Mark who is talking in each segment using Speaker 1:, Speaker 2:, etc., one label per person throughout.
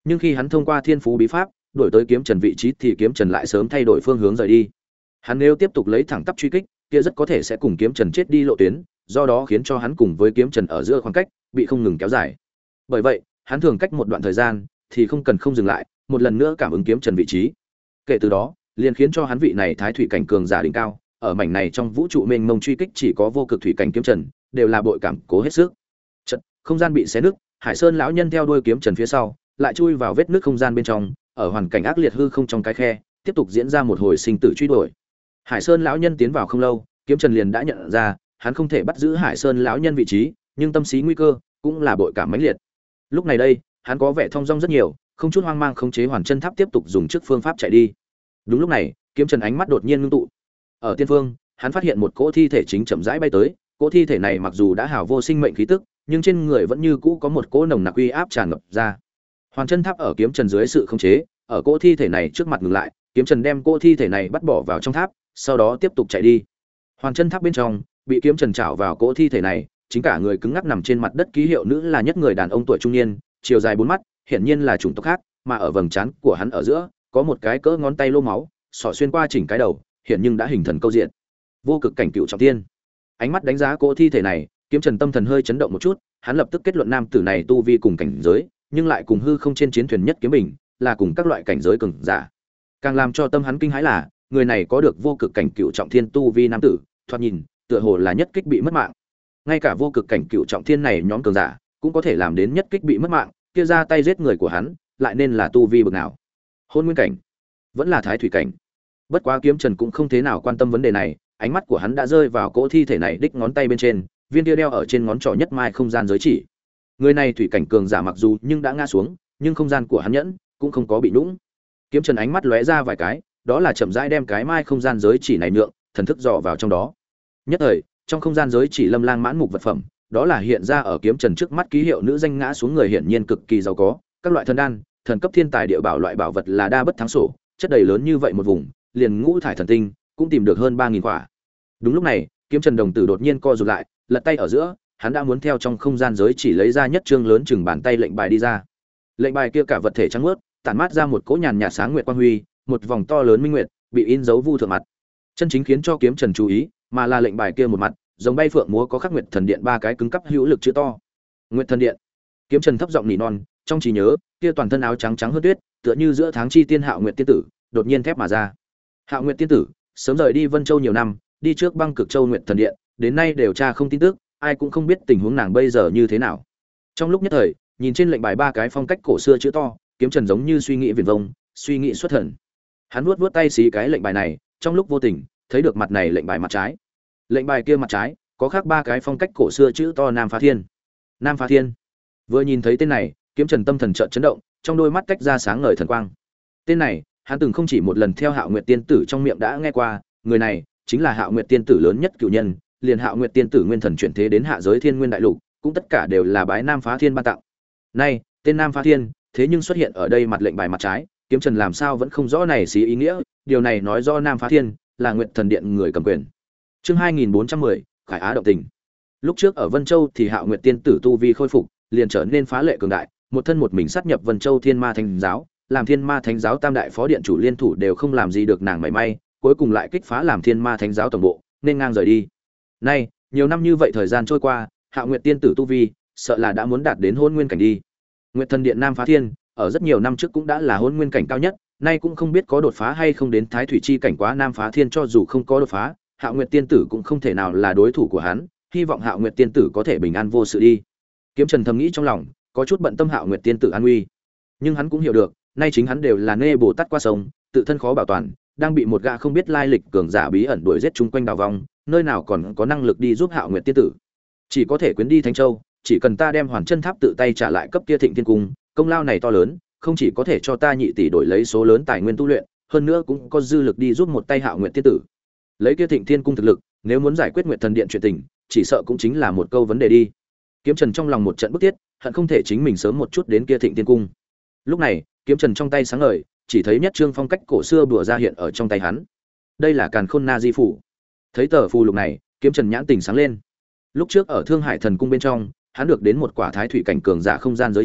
Speaker 1: Nhưng khi hắn thông qua thiên phú bí pháp đổi tới kiếm trần vị trí thì kiếm trần lại sớm thay đổi phương hướng rời đi. Hắn nếu tiếp tục lấy thẳng tắp truy kích, kia rất có thể sẽ cùng kiếm trần chết đi lộ tuyến, do đó khiến cho hắn cùng với kiếm trần ở giữa khoảng cách bị không ngừng kéo dài. Bởi vậy, hắn thường cách một đoạn thời gian thì không dừng lại, một lần nữa cảm ứng kiếm trần vị trí. Kể từ đó, liền khiến cho hắn vị này thái thủy cảnh cường giả đỉnh cao, ở mảnh này trong vũ trụ mênh mông truy kích chỉ có vô cực thủy cảnh kiếm trần, đều là bội cảm cố hết sức. Chợt, không gian bị xé nứt, Hải Sơn lão nhân theo đuôi kiếm trần phía sau, lại chui vào vết nứt không gian bên trong, ở hoàn cảnh ác liệt hư không trong cái khe, tiếp tục diễn ra một hồi sinh tử truy đuổi. Hải Sơn lão nhân tiến vào không lâu, kiếm trần liền đã nhận ra, hắn không thể bắt giữ Hải Sơn lão nhân vị trí, nhưng tâm trí nguy cơ cũng là bội cảm mãnh liệt. Lúc này đây, hắn có vẻ thong dong rất nhiều, không chút hoang mang khống chế hoàn chân tháp tiếp tục dùng trước phương pháp chạy đi. Đúng lúc này, kiếm trần ánh mắt đột nhiên ngưng tụ. Ở tiên phương, hắn phát hiện một cỗ thi thể chính chậm rãi bay tới, cỗ thi thể này mặc dù đã hào vô sinh mệnh khí tức, nhưng trên người vẫn như cũ có một cỗ nồng nặc uy áp tràn ngập ra. Hoàn chân tháp ở kiếm trần dưới sự khống chế, ở cỗ thi thể này trước mặt ngừng lại, kiếm trần đem cỗ thi thể này bắt bỏ vào trong tháp, sau đó tiếp tục chạy đi. Hoàn chân tháp bên trong, bị kiếm trần chảo vào cỗ thi thể này, chính cả người cứng ngắc nằm trên mặt đất ký hiệu nữ là nhất người đàn ông tuổi trung niên, chiều dài 4 mắt, hiển nhiên là chủng tộc khác, mà ở vầng trán của hắn ở giữa, có một cái cỡ ngón tay lô máu, xỏ xuyên qua chỉnh cái đầu, hiển nhưng đã hình thần câu diện. Vô cực cảnh cựu trọng thiên. Ánh mắt đánh giá cỗ thi thể này, kiếm trần tâm thần hơi chấn động một chút, hắn lập tức kết luận nam tử này tu vi cùng cảnh giới, nhưng lại cùng hư không trên chiến thuyền nhất kiếm bình, là cùng các loại cảnh giới cường giả. Càng làm cho tâm hắn kinh hãi là, người này có được vô cực cảnh cựu trọng thiên tu vi nam tử, thoạt nhìn, tựa hồ là nhất kích bị mất mạng. Ngay cả vô cực cảnh cựu trọng thiên này nhóm cường giả, cũng có thể làm đến nhất kích bị mất mạng, kia ra tay giết người của hắn, lại nên là tu vi bậc nào? Hôn nguyên cảnh, vẫn là thái thủy cảnh. Bất quá kiếm trần cũng không thế nào quan tâm vấn đề này, ánh mắt của hắn đã rơi vào cỗ thi thể này đích ngón tay bên trên, viên kia đeo ở trên ngón trỏ nhất mai không gian giới chỉ. Người này thủy cảnh cường giả mặc dù nhưng đã ngã xuống, nhưng không gian của hắn nhẫn cũng không có bị nũng. Kiếm trần ánh mắt lóe ra vài cái, đó là chậm rãi đem cái mai không gian giới chỉ này nhượng, thần thức dò vào trong đó. Nhất thời, trong không gian giới chỉ lâm lang mãn mục vật phẩm, đó là hiện ra ở kiếm trần trước mắt ký hiệu nữ danh ngã xuống người hiển nhiên cực kỳ giàu có, các loại thần đan, thần cấp thiên tài địa bảo loại bảo vật là đa bất thắng sổ, chất đầy lớn như vậy một vùng, liền ngũ thải thần tinh cũng tìm được hơn 3000 quả. Đúng lúc này, kiếm trần đồng tử đột nhiên co rụt lại, lật tay ở giữa, hắn đã muốn theo trong không gian giới chỉ lấy ra nhất trương lớn chừng bàn tay lệnh bài đi ra. Lệnh bài kia cả vật thể trắng muốt, tản mát ra một cỗ nhàn nhạt sáng nguyệt quang huy, một vòng to lớn minh nguyệt bị in dấu vu thượng mặt. Chân chính khiến cho kiếm trần chú ý, mà là lệnh bài kia một mặt, giống bay phượng múa có khắc nguyệt thần điện ba cái cứng cắp hữu lực chữ to. Nguyệt thần điện. Kiếm trần thấp giọng nỉ non, trong trí nhớ, kia toàn thân áo trắng trắng hơn tuyết, tựa như giữa tháng chi tiên Hạo Nguyệt tiên tử, đột nhiên thép mà ra. Hạo Nguyệt tiên tử, sớm rời đi Vân Châu nhiều năm, đi trước Băng Cực Châu Nguyệt thần điện, đến nay đều tra không tin tức, ai cũng không biết tình huống nàng bây giờ như thế nào. Trong lúc nhất thời, nhìn trên lệnh bài ba cái phong cách cổ xưa chữ to, kiếm trần giống như suy nghĩ viển vông, suy nghĩ xuất thần. Hắn vuốt tay xí cái lệnh bài này, trong lúc vô tình thấy được mặt này lệnh bài mặt trái. Lệnh bài kia mặt trái có khác ba cái phong cách cổ xưa chữ to Nam Phá Thiên. Nam Phá Thiên. Vừa nhìn thấy tên này, kiếm trần tâm thần chợt chấn động, trong đôi mắt tách ra sáng ngời thần quang. Tên này, hắn từng không chỉ một lần theo Hạo Nguyệt tiên tử trong miệng đã nghe qua, người này chính là Hạo Nguyệt tiên tử lớn nhất cửu nhân, liền Hạo Nguyệt tiên tử nguyên thần chuyển thế đến hạ giới Thiên Nguyên đại lục, cũng tất cả đều là bái Nam Phá Thiên ban tặng. Nay, tên Nam Phá Thiên, thế nhưng xuất hiện ở đây mặt lệnh bài mặt trái, kiếm trần làm sao vẫn không rõ này xí ý nghĩa, điều này nói do Nam Phá Thiên là Nguyệt thần điện người cầm quyền. Chương 2410, Khải Á động tình. Lúc trước ở Vân Châu thì Hạo Nguyệt tiên tử tu vi khôi phục, liền trở nên phá lệ cường đại, một thân một mình sát nhập Vân Châu Thiên Ma Thánh giáo, làm Thiên Ma Thánh giáo tam đại phó điện chủ liên thủ đều không làm gì được nàng mảy may, cuối cùng lại kích phá làm Thiên Ma Thánh giáo tổng bộ, nên ngang rời đi. Nay, nhiều năm như vậy thời gian trôi qua, Hạo Nguyệt tiên tử tu vi, sợ là đã muốn đạt đến Hỗn Nguyên cảnh đi. Nguyệt thần điện Nam Phá Thiên, ở rất nhiều năm trước cũng đã là Hỗn Nguyên cảnh cao nhất, nay cũng không biết có đột phá hay không đến Thái thủy chi cảnh quá. Nam Phá Thiên cho dù không có đột phá, Hạo Nguyệt tiên tử cũng không thể nào là đối thủ của hắn, hy vọng Hạo Nguyệt tiên tử có thể bình an vô sự đi. Kiếm Trần thầm nghĩ trong lòng, có chút bận tâm Hạo Nguyệt tiên tử an nguy, nhưng hắn cũng hiểu được, nay chính hắn đều là nê Bồ Tát qua sông, tự thân khó bảo toàn, đang bị một gã không biết lai lịch cường giả bí ẩn đuổi giết chung quanh đào vong, nơi nào còn có năng lực đi giúp Hạo Nguyệt tiên tử. Chỉ có thể quyến đi Thánh Châu, chỉ cần ta đem Hoàn Chân Tháp tự tay trả lại cấp kia Thịnh Thiên Cung, công lao này to lớn, không chỉ có thể cho ta nhị tỷ đổi lấy số lớn tài nguyên tu luyện, hơn nữa cũng có dư lực đi giúp một tay Hạo Nguyệt tiên tử. Lấy kia Thịnh Thiên Cung thực lực, nếu muốn giải quyết Nguyệt thần điện chuyện tình, chỉ sợ cũng chính là một câu vấn đề đi. Kiếm Trần trong lòng một trận bức thiết, hận không thể chính mình sớm một chút đến kia Thịnh Thiên Cung. Lúc này, Kiếm Trần trong tay sáng ngời, chỉ thấy nhất trương phong cách cổ xưa bùa ra hiện ở trong tay hắn. Đây là Càn Khôn Na Di phủ. Thấy tờ phù lục này, Kiếm Trần nhãn tình sáng lên. Lúc trước ở Thương Hải Thần Cung bên trong, hắn được đến một quả thái thủy cảnh cường giả không gian giới chỉ,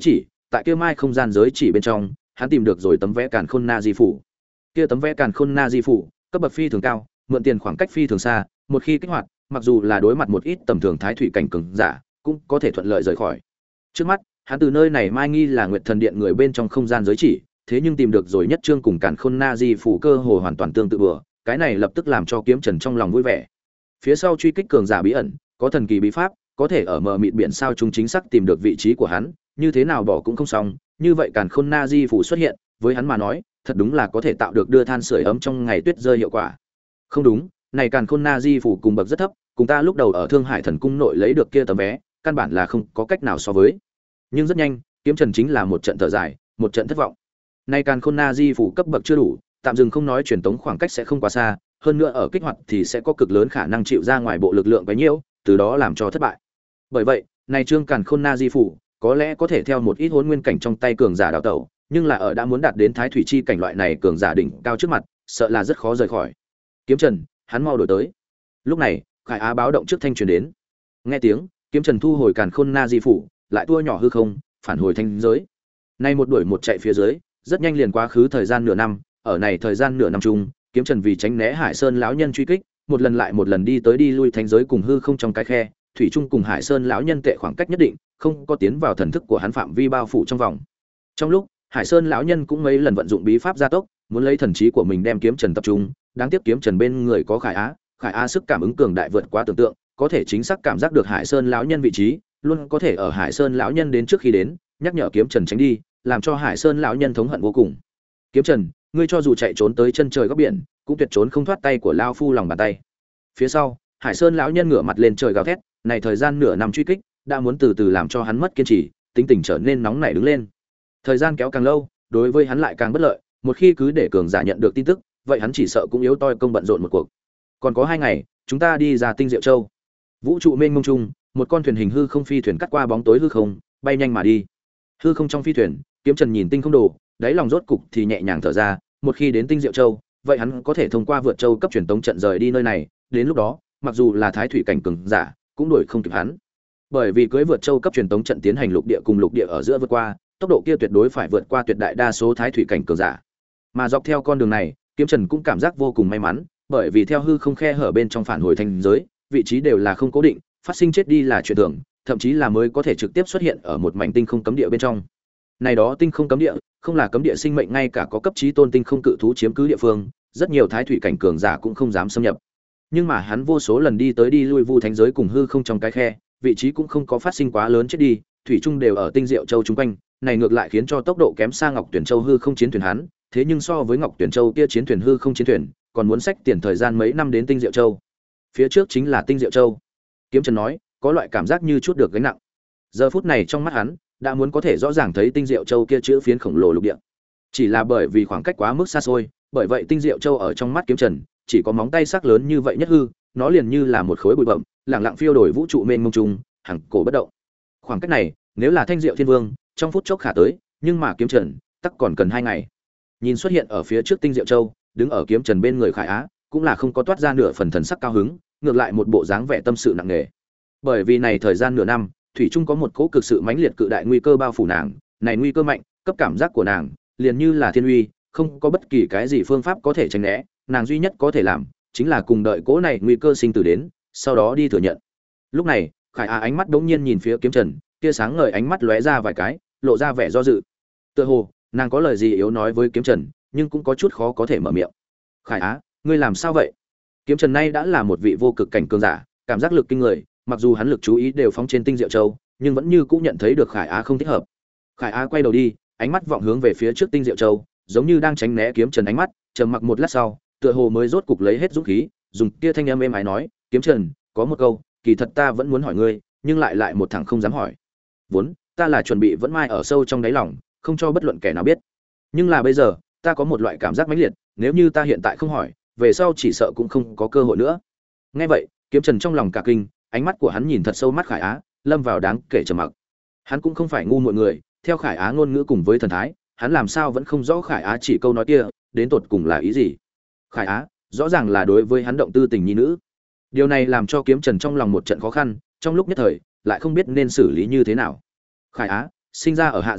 Speaker 1: tại kia mai không gian giới chỉ bên trong hắn tìm được rồi tấm vẽ càn khôn na di phủ. Kia tấm vẽ càn khôn na di phủ cấp bậc phi thường cao, mượn tiền khoảng cách phi thường xa, một khi kích hoạt, mặc dù là đối mặt một ít tầm thường thái thủy cảnh cường giả cũng có thể thuận lợi rời khỏi. Trước mắt hắn từ nơi này mai nghi là Nguyệt Thần Điện người bên trong không gian giới chỉ, thế nhưng tìm được rồi nhất trương cùng càn khôn na di phủ cơ hồ hoàn toàn tương tự bừa, cái này lập tức làm cho Kiếm Trần trong lòng vui vẻ. Phía sau truy kích cường giả bí ẩn, có thần kỳ bí pháp, có thể ở mờ mịt biển sao chúng chính xác tìm được vị trí của hắn, như thế nào bỏ cũng không xong, như vậy càn khôn na di phủ xuất hiện, với hắn mà nói, thật đúng là có thể tạo được đưa than sưởi ấm trong ngày tuyết rơi hiệu quả. Không đúng, này càn khôn na di phủ cùng bậc rất thấp, cùng ta lúc đầu ở Thương Hải Thần Cung nội lấy được kia tấm vé, căn bản là không có cách nào so với. Nhưng rất nhanh, Kiếm Trần chính là một trận thở dài, một trận thất vọng. Nay càn khôn na di phủ cấp bậc chưa đủ, tạm dừng không nói truyền tống khoảng cách sẽ không quá xa, hơn nữa ở kích hoạt thì sẽ có cực lớn khả năng chịu ra ngoài bộ lực lượng bấy nhiêu, từ đó làm cho thất bại. Bởi vậy, này trương càn khôn na di phủ có lẽ có thể theo một ít hỗn nguyên cảnh trong tay cường giả đào tẩu, nhưng là ở đã muốn đạt đến thái thủy chi cảnh loại này cường giả đỉnh cao trước mặt, sợ là rất khó rời khỏi. Kiếm Trần, hắn mau đổi tới. Lúc này, Khải Á báo động trước thanh truyền đến. Nghe tiếng, Kiếm Trần thu hồi càn khôn na di phủ, lại tua nhỏ hư không, phản hồi thanh giới. Nay một đuổi một chạy phía dưới, rất nhanh liền quá khứ thời gian nửa năm, ở này thời gian nửa năm chung, Kiếm Trần vì tránh né Hải Sơn lão nhân truy kích, một lần lại một lần đi tới đi lui thanh giới cùng hư không trong cái khe, thủy chung cùng Hải Sơn lão nhân tệ khoảng cách nhất định, không có tiến vào thần thức của hắn phạm vi bao phủ trong vòng. Trong lúc, Hải Sơn lão nhân cũng mấy lần vận dụng bí pháp gia tốc, muốn lấy thần trí của mình đem Kiếm Trần tập trung, đáng tiếc Kiếm Trần bên người có Khải Á sức cảm ứng cường đại vượt quá tưởng tượng, có thể chính xác cảm giác được Hải Sơn lão nhân vị trí, luôn có thể ở Hải Sơn lão nhân đến trước khi đến, nhắc nhở Kiếm Trần tránh đi, làm cho Hải Sơn lão nhân thống hận vô cùng. Kiếm Trần, ngươi cho dù chạy trốn tới chân trời góc biển, cũng tuyệt trốn không thoát tay của lão phu lòng bàn tay. Phía sau, Hải Sơn lão nhân ngửa mặt lên trời gào thét, này thời gian nửa năm truy kích, đã muốn từ từ làm cho hắn mất kiên trì, tính tình trở nên nóng nảy đứng lên. Thời gian kéo càng lâu, đối với hắn lại càng bất lợi, một khi cứ để cường giả nhận được tin tức, vậy hắn chỉ sợ cũng yếu toi công bận rộn một cuộc. Còn có 2 ngày, chúng ta đi ra Tinh Diệu Châu. Vũ trụ mênh mông chung, một con thuyền hình hư không phi thuyền cắt qua bóng tối hư không, bay nhanh mà đi. Hư không trong phi thuyền, Kiếm Trần nhìn tinh không đồ, đáy lòng rốt cục thì nhẹ nhàng thở ra, một khi đến Tinh Diệu Châu, vậy hắn có thể thông qua vượt châu cấp truyền tống trận rời đi nơi này, đến lúc đó, mặc dù là thái thủy cảnh cường giả, cũng đuổi không kịp hắn. Bởi vì cưới vượt châu cấp truyền tống trận tiến hành lục địa cùng lục địa ở giữa vượt qua, tốc độ kia tuyệt đối phải vượt qua tuyệt đại đa số thái thủy cảnh cường giả. Mà dọc theo con đường này, Kiếm Trần cũng cảm giác vô cùng may mắn, bởi vì theo hư không khe hở bên trong phản hồi thành giới, vị trí đều là không cố định, phát sinh chết đi là chuyện thường, thậm chí là mới có thể trực tiếp xuất hiện ở một mảnh tinh không cấm địa bên trong. Này đó tinh không cấm địa, không là cấm địa sinh mệnh, ngay cả có cấp chí tôn tinh không cự thú chiếm cứ địa phương, rất nhiều thái thủy cảnh cường giả cũng không dám xâm nhập. Nhưng mà hắn vô số lần đi tới đi lui vu thánh giới cùng hư không trong cái khe, vị trí cũng không có phát sinh quá lớn chết đi, thủy chung đều ở Tinh Diệu Châu chung quanh, này ngược lại khiến cho tốc độ kém xa Ngọc Tuyển Châu hư không chiến thuyền hắn, thế nhưng so với Ngọc Tuyển Châu kia chiến thuyền hư không chiến thuyền, còn muốn xách tiền thời gian mấy năm đến Tinh Diệu Châu. Phía trước chính là Tinh Diệu Châu. Kiếm Trần nói, có loại cảm giác như chút được gánh nặng. Giờ phút này trong mắt hắn, đã muốn có thể rõ ràng thấy Tinh Diệu Châu kia chữ phiến khổng lồ lục địa. Chỉ là bởi vì khoảng cách quá mức xa xôi, bởi vậy Tinh Diệu Châu ở trong mắt Kiếm Trần, chỉ có móng tay sắc lớn như vậy nhất hư, nó liền như là một khối bụi bặm, lặng lặng phiêu đổi vũ trụ mênh mông trùng, hằng cổ bất động. Khoảng cách này, nếu là Thanh Diệu Thiên Vương, trong phút chốc khả tới, nhưng mà Kiếm Trần, tắc còn cần 2 ngày. Nhìn xuất hiện ở phía trước Tinh Diệu Châu, đứng ở Kiếm Trần bên người Khải Á, cũng là không có toát ra nửa phần thần sắc cao hứng, ngược lại một bộ dáng vẻ tâm sự nặng nề. Bởi vì này thời gian nửa năm, thủy chung có một cỗ cực sự mãnh liệt cự đại nguy cơ bao phủ nàng, này nguy cơ mạnh, cấp cảm giác của nàng, liền như là thiên uy, không có bất kỳ cái gì phương pháp có thể tránh né, nàng duy nhất có thể làm, chính là cùng đợi cỗ này nguy cơ sinh tử đến, sau đó đi thừa nhận. Lúc này, Khải Á ánh mắt đống nhiên nhìn phía Kiếm Trần, tia sáng ngời ánh mắt lóe ra vài cái, lộ ra vẻ do dự. Tựa hồ, nàng có lời gì yếu nói với Kiếm Trần, nhưng cũng có chút khó có thể mở miệng. Khải Á, ngươi làm sao vậy? Kiếm Trần nay đã là một vị vô cực cảnh cường giả, cảm giác lực kinh người, mặc dù hắn lực chú ý đều phóng trên Tinh Diệu Châu, nhưng vẫn như cũng nhận thấy được Khải Á không thích hợp. Khải Á quay đầu đi, ánh mắt vọng hướng về phía trước Tinh Diệu Châu, giống như đang tránh né Kiếm Trần ánh mắt, trầm mặc một lát sau, tựa hồ mới rốt cục lấy hết dũng khí, dùng kia thanh âm êm ái nói, "Kiếm Trần, có một câu, kỳ thật ta vẫn muốn hỏi ngươi, nhưng lại một thằng không dám hỏi. Vốn, ta là chuẩn bị vẫn mai ở sâu trong đáy lòng, không cho bất luận kẻ nào biết. Nhưng là bây giờ, ta có một loại cảm giác mãnh liệt, nếu như ta hiện tại không hỏi, về sau chỉ sợ cũng không có cơ hội nữa." Nghe vậy, Kiếm Trần trong lòng cả kinh, ánh mắt của hắn nhìn thật sâu mắt Khải Á, lâm vào đáng kể trầm mặc. Hắn cũng không phải ngu muội người, theo Khải Á ngôn ngữ cùng với thần thái, hắn làm sao vẫn không rõ Khải Á chỉ câu nói kia, đến tột cùng là ý gì. Khải Á, rõ ràng là đối với hắn động tư tình nhi nữ. Điều này làm cho Kiếm Trần trong lòng một trận khó khăn, trong lúc nhất thời, lại không biết nên xử lý như thế nào. Khải Á, sinh ra ở hạ giới đợi,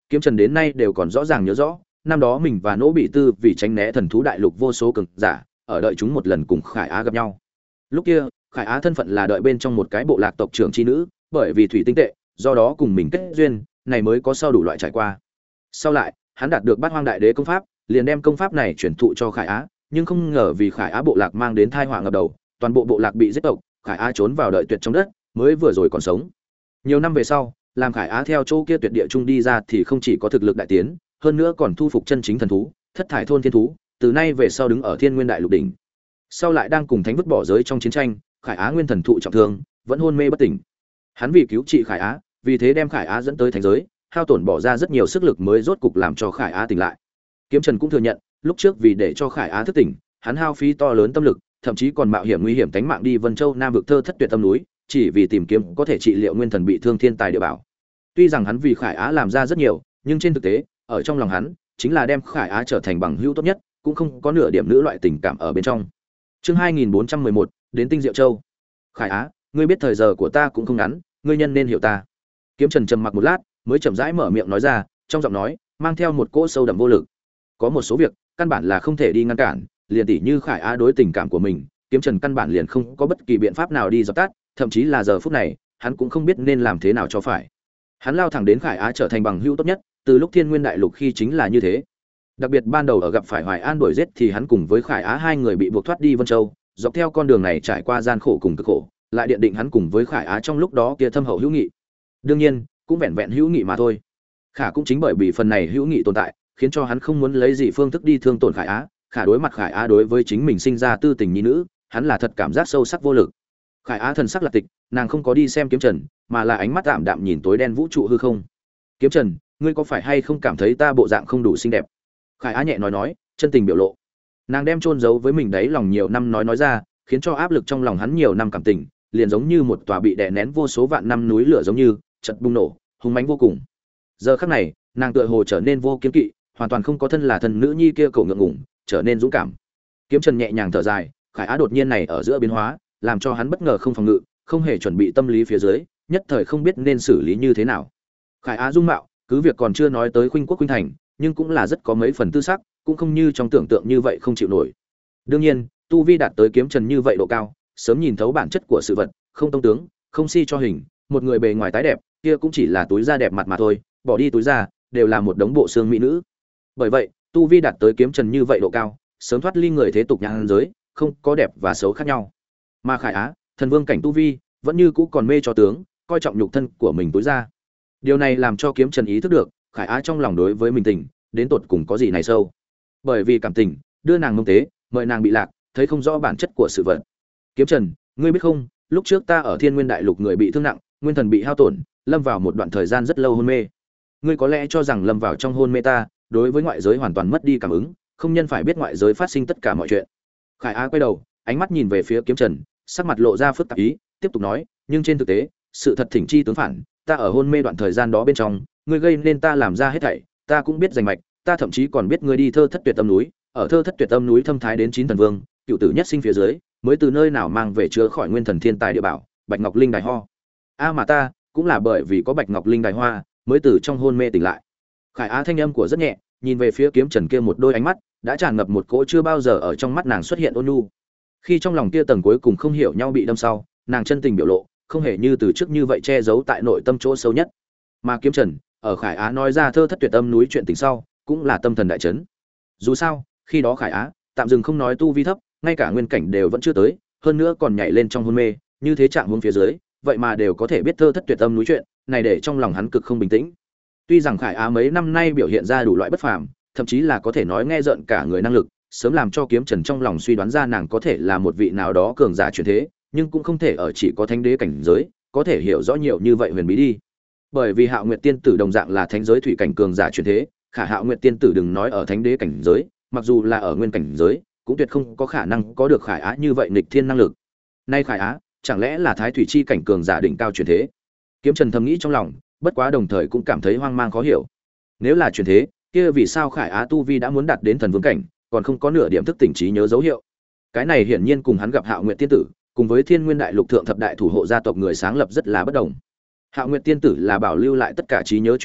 Speaker 1: Kiếm Trần đến nay đều còn rõ ràng nhớ rõ, năm đó mình và Nỗ Bị Tư vì tránh né thần thú đại lục vô số cường giả, ở đợi chúng một lần cùng Khải Á gặp nhau. Lúc kia, Khải Á thân phận là đợi bên trong một cái bộ lạc tộc trưởng chi nữ, bởi vì thủy tinh tệ, do đó cùng mình kết duyên, này mới có sau đủ loại trải qua. Sau lại, hắn đạt được Bát Hoang Đại Đế công pháp, liền đem công pháp này truyền thụ cho Khải Á, nhưng không ngờ vì Khải Á bộ lạc mang đến tai họa ngập đầu, toàn bộ bộ lạc bị giết tộc, Khải Á trốn vào đợi tuyệt trong đất, mới vừa rồi còn sống. Nhiều năm về sau, làm Khải Á theo chỗ kia tuyệt địa trung đi ra thì không chỉ có thực lực đại tiến, hơn nữa còn thu phục chân chính thần thú, thất thải thôn thiên thú, từ nay về sau đứng ở Thiên Nguyên Đại Lục đỉnh. Sau lại đang cùng Thánh vứt bỏ giới trong chiến tranh, Khải Á nguyên thần thụ trọng thương, vẫn hôn mê bất tỉnh. Hắn vì cứu trị Khải Á, vì thế đem Khải Á dẫn tới thánh giới, hao tổn bỏ ra rất nhiều sức lực mới rốt cục làm cho Khải Á tỉnh lại. Kiếm Trần cũng thừa nhận, lúc trước vì để cho Khải Á thức tỉnh, hắn hao phí to lớn tâm lực, thậm chí còn mạo hiểm nguy hiểm tính mạng đi Vân Châu Nam vực thơ thất tuyệt tâm núi, chỉ vì tìm kiếm có thể trị liệu nguyên thần bị thương thiên tài địa bảo. Tuy rằng hắn vì Khải Á làm ra rất nhiều, nhưng trên thực tế, ở trong lòng hắn, chính là đem Khải Á trở thành bằng hữu tốt nhất, cũng không có nửa điểm nữ loại tình cảm ở bên trong. Chương 2411, đến Tinh Diệu Châu. Khải Á, ngươi biết thời giờ của ta cũng không ngắn, ngươi nhân nên hiểu ta. Kiếm Trần trầm mặc một lát, mới chậm rãi mở miệng nói ra, trong giọng nói mang theo một cỗ sâu đậm vô lực. Có một số việc, căn bản là không thể đi ngăn cản, liền tỉ như Khải Á đối tình cảm của mình, Kiếm Trần căn bản liền không có bất kỳ biện pháp nào đi dập tắt, thậm chí là giờ phút này, hắn cũng không biết nên làm thế nào cho phải. Hắn lao thẳng đến Khải Á trở thành bằng hữu tốt nhất, từ lúc Thiên Nguyên Đại Lục khi chính là như thế. Đặc biệt ban đầu ở gặp phải Hoài An đuổi giết thì hắn cùng với Khải Á hai người bị buộc thoát đi Vân Châu, dọc theo con đường này trải qua gian khổ cùng cực khổ, lại điện định hắn cùng với Khải Á trong lúc đó kia thâm hậu hữu nghị. Đương nhiên, cũng vẹn vẹn hữu nghị mà thôi. Khả cũng chính bởi vì phần này hữu nghị tồn tại, khiến cho hắn không muốn lấy gì phương thức đi thương tổn Khải Á, Khả đối mặt Khải Á đối với chính mình sinh ra tư tình nhi nữ, hắn là thật cảm giác sâu sắc vô lực. Khải Á thần sắc lạc tịch, nàng không có đi xem Kiếm Trần, mà là ánh mắt tạm đạm nhìn tối đen vũ trụ hư không. Kiếm Trần, ngươi có phải hay không cảm thấy ta bộ dạng không đủ xinh đẹp? Khải Á nhẹ nói, chân tình biểu lộ. Nàng đem chôn giấu với mình đấy lòng nhiều năm nói ra, khiến cho áp lực trong lòng hắn nhiều năm cảm tình, liền giống như một tòa bị đè nén vô số vạn năm núi lửa giống như chợt bùng nổ, hùng mãnh vô cùng. Giờ khắc này, nàng tựa hồ trở nên vô kiên kỵ, hoàn toàn không có thân là thần nữ nhi kia cổ ngượng ngùng, trở nên dũng cảm. Kiếm Trần nhẹ nhàng thở dài, Khải Á đột nhiên này ở giữa biến hóa, làm cho hắn bất ngờ không phòng ngự, không hề chuẩn bị tâm lý phía dưới, nhất thời không biết nên xử lý như thế nào. Khải Á dung mạo, cứ việc còn chưa nói tới khuynh quốc khuynh thành, nhưng cũng là rất có mấy phần tư sắc, cũng không như trong tưởng tượng như vậy không chịu nổi. Đương nhiên, tu vi đạt tới Kiếm Trần như vậy độ cao, sớm nhìn thấu bản chất của sự vật, không tông tướng, không si cho hình, một người bề ngoài tái đẹp, kia cũng chỉ là túi da đẹp mặt mà thôi, bỏ đi túi da, đều là một đống bộ xương mỹ nữ. Bởi vậy, tu vi đạt tới Kiếm Trần như vậy độ cao, sớm thoát ly người thế tục nhãn giới, không có đẹp và xấu khác nhau. Mà Khải Á, thần vương cảnh tu vi, vẫn như cũ còn mê cho tướng, coi trọng nhục thân của mình túi da. Điều này làm cho Kiếm Trần ý thức được, Khải Á trong lòng đối với mình tình, đến tột cùng có gì này sâu. Bởi vì cảm tình, đưa nàng mông tế, mời nàng bị lạc, thấy không rõ bản chất của sự vật. Kiếm Trần, ngươi biết không, lúc trước ta ở Thiên Nguyên Đại Lục người bị thương nặng, nguyên thần bị hao tổn, lâm vào một đoạn thời gian rất lâu hôn mê. Ngươi có lẽ cho rằng lâm vào trong hôn mê ta, đối với ngoại giới hoàn toàn mất đi cảm ứng, không nhân phải biết ngoại giới phát sinh tất cả mọi chuyện. Khải Á quay đầu, ánh mắt nhìn về phía Kiếm Trần, sắc mặt lộ ra phức tạp ý, tiếp tục nói, nhưng trên thực tế, sự thật thỉnh chi tướng phản, ta ở hôn mê đoạn thời gian đó bên trong, ngươi gây nên ta làm ra hết thảy, ta cũng biết rành mạch, ta thậm chí còn biết ngươi đi thơ thất tuyệt tâm núi, ở thơ thất tuyệt tâm núi thâm thái đến 9 thần vương, cựu tử nhất sinh phía dưới, mới từ nơi nào mang về chữa khỏi nguyên thần thiên tài địa bảo, Bạch Ngọc Linh Đài Ho. Mà ta, cũng là bởi vì có Bạch Ngọc Linh Đài Hoa, mới từ trong hôn mê tỉnh lại. Khải Á thanh âm của rất nhẹ, nhìn về phía Kiếm Trần kia một đôi ánh mắt, đã tràn ngập một cỗ chưa bao giờ ở trong mắt nàng xuất hiện ôn nhu. Khi trong lòng kia tầng cuối cùng không hiểu nhau bị đâm sau, nàng chân tình biểu lộ, không hề như từ trước như vậy che giấu tại nội tâm chỗ sâu nhất. Mà Kiếm Trần, ở Khải Á nói ra thơ thất tuyệt âm núi chuyện tình sau, cũng là tâm thần đại chấn. Dù sao, khi đó Khải Á, tạm dừng không nói tu vi thấp, ngay cả nguyên cảnh đều vẫn chưa tới, hơn nữa còn nhảy lên trong hôn mê, như thế trạng huống phía dưới, vậy mà đều có thể biết thơ thất tuyệt âm núi chuyện, này để trong lòng hắn cực không bình tĩnh. Tuy rằng Khải Á mấy năm nay biểu hiện ra đủ loại bất phàm, thậm chí là có thể nói nghe rợn cả người năng lực, sớm làm cho Kiếm Trần trong lòng suy đoán ra nàng có thể là một vị nào đó cường giả truyền thế, nhưng cũng không thể ở chỉ có thánh đế cảnh giới, có thể hiểu rõ nhiều như vậy huyền bí đi. Bởi vì Hạo Nguyệt tiên tử đồng dạng là thánh giới thủy cảnh cường giả truyền thế, Khả Hạo Nguyệt tiên tử đừng nói ở thánh đế cảnh giới, mặc dù là ở nguyên cảnh giới, cũng tuyệt không có khả năng có được Khải Á như vậy nghịch thiên năng lực. Nay Khải Á, chẳng lẽ là thái thủy chi cảnh cường giả đỉnh cao truyền thế? Kiếm Trần thầm nghĩ trong lòng, bất quá đồng thời cũng cảm thấy hoang mang khó hiểu. Nếu là truyền thế, kia vì sao Khải Á tu vi đã muốn đạt đến thần vương cảnh, còn không có nửa điểm thức tỉnh trí nhớ dấu hiệu? Cái này hiển nhiên cùng hắn gặp Hạo Nguyệt tiên tử, cùng với Thiên Nguyên Đại Lục thượng thập đại thủ hộ gia tộc người sáng lập rất là bất đồng. Hạo Nguyệt tiên tử là bảo lưu lại tất cả trí nhớ truyền thế,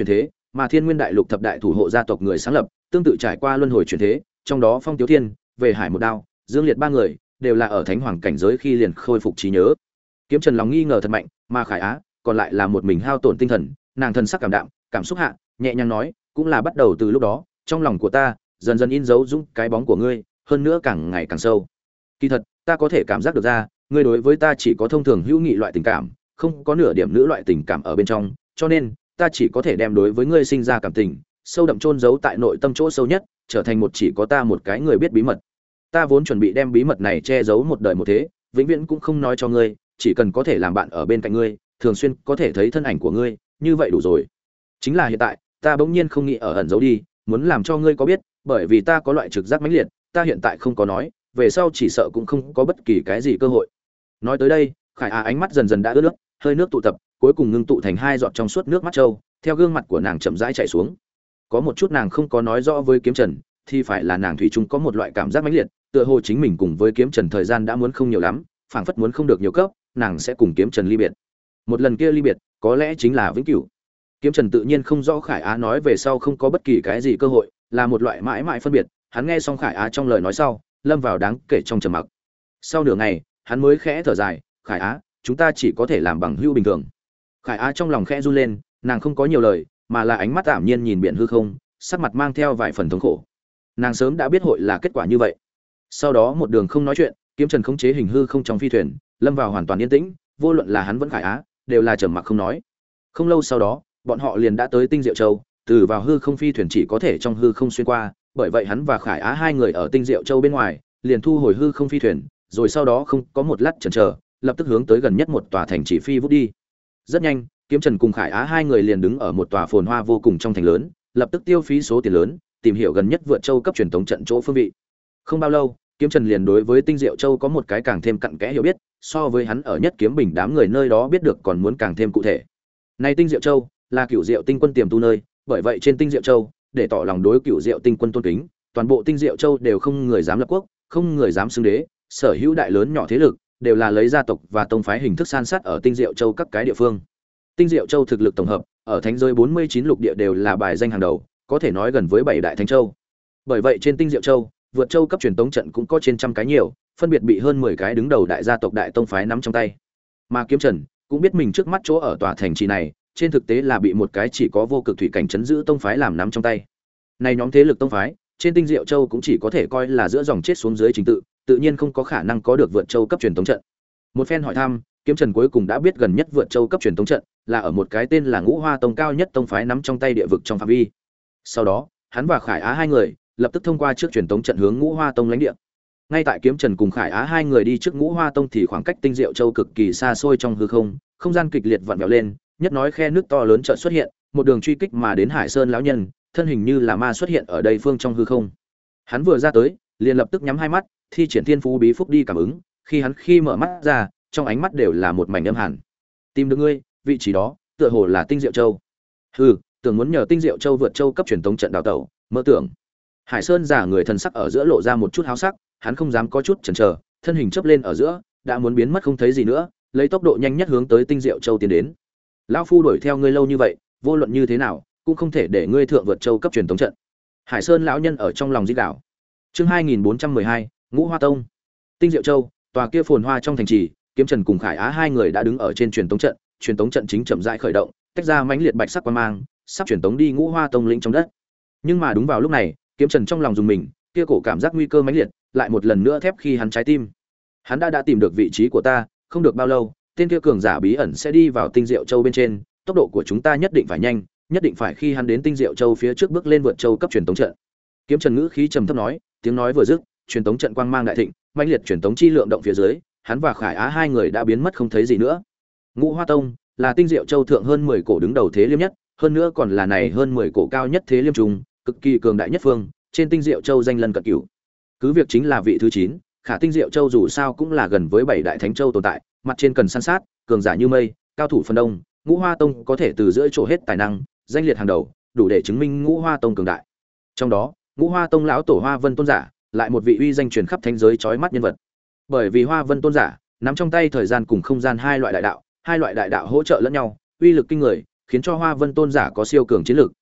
Speaker 1: mà Thiên Nguyên Đại Lục thập đại thủ hộ gia tộc người sáng lập, tương tự trải qua luân hồi chuyển thế, trong đó Phong Tiếu Thiên, Về Hải một đao, Dương Liệt ba người đều là ở thánh hoàng cảnh giới khi liền khôi phục trí nhớ. Kiếm Trần lòng nghi ngờ thật mạnh, mà Khải Á còn lại là một mình hao tổn tinh thần, nàng thần sắc cảm đạm, cảm xúc hạ, nhẹ nhàng nói, cũng là bắt đầu từ lúc đó, trong lòng của ta dần dần in dấu dũng cái bóng của ngươi, hơn nữa càng ngày càng sâu. Kỳ thật, ta có thể cảm giác được ra, ngươi đối với ta chỉ có thông thường hữu nghị loại tình cảm, không có nửa điểm nữ loại tình cảm ở bên trong, cho nên ta chỉ có thể đem đối với ngươi sinh ra cảm tình, sâu đậm chôn giấu tại nội tâm chỗ sâu nhất, trở thành một chỉ có ta một cái người biết bí mật. Ta vốn chuẩn bị đem bí mật này che giấu một đời một thế, vĩnh viễn cũng không nói cho ngươi, chỉ cần có thể làm bạn ở bên cạnh ngươi, thường xuyên có thể thấy thân ảnh của ngươi, như vậy đủ rồi. Chính là hiện tại, ta bỗng nhiên không nghĩ ở ẩn giấu đi, muốn làm cho ngươi có biết, bởi vì ta có loại trực giác mãnh liệt, ta hiện tại không có nói, về sau chỉ sợ cũng không có bất kỳ cái gì cơ hội. Nói tới đây, Khải Á ánh mắt dần dần đã ướt nước, hơi nước tụ tập, cuối cùng ngưng tụ thành hai giọt trong suốt nước mắt trâu, theo gương mặt của nàng chậm rãi chảy xuống. Có một chút nàng không có nói rõ với Kiếm Trần, thì phải là nàng thủy chung có một loại cảm giác mãnh liệt, tựa hồ chính mình cùng với Kiếm Trần thời gian đã muốn không nhiều lắm, phảng phất muốn không được nhiều cấp, nàng sẽ cùng Kiếm Trần ly biệt. Một lần kia ly biệt, có lẽ chính là vĩnh cửu. Kiếm Trần tự nhiên không rõ Khải Á nói về sau không có bất kỳ cái gì cơ hội, là một loại mãi mãi phân biệt. Hắn nghe xong Khải Á trong lời nói sau, lâm vào đáng kể trong trầm mặc. Sau nửa ngày, hắn mới khẽ thở dài, "Khải Á, chúng ta chỉ có thể làm bằng hữu bình thường." Khải Á trong lòng khẽ run lên, nàng không có nhiều lời, mà là ánh mắt tạm nhiên nhìn biển hư không, sắc mặt mang theo vài phần thống khổ. Nàng sớm đã biết hội là kết quả như vậy. Sau đó một đường không nói chuyện, Kiếm Trần khống chế hình hư không trong phi thuyền, lâm vào hoàn toàn yên tĩnh, vô luận là hắn vẫn Khải Á, đều là trầm mặc không nói. Không lâu sau đó, bọn họ liền đã tới Tinh Diệu Châu, từ vào hư không phi thuyền chỉ có thể trong hư không xuyên qua, bởi vậy hắn và Khải Á hai người ở Tinh Diệu Châu bên ngoài, liền thu hồi hư không phi thuyền, rồi sau đó không có một lát chần chờ, lập tức hướng tới gần nhất một tòa thành chỉ phi vút đi. Rất nhanh, Kiếm Trần cùng Khải Á hai người liền đứng ở một tòa phồn hoa vô cùng trong thành lớn, lập tức tiêu phí số tiền lớn, tìm hiểu gần nhất vượt châu cấp truyền tống trận chỗ phương vị. Không bao lâu, Kiếm Trần liền đối với Tinh Diệu Châu có một cái càng thêm cặn kẽ hiểu biết, so với hắn ở nhất Kiếm Bình đám người nơi đó biết được còn muốn càng thêm cụ thể. Này Tinh Diệu Châu là Cửu Diệu Tinh Quân tiềm tu nơi, bởi vậy trên Tinh Diệu Châu, để tỏ lòng đối Cửu Diệu Tinh Quân tôn kính, toàn bộ Tinh Diệu Châu đều không người dám lập quốc, không người dám xưng đế, sở hữu đại lớn nhỏ thế lực đều là lấy gia tộc và tông phái hình thức san sát ở Tinh Diệu Châu các cái địa phương. Tinh Diệu Châu thực lực tổng hợp, ở thánh giới 49 lục địa đều là bài danh hàng đầu, có thể nói gần với 7 đại thánh châu. Bởi vậy trên Tinh Diệu Châu, vượt châu cấp truyền tống trận cũng có trên trăm cái nhiều, phân biệt bị hơn 10 cái đứng đầu đại gia tộc đại tông phái nắm trong tay. Mà Kiếm Trần cũng biết mình trước mắt chỗ ở tòa thành trì này, trên thực tế là bị một cái chỉ có vô cực thủy cảnh trấn giữ tông phái làm nắm trong tay. Này nhóm thế lực tông phái, trên Tinh Diệu Châu cũng chỉ có thể coi là giữa dòng chết xuống dưới trình tự, tự nhiên không có khả năng có được vượt châu cấp truyền tống trận. Một phen hỏi thăm, Kiếm Trần cuối cùng đã biết gần nhất vượt châu cấp truyền tống trận là ở một cái tên là Ngũ Hoa Tông cao nhất tông phái nắm trong tay địa vực trong phạm vi. Sau đó, hắn và Khải Á hai người lập tức thông qua trước truyền tống trận hướng Ngũ Hoa Tông lãnh địa. Ngay tại Kiếm Trần cùng Khải Á hai người đi trước Ngũ Hoa Tông thì khoảng cách Tinh Diệu Châu cực kỳ xa xôi trong hư không, không gian kịch liệt vặn vẹo lên, nhất nói khe nước to lớn chợt xuất hiện, một đường truy kích mà đến Hải Sơn lão nhân, thân hình như là ma xuất hiện ở đây phương trong hư không. Hắn vừa ra tới, liền lập tức nhắm hai mắt, thi triển thiên phú bí phúc đi cảm ứng, khi mở mắt ra, trong ánh mắt đều là một mảnh âm hàn. Tìm được ngươi, vị trí đó, tựa hồ là Tinh Diệu Châu. Hừ, tưởng muốn nhờ Tinh Diệu Châu vượt châu cấp truyền tống trận đào tẩu, mơ tưởng. Hải Sơn giả người thần sắc ở giữa lộ ra một chút háo sắc, hắn không dám có chút chần chờ, thân hình chớp lên ở giữa, đã muốn biến mất không thấy gì nữa, lấy tốc độ nhanh nhất hướng tới Tinh Diệu Châu tiến đến. Lão phu đuổi theo ngươi lâu như vậy, vô luận như thế nào, cũng không thể để ngươi thượng vượt châu cấp truyền tống trận. Hải Sơn lão nhân ở trong lòng rít gào. Chương 2412, Ngũ Hoa Tông. Tinh Diệu Châu, tòa kia phồn hoa trong thành trì, Kiếm Trần cùng Khải Á hai người đã đứng ở trên truyền tống trận chính chậm rãi khởi động, tách ra mãnh liệt bạch sắc quang mang, sắp truyền tống đi Ngũ Hoa Tông lĩnh trong đất. Nhưng mà đúng vào lúc này, Kiếm Trần trong lòng dùng mình, kia cổ cảm giác nguy cơ mãnh liệt, lại một lần nữa thép khi hắn trái tim. Hắn đã tìm được vị trí của ta, không được bao lâu, tên kia cường giả bí ẩn sẽ đi vào Tinh Diệu Châu bên trên, tốc độ của chúng ta nhất định phải nhanh, nhất định phải khi hắn đến Tinh Diệu Châu phía trước bước lên vượt châu cấp truyền tống trận. Kiếm Trần ngữ khí trầm thấp nói, tiếng nói vừa dứt, truyền tống trận quang mang đại thịnh, mãnh liệt truyền tống chi lượng động phía dưới, hắn và Khải Á hai người đã biến mất không thấy gì nữa. Ngũ Hoa Tông là Tinh Diệu Châu thượng hơn 10 cổ đứng đầu thế liêm nhất, hơn nữa còn là này hơn 10 cổ cao nhất thế liêm trùng, cực kỳ cường đại nhất phương, trên Tinh Diệu Châu danh lân cận cửu. Cứ việc chính là vị thứ 9, khả Tinh Diệu Châu dù sao cũng là gần với 7 đại thánh châu tồn tại, mặt trên cần san sát, cường giả như mây, cao thủ phần đông, Ngũ Hoa Tông có thể từ giữa chỗ hết tài năng, danh liệt hàng đầu, đủ để chứng minh Ngũ Hoa Tông cường đại. Trong đó, Ngũ Hoa Tông lão tổ Hoa Vân Tôn giả, lại một vị uy danh truyền khắp thánh giới chói mắt nhân vật. Bởi vì Hoa Vân Tôn giả nắm trong tay thời gian cùng không gian hai loại đại đạo hỗ trợ lẫn nhau, uy lực kinh người, khiến cho Hoa Vân Tôn giả có siêu cường chiến lực,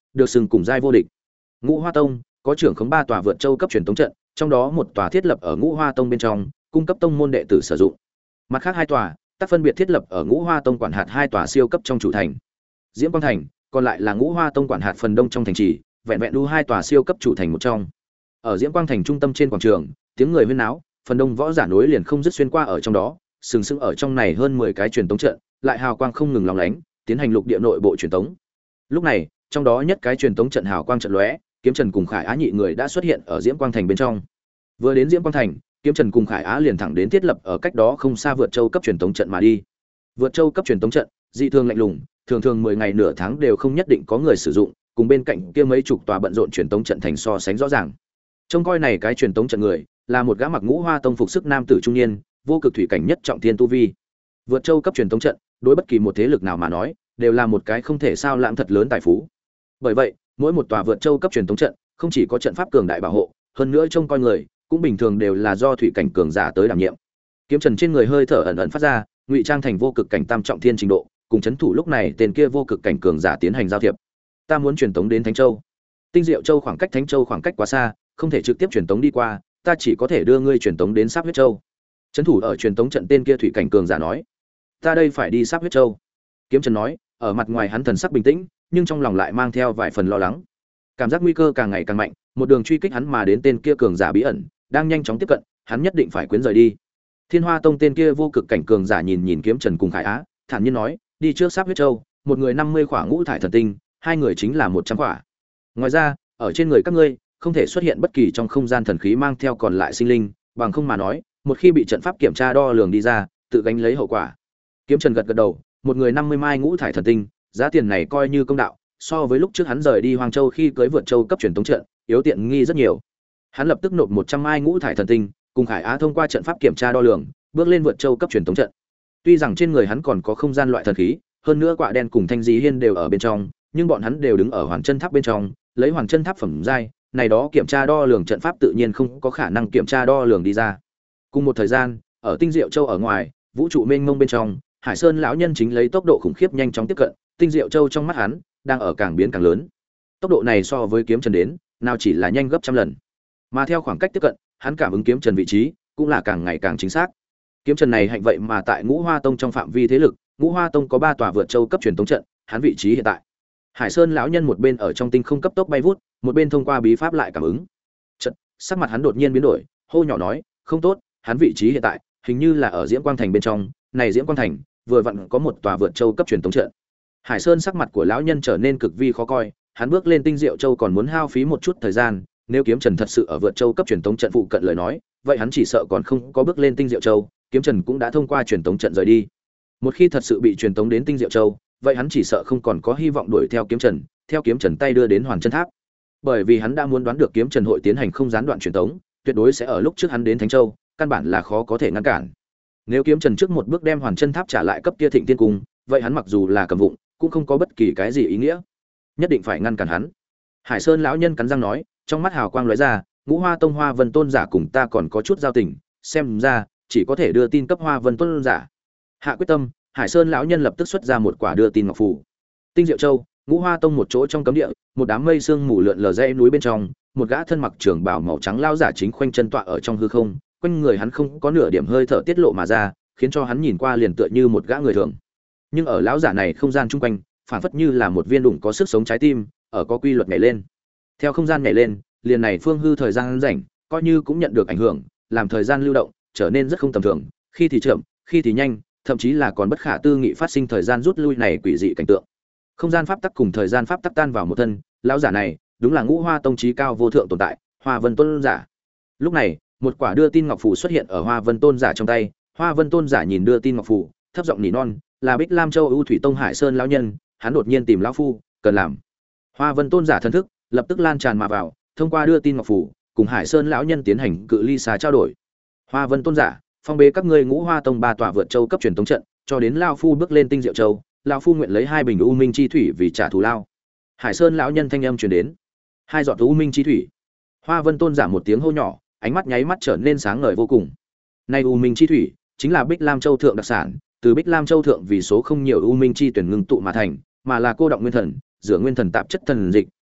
Speaker 1: được xưng cùng giai vô địch. Ngũ Hoa Tông có trưởng khống 3 tòa vượt châu cấp truyền tống trận, trong đó một tòa thiết lập ở Ngũ Hoa Tông bên trong, cung cấp tông môn đệ tử sử dụng. Mặt khác 2 tòa, tác phân biệt thiết lập ở Ngũ Hoa Tông quản hạt 2 tòa siêu cấp trong chủ thành. Diễm Quang Thành, còn lại là Ngũ Hoa Tông quản hạt phần đông trong thành trì, vẹn vẹn đu 2 tòa siêu cấp chủ thành một trong. Ở Diễm Quang Thành trung tâm trên quảng trường, tiếng người huyên náo, phần đông võ giả nối liền không dứt xuyên qua ở trong đó, sừng sững ở trong này hơn 10 cái truyền tống trận, lại hào quang không ngừng lóng lánh, tiến hành lục địa nội bộ truyền tống. Lúc này, trong đó nhất cái truyền tống trận hào quang trận lóe, Kiếm Trần cùng Khải Á nhị người đã xuất hiện ở Diễm Quang Thành bên trong. Vừa đến Diễm Quang Thành, Kiếm Trần cùng Khải Á liền thẳng đến thiết lập ở cách đó không xa vượt châu cấp truyền tống trận mà đi. Vượt châu cấp truyền tống trận, dị thường lạnh lùng, thường thường 10 ngày nửa tháng đều không nhất định có người sử dụng, cùng bên cạnh kia mấy chục tòa bận rộn truyền tống trận thành so sánh rõ ràng. Trông coi này cái truyền tống trận người, là một gã mặc Ngũ Hoa Tông phục sức nam tử trung niên, vô cực thủy cảnh nhất trọng thiên tu vi. Vượt châu cấp truyền tống trận, đối bất kỳ một thế lực nào mà nói, đều là một cái không thể sao lãng thật lớn tài phú. Bởi vậy, mỗi một tòa vượt châu cấp truyền tống trận, không chỉ có trận pháp cường đại bảo hộ, hơn nữa trông coi người, cũng bình thường đều là do thủy cảnh cường giả tới đảm nhiệm. Kiếm Trần trên người hơi thở ẩn ẩn phát ra, ngụy trang thành vô cực cảnh tam trọng thiên trình độ, cùng chấn thủ lúc này tên kia vô cực cảnh cường giả tiến hành giao thiệp. Ta muốn truyền tống đến Thánh Châu. Tinh Diệu Châu khoảng cách Thánh Châu khoảng cách quá xa, không thể trực tiếp truyền tống đi qua, ta chỉ có thể đưa ngươi truyền tống đến Sáp Huyết Châu. Chấn thủ ở truyền tống trận tên kia thủy cảnh cường giả nói, ta đây phải đi Sáp Huyết Châu. Kiếm Trần nói, ở mặt ngoài hắn thần sắc bình tĩnh, nhưng trong lòng lại mang theo vài phần lo lắng. Cảm giác nguy cơ càng ngày càng mạnh, một đường truy kích hắn mà đến tên kia cường giả bí ẩn, đang nhanh chóng tiếp cận, hắn nhất định phải quyến rời đi. Thiên Hoa Tông tên kia vô cực cảnh cường giả nhìn nhìn Kiếm Trần cùng Khải Á, thản nhiên nói, đi trước Sáp Huyết Châu, một người 50 khỏa ngũ thải thần tinh, hai người chính là 100 khỏa. Ngoài ra, ở trên người các ngươi không thể xuất hiện bất kỳ trong không gian thần khí mang theo còn lại sinh linh, bằng không mà nói, một khi bị trận pháp kiểm tra đo lường đi ra, tự gánh lấy hậu quả. Kiếm Trần gật gật đầu, một người 50 mai ngũ thải thần tinh, giá tiền này coi như công đạo, so với lúc trước hắn rời đi Hoàng Châu khi cưới vượt châu cấp truyền tống trận, yếu tiện nghi rất nhiều. Hắn lập tức nộp 100 mai ngũ thải thần tinh, cùng Khải Á thông qua trận pháp kiểm tra đo lường, bước lên vượt châu cấp truyền tống trận. Tuy rằng trên người hắn còn có không gian loại thần khí, hơn nữa Quạ Đen cùng Thanh Dí Hiên đều ở bên trong, nhưng bọn hắn đều đứng ở Hoàn Chân Tháp bên trong, lấy Hoàn Chân Tháp phẩm giai, này đó kiểm tra đo lường trận pháp tự nhiên không có khả năng kiểm tra đo lường đi ra. Cùng một thời gian, ở Tinh Diệu Châu ở ngoài, vũ trụ mênh mông bên trong, Hải Sơn lão nhân chính lấy tốc độ khủng khiếp nhanh chóng tiếp cận, Tinh Diệu Châu trong mắt hắn đang ở càng biến càng lớn. Tốc độ này so với Kiếm Trần đến, nào chỉ là nhanh gấp trăm lần. Mà theo khoảng cách tiếp cận, hắn cảm ứng Kiếm Trần vị trí cũng là càng ngày càng chính xác. Kiếm Trần này hạnh vậy mà tại Ngũ Hoa Tông trong phạm vi thế lực, Ngũ Hoa Tông có 3 tòa vượt châu cấp truyền tống trận, hắn vị trí hiện tại. Hải Sơn lão nhân một bên ở trong tinh không cấp tốc bay vút, một bên thông qua bí pháp lại cảm ứng. Chợt, sắc mặt hắn đột nhiên biến đổi, hô nhỏ nói, không tốt, hắn vị trí hiện tại hình như là ở Diễm Quang Thành bên trong, này Diễm Quang Thành vừa vặn có một tòa vượt châu cấp truyền tống trận. Hải Sơn sắc mặt của lão nhân trở nên cực vi khó coi, hắn bước lên Tinh Diệu Châu còn muốn hao phí một chút thời gian, nếu Kiếm Trần thật sự ở vượt châu cấp truyền tống trận phụ cận lời nói, vậy hắn chỉ sợ còn không có bước lên Tinh Diệu Châu, Kiếm Trần cũng đã thông qua truyền tống trận rời đi. Một khi thật sự bị truyền tống đến Tinh Diệu Châu, vậy hắn chỉ sợ không còn có hy vọng đuổi theo Kiếm Trần, theo Kiếm Trần tay đưa đến Hoàn Chân Tháp. Bởi vì hắn đã muốn đoán được Kiếm Trần hội tiến hành không gián đoạn truyền tống, tuyệt đối sẽ ở lúc trước hắn đến Thánh Châu, căn bản là khó có thể ngăn cản. Nếu Kiếm Trần trước một bước đem Hoàn Chân Tháp trả lại cấp kia Thịnh Tiên Cung, vậy hắn mặc dù là cầm vụng, cũng không có bất kỳ cái gì ý nghĩa. Nhất định phải ngăn cản hắn. Hải Sơn lão nhân cắn răng nói, trong mắt hào quang lóe ra, Ngũ Hoa Tông Hoa Vân Tôn giả cùng ta còn có chút giao tình, xem ra chỉ có thể đưa tin cấp Hoa Vân Tôn giả. Hạ quyết tâm, Hải Sơn lão nhân lập tức xuất ra một quả đưa tin ngọc phù. Tinh Diệu Châu, Ngũ Hoa Tông một chỗ trong cấm địa, một đám mây sương mù lượn lờ dãy núi bên trong, một gã thân mặc trường bào màu trắng lão giả chính khoanh chân tọa ở trong hư không, quanh người hắn không có nửa điểm hơi thở tiết lộ mà ra, khiến cho hắn nhìn qua liền tựa như một gã người thường. Nhưng ở lão giả này không gian chung quanh, phản phất như là một viên đụng có sức sống trái tim, ở có quy luật nhảy lên. Theo không gian nhảy lên, liền này phương hư thời gian rảnh, coi như cũng nhận được ảnh hưởng, làm thời gian lưu động trở nên rất không tầm thường, khi thì chậm, khi thì nhanh, thậm chí là còn bất khả tư nghị phát sinh thời gian rút lui này quỷ dị cảnh tượng. Không gian pháp tắc cùng thời gian pháp tắc tan vào một thân, lão giả này đúng là Ngũ Hoa Tông chí cao vô thượng tồn tại, Hoa Vân Tôn giả. Lúc này, một quả đưa tin ngọc phù xuất hiện ở Hoa Vân Tôn giả trong tay, Hoa Vân Tôn giả nhìn đưa tin ngọc phù, thấp giọng nỉ non, là Bích Lam Châu ưu thủy tông Hải Sơn lão nhân, hắn đột nhiên tìm lão phu, cần làm. Hoa Vân Tôn giả thân thức lập tức lan tràn mà vào, thông qua đưa tin ngọc phù, cùng Hải Sơn lão nhân tiến hành cự ly xa trao đổi. Hoa Vân Tôn giả, phong bế các ngươi Ngũ Hoa Tông 3 tòa vượt châu cấp truyền tống trận, cho đến lão phu bước lên Tinh Diệu Châu, lão phu nguyện lấy 2 bình u minh chi thủy vì trả thù lao. Hải Sơn lão nhân thanh âm truyền đến. 2 giọt u minh chi thủy. Hoa Vân Tôn giả một tiếng hô nhỏ, ánh mắt nháy mắt trở nên sáng ngời vô cùng. Nay u minh chi thủy chính là Bích Lam Châu thượng đặc sản, từ Bích Lam Châu thượng vì số không nhiều u minh chi tuyển ngưng tụ mà thành, mà là cô động nguyên thần, rửa nguyên thần tạp chất thần dịch,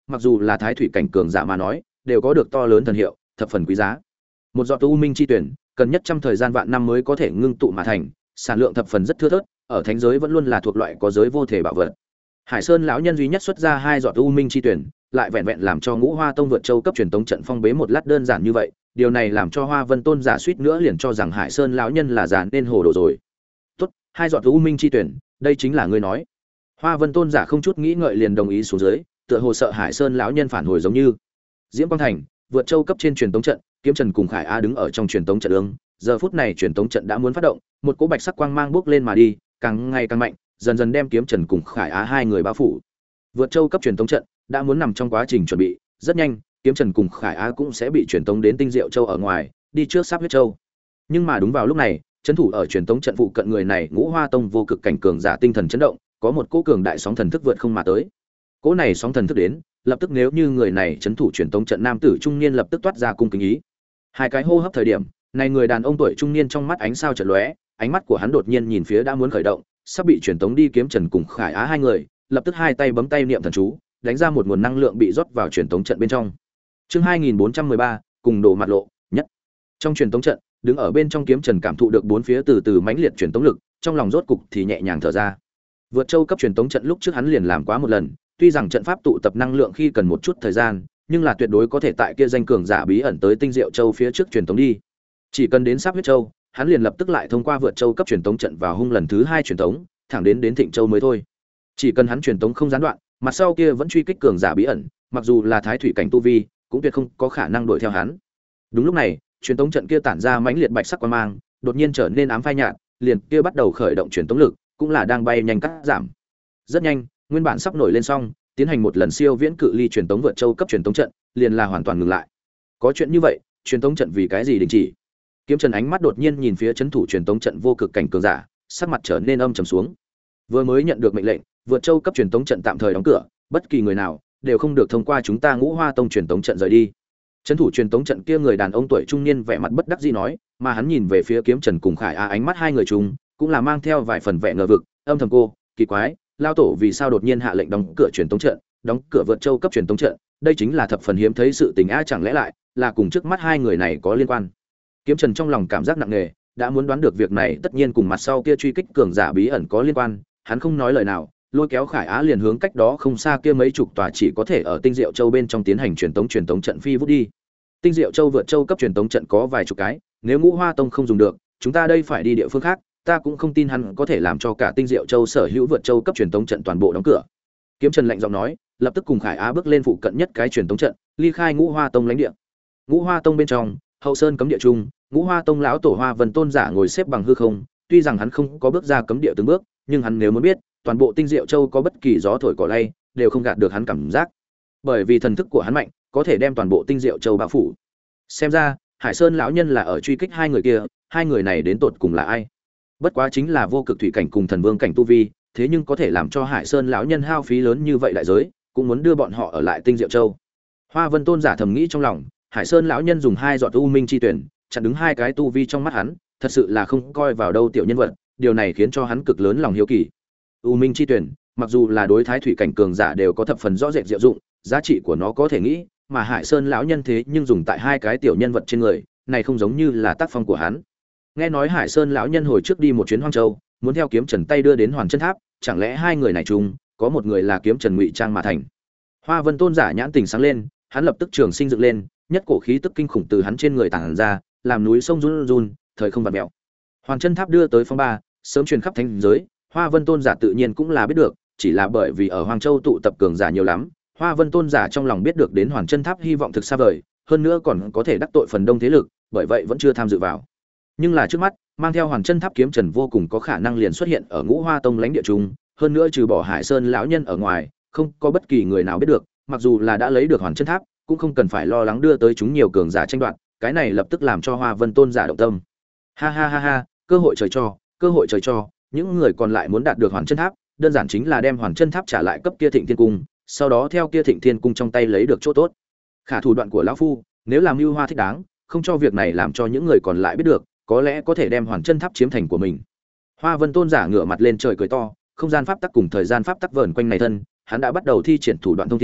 Speaker 1: mặc dù là thái thủy cảnh cường giả mà nói đều có được to lớn thần hiệu, thập phần quý giá. Một giọt u minh chi tuyển cần nhất trăm thời gian vạn năm mới có thể ngưng tụ mà thành, sản lượng thập phần rất thưa thớt, ở thánh giới vẫn luôn là thuộc loại có giới vô thể bảo vật. Hải Sơn lão nhân duy nhất xuất ra 2 giọt u minh chi tuyển, lại vẹn vẹn làm cho Ngũ Hoa Tông vượt châu cấp truyền tống trận phong bế một lát đơn giản như vậy, điều này làm cho Hoa Vân Tôn giả suýt nữa liền cho rằng Hải Sơn lão nhân là già nên hồ đồ rồi. "Tốt, 2 giọt u minh chi tuyển, đây chính là ngươi nói." Hoa Vân Tôn giả không chút nghĩ ngợi liền đồng ý xuống dưới, tựa hồ sợ Hải Sơn lão nhân phản hồi giống như. Diễm Quang Thành, vượt châu cấp trên truyền tống trận, Kiếm Trần cùng Khải A đứng ở trong truyền tống trận ương, giờ phút này truyền tống trận đã muốn phát động, một cỗ bạch sắc quang mang bốc lên mà đi, càng ngày càng mạnh, dần dần đem Kiếm Trần cùng Khải Á hai người bao phủ. Vượt châu cấp truyền tống trận đã muốn nằm trong quá trình chuẩn bị, rất nhanh, Kiếm Trần cùng Khải Á cũng sẽ bị truyền tống đến Tinh Diệu Châu ở ngoài, đi trước Sáp Huyết Châu. Nhưng mà đúng vào lúc này, trấn thủ ở truyền tống trận phụ cận người này, Ngũ Hoa Tông vô cực cảnh cường giả tinh thần chấn động, có một cỗ cường đại sóng thần thức vượt không mà tới. Cỗ này sóng thần thức đến, lập tức nếu như người này trấn thủ truyền tống trận nam tử trung niên lập tức toát ra cung kính ý. Hai cái hô hấp thời điểm, này người đàn ông tuổi trung niên trong mắt ánh sao chợt lóe, ánh mắt của hắn đột nhiên nhìn phía đã muốn khởi động, sắp bị truyền tống đi Kiếm Trần cùng Khải Á hai người, lập tức hai tay bấm tay niệm thần chú, đánh ra một nguồn năng lượng bị rót vào truyền tống trận bên trong. Chương 2413, cùng đồ mặt lộ, nhất. Trong truyền tống trận, đứng ở bên trong Kiếm Trần cảm thụ được bốn phía từ từ mãnh liệt truyền tống lực, trong lòng rốt cục thì nhẹ nhàng thở ra. Vượt châu cấp truyền tống trận lúc trước hắn liền làm quá một lần, tuy rằng trận pháp tụ tập năng lượng khi cần một chút thời gian, nhưng là tuyệt đối có thể tại kia danh cường giả bí ẩn tới Tinh Diệu Châu phía trước truyền tống đi. Chỉ cần đến Sáp Huyết Châu, hắn liền lập tức lại thông qua vượt châu cấp truyền tống trận vào hung lần thứ 2 truyền tống, thẳng đến Thịnh Châu mới thôi. Chỉ cần hắn truyền tống không gián đoạn, mặt sau kia vẫn truy kích cường giả bí ẩn, mặc dù là thái thủy cảnh tu vi, cũng tuyệt không có khả năng đuổi theo hắn. Đúng lúc này, truyền tống trận kia tản ra mãnh liệt bạch sắc quang mang, đột nhiên trở nên ám phai nhạt, liền kia bắt đầu khởi động truyền tống lực, cũng là đang bay nhanh cắt giảm. Rất nhanh, nguyên bản sắp nổi lên xong, tiến hành một lần siêu viễn cự ly truyền tống vượt châu cấp truyền tống trận, liền là hoàn toàn ngừng lại. Có chuyện như vậy, truyền tống trận vì cái gì đình chỉ? Kiếm Trần ánh mắt đột nhiên nhìn phía trấn thủ truyền tống trận vô cực cảnh cường giả, sắc mặt trở nên âm trầm xuống. Vừa mới nhận được mệnh lệnh, vượt châu cấp truyền tống trận tạm thời đóng cửa, bất kỳ người nào đều không được thông qua chúng ta Ngũ Hoa Tông truyền tống trận rời đi. Trấn thủ truyền tống trận kia người đàn ông tuổi trung niên vẻ mặt bất đắc dĩ nói, mà hắn nhìn về phía Kiếm Trần cùng Khải Á, ánh mắt hai người chung cũng là mang theo vài phần vẻ ngờ vực, âm thầm cô, kỳ quái, lao tổ vì sao đột nhiên hạ lệnh đóng cửa truyền tống trận, đóng cửa vượt châu cấp truyền tống trận, đây chính là thập phần hiếm thấy sự tình a, chẳng lẽ lại là cùng trước mắt hai người này có liên quan. Kiếm Trần trong lòng cảm giác nặng nề, đã muốn đoán được việc này tất nhiên cùng mặt sau kia truy kích cường giả bí ẩn có liên quan, hắn không nói lời nào, lôi kéo Khải Á liền hướng cách đó không xa kia mấy chục tòa chỉ có thể ở Tinh Diệu Châu bên trong tiến hành truyền tống trận phi vút đi. Tinh Diệu Châu vượt châu cấp truyền tống trận có vài chục cái, nếu Ngũ Hoa Tông không dùng được, chúng ta đây phải đi địa phương khác, ta cũng không tin hắn có thể làm cho cả Tinh Diệu Châu sở hữu vượt châu cấp truyền tống trận toàn bộ đóng cửa. Kiếm Trần lạnh giọng nói, lập tức cùng Khải Á bước lên phụ cận nhất cái truyền tống trận, ly khai Ngũ Hoa Tông lãnh địa. Ngũ Hoa Tông bên trong, Hậu Sơn cấm địa trung, Ngũ Hoa Tông lão tổ Hoa Vân Tôn giả ngồi xếp bằng hư không, tuy rằng hắn không có bước ra cấm địa từng bước, nhưng hắn nếu muốn biết, toàn bộ Tinh Diệu Châu có bất kỳ gió thổi cỏ lay, đều không gạt được hắn cảm giác. Bởi vì thần thức của hắn mạnh, có thể đem toàn bộ Tinh Diệu Châu bao phủ. Xem ra, Hải Sơn lão nhân là ở truy kích hai người kia, hai người này đến tột cùng là ai? Bất quá chính là vô cực thủy cảnh cùng thần vương cảnh tu vi, thế nhưng có thể làm cho Hải Sơn lão nhân hao phí lớn như vậy đại giới, cũng muốn đưa bọn họ ở lại Tinh Diệu Châu. Hoa Vân Tôn giả thầm nghĩ trong lòng, Hải Sơn lão nhân dùng 2 giọt u minh chi tuyển, chặn đứng 2 cái tu vi trong mắt hắn, thật sự là không coi vào đâu tiểu nhân vật, điều này khiến cho hắn cực lớn lòng hiếu kỳ. U minh chi tuyển, mặc dù là đối thái thủy cảnh cường giả đều có thập phần rõ rệt diệu dụng, giá trị của nó có thể nghĩ, mà Hải Sơn lão nhân thế nhưng dùng tại 2 cái tiểu nhân vật trên người, này không giống như là tác phong của hắn. Nghe nói Hải Sơn lão nhân hồi trước đi một chuyến Hoang Châu, muốn theo Kiếm Trần tay đưa đến Hoàn Chân Tháp, chẳng lẽ hai người này chung có một người là Kiếm Trần ngụy trang mà thành? Hoa Vân Tôn giả nhãn tình sáng lên, hắn lập tức trường sinh dựng lên, nhất cổ khí tức kinh khủng từ hắn trên người tản ra, làm núi sông run run, thời không vặn mèo. Hoàn Chân Tháp đưa tới phong ba, sớm truyền khắp thánh giới, Hoa Vân Tôn giả tự nhiên cũng là biết được, chỉ là bởi vì ở Hoàng Châu tụ tập cường giả nhiều lắm, Hoa Vân Tôn giả trong lòng biết được đến Hoàn Chân Tháp hy vọng thực xa vời, hơn nữa còn có thể đắc tội phần đông thế lực, bởi vậy vẫn chưa tham dự vào. Nhưng là trước mắt, mang theo Hoàn Chân Tháp Kiếm Trần vô cùng có khả năng liền xuất hiện ở Ngũ Hoa Tông lãnh địa trung, hơn nữa trừ bỏ Hải Sơn lão nhân ở ngoài, không có bất kỳ người nào biết được, mặc dù là đã lấy được Hoàn Chân Tháp, cũng không cần phải lo lắng đưa tới chúng nhiều cường giả tranh đoạt, cái này lập tức làm cho Hoa Vân Tôn giả động tâm. Ha ha ha ha, cơ hội trời cho, cơ hội trời cho, những người còn lại muốn đạt được Hoàn Chân Tháp, đơn giản chính là đem Hoàn Chân Tháp trả lại cấp kia Thịnh Thiên Cung, sau đó theo kia Thịnh Thiên Cung trong tay lấy được chỗ tốt. Khả thủ đoạn của lão phu, nếu làm mưu hoa thích đáng, không cho việc này làm cho những người còn lại biết được, có lẽ có thể đem Hoàn Chân Tháp chiếm thành của mình. Hoa Vân Tôn giả ngửa mặt lên trời cười to, không gian pháp tắc cùng thời gian pháp tắc vờn quanh này thân, hắn đã bắt đầu thi triển thủ đoạn thông thiên,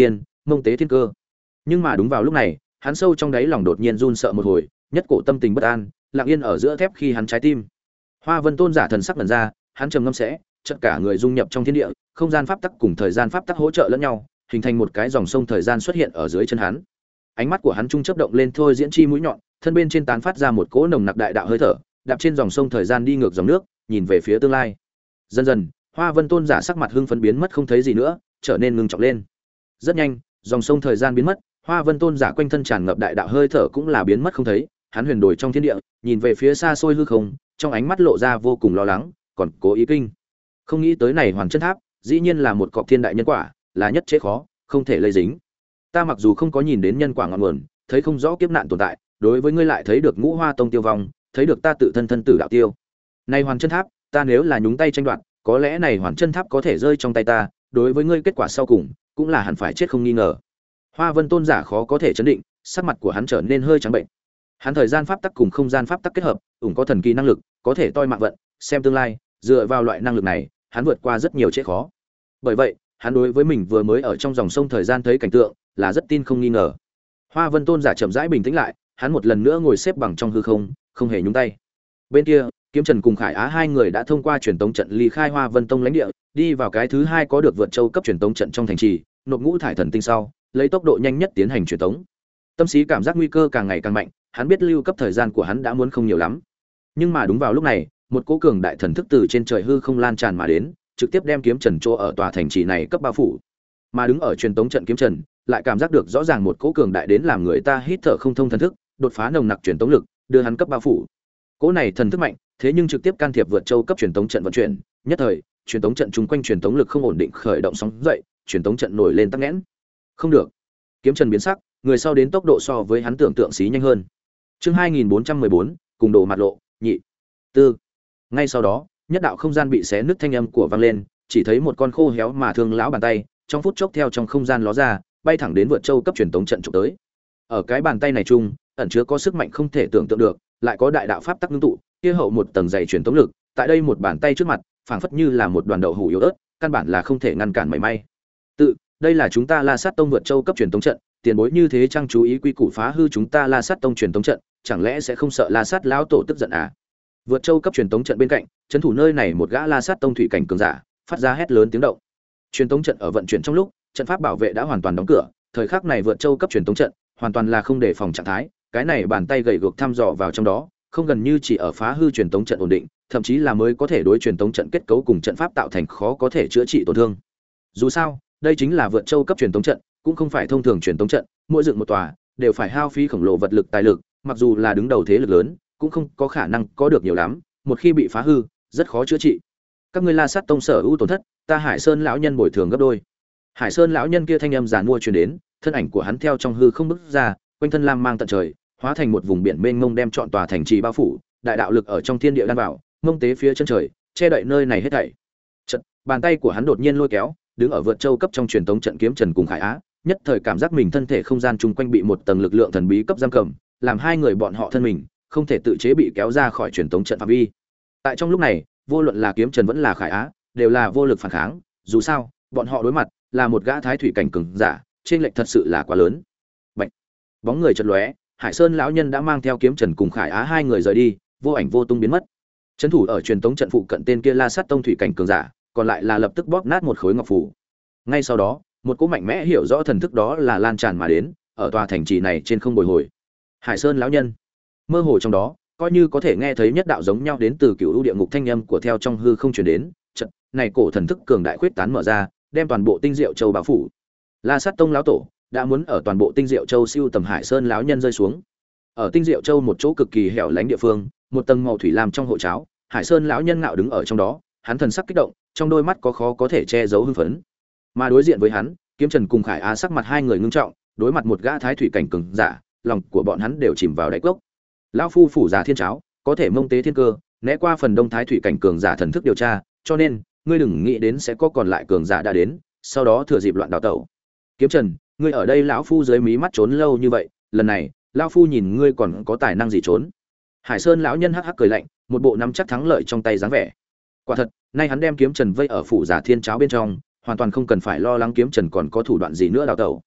Speaker 1: mông tế thiên cơ. Nhưng mà đúng vào lúc này, hắn sâu trong đáy lòng đột nhiên run sợ một hồi, nhất cổ tâm tình bất an, lặng yên ở giữa thép khi hắn trái tim. Hoa Vân Tôn giả thần sắc lần ra, hắn trầm ngâm sẽ, chợt cả người dung nhập trong thiên địa, không gian pháp tắc cùng thời gian pháp tắc hỗ trợ lẫn nhau, hình thành một cái dòng sông thời gian xuất hiện ở dưới chân hắn. Ánh mắt của hắn trung chớp động lên thôi diễn chi mũi nhọn, thân bên trên tán phát ra một cỗ nồng nặc đại đạo hơi thở, đạp trên dòng sông thời gian đi ngược dòng nước, nhìn về phía tương lai. Dần dần, Hoa Vân Tôn giả sắc mặt hưng phấn biến mất không thấy gì nữa, trở nên ngưng trọng lên. Rất nhanh, dòng sông thời gian biến mất, Hoa Vân Tôn giả quanh thân tràn ngập đại đạo hơi thở cũng là biến mất không thấy, hắn huyền đổi trong thiên địa, nhìn về phía xa xôi hư không, trong ánh mắt lộ ra vô cùng lo lắng, còn cố ý kinh. Không nghĩ tới này Hoàn Chân Tháp, dĩ nhiên là một cọc thiên đại nhân quả, là nhất chế khó, không thể lây dính. Ta mặc dù không có nhìn đến nhân quả ngọn nguồn, thấy không rõ kiếp nạn tồn tại, đối với ngươi lại thấy được Ngũ Hoa Tông tiêu vong, thấy được ta tự thân thân tử đạo tiêu. Này Hoàn Chân Tháp, ta nếu là nhúng tay tranh đoạt, có lẽ này Hoàn Chân Tháp có thể rơi trong tay ta, đối với ngươi kết quả sau cùng, cũng là hẳn phải chết không nghi ngờ. Hoa Vân Tôn giả khó có thể chấn định, sắc mặt của hắn trở nên hơi trắng bệnh. Hắn thời gian pháp tắc cùng không gian pháp tắc kết hợp, ủng có thần kỳ năng lực, có thể toi mạng vận, xem tương lai, dựa vào loại năng lực này, hắn vượt qua rất nhiều chết khó. Bởi vậy, hắn đối với mình vừa mới ở trong dòng sông thời gian thấy cảnh tượng, là rất tin không nghi ngờ. Hoa Vân Tôn giả chậm rãi bình tĩnh lại, hắn một lần nữa ngồi xếp bằng trong hư không, không hề nhúng tay. Bên kia, Kiếm Trần cùng Khải Á hai người đã thông qua truyền tống trận ly khai Hoa Vân Tông lãnh địa, đi vào cái thứ hai có được vượt châu cấp truyền tống trận trong thành trì, nộp ngũ thải thần tinh sau, lấy tốc độ nhanh nhất tiến hành truyền tống. Tâm sĩ cảm giác nguy cơ càng ngày càng mạnh, hắn biết lưu cấp thời gian của hắn đã muốn không nhiều lắm. Nhưng mà đúng vào lúc này, một cỗ cường đại thần thức từ trên trời hư không lan tràn mà đến, trực tiếp đem Kiếm Trần chỗ ở tòa thành trì này cấp bao phủ. Mà đứng ở truyền tống trận Kiếm Trần, lại cảm giác được rõ ràng một cỗ cường đại đến làm người ta hít thở không thông thần thức, đột phá nồng nặc truyền tống lực, đưa hắn cấp bao phủ. Cỗ này thần thức mạnh, thế nhưng trực tiếp can thiệp vượt châu cấp truyền tống trận vận chuyển, nhất thời, truyền tống trận chung quanh truyền tống lực không ổn định khởi động sóng dậy, truyền tống trận nổi lên tắc nghẽn. Không được. Kiếm Trần biến sắc, người sau đến tốc độ so với hắn tưởng tượng xí nhanh hơn. Chương 2414, cùng độ mặt lộ, nhị. Tư. Ngay sau đó, nhất đạo không gian bị xé nứt thanh âm của vang lên, chỉ thấy một con khô héo mà thương lão bàn tay, trong phút chốc theo trong không gian ló ra, bay thẳng đến vượt châu cấp truyền tống trận chụp tới. Ở cái bàn tay này chung, ẩn chứa có sức mạnh không thể tưởng tượng được, lại có đại đạo pháp tắc ngưng tụ, kia hậu một tầng dày truyền tống lực, tại đây một bàn tay trước mặt, phảng phất như là một đoàn đậu hũ yếu ớt, căn bản là không thể ngăn cản mảy may. Đây là chúng ta La Sát Tông vượt châu cấp truyền tống trận, tiền bối như thế chăng chú ý quy củ phá hư chúng ta La Sát Tông truyền tống trận, chẳng lẽ sẽ không sợ La Sát lão tổ tức giận à? Vượt châu cấp truyền tống trận bên cạnh, trấn thủ nơi này một gã La Sát Tông thủy cảnh cường giả, phát ra hét lớn tiếng động. Truyền tống trận ở vận chuyển trong lúc, trận pháp bảo vệ đã hoàn toàn đóng cửa, thời khắc này vượt châu cấp truyền tống trận, hoàn toàn là không để phòng trạng thái, cái này bàn tay gầy guộc thăm dò vào trong đó, không gần như chỉ ở phá hư truyền tống trận ổn định, thậm chí là mới có thể đối truyền tống trận kết cấu cùng trận pháp tạo thành khó có thể chữa trị tổn thương. Dù sao, đây chính là vượt châu cấp truyền tống trận, cũng không phải thông thường truyền tống trận, mỗi dựng một tòa đều phải hao phí khổng lồ vật lực tài lực, mặc dù là đứng đầu thế lực lớn, cũng không có khả năng có được nhiều lắm, một khi bị phá hư, rất khó chữa trị. Các ngươi La Sát Tông sở ưu tổn thất, ta Hải Sơn lão nhân bồi thường gấp đôi. Hải Sơn lão nhân kia thanh âm giàn mua truyền đến, thân ảnh của hắn theo trong hư không bước ra, quanh thân lam mang tận trời, hóa thành một vùng biển mênh mông đem trọn tòa thành trì bao phủ, đại đạo lực ở trong thiên địa đan vào, mông tế phía chân trời, che đậy nơi này hết thảy. Chợt, bàn tay của hắn đột nhiên lôi kéo, đứng ở vượt châu cấp trong truyền tống trận Kiếm Trần cùng Khải Á, nhất thời cảm giác mình thân thể không gian chung quanh bị một tầng lực lượng thần bí cấp giam cầm, làm hai người bọn họ thân mình không thể tự chế bị kéo ra khỏi truyền tống trận phạm vi. Tại trong lúc này, vô luận là Kiếm Trần vẫn là Khải Á, đều là vô lực phản kháng, dù sao, bọn họ đối mặt là một gã thái thủy cảnh cường giả, trên lệch thật sự là quá lớn. Bạch. Bóng người chợt lóe, Hải Sơn lão nhân đã mang theo Kiếm Trần cùng Khải Á hai người rời đi, vô ảnh vô tung biến mất. Trấn thủ ở truyền tống trận phụ cận tên kia La Sát Tông thủy cảnh cường giả, còn lại là lập tức bóp nát một khối ngọc phù. Ngay sau đó, một cỗ mạnh mẽ hiểu rõ thần thức đó là lan tràn mà đến, ở tòa thành trì này trên không bồi hồi. Hải Sơn lão nhân, mơ hồ trong đó, coi như có thể nghe thấy nhất đạo giống nhau đến từ cựu u địa ngục thanh âm của theo trong hư không truyền đến, trận này cổ thần thức cường đại khuyết tán mở ra, đem toàn bộ Tinh Diệu Châu bao phủ. La Sát Tông lão tổ đã muốn ở toàn bộ Tinh Diệu Châu siêu tầm Hải Sơn lão nhân rơi xuống. Ở Tinh Diệu Châu một chỗ cực kỳ hẻo lánh địa phương, một tầng màu thủy lam trong hộ cháo, Hải Sơn lão nhân ngạo đứng ở trong đó, hắn thần sắc kích động, trong đôi mắt có khó có thể che giấu hưng phấn. Mà đối diện với hắn, Kiếm Trần cùng Khải Á sắc mặt hai người ngưng trọng, đối mặt một gã thái thủy cảnh cường giả, lòng của bọn hắn đều chìm vào đáy cốc. Lão phu phủ giả thiên cháo, có thể mông tế thiên cơ, né qua phần đông thái thủy cảnh cường giả thần thức điều tra, cho nên ngươi đừng nghĩ đến sẽ có còn lại cường giả đã đến, sau đó thừa dịp loạn đào tẩu. Kiếm Trần, ngươi ở đây lão phu dưới mí mắt trốn lâu như vậy, lần này, lão phu nhìn ngươi còn có tài năng gì trốn. Hải Sơn lão nhân hắc hắc cười lạnh, một bộ nắm chắc thắng lợi trong tay dáng vẻ. Quả thật, nay hắn đem Kiếm Trần vây ở phủ giả thiên cháo bên trong, hoàn toàn không cần phải lo lắng Kiếm Trần còn có thủ đoạn gì nữa đào tẩu.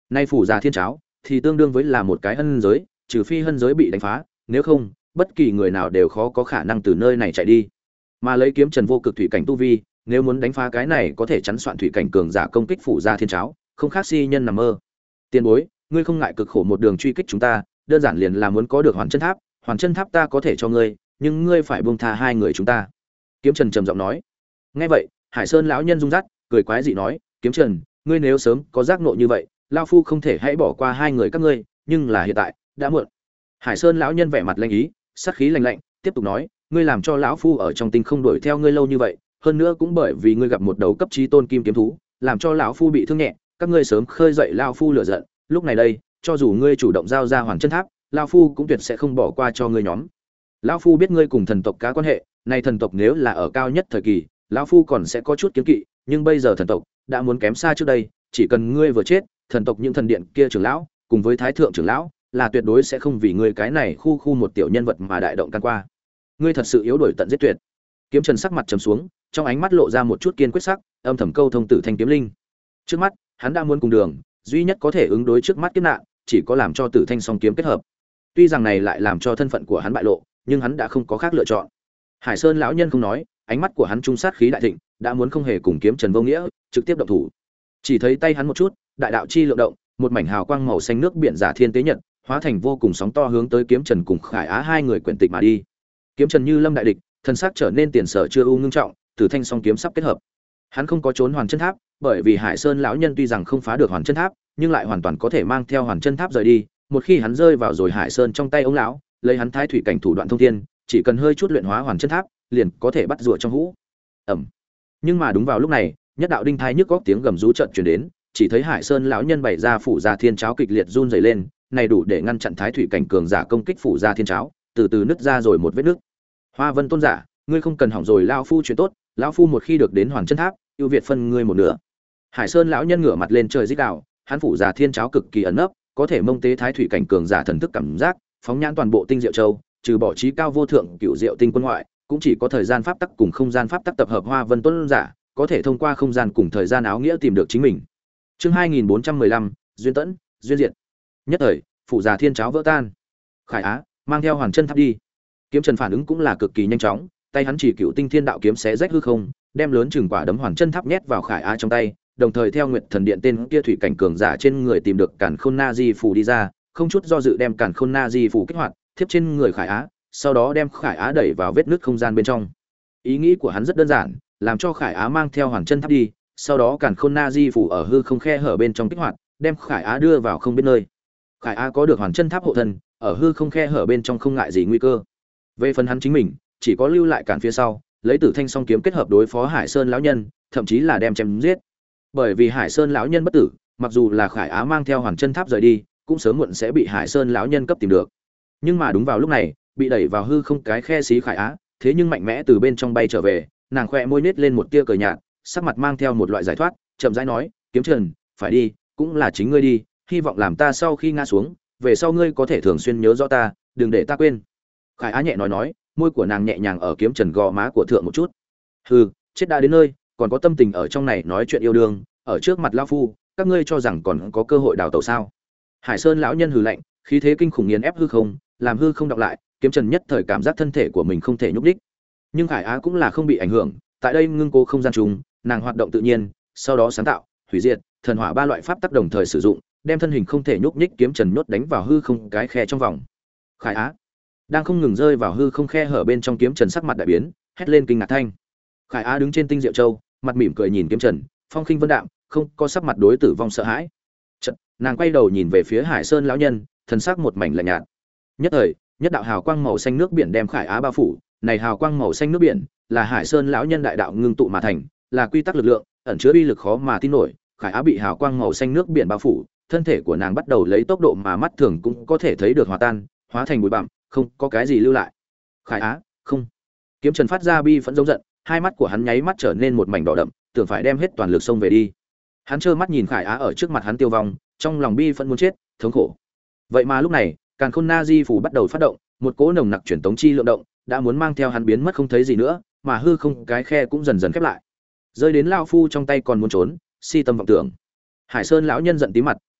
Speaker 1: Nay phủ già thiên cháo thì tương đương với là một cái hân giới, trừ phi hân giới bị đánh phá, nếu không, bất kỳ người nào đều khó có khả năng từ nơi này chạy đi. Mà lấy kiếm Trần vô cực thủy cảnh tu vi, nếu muốn đánh phá cái này có thể chắn soạn thủy cảnh cường giả công kích phủ già thiên cháo, không khác si nhân nằm mơ. Tiền bối, ngươi không ngại cực khổ một đường truy kích chúng ta, đơn giản liền là muốn có được hoàn chân tháp, hoàn chân tháp ta có thể cho ngươi, nhưng ngươi phải buông tha hai người chúng ta. Kiếm Trần trầm giọng nói. Nghe vậy, Hải Sơn lão nhân rung rát, cười quái dị nói, Kiếm Trần, ngươi nếu sớm có giác ngộ như vậy, lão phu không thể hãy bỏ qua hai người các ngươi, nhưng là hiện tại đã muộn. Hải Sơn lão nhân vẻ mặt lạnh ý, sát khí lạnh lạnh, tiếp tục nói, ngươi làm cho lão phu ở trong tinh không đuổi theo ngươi lâu như vậy, hơn nữa cũng bởi vì ngươi gặp một đầu cấp chí tôn kim kiếm thú, làm cho lão phu bị thương nhẹ, các ngươi sớm khơi dậy lão phu lửa giận, lúc này đây, cho dù ngươi chủ động giao ra hoàn chân tháp, lão phu cũng tuyệt sẽ không bỏ qua cho ngươi nhóm. Lão phu biết ngươi cùng thần tộc cá quan hệ, này thần tộc nếu là ở cao nhất thời kỳ, lão phu còn sẽ có chút kiến kỵ, nhưng bây giờ thần tộc đã muốn kém xa trước đây, chỉ cần ngươi vừa chết, thần tộc những thần điện kia trưởng lão, cùng với thái thượng trưởng lão, là tuyệt đối sẽ không vì ngươi cái này khu một tiểu nhân vật mà đại động can qua. Ngươi thật sự yếu đuổi tận giết tuyệt. Kiếm Trần sắc mặt trầm xuống, trong ánh mắt lộ ra một chút kiên quyết sắc, âm thầm câu thông Tử Thanh kiếm linh. Trước mắt, hắn đã muốn cùng đường, duy nhất có thể ứng đối trước mắt kiếp nạn, chỉ có làm cho Tử Thanh song kiếm kết hợp. Tuy rằng này lại làm cho thân phận của hắn bại lộ, nhưng hắn đã không có khác lựa chọn. Hải Sơn lão nhân không nói, ánh mắt của hắn trung sát khí đại thịnh, đã muốn không hề cùng Kiếm Trần vô nghĩa, trực tiếp động thủ. Chỉ thấy tay hắn một chút, đại đạo chi lượng động, một mảnh hào quang màu xanh nước biển giả thiên tế nhật, hóa thành vô cùng sóng to hướng tới Kiếm Trần cùng Khải Á hai người quyển tịch mà đi. Kiếm Trần như lâm đại địch, thân xác trở nên tiền sở chưa ưu ngưng trọng, Tử Thanh song kiếm sắp kết hợp. Hắn không có trốn hoàn chân tháp, bởi vì Hải Sơn lão nhân tuy rằng không phá được hoàn chân tháp, nhưng lại hoàn toàn có thể mang theo hoàn chân tháp rời đi. Một khi hắn rơi vào rồi Hải Sơn trong tay ông lão, lấy hắn thái thủy cảnh thủ đoạn thông thiên, chỉ cần hơi chút luyện hóa hoàn chân tháp, liền có thể bắt rùa trong hũ. Ầm. Nhưng mà đúng vào lúc này, nhất đạo đinh thai nhức góc tiếng gầm rú chợt truyền đến, chỉ thấy Hải Sơn lão nhân bày ra phủ gia thiên cháo kịch liệt run rẩy lên, này đủ để ngăn chặn thái thủy cảnh cường giả công kích phủ gia thiên cháo, từ từ nứt ra rồi một vết nứt. Hoa Vân tôn giả, ngươi không cần hỏng rồi lão phu chuyện tốt, lão phu một khi được đến hoàn chân tháp, ưu việt phân ngươi một nửa. Hải Sơn lão nhân ngửa mặt lên trời rít gào, hắn phủ gia thiên cháo cực kỳ ẩn nấp, có thể mông tế thái thủy cảnh cường giả thần thức cảm giác, phóng nhãn toàn bộ tinh diệu châu, trừ bỏ trí cao vô thượng cựu diệu tinh quân ngoại, cũng chỉ có thời gian pháp tắc cùng không gian pháp tắc tập hợp Hoa Vân tôn giả, có thể thông qua không gian cùng thời gian áo nghĩa tìm được chính mình. Chương 2415, duyên tẫn, duyên diệt. Nhất thời, phủ già thiên cháo vỡ tan. Khải Á, mang theo hoàn chân tháp đi. Kiếm Trần phản ứng cũng là cực kỳ nhanh chóng, tay hắn chỉ cựu tinh thiên đạo kiếm xé rách hư không, đem lớn chừng quả đấm hoàn chân tháp nhét vào Khải Á trong tay, đồng thời theo Nguyệt Thần Điện tên kia thủy cảnh cường giả trên người tìm được Càn Khôn Na Di phù đi ra, không chút do dự đem Càn Khôn Na Di phù kích hoạt, thiếp trên người Khải Á, sau đó đem Khải Á đẩy vào vết nứt không gian bên trong. Ý nghĩ của hắn rất đơn giản, làm cho Khải Á mang theo hoàn chân tháp đi, sau đó Càn Khôn Na Di phù ở hư không khe hở bên trong kích hoạt, đem Khải Á đưa vào không biết nơi. Khải Á có được hoàn chân tháp hộ thân, ở hư không khe hở bên trong không ngại gì nguy cơ. Về phần hắn chính mình, chỉ có lưu lại cản phía sau, lấy Tử Thanh song kiếm kết hợp đối phó Hải Sơn lão nhân, thậm chí là đem chém giết. Bởi vì Hải Sơn lão nhân bất tử, mặc dù là Khải Á mang theo hoàn chân tháp rời đi, cũng sớm muộn sẽ bị Hải Sơn lão nhân cấp tìm được. Nhưng mà đúng vào lúc này, bị đẩy vào hư không cái khe xí Khải Á, thế nhưng mạnh mẽ từ bên trong bay trở về, nàng khẽ môi nết lên một tia cười nhạt, sắc mặt mang theo một loại giải thoát, chậm rãi nói, Kiếm Trần, phải đi, cũng là chính ngươi đi, hy vọng làm ta sau khi ngã xuống, về sau ngươi có thể thường xuyên nhớ rõ ta, đừng để ta quên. Khải Á nhẹ nói, môi của nàng nhẹ nhàng ở Kiếm Trần gò má của thượng một chút. Hừ, chết đã đến nơi, còn có tâm tình ở trong này nói chuyện yêu đương, ở trước mặt lão phu, các ngươi cho rằng còn có cơ hội đào tẩu sao? Hải Sơn lão nhân hừ lạnh, khí thế kinh khủng nghiền ép hư không, làm hư không đọc lại, Kiếm Trần nhất thời cảm giác thân thể của mình không thể nhúc nhích. Nhưng Khải Á cũng là không bị ảnh hưởng, tại đây ngưng cố không gian trùng, nàng hoạt động tự nhiên, sau đó sáng tạo, hủy diệt, thần hỏa ba loại pháp tắc đồng thời sử dụng, đem thân hình không thể nhúc nhích Kiếm Trần nhốt đánh vào hư không cái khe trong vòng. Khải Á đang không ngừng rơi vào hư không khe hở bên trong, Kiếm Trần sắc mặt đại biến, hét lên kinh ngạc thanh. Khải Á đứng trên tinh diệu châu, mặt mỉm cười nhìn Kiếm Trần, phong khinh vân đạm, không có sắc mặt đối tử vong sợ hãi. Chợt, nàng quay đầu nhìn về phía Hải Sơn lão nhân, thần sắc một mảnh lạnh nhạt. Nhất thời, nhất đạo hào quang màu xanh nước biển đem Khải Á bao phủ, này hào quang màu xanh nước biển là Hải Sơn lão nhân đại đạo ngưng tụ mà thành, là quy tắc lực lượng, ẩn chứa uy lực khó mà tin nổi. Khải Á bị hào quang màu xanh nước biển bao phủ, thân thể của nàng bắt đầu lấy tốc độ mà mắt thường cũng có thể thấy được hòa tan, hóa thành bụi bặm, không có cái gì lưu lại. Khải Á, không. Kiếm Trần phát ra bi phẫn giống giận, hai mắt của hắn nháy mắt trở nên một mảnh đỏ đậm, tưởng phải đem hết toàn lực xông về đi. Hắn trơ mắt nhìn Khải Á ở trước mặt hắn tiêu vong, trong lòng bi phẫn muốn chết, thống khổ. Vậy mà lúc này, Càn Khôn Na Di phủ bắt đầu phát động, một cỗ nồng nặc truyền tống chi lượng động, đã muốn mang theo hắn biến mất không thấy gì nữa, mà hư không cái khe cũng dần dần khép lại. Rơi đến lão phu trong tay còn muốn trốn, si tâm vọng tưởng. Hải Sơn lão nhân giận tí mặt,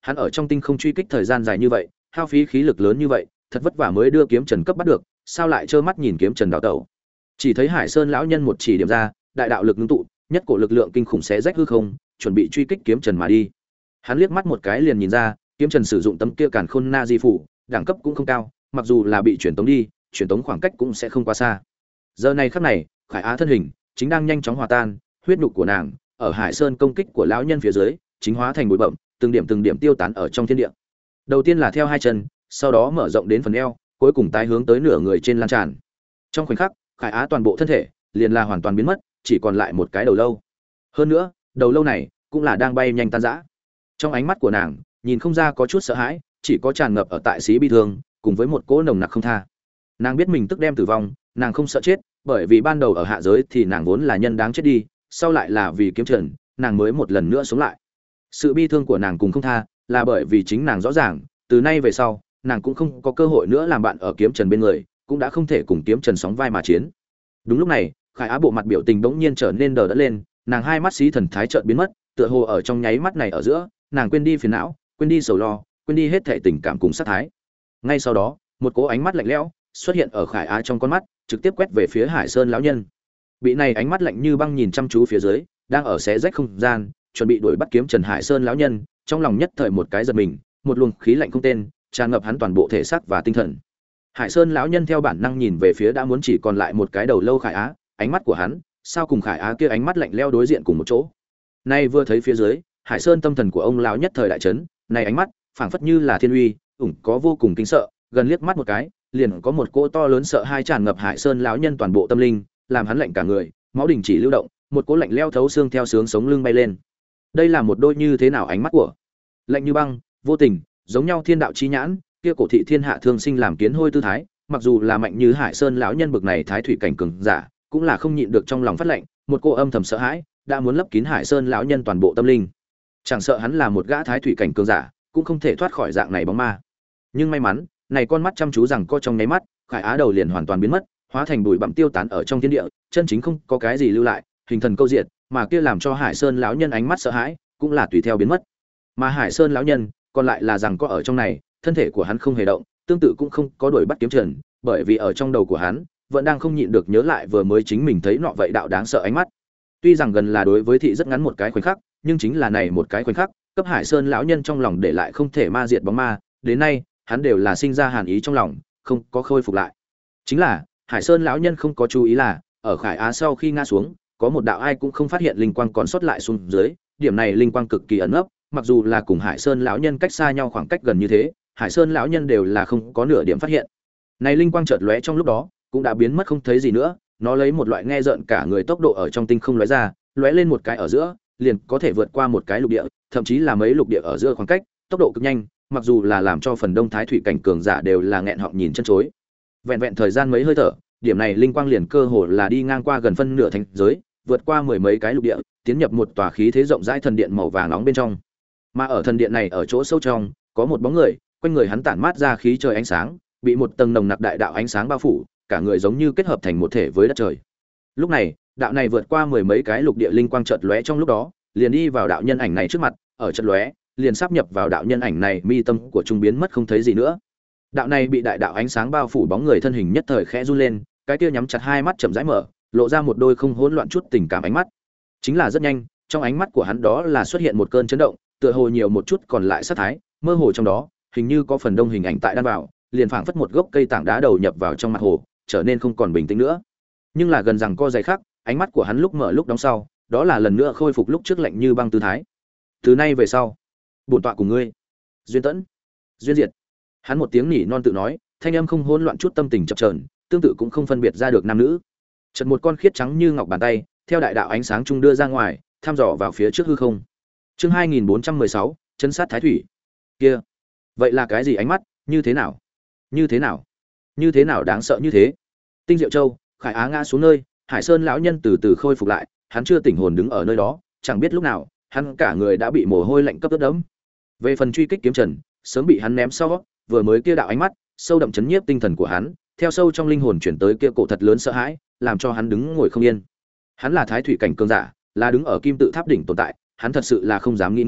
Speaker 1: hắn ở trong tinh không truy kích thời gian dài như vậy, hao phí khí lực lớn như vậy, thật vất vả mới đưa kiếm trần cấp bắt được, sao lại trơ mắt nhìn kiếm trần đào tẩu. Chỉ thấy Hải Sơn lão nhân một chỉ điểm ra, đại đạo lực ngưng tụ, nhất cổ lực lượng kinh khủng xé rách hư không, chuẩn bị truy kích kiếm trần mà đi. Hắn liếc mắt một cái liền nhìn ra, kiếm trần sử dụng tấm kia càn khôn na di phủ, đẳng cấp cũng không cao, mặc dù là bị chuyển tống đi, chuyển tống khoảng cách cũng sẽ không quá xa. Giờ này khắc này, Khải Á thân hình chính đang nhanh chóng hòa tan, huyết nhục của nàng ở Hải Sơn công kích của lão nhân phía dưới, chính hóa thành bụi bặm, từng điểm tiêu tán ở trong thiên địa. Đầu tiên là theo hai chân, sau đó mở rộng đến phần eo, cuối cùng tái hướng tới nửa người trên lan tràn. Trong khoảnh khắc, Khải Á toàn bộ thân thể liền là hoàn toàn biến mất, chỉ còn lại một cái đầu lâu. Hơn nữa, đầu lâu này cũng là đang bay nhanh tan rã. Trong ánh mắt của nàng, nhìn không ra có chút sợ hãi, chỉ có tràn ngập ở tại xí bi thương, cùng với một cỗ nồng nặc không tha. Nàng biết mình tức đem tử vong, nàng không sợ chết, bởi vì ban đầu ở hạ giới thì nàng vốn là nhân đáng chết đi, sau lại là vì kiếm trần, nàng mới một lần nữa sống lại. Sự bi thương của nàng cùng không tha, là bởi vì chính nàng rõ ràng, từ nay về sau, nàng cũng không có cơ hội nữa làm bạn ở kiếm trần bên người, cũng đã không thể cùng kiếm trần sóng vai mà chiến. Đúng lúc này, Khải Á bộ mặt biểu tình bỗng nhiên trở nên đờ đẫn lên, nàng hai mắt xí thần thái chợt biến mất, tựa hồ ở trong nháy mắt này ở giữa, nàng quên đi phiền não, quên đi sầu lo, quên đi hết thảy tình cảm cùng sát thái. Ngay sau đó, một cỗ ánh mắt lạnh lẽo xuất hiện ở Khải Á trong con mắt, trực tiếp quét về phía Hải Sơn lão nhân. Bị này ánh mắt lạnh như băng nhìn chăm chú phía dưới, đang ở xé rách không gian, chuẩn bị đuổi bắt kiếm Trần Hải Sơn lão nhân, trong lòng nhất thời một cái giật mình, một luồng khí lạnh không tên tràn ngập hắn toàn bộ thể xác và tinh thần. Hải Sơn lão nhân theo bản năng nhìn về phía đã muốn chỉ còn lại một cái đầu lâu Khải Á, ánh mắt của hắn, sao cùng Khải Á kia ánh mắt lạnh lẽo đối diện cùng một chỗ. Nay vừa thấy phía dưới, Hải Sơn tâm thần của ông lão nhất thời đại chấn, này ánh mắt, phảng phất như là thiên uy, có vô cùng kinh sợ, gần liếc mắt một cái, liền có một cỗ to lớn sợ hai tràn ngập Hải Sơn lão nhân toàn bộ tâm linh, làm hắn lạnh cả người, máu đình chỉ lưu động, một cỗ lạnh lẽo thấu xương theo xương sống lưng bay lên. Đây là một đôi như thế nào ánh mắt của? Lạnh như băng, vô tình, giống nhau thiên đạo chi nhãn, kia cổ thị thiên hạ thương sinh làm kiến hôi tư thái, mặc dù là mạnh như Hải Sơn lão nhân bực này thái thủy cảnh cường giả, cũng là không nhịn được trong lòng phát lạnh, một cô âm thầm sợ hãi, đã muốn lấp kín Hải Sơn lão nhân toàn bộ tâm linh. Chẳng sợ hắn là một gã thái thủy cảnh cường giả, cũng không thể thoát khỏi dạng này bóng ma. Nhưng may mắn, này con mắt chăm chú rằng co trong nháy mắt, Khải Á đầu liền hoàn toàn biến mất, hóa thành bụi bặm tiêu tán ở trong thiên địa, chân chính không có cái gì lưu lại, hình thần câu diệt, mà kia làm cho Hải Sơn lão nhân ánh mắt sợ hãi, cũng là tùy theo biến mất. Mà Hải Sơn lão nhân, còn lại là rằng có ở trong này, thân thể của hắn không hề động, tương tự cũng không có đuổi bắt kiếm Trần, bởi vì ở trong đầu của hắn, vẫn đang không nhịn được nhớ lại vừa mới chính mình thấy nọ vậy đạo đáng sợ ánh mắt. Tuy rằng gần là đối với thị rất ngắn một cái khoảnh khắc, nhưng chính là này một cái khoảnh khắc, cấp Hải Sơn lão nhân trong lòng để lại không thể ma diệt bóng ma, đến nay, hắn đều là sinh ra hàn ý trong lòng, không có khôi phục lại. Chính là, Hải Sơn lão nhân không có chú ý là, ở Khải Á sau khi ngã xuống, có một đạo ai cũng không phát hiện linh quang còn sót lại xuống dưới, điểm này linh quang cực kỳ ẩn ấp, mặc dù là cùng Hải Sơn lão nhân cách xa nhau khoảng cách gần như thế, Hải Sơn lão nhân đều là không có nửa điểm phát hiện. Này linh quang chợt lóe trong lúc đó, cũng đã biến mất không thấy gì nữa, nó lấy một loại nghe rợn cả người tốc độ ở trong tinh không lóe ra, lóe lên một cái ở giữa, liền có thể vượt qua một cái lục địa, thậm chí là mấy lục địa ở giữa khoảng cách, tốc độ cực nhanh, mặc dù là làm cho phần đông thái thủy cảnh cường giả đều là nghẹn họng nhìn chân chối. Vẹn vẹn thời gian mấy hơi thở, điểm này linh quang liền cơ hồ là đi ngang qua gần phân nửa thành giới, vượt qua mười mấy cái lục địa, tiến nhập một tòa khí thế rộng rãi thần điện màu vàng nóng bên trong. Mà ở thần điện này ở chỗ sâu trong, có một bóng người, quanh người hắn tản mát ra khí trời ánh sáng, bị một tầng nồng nặc đại đạo ánh sáng bao phủ, cả người giống như kết hợp thành một thể với đất trời. Lúc này, đạo này vượt qua mười mấy cái lục địa linh quang chợt lóe trong lúc đó, liền đi vào đạo nhân ảnh này trước mặt, ở chợt lóe, liền sáp nhập vào đạo nhân ảnh này, mi tâm của trung biến mất không thấy gì nữa. Đạo này bị đại đạo ánh sáng bao phủ bóng người thân hình nhất thời khẽ run lên, cái kia nhắm chặt hai mắt chậm rãi mở, lộ ra một đôi không hỗn loạn chút tình cảm ánh mắt. Chính là rất nhanh, trong ánh mắt của hắn đó là xuất hiện một cơn chấn động, tựa hồ nhiều một chút còn lại sát thái, mơ hồ trong đó, hình như có phần đông hình ảnh tại đan vào, liền phảng phất một gốc cây tảng đá đầu nhập vào trong mặt hồ, trở nên không còn bình tĩnh nữa. Nhưng là gần rằng co dày khắc, ánh mắt của hắn lúc mở lúc đóng sau, đó là lần nữa khôi phục lúc trước lạnh như băng tư thái. Từ nay về sau, bổn tọa cùng ngươi, duyên tẫn, duyên diệt. Hắn một tiếng nỉ non tự nói, thanh âm không hỗn loạn chút tâm tình chập chờn, tương tự cũng không phân biệt ra được nam nữ. Chợt một con khiết trắng như ngọc bàn tay, theo đại đạo ánh sáng trung đưa ra ngoài, thăm dò vào phía trước hư không. Chương 2416, chân sát thái thủy. Kia, vậy là cái gì ánh mắt, như thế nào? Như thế nào? Như thế nào đáng sợ như thế? Tinh Diệu Châu, Khải Á ngã xuống nơi, Hải Sơn lão nhân từ từ khôi phục lại, hắn chưa tỉnh hồn đứng ở nơi đó, chẳng biết lúc nào, hắn cả người đã bị mồ hôi lạnh cấp ướt đẫm. Về phần truy kích kiếm Trần, sớm bị hắn ném sau, vừa mới kia đạo ánh mắt, sâu đậm chấn nhiếp tinh thần của hắn, theo sâu trong linh hồn chuyển tới kia cổ thật lớn sợ hãi, làm cho hắn đứng ngồi không yên. Hắn là thái thủy cảnh cường giả, là đứng ở kim tự tháp đỉnh tồn tại, hắn thật sự là không dám nghĩ,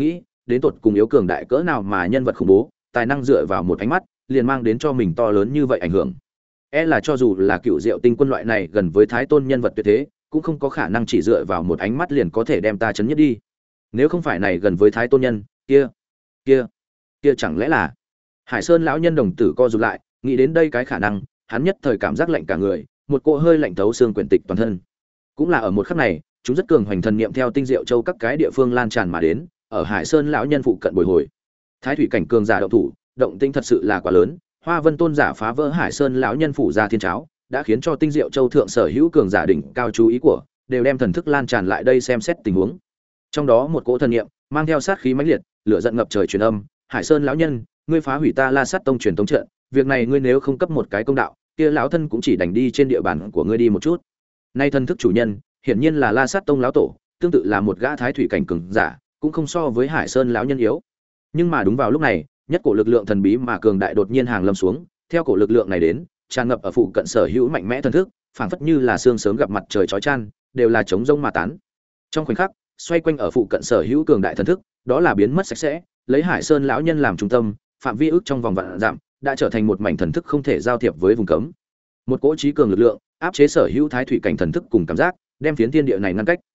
Speaker 1: đến tột cùng yếu cường đại cỡ nào mà nhân vật khủng bố tài năng dựa vào một ánh mắt liền mang đến cho mình to lớn như vậy ảnh hưởng. Là cho dù là cựu diệu tinh quân loại này gần với thái tôn nhân vật tuyệt thế cũng không có khả năng chỉ dựa vào một ánh mắt liền có thể đem ta chấn nhất đi. Nếu không phải này gần với thái tôn nhân kia chẳng lẽ là Hải Sơn lão nhân đồng tử co rụt lại, nghĩ đến đây cái khả năng, hắn nhất thời cảm giác lạnh cả người, một cỗ hơi lạnh thấu xương quyển tịch toàn thân. Cũng là ở một khắc này, chúng rất cường hoành thần niệm theo Tinh Diệu Châu các cái địa phương lan tràn mà đến, ở Hải Sơn lão nhân phụ cận bồi hồi. Thái thủy cảnh cường giả động thủ, động tĩnh thật sự là quá lớn, Hoa Vân tôn giả phá vỡ Hải Sơn lão nhân phủ ra thiên cháo, đã khiến cho Tinh Diệu Châu thượng sở hữu cường giả đỉnh cao chú ý của, đều đem thần thức lan tràn lại đây xem xét tình huống. Trong đó một cỗ thần niệm mang theo sát khí mãnh liệt, lửa giận ngập trời truyền âm, Hải Sơn lão nhân, ngươi phá hủy ta La Sát tông truyền tống trận, việc này ngươi nếu không cấp một cái công đạo, kia lão thân cũng chỉ đành đi trên địa bàn của ngươi đi một chút. Nay thần thức chủ nhân, hiển nhiên là La Sát tông lão tổ, tương tự là một gã thái thủy cảnh cường giả, cũng không so với Hải Sơn lão nhân yếu. Nhưng mà đúng vào lúc này, nhất cổ lực lượng thần bí mà cường đại đột nhiên hàng lâm xuống, theo cổ lực lượng này đến, tràn ngập ở phụ cận sở hữu mạnh mẽ thần thức, phảng phất như là sương sớm gặp mặt trời chói chang, đều là chống rông mà tán. Trong khoảnh khắc, xoay quanh ở phụ cận sở hữu cường đại thần thức, đó là biến mất sạch sẽ, lấy Hải Sơn lão nhân làm trung tâm, phạm vi ước trong vòng vạn dặm đã trở thành một mảnh thần thức không thể giao thiệp với vùng cấm. Một cỗ trí cường lực lượng áp chế sở hữu thái thủy cảnh thần thức cùng cảm giác, đem phiến thiên địa này ngăn cách.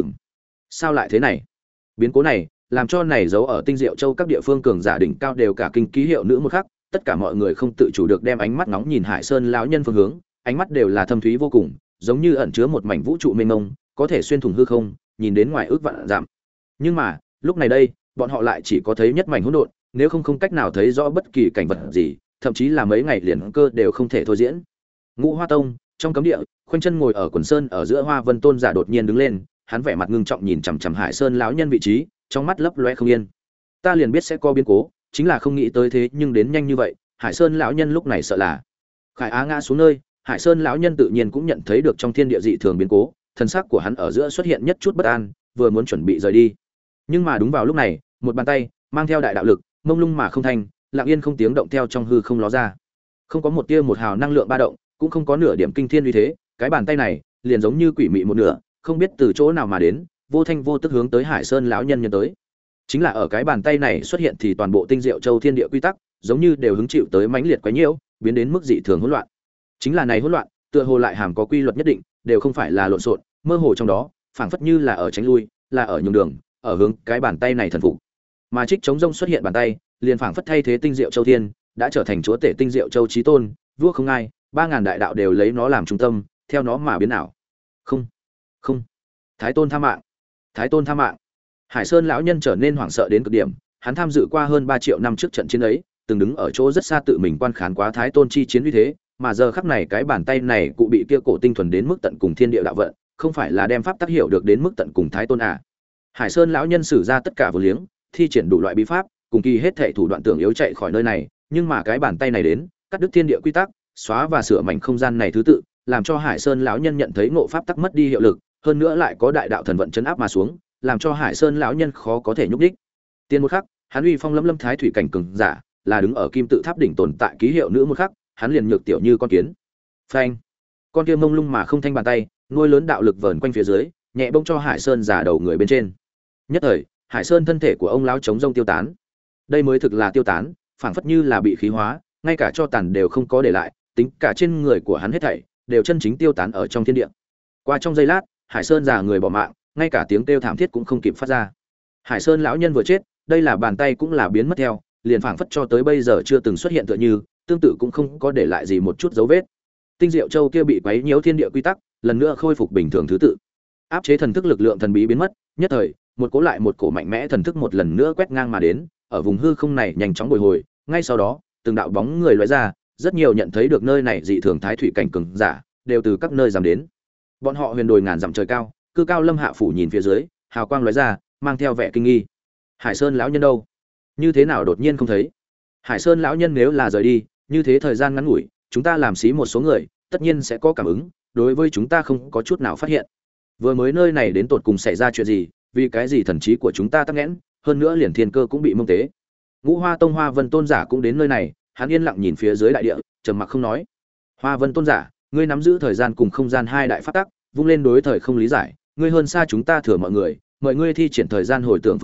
Speaker 1: Sao lại thế này? Biến cố này làm cho này giấu ở Tinh Diệu Châu các địa phương cường giả đỉnh cao đều cả kinh ký hiệu nữ một khắc, tất cả mọi người không tự chủ được đem ánh mắt nóng nhìn Hải Sơn lão nhân phương hướng, ánh mắt đều là thâm thúy vô cùng, giống như ẩn chứa một mảnh vũ trụ mênh mông, có thể xuyên thủng hư không, nhìn đến ngoài ước vạn dặm. Nhưng mà, lúc này đây, bọn họ lại chỉ có thấy nhất mảnh hỗn độn, nếu không cách nào thấy rõ bất kỳ cảnh vật gì, thậm chí là mấy ngày liền cơ đều không thể thôi diễn. Ngũ Hoa Tông, trong cấm địa, khoanh chân ngồi ở quần sơn ở giữa Hoa Vân tôn giả đột nhiên đứng lên, hắn vẻ mặt ngưng trọng nhìn chằm chằm Hải Sơn lão nhân vị trí, trong mắt lấp loe không yên. Ta liền biết sẽ có biến cố, chính là không nghĩ tới thế nhưng đến nhanh như vậy. Hải Sơn lão nhân lúc này sợ là Khải Á ngã xuống nơi, Hải Sơn lão nhân tự nhiên cũng nhận thấy được trong thiên địa dị thường biến cố, thần sắc của hắn ở giữa xuất hiện nhất chút bất an, vừa muốn chuẩn bị rời đi. Nhưng mà đúng vào lúc này, một bàn tay mang theo đại đạo lực, mông lung mà không thanh, lặng yên không tiếng động theo trong hư không ló ra. Không có một tia một hào năng lượng ba động, cũng không có nửa điểm kinh thiên uy thế, cái bàn tay này liền giống như quỷ mị một nửa, không biết từ chỗ nào mà đến, vô thanh vô tức hướng tới Hải Sơn lão nhân nhân tới. Chính là ở cái bàn tay này xuất hiện thì toàn bộ Tinh Diệu Châu thiên địa quy tắc, giống như đều hứng chịu tới mãnh liệt quấy nhiễu, biến đến mức dị thường hỗn loạn. Chính là này hỗn loạn, tựa hồ lại hàm có quy luật nhất định, đều không phải là lộn xộn, mơ hồ trong đó, phảng phất như là ở tránh lui, là ở nhường đường, ở hướng cái bàn tay này thần phục. Mà trích chống rông xuất hiện bàn tay, liền phảng phất thay thế Tinh Diệu Châu thiên, đã trở thành chúa tể Tinh Diệu Châu chí tôn, vua không ai, 3000 đại đạo đều lấy nó làm trung tâm, theo nó mà biến ảo. Không, không. Thái tôn tha mạng. Thái tôn tha mạng. Hải Sơn lão nhân trở nên hoảng sợ đến cực điểm, hắn tham dự qua hơn 3 triệu năm trước trận chiến ấy, từng đứng ở chỗ rất xa tự mình quan khán quá Thái tôn chi chiến uy thế, mà giờ khắc này cái bàn tay này cụ bị kia cổ tinh thuần đến mức tận cùng thiên địa đạo vận, không phải là đem pháp tác hiểu được đến mức tận cùng Thái tôn à? Hải Sơn lão nhân sử ra tất cả vô liếng, thi triển đủ loại bí pháp, cùng kỳ hết thảy thủ đoạn tưởng yếu chạy khỏi nơi này, nhưng mà cái bàn tay này đến, cắt đứt thiên địa quy tắc, xóa và sửa mảnh không gian này thứ tự, làm cho Hải Sơn lão nhân nhận thấy ngộ pháp tắc mất đi hiệu lực, hơn nữa lại có đại đạo thần vận chấn áp mà xuống, làm cho Hải Sơn lão nhân khó có thể nhúc đích. Tiên một khắc, hắn uy phong lâm lâm thái thủy cảnh cường giả, là đứng ở kim tự tháp đỉnh tồn tại ký hiệu nữ một khắc, hắn liền nhược tiểu như con kiến. Phanh! Con kia mông lung mà không thanh bàn tay, nuôi lớn đạo lực vờn quanh phía dưới, nhẹ bông cho Hải Sơn giả đầu người bên trên. Nhất thời, Hải Sơn thân thể của ông lão chống rông tiêu tán. Đây mới thực là tiêu tán, phảng phất như là bị khí hóa, ngay cả cho tàn đều không có để lại, tính cả trên người của hắn hết thảy đều chân chính tiêu tán ở trong thiên địa. Qua trong giây lát, Hải Sơn già người bỏ mạng, ngay cả tiếng kêu thảm thiết cũng không kịp phát ra. Hải Sơn lão nhân vừa chết, đây là bàn tay cũng là biến mất theo, liền phảng phất cho tới bây giờ chưa từng xuất hiện tựa như, tương tự cũng không có để lại gì một chút dấu vết. Tinh Diệu Châu kia bị quấy nhiễu thiên địa quy tắc, lần nữa khôi phục bình thường thứ tự. Áp chế thần thức lực lượng thần bí biến mất, nhất thời, một cỗ lại một cổ mạnh mẽ thần thức một lần nữa quét ngang mà đến, ở vùng hư không này nhanh chóng bồi hồi, ngay sau đó, từng đạo bóng người lóe ra, rất nhiều nhận thấy được nơi này dị thường thái thủy cảnh cường giả, đều từ các nơi giảm đến. Bọn họ huyền đồi ngàn dặm trời cao, cư cao lâm hạ phủ nhìn phía dưới, hào quang lóe ra, mang theo vẻ kinh nghi. Hải Sơn lão nhân đâu? Như thế nào đột nhiên không thấy? Hải Sơn lão nhân nếu là rời đi, như thế thời gian ngắn ngủi, chúng ta làm xí một số người, tất nhiên sẽ có cảm ứng, đối với chúng ta không có chút nào phát hiện. Vừa mới nơi này đến tột cùng xảy ra chuyện gì, vì cái gì thần trí của chúng ta tắc nghẽn, hơn nữa liền thiên cơ cũng bị mông tế. Ngũ Hoa Tông Hoa Vân tôn giả cũng đến nơi này, hắn yên lặng nhìn phía dưới đại địa, trầm mặc không nói. Hoa Vân tôn giả, ngươi nắm giữ thời gian cùng không gian hai đại pháp tắc, vung lên đối thời không lý giải, ngươi hơn xa chúng ta thừa mọi người, mời ngươi thi triển thời gian hồi tưởng phương pháp,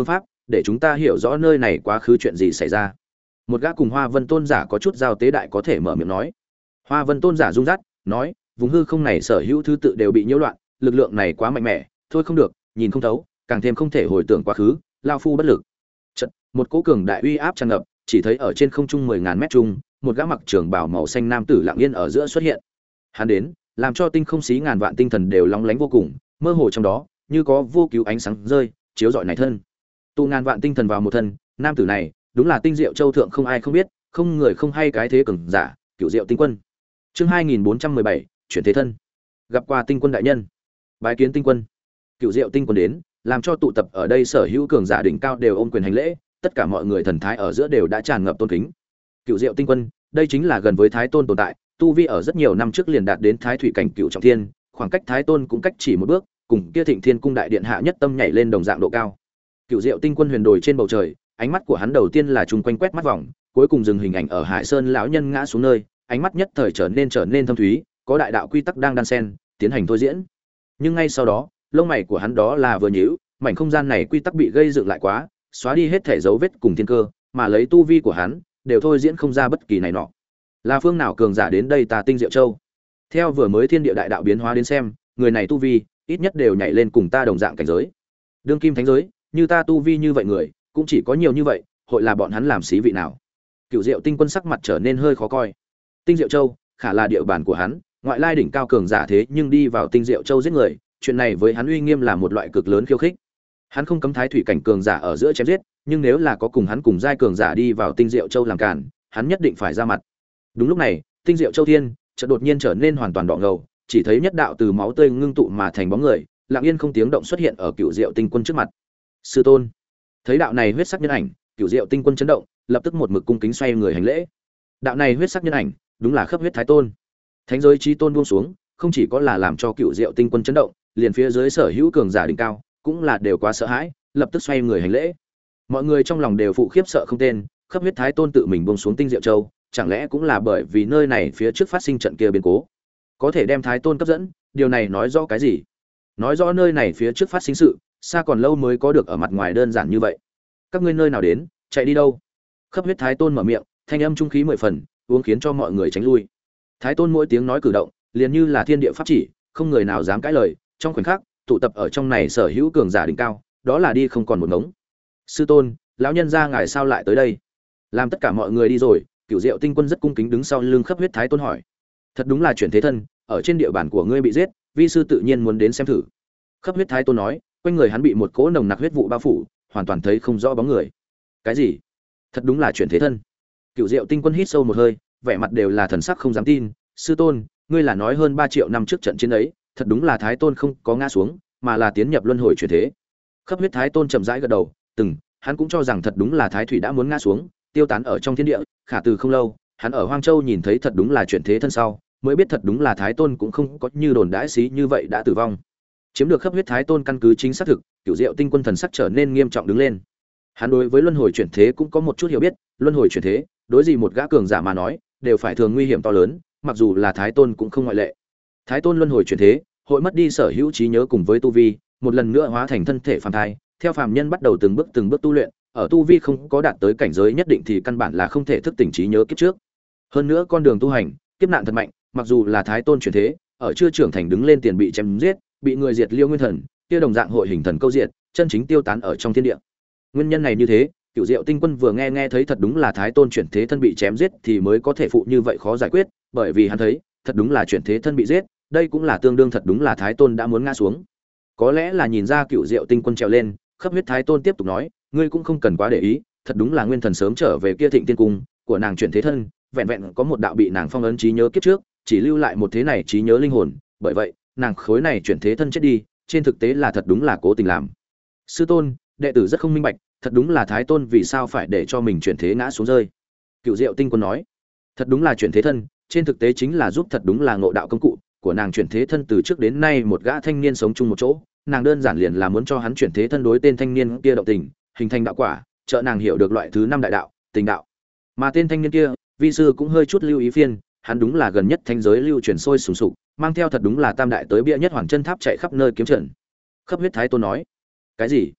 Speaker 1: để chúng ta hiểu rõ nơi này quá khứ chuyện gì xảy ra. Một gã cùng Hoa Vân tôn giả có chút giao tế đại có thể mở miệng nói. Hoa Vân tôn giả rung rắt nói, vùng hư không này sở hữu thứ tự đều bị nhiễu loạn, lực lượng này quá mạnh mẽ, thôi không được, nhìn không thấu, càng thêm không thể hồi tưởng quá khứ, lao phu bất lực. Chợt, một cỗ cường đại uy áp tràn ngập, chỉ thấy ở trên không trung 10.000 mét trung, một gã mặc trường bào màu xanh nam tử lặng yên ở giữa xuất hiện. Hắn đến, làm cho tinh không xí ngàn vạn tinh thần đều lóng lánh vô cùng, mơ hồ trong đó, như có vô cứu ánh sáng rơi, chiếu rọi này thân. Tụ ngàn vạn tinh thần vào một thân, nam tử này, đúng là Tinh Diệu Châu thượng không ai không biết, không người không hay cái thế cường giả, Cửu Diệu Tinh Quân. Chương 2417, chuyển thế thân. Gặp qua Tinh Quân đại nhân. Bái kiến Tinh Quân. Cửu Diệu Tinh Quân đến, làm cho tụ tập ở đây sở hữu cường giả đỉnh cao đều ôm quyền hành lễ, tất cả mọi người thần thái ở giữa đều đã tràn ngập tôn kính. Cửu Diệu Tinh Quân, đây chính là gần với Thái Tôn tồn tại, tu vi ở rất nhiều năm trước liền đạt đến Thái Thủy cảnh Cửu Trọng Thiên, khoảng cách Thái Tôn cũng cách chỉ một bước, cùng kia Thịnh Thiên cung đại điện hạ nhất tâm nhảy lên đồng dạng độ cao. Cửu Diệu Tinh Quân huyền đồi trên bầu trời, ánh mắt của hắn đầu tiên là chung quanh quét mắt vòng, cuối cùng dừng hình ảnh ở Hải Sơn lão nhân ngã xuống nơi, ánh mắt nhất thời trở nên thâm thúy, có đại đạo quy tắc đang đan xen, tiến hành thôi diễn. Nhưng ngay sau đó, lông mày của hắn đó là vừa nhíu, mảnh không gian này quy tắc bị gây dựng lại quá, xóa đi hết thể dấu vết cùng thiên cơ, mà lấy tu vi của hắn, đều thôi diễn không ra bất kỳ này nọ. Là phương nào cường giả đến đây ta Tinh Diệu Châu? Theo vừa mới thiên địa đại đạo biến hóa đến xem, người này tu vi, ít nhất đều nhảy lên cùng ta đồng dạng cảnh giới. Đương kim thánh giới, như ta tu vi như vậy người, cũng chỉ có nhiều như vậy, hội là bọn hắn làm xí vị nào? Cửu Diệu Tinh Quân sắc mặt trở nên hơi khó coi. Tinh Diệu Châu, khả là địa bàn của hắn, ngoại lai đỉnh cao cường giả thế nhưng đi vào Tinh Diệu Châu giết người, chuyện này với hắn uy nghiêm là một loại cực lớn khiêu khích. Hắn không cấm Thái Thủy cảnh cường giả ở giữa chém giết, nhưng nếu là có cùng hắn cùng giai cường giả đi vào Tinh Diệu Châu làm cản, hắn nhất định phải ra mặt. Đúng lúc này, Tinh Diệu Châu thiên chợt đột nhiên trở nên hoàn toàn đỏ ngầu, chỉ thấy nhất đạo từ máu tươi ngưng tụ mà thành bóng người, lặng yên không tiếng động xuất hiện ở Cửu Diệu Tinh Quân trước mặt. Sư tôn. Thấy đạo này huyết sắc nhân ảnh, Cửu Diệu Tinh Quân chấn động, lập tức một mực cung kính xoay người hành lễ. Đạo này huyết sắc nhân ảnh, đúng là Khắp Huyết Thái Tôn. Thánh giới chí tôn buông xuống, không chỉ có là làm cho Cửu Diệu Tinh Quân chấn động, liền phía dưới sở hữu cường giả đỉnh cao, cũng là đều quá sợ hãi, lập tức xoay người hành lễ. Mọi người trong lòng đều phụ khiếp sợ không tên, Khắp Huyết Thái Tôn tự mình buông xuống Tinh Diệu Châu, chẳng lẽ cũng là bởi vì nơi này phía trước phát sinh trận kia biến cố, có thể đem Thái Tôn cấp dẫn, điều này nói rõ cái gì? Nói rõ nơi này phía trước phát sinh sự, xa còn lâu mới có được ở mặt ngoài đơn giản như vậy. Các ngươi nơi nào đến, chạy đi đâu? Khắp Huyết Thái Tôn mở miệng, thanh âm trung khí mười phần, uống khiến cho mọi người tránh lui. Thái Tôn mỗi tiếng nói cử động, liền như là thiên địa pháp chỉ, không người nào dám cãi lời, trong khoảnh khắc, tụ tập ở trong này sở hữu cường giả đỉnh cao, đó là đi không còn một ngống. Sư tôn, lão nhân gia ngài sao lại tới đây? Làm tất cả mọi người đi rồi, Cửu Diệu Tinh Quân rất cung kính đứng sau lưng Khắp Huyết Thái Tôn hỏi. Thật đúng là chuyển thế thân, ở trên địa bàn của ngươi bị giết, vi sư tự nhiên muốn đến xem thử. Khắp Huyết Thái Tôn nói, quanh người hắn bị một cỗ nồng nặc huyết vụ bao phủ, hoàn toàn thấy không rõ bóng người. Cái gì? Thật đúng là chuyển thế thân. Cửu Diệu Tinh Quân hít sâu một hơi, vẻ mặt đều là thần sắc không dám tin. Sư tôn, ngươi là nói hơn 3 triệu năm trước trận chiến ấy, thật đúng là Thái Tôn không có ngã xuống, mà là tiến nhập luân hồi chuyển thế. Khắp Huyết Thái Tôn chậm rãi gật đầu, hắn cũng cho rằng thật đúng là Thái Thủy đã muốn ngã xuống, tiêu tán ở trong thiên địa, khả từ không lâu, hắn ở Hoang Châu nhìn thấy thật đúng là chuyển thế thân sau, mới biết thật đúng là Thái Tôn cũng không có như đồn đãi xí như vậy đã tử vong. Chiếm được Khắp Huyết Thái Tôn căn cứ chính xác thực, Cửu Diệu Tinh Quân thần sắc trở nên nghiêm trọng đứng lên. Hắn đối với luân hồi chuyển thế cũng có một chút hiểu biết, luân hồi chuyển thế, đối gì một gã cường giả mà nói, đều phải thường nguy hiểm to lớn, mặc dù là Thái Tôn cũng không ngoại lệ. Thái Tôn luân hồi chuyển thế, hội mất đi sở hữu trí nhớ cùng với tu vi, một lần nữa hóa thành thân thể phàm thai, theo phàm nhân bắt đầu từng bước tu luyện, ở tu vi không có đạt tới cảnh giới nhất định thì căn bản là không thể thức tỉnh trí nhớ kiếp trước. Hơn nữa con đường tu hành, kiếp nạn thật mạnh, mặc dù là Thái Tôn chuyển thế, ở chưa trưởng thành đứng lên tiền bị chém giết, bị người diệt Liêu Nguyên Thần, kia đồng dạng hội hình thần câu diệt, chân chính tiêu tán ở trong thiên địa. Nguyên nhân này như thế, Cửu Diệu Tinh Quân vừa nghe thấy thật đúng là Thái Tôn chuyển thế thân bị chém giết thì mới có thể phụ như vậy khó giải quyết, bởi vì hắn thấy, thật đúng là chuyển thế thân bị giết, đây cũng là tương đương thật đúng là Thái Tôn đã muốn ngã xuống. Có lẽ là nhìn ra Cửu Diệu Tinh Quân trèo lên, Khắp Huyết Thái Tôn tiếp tục nói, ngươi cũng không cần quá để ý, thật đúng là Nguyên Thần sớm trở về kia Thịnh Tiên cung, của nàng chuyển thế thân, vẹn vẹn có một đạo bị nàng phong ấn trí nhớ kiếp trước, chỉ lưu lại một thế này trí nhớ linh hồn, bởi vậy, nàng khối này chuyển thế thân chết đi, trên thực tế là thật đúng là cố tình làm. Sư tôn, đệ tử rất không minh bạch, thật đúng là Thái Tôn vì sao phải để cho mình chuyển thế ngã xuống rơi. Cửu Diệu Tinh Quân nói, thật đúng là chuyển thế thân, trên thực tế chính là giúp thật đúng là ngộ đạo công cụ của nàng chuyển thế thân từ trước đến nay một gã thanh niên sống chung một chỗ, nàng đơn giản liền là muốn cho hắn chuyển thế thân đối tên thanh niên kia động tình, hình thành đạo quả, trợ nàng hiểu được loại thứ 5 đại đạo, tình đạo. Mà tên thanh niên kia, vi sư cũng hơi chút lưu ý phiên, hắn đúng là gần nhất thanh giới lưu truyền sôi sùng sục, mang theo thật đúng là tam đại tới bia nhất Hoàng Chân Tháp chạy khắp nơi kiếm trận. Khắp Huyết Thái Tôn nói, cái gì?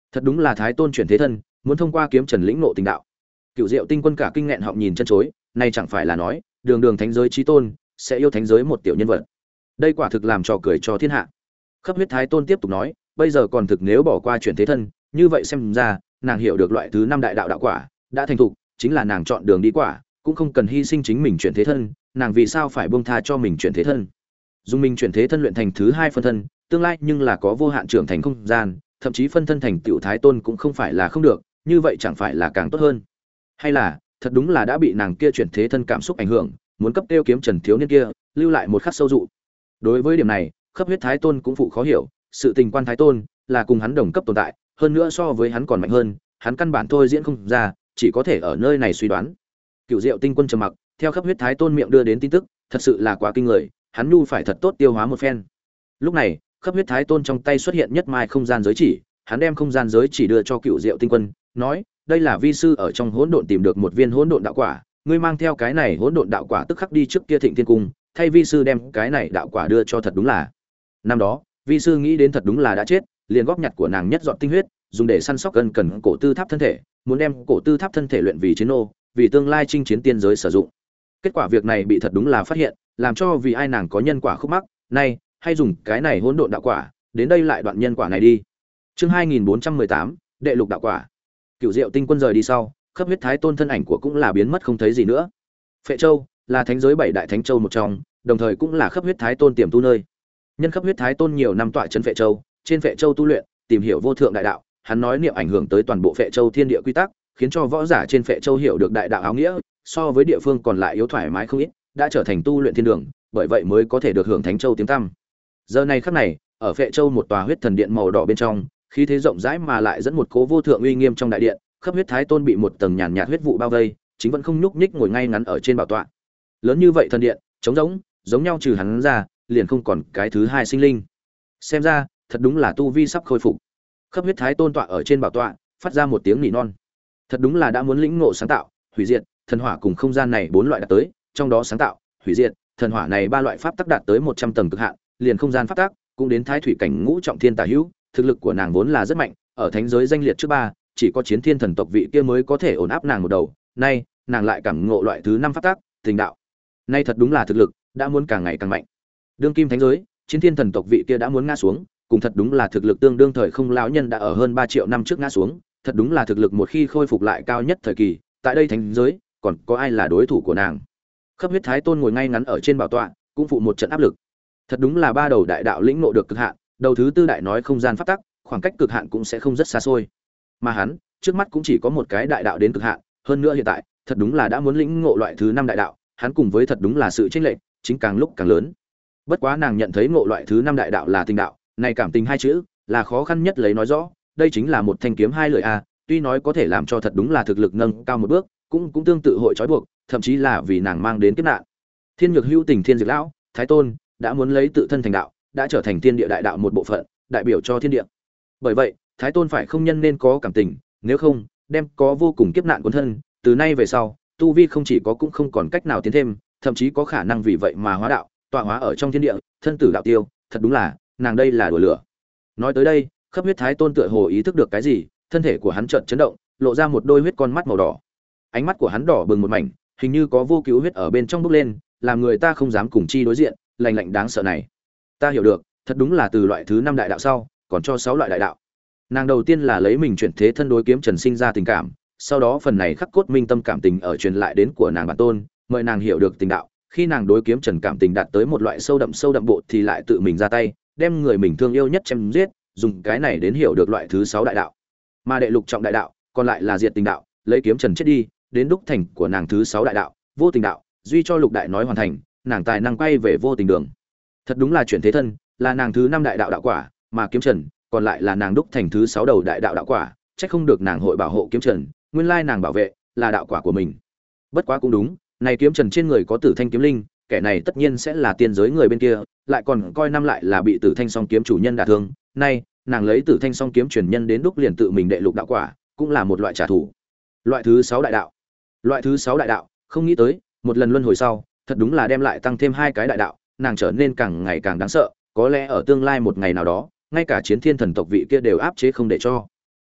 Speaker 1: Thật đúng là Thái Tôn chuyển thế thân, muốn thông qua kiếm trần lĩnh ngộ tình đạo. Cựu Diệu Tinh Quân cả kinh nghẹn họng nhìn chân chối, này chẳng phải là nói, đường đường thánh giới chí tôn sẽ yêu thánh giới một tiểu nhân vật. Đây quả thực làm trò cười cho thiên hạ. Khắp Huyết Thái Tôn tiếp tục nói, bây giờ còn thực nếu bỏ qua chuyển thế thân, như vậy xem ra, nàng hiểu được loại thứ 5 đại đạo đạo quả đã thành thục, chính là nàng chọn đường đi quả, cũng không cần hy sinh chính mình chuyển thế thân, nàng vì sao phải buông tha cho mình chuyển thế thân? Dùng mình chuyển thế thân luyện thành thứ 2 phân thân, tương lai nhưng là có vô hạn trưởng thành không gian, thậm chí phân thân thành tiểu Thái Tôn cũng không phải là không được, như vậy chẳng phải là càng tốt hơn? Hay là, thật đúng là đã bị nàng kia chuyển thế thân cảm xúc ảnh hưởng, muốn cấp tiêu kiếm Trần thiếu niên kia, lưu lại một khắc sâu dụ. Đối với điểm này, Khắp Huyết Thái Tôn cũng phụ khó hiểu, sự tình quan Thái Tôn là cùng hắn đồng cấp tồn tại, hơn nữa so với hắn còn mạnh hơn, hắn căn bản thôi diễn không ra, chỉ có thể ở nơi này suy đoán. Cựu Diệu Tinh Quân trầm mặc, theo Khắp Huyết Thái Tôn miệng đưa đến tin tức, thật sự là quá kinh người, hắn nhu phải thật tốt tiêu hóa một phen. Lúc này, Khắp Huyết Thái Tôn trong tay xuất hiện nhất mai không gian giới chỉ, hắn đem không gian giới chỉ đưa cho Cựu Diệu Tinh Quân, nói: "Đây là vi sư ở trong hỗn độn tìm được một viên hỗn độn đạo quả, ngươi mang theo cái này hỗn độn đạo quả tức khắc đi trước kia Thịnh Thiên cung, thay vi sư đem cái này đạo quả đưa cho thật đúng là." Năm đó, vi sư nghĩ đến thật đúng là đã chết, liền góp nhặt của nàng nhất dọn tinh huyết, dùng để săn sóc cần cổ tư tháp thân thể, muốn đem cổ tư tháp thân thể luyện vì chiến nô, vì tương lai chinh chiến tiên giới sử dụng. Kết quả việc này bị thật đúng là phát hiện, làm cho vì ai nàng có nhân quả khúc mắc, nay, hay dùng cái này hỗn độn đạo quả, đến đây lại đoạn nhân quả này đi. Chương 2418, đệ lục đạo quả. Cựu Diệu Tinh Quân rời đi sau, Khắp Huyết Thái Tôn thân ảnh của cũng là biến mất không thấy gì nữa. Phệ Châu là thánh giới 7 đại thánh châu một trong, đồng thời cũng là Khắp Huyết Thái Tôn tiềm tu nơi. Nhân Khắp Huyết Thái Tôn nhiều năm tọa trấn Phệ Châu, trên Phệ Châu tu luyện, tìm hiểu vô thượng đại đạo, hắn nói niệm ảnh hưởng tới toàn bộ Phệ Châu thiên địa quy tắc, khiến cho võ giả trên Phệ Châu hiểu được đại đạo áo nghĩa, so với địa phương còn lại yếu thoải mái không ít, đã trở thành tu luyện thiên đường, bởi vậy mới có thể được hưởng Thánh Châu tiếng tăm. Giờ này khắc này, ở Phệ Châu một tòa huyết thần điện màu đỏ bên trong, khí thế rộng rãi mà lại dẫn một cố vô thượng uy nghiêm trong đại điện, Khắp Huyết Thái Tôn bị một tầng nhàn nhạt huyết vụ bao vây, chính vẫn không nhúc nhích ngồi ngay ngắn ở trên bảo tọa. Lớn như vậy thần điện, trống rỗng, giống nhau trừ hắn ra, liền không còn cái thứ hai sinh linh. Xem ra, thật đúng là tu vi sắp khôi phục. Khắp Huyết Thái Tôn tọa ở trên bảo tọa, phát ra một tiếng nỉ non. Thật đúng là đã muốn lĩnh ngộ sáng tạo, hủy diệt, thần hỏa cùng không gian này 4 loại đạt tới, trong đó sáng tạo, hủy diệt, thần hỏa này 3 loại pháp tắc đạt tới 100 tầng cực hạn, liền không gian pháp tắc cũng đến thái thủy cảnh ngũ trọng thiên tả hữu, thực lực của nàng vốn là rất mạnh, ở thánh giới danh liệt trước 3, chỉ có Chiến Thiên thần tộc vị kia mới có thể ổn áp nàng một đầu, nay, nàng lại cảm ngộ loại thứ 5 pháp tắc, tình đạo. Nay thật đúng là thực lực đã muốn càng ngày càng mạnh. Đương kim thánh giới, Chiến Thiên thần tộc vị kia đã muốn ngã xuống, cùng thật đúng là thực lực tương đương thời không lão nhân đã ở hơn 3 triệu năm trước ngã xuống, thật đúng là thực lực một khi khôi phục lại cao nhất thời kỳ, tại đây thánh giới, còn có ai là đối thủ của nàng. Khắp Huyết Thái Tôn ngồi ngay ngắn ở trên bảo tọa, cũng phụ một trận áp lực. Thật đúng là 3 đầu đại đạo lĩnh ngộ được cực hạn, đầu thứ tư đại nói không gian pháp tắc, khoảng cách cực hạn cũng sẽ không rất xa xôi. Mà hắn, trước mắt cũng chỉ có một cái đại đạo đến cực hạn, hơn nữa hiện tại, thật đúng là đã muốn lĩnh ngộ loại thứ 5 đại đạo, hắn cùng với thật đúng là sự chênh lệch, chính càng lúc càng lớn. Bất quá nàng nhận thấy ngộ loại thứ 5 đại đạo là tình đạo, này cảm tình hai chữ là khó khăn nhất lấy nói rõ, đây chính là một thanh kiếm hai lưỡi a, tuy nói có thể làm cho thật đúng là thực lực nâng cao một bước, cũng tương tự hội trói buộc, thậm chí là vì nàng mang đến kiếp nạn. Thiên Nhược Hữu Tình Thiên Diệt lão, Thái Tôn đã muốn lấy tự thân thành đạo, đã trở thành thiên địa đại đạo một bộ phận, đại biểu cho thiên địa. Bởi vậy, Thái Tôn phải không nhân nên có cảm tình, nếu không, đem có vô cùng kiếp nạn cuốn thân, từ nay về sau, tu vi không chỉ có cũng không còn cách nào tiến thêm, thậm chí có khả năng vì vậy mà hóa đạo, tọa hóa ở trong thiên địa, thân tử đạo tiêu, thật đúng là, nàng đây là đùa lửa. Nói tới đây, Khắp Huyết Thái Tôn tựa hồ ý thức được cái gì, thân thể của hắn chợt chấn động, lộ ra một đôi huyết con mắt màu đỏ. Ánh mắt của hắn đỏ bừng một mảnh, hình như có vô cứu huyết ở bên trong bốc lên, làm người ta không dám cùng chi đối diện, lạnh lạnh đáng sợ này. Ta hiểu được, thật đúng là từ loại thứ 5 đại đạo sau, còn cho 6 loại đại đạo. Nàng đầu tiên là lấy mình chuyển thế thân đối kiếm Trần sinh ra tình cảm, sau đó phần này khắc cốt minh tâm cảm tình ở truyền lại đến của nàng bản tôn, mời nàng hiểu được tình đạo. Khi nàng đối kiếm Trần cảm tình đạt tới một loại sâu đậm bộ thì lại tự mình ra tay, đem người mình thương yêu nhất chém giết, dùng cái này đến hiểu được loại thứ 6 đại đạo. Mà đệ lục trọng đại đạo, còn lại là diệt tình đạo, lấy kiếm Trần chết đi, đến đúc thành của nàng thứ 6 đại đạo, vô tình đạo, duy cho lục đại nói hoàn thành, nàng tài năng quay về vô tình đường. Thật đúng là chuyển thế thân, là nàng thứ 5 đại đạo đạo quả, mà kiếm Trần còn lại là nàng đúc thành thứ 6 đầu đại đạo đạo quả, chắc không được nàng hội bảo hộ kiếm Trần, nguyên lai nàng bảo vệ là đạo quả của mình. Bất quá cũng đúng, này kiếm Trần trên người có Tử Thanh kiếm linh, kẻ này tất nhiên sẽ là tiên giới người bên kia, lại còn coi năm lại là bị Tử Thanh song kiếm chủ nhân đả thương, nay, nàng lấy Tử Thanh song kiếm truyền nhân đến đúc liền tự mình đệ lục đạo quả, cũng là một loại trả thù. Loại thứ 6 đại đạo. Loại thứ 6 đại đạo, không nghĩ tới, một lần luân hồi sau, thật đúng là đem lại tăng thêm 2 cái đại đạo, nàng trở nên càng ngày càng đáng sợ, có lẽ ở tương lai một ngày nào đó, ngay cả Chiến Thiên thần tộc vị kia đều áp chế không để cho.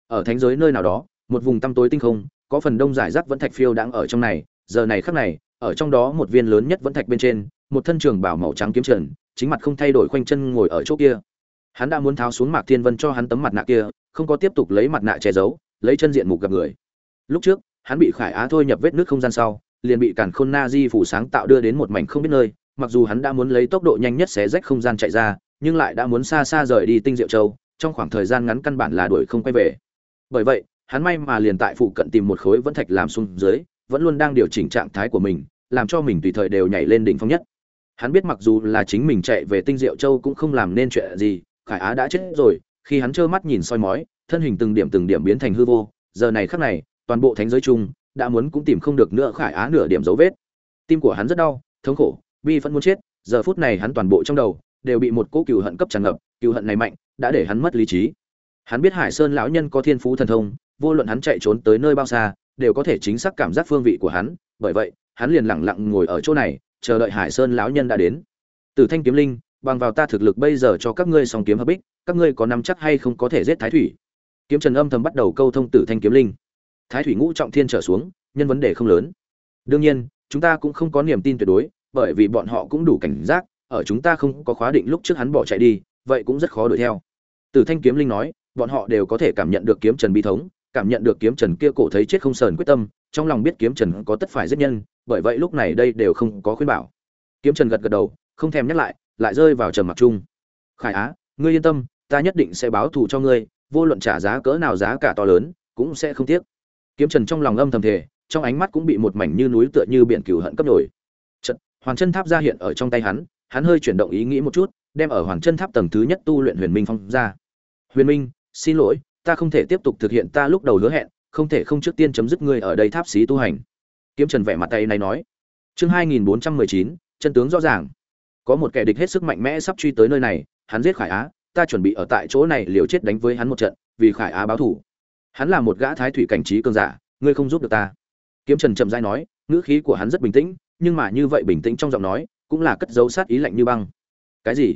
Speaker 1: Ở thánh giới nơi nào đó, một vùng tăm tối tinh không, có phần đông giải rác vẫn thạch phiêu đang ở trong này, giờ này khắc này, ở trong đó một viên lớn nhất vẫn thạch bên trên, một thân trường bảo màu trắng kiếm trần, chính mặt không thay đổi khoanh chân ngồi ở chỗ kia. Hắn đã muốn tháo xuống Mạc Thiên Vân cho hắn tấm mặt nạ kia, không có tiếp tục lấy mặt nạ che giấu, lấy chân diện mục gặp người. Lúc trước, hắn bị Khải Á thôi nhập vết nước không gian sau, liền bị Càn Khôn Na Di phủ sáng tạo đưa đến một mảnh không biết nơi, mặc dù hắn đã muốn lấy tốc độ nhanh nhất xé rách không gian chạy ra, nhưng lại đã muốn xa xa rời đi Tinh Diệu Châu, trong khoảng thời gian ngắn căn bản là đuổi không quay về. Bởi vậy, hắn may mà liền tại phụ cận tìm một khối vẫn thạch làm xuống dưới, vẫn luôn đang điều chỉnh trạng thái của mình, làm cho mình tùy thời đều nhảy lên đỉnh phong nhất. Hắn biết mặc dù là chính mình chạy về Tinh Diệu Châu cũng không làm nên chuyện gì, Khải Á đã chết rồi, khi hắn trơ mắt nhìn soi mói, thân hình từng điểm biến thành hư vô, giờ này khắc này, toàn bộ thánh giới chung đã muốn cũng tìm không được nữa Khải Á nửa điểm dấu vết. Tim của hắn rất đau, thống khổ, bi phẫn muốn chết, giờ phút này hắn toàn bộ trong đầu đều bị một cỗ cừu hận cấp tràn ngập, cừu hận này mạnh, đã để hắn mất lý trí. Hắn biết Hải Sơn lão nhân có thiên phú thần thông, vô luận hắn chạy trốn tới nơi bao xa, đều có thể chính xác cảm giác phương vị của hắn, bởi vậy, hắn liền lặng lặng ngồi ở chỗ này, chờ đợi Hải Sơn lão nhân đã đến. Tử Thanh kiếm linh, bằng vào ta thực lực bây giờ cho các ngươi song kiếm hợp bích, các ngươi có nắm chắc hay không có thể giết Thái Thủy? Kiếm Trần âm thầm bắt đầu câu thông Tử Thanh kiếm linh. Thái Thủy ngũ trọng thiên trở xuống, nhân vấn đề không lớn. Đương nhiên, chúng ta cũng không có niềm tin tuyệt đối, bởi vì bọn họ cũng đủ cảnh giác, ở chúng ta không có khóa định lúc trước hắn bỏ chạy đi, vậy cũng rất khó đuổi theo. Tử Thanh kiếm linh nói, bọn họ đều có thể cảm nhận được Kiếm Trần bi thống, cảm nhận được Kiếm Trần kia cổ thấy chết không sờn quyết tâm, trong lòng biết Kiếm Trần có tất phải giết nhân, bởi vậy lúc này đây đều không có khuyên bảo. Kiếm Trần gật gật đầu, không thèm nhắc lại rơi vào trầm mặc chung. Khải Á, ngươi yên tâm, ta nhất định sẽ báo thù cho ngươi, vô luận trả giá cỡ nào giá cả to lớn, cũng sẽ không tiếc. Kiếm Trần trong lòng âm thầm thề, trong ánh mắt cũng bị một mảnh như núi tựa như biển cừu hận cấp nổi. Chợt, Hoàng Chân Tháp ra hiện ở trong tay hắn hơi chuyển động ý nghĩ một chút, đem ở Hoàng Chân Tháp tầng thứ nhất tu luyện Huyền Minh phong ra. Huyền Minh, xin lỗi, ta không thể tiếp tục thực hiện ta lúc đầu hứa hẹn, không thể không trước tiên chấm dứt ngươi ở đây tháp xí tu hành. Kiếm Trần vẻ mặt tay này nói. Chương 2419, chân tướng rõ ràng. Có một kẻ địch hết sức mạnh mẽ sắp truy tới nơi này, hắn giết Khải Á, ta chuẩn bị ở tại chỗ này liều chết đánh với hắn một trận, vì Khải Á báo thù. Hắn là một gã thái thủy cảnh trí cường giả, ngươi không giúp được ta. Kiếm Trần chậm rãi nói, ngữ khí của hắn rất bình tĩnh, nhưng mà như vậy bình tĩnh trong giọng nói, cũng là cất giấu sát ý lạnh như băng. Cái gì?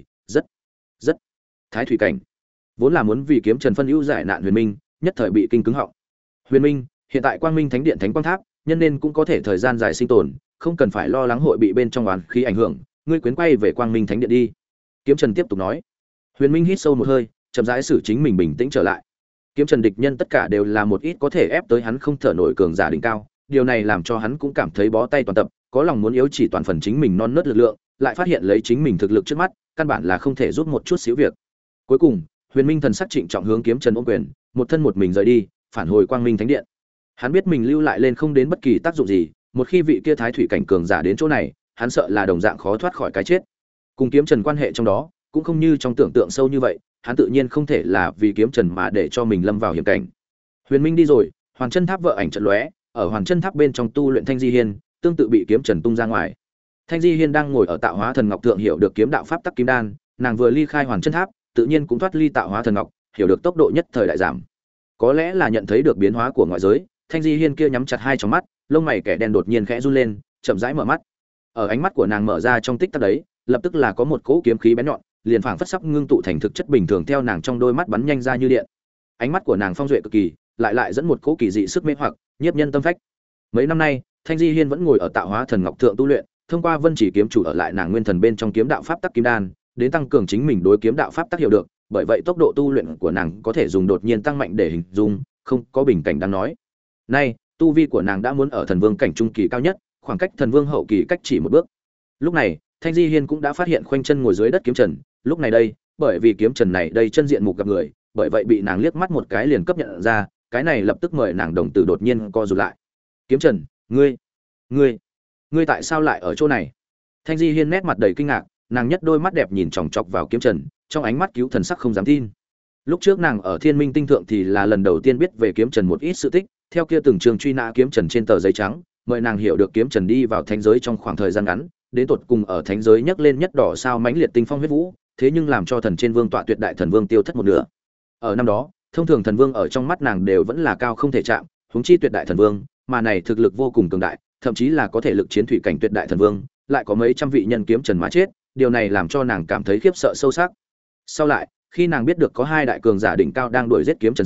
Speaker 1: Rất thái thủy cảnh. Vốn là muốn vì Kiếm Trần phân ưu giải nạn Huyền Minh, nhất thời bị kinh cứng họng. Huyền Minh, hiện tại Quang Minh Thánh Điện Thánh Quang Tháp, nhân nên cũng có thể thời gian dài sinh tồn, không cần phải lo lắng hội bị bên trong oán khí ảnh hưởng, ngươi quyến quay về Quang Minh Thánh Điện đi. Kiếm Trần tiếp tục nói. Huyền Minh hít sâu một hơi, chậm rãi xử chính mình bình tĩnh trở lại. Kiếm Trần địch nhân tất cả đều là một ít có thể ép tới hắn không thở nổi cường giả đỉnh cao, điều này làm cho hắn cũng cảm thấy bó tay toàn tập, có lòng muốn yếu chỉ toàn phần chính mình non nớt lực lượng, lại phát hiện lấy chính mình thực lực trước mắt, căn bản là không thể giúp một chút xíu việc. Cuối cùng, Huyền Minh thần sắc trịnh trọng hướng Kiếm Trần ôm quyền, một thân một mình rời đi, phản hồi Quang Minh Thánh Điện. Hắn biết mình lưu lại lên không đến bất kỳ tác dụng gì, một khi vị kia thái thủy cảnh cường giả đến chỗ này, hắn sợ là đồng dạng khó thoát khỏi cái chết. Cùng Kiếm Trần quan hệ trong đó, cũng không như trong tưởng tượng sâu như vậy, hắn tự nhiên không thể là vì Kiếm Trần mà để cho mình lâm vào hiểm cảnh. Huyền Minh đi rồi, Hoàn Chân Tháp vợ ảnh trận lóe, ở Hoàn Chân Tháp bên trong tu luyện Thanh Di Hiên, tương tự bị Kiếm Trần tung ra ngoài. Thanh Di Hiên đang ngồi ở Tạo Hóa Thần Ngọc thượng hiểu được kiếm đạo pháp tắc kim đan, nàng vừa ly khai Hoàn Chân Tháp, tự nhiên cũng thoát ly Tạo Hóa Thần Ngọc, hiểu được tốc độ nhất thời đại giảm. Có lẽ là nhận thấy được biến hóa của ngoại giới, Thanh Di Hiên kia nhắm chặt hai tròng mắt, lông mày kẻ đen đột nhiên khẽ run lên, chậm rãi mở mắt. Ở ánh mắt của nàng mở ra trong tích tắc đấy, lập tức là có một cỗ kiếm khí bén nhọn, liền phảng phất sắp ngưng tụ thành thực chất bình thường theo nàng trong đôi mắt bắn nhanh ra như điện. Ánh mắt của nàng phong duệ cực kỳ, lại dẫn một cỗ kỳ dị sức mê hoặc, nhiếp nhân tâm phách. Mấy năm nay, Thanh Di Hiên vẫn ngồi ở Tạo Hóa Thần Ngọc thượng tu luyện, thông qua Vân Chỉ kiếm chủ ở lại nàng nguyên thần bên trong kiếm đạo pháp tắc kim đan, đến tăng cường chính mình đối kiếm đạo pháp tắc hiểu được, bởi vậy tốc độ tu luyện của nàng có thể dùng đột nhiên tăng mạnh để hình dung, không có bình cảnh đáng nói. Nay, tu vi của nàng đã muốn ở thần vương cảnh trung kỳ cao nhất, khoảng cách thần vương hậu kỳ cách chỉ một bước. Lúc này, Thanh Di Hiên cũng đã phát hiện khoanh chân ngồi dưới đất Kiếm Trần, lúc này đây, bởi vì Kiếm Trần này đây chân diện mục gặp người, bởi vậy bị nàng liếc mắt một cái liền cấp nhận ra, cái này lập tức mời nàng đồng tử đột nhiên co rụt lại. Kiếm Trần, ngươi tại sao lại ở chỗ này? Thanh Di Hiên nét mặt đầy kinh ngạc, nàng nhất đôi mắt đẹp nhìn chòng chọc vào Kiếm Trần, trong ánh mắt cứu thần sắc không dám tin. Lúc trước nàng ở Thiên Minh tinh thượng thì là lần đầu tiên biết về Kiếm Trần một ít sự tích, theo kia từng trường truy nã Kiếm Trần trên tờ giấy trắng, mời nàng hiểu được Kiếm Trần đi vào thánh giới trong khoảng thời gian ngắn, đến tột cùng ở thánh giới nhấc lên nhất đỏ sao mãnh liệt tinh phong huyết vũ, thế nhưng làm cho thần trên vương tọa tuyệt đại thần vương tiêu thất một nửa. Ở năm đó, thông thường thần vương ở trong mắt nàng đều vẫn là cao không thể chạm, huống chi tuyệt đại thần vương, mà này thực lực vô cùng cường đại, thậm chí là có thể lực chiến thủy cảnh tuyệt đại thần vương, lại có mấy trăm vị nhân Kiếm Trần mà chết, điều này làm cho nàng cảm thấy khiếp sợ sâu sắc. Sau lại, khi nàng biết được có hai đại cường giả đỉnh cao đang đuổi giết Kiếm Trần sau,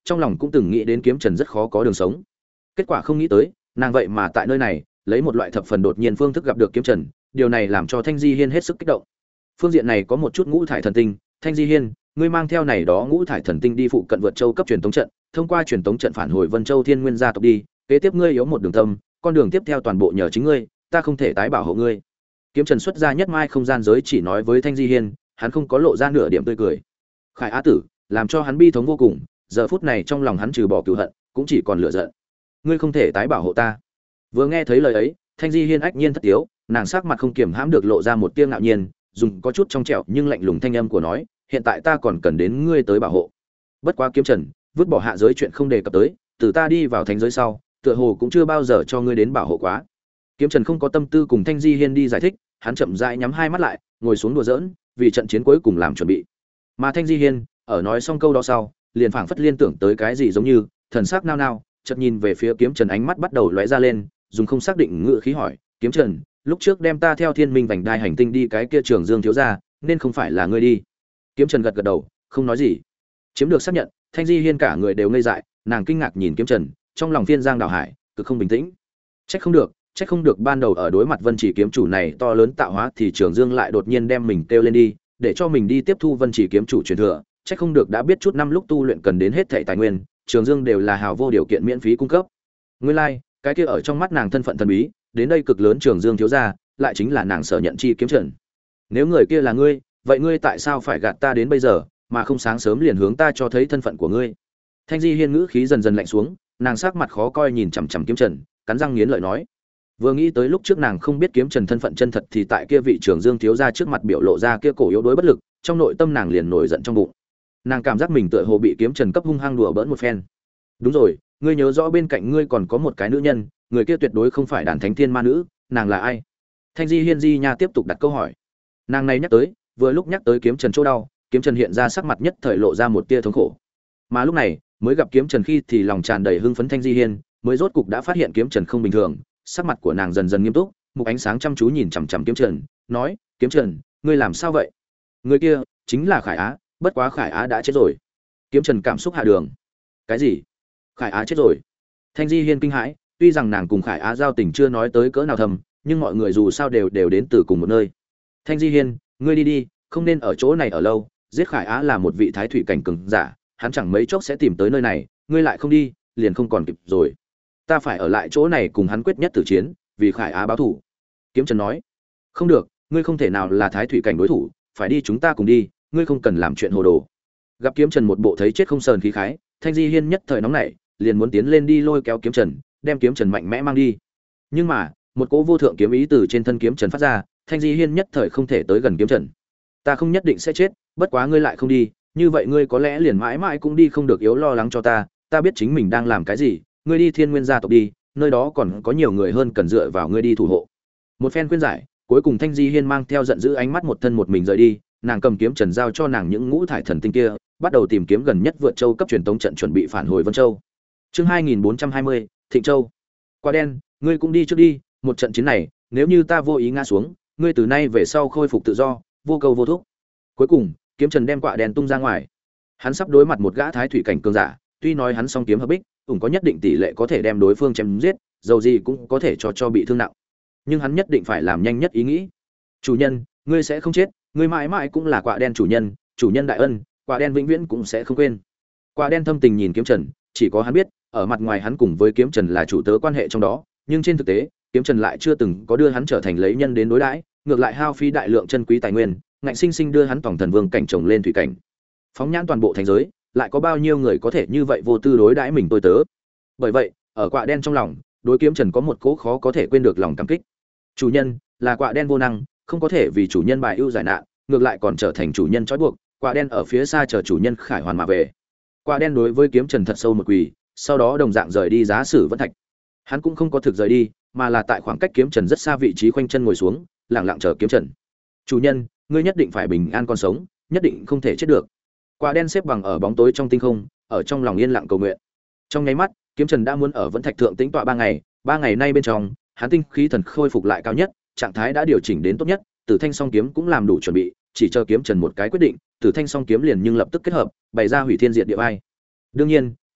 Speaker 1: trong lòng cũng từng nghĩ đến kiếm trần rất khó có đường sống. Kết quả không nghĩ tới, nàng vậy mà tại nơi này lấy một loại thập phần đột nhiên phương thức gặp được kiếm trần, điều này làm cho Thanh Di Hiên hết sức kích động. Phương diện này có một chút ngũ thải thần tinh, Thanh Di Hiên, ngươi mang theo này đó ngũ thải thần tinh đi phụ cận vượt châu cấp truyền tống trận, thông qua truyền tống trận phản hồi Vân Châu Thiên Nguyên gia tộc đi, kế tiếp ngươi yếu một đường tâm, con đường tiếp theo toàn bộ nhờ chính ngươi, ta không thể tái bảo hộ ngươi. Kiếm Trần xuất ra nhất mai không gian giới chỉ nói với Thanh Di Hiên, hắn không có lộ ra nửa điểm tươi cười. Khải Á tử, làm cho hắn bi thống vô cùng, giờ phút này trong lòng hắn trừ bỏ cừu hận, cũng chỉ còn lửa giận. Ngươi không thể tái bảo hộ ta. Vừa nghe thấy lời ấy, Thanh Di Hiên ách nhiên thất tiếu, nàng sắc mặt không kiềm hãm được lộ ra một tia ngạo nhiên, dùng có chút trong trẻo nhưng lạnh lùng thanh âm của nói, hiện tại ta còn cần đến ngươi tới bảo hộ. Bất quá Kiếm Trần, vứt bỏ hạ giới chuyện không đề cập tới, từ ta đi vào thánh giới sau, tựa hồ cũng chưa bao giờ cho ngươi đến bảo hộ quá. Kiếm Trần không có tâm tư cùng Thanh Di Hiên đi giải thích, hắn chậm rãi nhắm hai mắt lại, ngồi xuống đùa giỡn, vì trận chiến cuối cùng làm chuẩn bị. Mà Thanh Di Hiên, ở nói xong câu đó sau, liền phảng phất liên tưởng tới cái gì giống như, thần sắc nao nao, chợt nhìn về phía Kiếm Trần, ánh mắt bắt đầu lóe ra lên, dùng không xác định ngữ khí hỏi, "Kiếm Trần, lúc trước đem ta theo Thiên Minh vành đai hành tinh đi cái kia Trường Dương thiếu gia, nên không phải là ngươi đi?" Kiếm Trần gật gật đầu, không nói gì. Chiếm được xác nhận, Thanh Di Hiên cả người đều ngây dại, nàng kinh ngạc nhìn Kiếm Trần, trong lòng phiên giang đảo hải, cực không bình tĩnh. Trách không được ban đầu ở đối mặt Vân Chỉ kiếm chủ này to lớn tạo hóa thì Trường Dương lại đột nhiên đem mình kêu lên đi, để cho mình đi tiếp thu Vân Chỉ kiếm chủ truyền thừa, trách không được đã biết chút năm lúc tu luyện cần đến hết thảy tài nguyên, Trường Dương đều là hào vô điều kiện miễn phí cung cấp. Nguyên lai, cái kia ở trong mắt nàng thân phận thần bí, đến đây cực lớn Trường Dương thiếu gia, lại chính là nàng sở nhận chi Kiếm Trần. Nếu người kia là ngươi, vậy ngươi tại sao phải gạt ta đến bây giờ, mà không sáng sớm liền hướng ta cho thấy thân phận của ngươi? Thanh Di Hiên ngữ khí dần dần lạnh xuống, nàng sắc mặt khó coi nhìn chằm chằm Kiếm Trần, cắn răng nghiến lợi nói. Vừa nghĩ tới lúc trước nàng không biết Kiếm Trần thân phận chân thật thì tại kia vị Trường Dương thiếu gia trước mặt biểu lộ ra kia cổ yếu đuối bất lực, trong nội tâm nàng liền nổi giận trong bụng. Nàng cảm giác mình tựa hồ bị Kiếm Trần cấp hung hăng đùa bỡn một phen. Đúng rồi, ngươi nhớ rõ bên cạnh ngươi còn có một cái nữ nhân, người kia tuyệt đối không phải Đàn Thánh Thiên Ma nữ, nàng là ai? Thanh Di Hiên Di nha tiếp tục đặt câu hỏi. Nàng này nhắc tới, vừa lúc nhắc tới Kiếm Trần chỗ đau, Kiếm Trần hiện ra sắc mặt nhất thời lộ ra một tia thống khổ. Mà lúc này, mới gặp Kiếm Trần khi thì lòng tràn đầy hưng phấn Thanh Di Hiên, mới rốt cục đã phát hiện Kiếm Trần không bình thường, sắc mặt của nàng dần dần nghiêm túc, một ánh sáng chăm chú nhìn chằm chằm Kiếm Trần, nói: "Kiếm Trần, ngươi làm sao vậy?" Người kia chính là Khải Á, bất quá Khải Á đã chết rồi. Kiếm Trần cảm xúc hạ đường. Cái gì? Khải Á chết rồi? Thanh Di Hiên kinh hãi, tuy rằng nàng cùng Khải Á giao tình chưa nói tới cỡ nào thầm, nhưng mọi người dù sao đều đến từ cùng một nơi. Thanh Di Hiên, ngươi đi đi, không nên ở chỗ này ở lâu, giết Khải Á là một vị thái thủy cảnh cường giả, hắn chẳng mấy chốc sẽ tìm tới nơi này, ngươi lại không đi, liền không còn kịp rồi. Ta phải ở lại chỗ này cùng hắn quyết nhất tử chiến, vì Khải Á báo thù. Kiếm Trần nói. Không được, ngươi không thể nào là thái thủy cảnh đối thủ, phải đi chúng ta cùng đi, ngươi không cần làm chuyện hồ đồ. Gặp Kiếm Trần một bộ thấy chết không sờn khí khái, Thanh Di Hiên nhất thời nóng nảy, liền muốn tiến lên đi lôi kéo Kiếm Trần, đem Kiếm Trần mạnh mẽ mang đi. Nhưng mà, một cỗ vô thượng kiếm ý từ trên thân Kiếm Trần phát ra, Thanh Di Hiên nhất thời không thể tới gần Kiếm Trần. Ta không nhất định sẽ chết, bất quá ngươi lại không đi, như vậy ngươi có lẽ liền mãi mãi cũng đi không được, yếu lo lắng cho ta, ta biết chính mình đang làm cái gì, ngươi đi Thiên Nguyên gia tộc đi, nơi đó còn có nhiều người hơn cần dựa vào ngươi đi thủ hộ. Một phen khuyên giải, cuối cùng Thanh Di Hiên mang theo giận dữ ánh mắt một thân một mình rời đi, nàng cầm Kiếm Trần giao cho nàng những ngũ thải thần tinh kia, bắt đầu tìm kiếm gần nhất vượt châu cấp truyền tống trận chuẩn bị phản hồi Vân Châu. Chương 2420, Thịnh Châu. Quả đen, ngươi cũng đi trước đi, một trận chiến này, nếu như ta vô ý ngã xuống, ngươi từ nay về sau khôi phục tự do, vô cầu vô thúc. Cuối cùng, Kiếm Trần đem quả đen tung ra ngoài. Hắn sắp đối mặt một gã thái thủy cảnh cường giả, tuy nói hắn song kiếm hợp bích, cũng có nhất định tỷ lệ có thể đem đối phương chém giết, dầu gì cũng có thể cho bị thương nặng. Nhưng hắn nhất định phải làm nhanh nhất ý nghĩ. Chủ nhân, ngươi sẽ không chết, ngươi mãi mãi cũng là quả đen chủ nhân đại ân, quả đen vĩnh viễn cũng sẽ không quên. Quả đen thâm tình nhìn Kiếm Trần, chỉ có hắn biết, ở mặt ngoài hắn cùng với Kiếm Trần là chủ tớ quan hệ trong đó, nhưng trên thực tế, Kiếm Trần lại chưa từng có đưa hắn trở thành lấy nhân đến đối đãi, ngược lại hao phí đại lượng chân quý tài nguyên, ngạnh sinh sinh đưa hắn tổng thần vương cảnh trồng lên thủy cảnh. Phóng nhãn toàn bộ thành giới, lại có bao nhiêu người có thể như vậy vô tư đối đãi mình tôi tớ. Bởi vậy, ở Quạ đen trong lòng, đối Kiếm Trần có một cố khó có thể quên được lòng cảm kích. Chủ nhân là Quạ đen vô năng, không có thể vì chủ nhân bài ưu giải nạn, ngược lại còn trở thành chủ nhân trói buộc. Quạ đen ở phía xa chờ chủ nhân khải hoàn mà về. Quạ đen đối với Kiếm Trần thật sâu một quỳ, sau đó đồng dạng rời đi Giá Sử Vân Thạch. Hắn cũng không có thực rời đi, mà là tại khoảng cách Kiếm Trần rất xa vị trí khoanh chân ngồi xuống, lặng lặng chờ Kiếm Trần. Chủ nhân, ngươi nhất định phải bình an còn sống, nhất định không thể chết được. Quạ đen xếp bằng ở bóng tối trong tinh không, ở trong lòng yên lặng cầu nguyện. Trong nháy mắt, Kiếm Trần đã muốn ở Vân Thạch thượng tĩnh tọa 3 ngày nay bên trong, hắn tinh khí thần khôi phục lại cao nhất, trạng thái đã điều chỉnh đến tốt nhất, Tử Thanh Song kiếm cũng làm đủ chuẩn bị, chỉ chờ Kiếm Trần một cái quyết định, Tử Thanh Song kiếm liền nhưng lập tức kết hợp, bày ra hủy thiên diệt địa vai. Đương nhiên,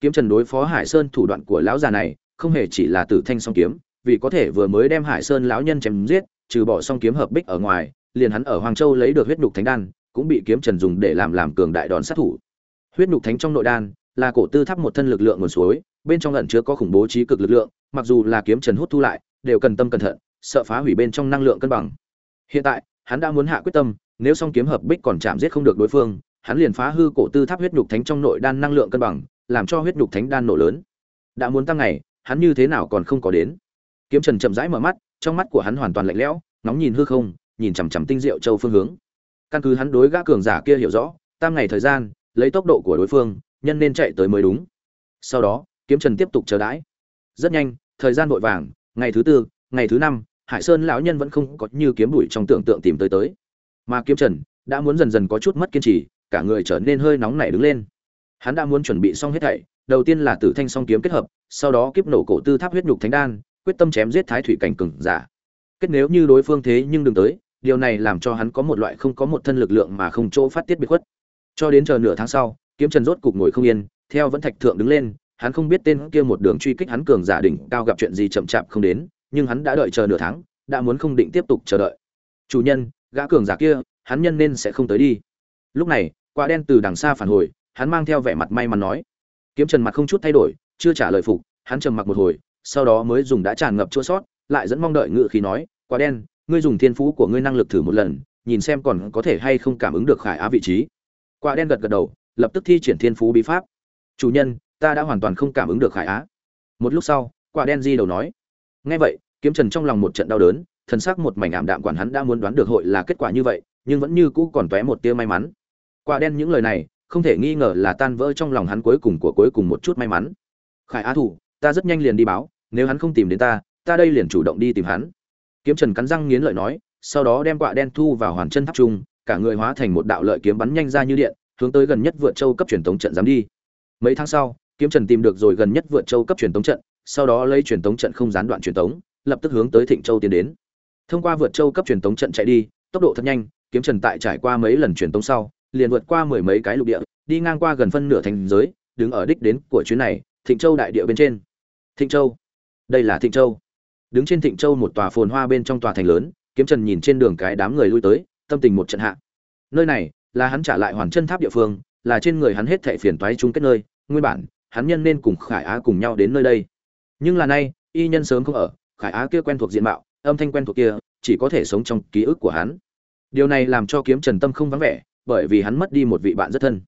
Speaker 1: Kiếm Trần đối phó Hải Sơn thủ đoạn của lão già này, không hề chỉ là Tử Thanh song kiếm, vì có thể vừa mới đem Hải Sơn lão nhân chém giết, trừ bỏ song kiếm hợp bích ở ngoài, liền hắn ở Hoàng Châu lấy được huyết nhục thánh đan, cũng bị Kiếm Trần dùng để làm cường đại đòn sát thủ. Huyết nhục thánh trong nội đan là cổ tư tháp một thân lực lượng nguồn suối, bên trong ẩn chứa có khủng bố trí cực lực lượng, mặc dù là Kiếm Trần hút thu lại, đều cần tâm cẩn thận, sợ phá hủy bên trong năng lượng cân bằng. Hiện tại, hắn đã muốn hạ quyết tâm, nếu song kiếm hợp bích còn chạm giết không được đối phương, hắn liền phá hư cổ tư tháp huyết nhục thánh trong nội đan năng lượng cân bằng, làm cho huyết nhục thánh đan nổ lớn. Đã muốn tăng ngày, hắn như thế nào còn không có đến. Kiếm Trần chậm rãi mở mắt, trong mắt của hắn hoàn toàn lạnh lẽo, nóng nhìn hư không, nhìn chằm chằm Tinh Diệu Châu phương hướng. Căn cứ hắn đối gã cường giả kia hiểu rõ, tam ngày thời gian, lấy tốc độ của đối phương, nhân nên chạy tới mới đúng. Sau đó, Kiếm Trần tiếp tục chờ đãi. Rất nhanh, thời gian vội vàng, ngày thứ tư, ngày thứ năm, Hải Sơn lão nhân vẫn không có như kiếm bụi trong tưởng tượng tìm tới. Mà Kiếm Trần đã muốn dần dần có chút mất kiên trì, cả người trở nên hơi nóng nảy đứng lên. Hắn đã muốn chuẩn bị xong hết thảy, đầu tiên là Tử Thanh song kiếm kết hợp, sau đó kiếp nổ cổ tư tháp huyết nhục thánh đan, quyết tâm chém giết thái thủy cảnh cường giả. Kết nếu như đối phương thế nhưng đừng tới, điều này làm cho hắn có một loại không có một thân lực lượng mà không chỗ phát tiết biệt khuất. Cho đến chờ nửa tháng sau, Kiếm Trần rốt cục ngồi không yên, theo vẫn thạch thượng đứng lên, hắn không biết tên kia một đường truy kích hắn cường giả đỉnh cao gặp chuyện gì chậm chạp không đến, nhưng hắn đã đợi chờ nửa tháng, đã muốn không định tiếp tục chờ đợi. Chủ nhân, gã cường giả kia, hắn nhân nên sẽ không tới đi. Lúc này, Quả Đen từ đằng xa phản hồi, hắn mang theo vẻ mặt may mắn nói. Kiếm Trần mặt không chút thay đổi, chưa trả lời phục, hắn trầm mặc một hồi, sau đó mới dùng đã tràn ngập chua sót, lại dẫn mong đợi ngự khí nói, Quả Đen, ngươi dùng thiên phú của ngươi năng lực thử một lần, nhìn xem còn có thể hay không cảm ứng được Khải Á vị trí. Quả Đen gật gật đầu, lập tức thi triển thiên phú bí pháp. Chủ nhân, ta đã hoàn toàn không cảm ứng được Khải Á. Một lúc sau, Quả Đen di đầu nói. Nghe vậy, Kiếm Trần trong lòng một trận đau đớn, thần sắc một mảnh ảm đạm, quản hắn đã muốn đoán được hội là kết quả như vậy, nhưng vẫn như cũ còn tóe một tia may mắn. Quả Đen những lời này, không thể nghi ngờ là tan vỡ trong lòng hắn cuối cùng một chút may mắn. Khải Á thủ, ta rất nhanh liền đi báo, nếu hắn không tìm đến ta, ta đây liền chủ động đi tìm hắn. Kiếm Trần cắn răng nghiến lợi nói, sau đó đem Quả Đen thu vào Hoàn Chân Tháp trung, cả người hóa thành một đạo lợi kiếm bắn nhanh ra như điện, hướng tới gần nhất Vượt Châu cấp truyền tống trận dám đi. Mấy tháng sau, Kiếm Trần tìm được rồi gần nhất Vượt Châu cấp truyền tống trận, sau đó lấy truyền tống trận không gián đoạn truyền tống, lập tức hướng tới Thịnh Châu tiến đến. Thông qua Vượt Châu cấp truyền tống trận chạy đi, tốc độ thật nhanh, Kiếm Trần tại trải qua mấy lần truyền tống sau, liền vượt qua mười mấy cái lục địa, đi ngang qua gần phân nửa thành giới, đứng ở đích đến của chuyến này, Thịnh Châu đại địa bên trên. Thịnh Châu, đây là Thịnh Châu. Đứng trên Thịnh Châu một tòa phồn hoa bên trong tòa thành lớn, Kiếm Trần nhìn trên đường cái đám người lui tới, tâm tình một trận hạ. Nơi này là hắn trả lại Hoàn Chân Tháp địa phương, là trên người hắn hết thảy phiền toái chung kết nơi, nguyên bản hắn nhân nên cùng Khải Á cùng nhau đến nơi đây. Nhưng là nay, y nhân sớm không ở, Khải Á kia quen thuộc diện mạo, âm thanh quen thuộc kia, chỉ có thể sống trong ký ức của hắn. Điều này làm cho Kiếm Trần tâm không vắng vẻ, bởi vì hắn mất đi một vị bạn rất thân.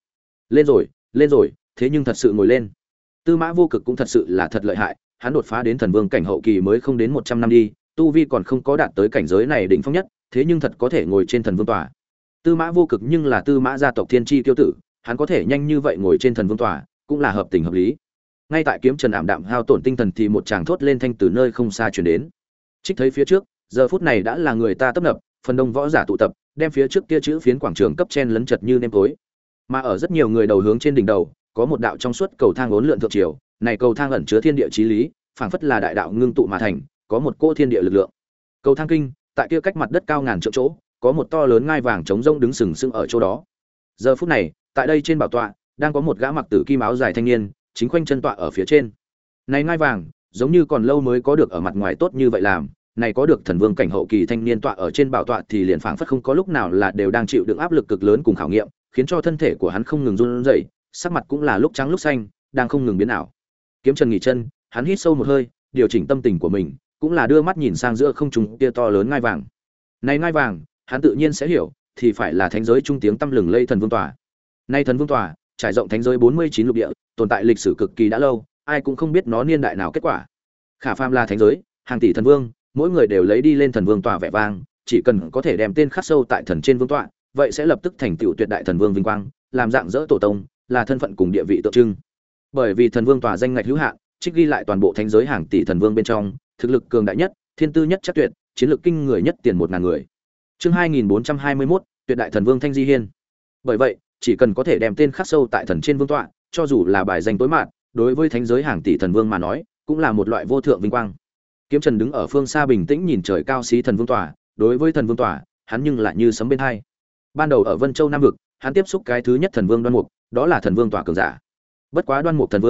Speaker 1: Lên rồi, thế nhưng thật sự ngồi lên. Tư Mã Vô Cực cũng thật sự là thật lợi hại, hắn đột phá đến thần vương cảnh hậu kỳ mới không đến 100 năm đi, tu vi còn không có đạt tới cảnh giới này đỉnh phong nhất, thế nhưng thật có thể ngồi trên thần vương tòa. Tư Mã Vô Cực nhưng là Tư Mã gia tộc thiên chi tiêu tử, hắn có thể nhanh như vậy ngồi trên thần vương tòa, cũng là hợp tình hợp lý. Ngay tại Kiếm Trần ảm đạm hao tổn tinh thần thì một tràng thốt lên thanh từ nơi không xa truyền đến. Trích thấy phía trước, giờ phút này đã là người ta tấp nập, phần đông võ giả tụ tập, đem phía trước kia chữ phiến quảng trường cấp chen lấn chật như nêm tối. Mà ở rất nhiều người đầu hướng trên đỉnh đầu, có một đạo trong suốt cầu thang uốn lượn thượng triều, này cầu thang ẩn chứa thiên địa chí lý, phảng phất là đại đạo ngưng tụ mà thành, có một cỗ thiên địa lực lượng. Cầu thang kinh, tại kia cách mặt đất cao ngàn trượng chỗ, có một to lớn ngai vàng trống rông đứng sừng sững ở chỗ đó. Giờ phút này, tại đây trên bảo tọa, đang có một gã mặc tử kim áo dài thanh niên, chính khoanh chân tọa ở phía trên. Này ngai vàng, giống như còn lâu mới có được ở mặt ngoài tốt như vậy làm, này có được thần vương cảnh hậu kỳ thanh niên tọa ở trên bảo tọa thì liền phảng phất không có lúc nào là đều đang chịu đựng áp lực cực lớn cùng khảo nghiệm, khiến cho thân thể của hắn không ngừng run rẩy, sắc mặt cũng là lúc trắng lúc xanh, đang không ngừng biến ảo. Kiếm Trần nghỉ chân, hắn hít sâu một hơi, điều chỉnh tâm tình của mình, cũng là đưa mắt nhìn sang giữa không trung kia to lớn ngai vàng. Này ngai vàng, hắn tự nhiên sẽ hiểu, thì phải là thánh giới trung tiếng tăm lừng lây thần vương tòa. Nay thần vương tòa, trải rộng thánh giới 49 lục địa, tồn tại lịch sử cực kỳ đã lâu, ai cũng không biết nó niên đại nào kết quả. Khả phàm là thánh giới, hàng tỷ thần vương, mỗi người đều lấy đi lên thần vương tòa vẻ vang, chỉ cần có thể đem tên khắc sâu tại thần trên vương tọa, vậy sẽ lập tức thành tựu tuyệt đại thần vương vinh quang, làm dạng dỡ tổ tông, là thân phận cùng địa vị tượng trưng. Bởi vì thần vương tòa danh ngạch hữu hạn, trích ghi lại toàn bộ thánh giới hàng tỷ thần vương bên trong, thực lực cường đại nhất, thiên tư nhất chắc tuyệt, chiến lược kinh người nhất tiền 1000 người. Chương 2421, tuyệt đại thần vương Thanh Di Hiên. Bởi vậy, chỉ cần có thể đem tên khắc sâu tại thần trên vương tọa, cho dù là bài danh tối mạn, đối với thánh giới hàng tỷ thần vương mà nói, cũng là một loại vô thượng vinh quang. Kiếm Trần đứng ở phương xa bình tĩnh nhìn trời cao xí thần vương tòa, đối với thần vương tòa, hắn nhưng lại như sấm bên hai. Ban đầu ở Vân Châu Nam vực, hắn tiếp xúc cái thứ nhất thần vương Đoan Mục, đó là thần vương tòa cường giả. Bất quá Đoan Mục thần vương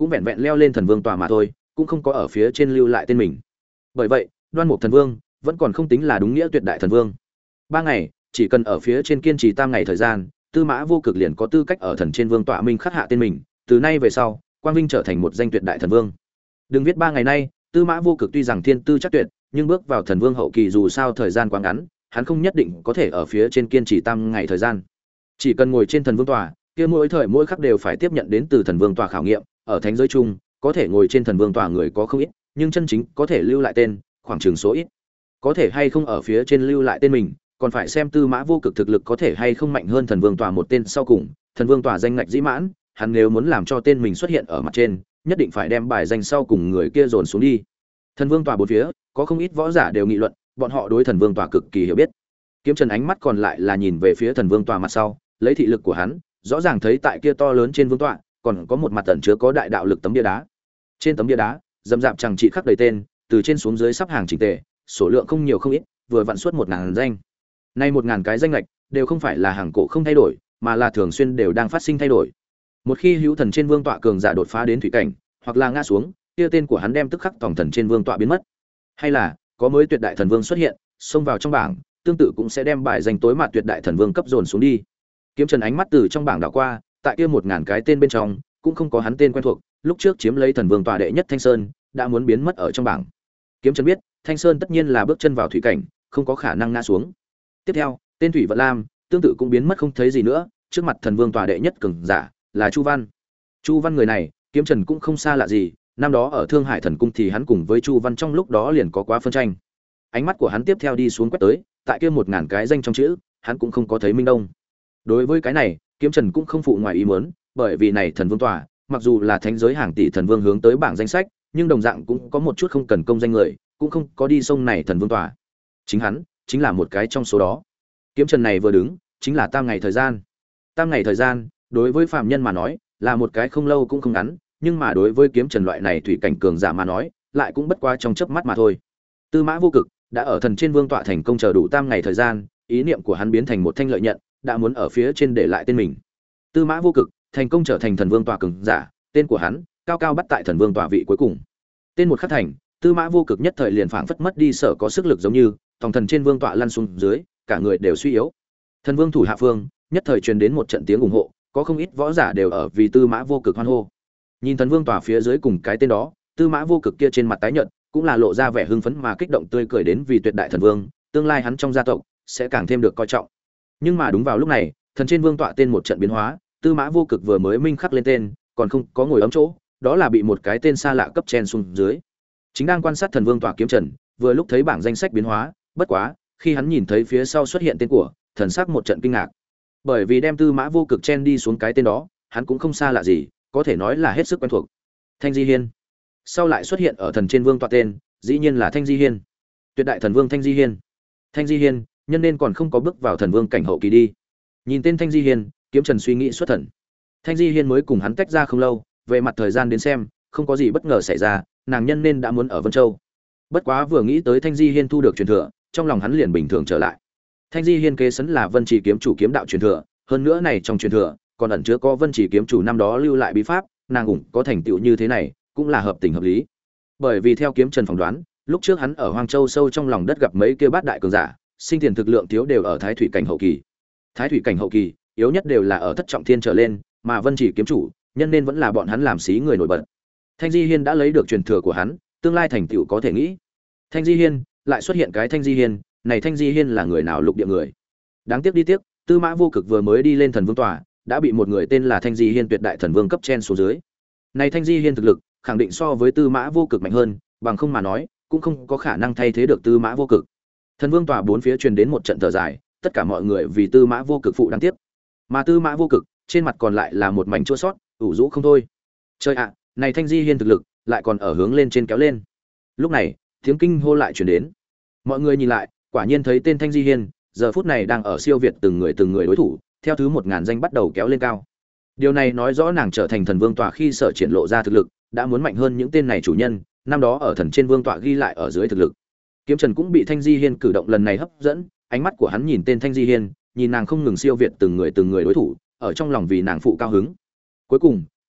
Speaker 1: cũng vẹn vẹn leo lên thần vương tòa mà thôi, cũng không có ở phía trên lưu lại tên mình. Bởi vậy, Đoan Mục Thần Vương vẫn còn không tính là đúng nghĩa tuyệt đại thần vương. 3 ngày, chỉ cần ở phía trên kiên trì tam ngày thời gian, Tư Mã Vô Cực liền có tư cách ở thần trên vương tọa minh khắc hạ tên mình, từ nay về sau, Quang Vinh trở thành một danh tuyệt đại thần vương. Đừng viết 3 ngày nay, Tư Mã Vô Cực tuy rằng thiên tư chắc tuyệt, nhưng bước vào thần vương hậu kỳ dù sao thời gian quá ngắn, hắn không nhất định có thể ở phía trên kiên trì tam ngày thời gian. Chỉ cần ngồi trên thần vương tọa, kia mỗi thời mỗi khắc đều phải tiếp nhận đến từ thần vương tọa khảo nghiệm, ở thánh giới chung, có thể ngồi trên thần vương tọa người có không ít, nhưng chân chính có thể lưu lại tên, khoảng chừng số ít. Có thể hay không ở phía trên lưu lại tên mình, còn phải xem Tư Mã Vô Cực thực lực có thể hay không mạnh hơn thần vương tọa một tên sau cùng, thần vương tọa danh ngạch dĩ mãn, hắn nếu muốn làm cho tên mình xuất hiện ở mặt trên, nhất định phải đem bài danh sau cùng người kia dồn xuống đi. Thần vương tọa bốn phía, có không ít võ giả đều nghị luận, bọn họ đối thần vương tọa cực kỳ hiểu biết. Kiếm Trần ánh mắt còn lại là nhìn về phía thần vương tọa mặt sau, lấy thị lực của hắn, rõ ràng thấy tại kia to lớn trên vương tọa, còn có một mặt tẩn chứa có đại đạo lực tấm bia đá. Trên tấm bia đá, dầm dạp chẳng trị khắc đầy tên, từ trên xuống dưới sắp hàng chỉnh tề, số lượng không nhiều không ít, vừa vặn suốt 1000 danh. Nay 1000 cái danh lệch đều không phải là hàng cổ không thay đổi, mà là thường xuyên đều đang phát sinh thay đổi. Một khi hữu thần trên vương tọa cường giả đột phá đến thủy cảnh, hoặc là ngã xuống, kia tên của hắn đem tức khắc tổng thần trên vương tọa biến mất. Hay là có mới tuyệt đại thần vương xuất hiện, xông vào trong bảng, tương tự cũng sẽ đem bài danh tối mặt tuyệt đại thần vương cấp dồn xuống đi. Kiếm Trần ánh mắt từ trong bảng đảo qua, tại kia 1000 cái tên bên trong, cũng không có hắn tên quen thuộc, lúc trước chiếm lấy thần vương tọa đệ nhất Thanh Sơn, đã muốn biến mất ở trong bảng. Kiếm Trần biết, Thanh Sơn tất nhiên là bước chân vào thủy cảnh, không có khả năng ngã xuống. Tiếp theo, tên Thủy Vận Lam, tương tự cũng biến mất không thấy gì nữa, trước mặt thần vương tọa đệ nhất cường giả, là Chu Văn. Chu Văn người này, Kiếm Trần cũng không xa lạ gì, năm đó ở Thương Hải Thần Cung thì hắn cùng với Chu Văn trong lúc đó liền có quá phân tranh. Ánh mắt của hắn tiếp theo đi xuống quét tới, tại kia 1000 cái danh trong chữ, hắn cũng không có thấy Minh Đông. Đối với cái này, Kiếm Trần cũng không phụ ngoài ý muốn, bởi vì này thần vương tọa, mặc dù là thánh giới hàng tỷ thần vương hướng tới bảng danh sách, nhưng đồng dạng cũng có một chút không cần công danh người, cũng không có đi sông này thần vương tọa. Chính hắn, chính là một cái trong số đó. Kiếm Trần này vừa đứng, chính là tam ngày thời gian. Tam ngày thời gian, đối với phàm nhân mà nói, là một cái không lâu cũng không ngắn, nhưng mà đối với Kiếm Trần loại này thủy cảnh cường giả mà nói, lại cũng bất quá trong chớp mắt mà thôi. Tư Mã Vô Cực đã ở thần trên vương tọa thành công chờ đủ tam ngày thời gian, ý niệm của hắn biến thành một thanh lợi nhận, đã muốn ở phía trên để lại tên mình. Tư Mã Vô Cực thành công trở thành thần vương tọa cường giả, tên của hắn cao cao bắt tại thần vương tọa vị cuối cùng. Tên một khắc thành, Tư Mã Vô Cực nhất thời liền phảng phất mất đi sở có sức lực, giống như tòng thần trên vương tọa lăn xuống dưới, cả người đều suy yếu. Thần vương thủ hạ phương, nhất thời truyền đến một trận tiếng ủng hộ, có không ít võ giả đều ở vì Tư Mã Vô Cực hoan hô. Nhìn thần vương tọa phía dưới cùng cái tên đó, Tư Mã Vô Cực kia trên mặt tái nhợt, cũng là lộ ra vẻ hưng phấn mà kích động tươi cười, đến vì tuyệt đại thần vương, tương lai hắn trong gia tộc sẽ càng thêm được coi trọng. Nhưng mà đúng vào lúc này, thần trên vương tọa tên một trận biến hóa, Tư Mã Vô Cực vừa mới minh khắc lên tên, còn không có ngồi ấm chỗ, đó là bị một cái tên xa lạ cấp chen xuống dưới. Chính đang quan sát thần vương tọa Kiếm Trần, vừa lúc thấy bảng danh sách biến hóa, bất quá, khi hắn nhìn thấy phía sau xuất hiện tên của, thần sắc một trận kinh ngạc. Bởi vì đem Tư Mã Vô Cực chen đi xuống cái tên đó, hắn cũng không xa lạ gì, có thể nói là hết sức quen thuộc. Thanh Di Hiên. Sau lại xuất hiện ở thần trên vương tọa tên, dĩ nhiên là Thanh Di Hiên. Tuyệt đại thần vương Thanh Di Hiên. Thanh Di Hiên, nhân nên còn không có bước vào thần vương cảnh hậu kỳ đi. Nhìn tên Thanh Di Hiên, Kiếm Trần suy nghĩ xuất thần. Thanh Di Hiên mới cùng hắn tách ra không lâu, về mặt thời gian đến xem, không có gì bất ngờ xảy ra, nàng nhân nên đã muốn ở Vân Châu. Bất quá vừa nghĩ tới Thanh Di Hiên thu được truyền thừa, trong lòng hắn liền bình thường trở lại. Thanh Di Hiên kế sấn là Vân Chỉ kiếm chủ kiếm đạo truyền thừa, hơn nữa này trong truyền thừa còn ẩn chứa có Vân Chỉ kiếm chủ năm đó lưu lại bí pháp, nàng cũng có thành tựu như thế này, cũng là hợp tình hợp lý. Bởi vì theo Kiếm Trần phỏng đoán, lúc trước hắn ở Hoang Châu sâu trong lòng đất gặp mấy kia bát đại cường giả, sinh tiền thực lượng thiếu đều ở Thái Thủy cảnh hậu kỳ. Thái Thủy cảnh hậu kỳ, yếu nhất đều là ở thất trọng thiên trở lên, mà Vân Chỉ kiếm chủ, nhân nên vẫn là bọn hắn làm xí người nổi bật. Thanh Di Hiên đã lấy được truyền thừa của hắn, tương lai thành tựu có thể nghĩ. Thanh Di Hiên, lại xuất hiện cái Thanh Di Hiên, này Thanh Di Hiên là người nào lục địa người? Đáng tiếc đi tiếc, Tư Mã Vô Cực vừa mới đi lên thần vương tòa, đã bị một người tên là Thanh Di Hiên tuyệt đại thần vương cấp chen xuống dưới. Này Thanh Di Hiên thực lực, khẳng định so với Tư Mã Vô Cực mạnh hơn, bằng không mà nói, cũng không có khả năng thay thế được Tư Mã Vô Cực. Thần vương tòa bốn phía truyền đến một trận thở dài, tất cả mọi người vì Tư Mã Vô Cực phụ đáng tiếc. Mà Tư Mã Vô Cực, trên mặt còn lại là một mảnh chua xót, ủ rũ không thôi. Trời ạ, này Thanh Di Hiên thực lực lại còn ở hướng lên trên kéo lên. Lúc này, tiếng kinh hô lại truyền đến. Mọi người nhìn lại, quả nhiên thấy tên Thanh Di Hiên, giờ phút này đang ở siêu việt từng người đối thủ, theo thứ 1000 danh bắt đầu kéo lên cao. Điều này nói rõ nàng trở thành thần vương tọa khi sở triển lộ ra thực lực, đã muốn mạnh hơn những tên này chủ nhân, năm đó ở thần trên vương tọa ghi lại ở dưới thực lực. Kiếm Trần cũng bị Thanh Di Hiên cử động lần này hấp dẫn, ánh mắt của hắn nhìn tên Thanh Di Hiên, nhìn nàng không ngừng siêu việt từng người đối thủ, ở trong lòng vì nàng phụ cao hứng. Cuối cùng,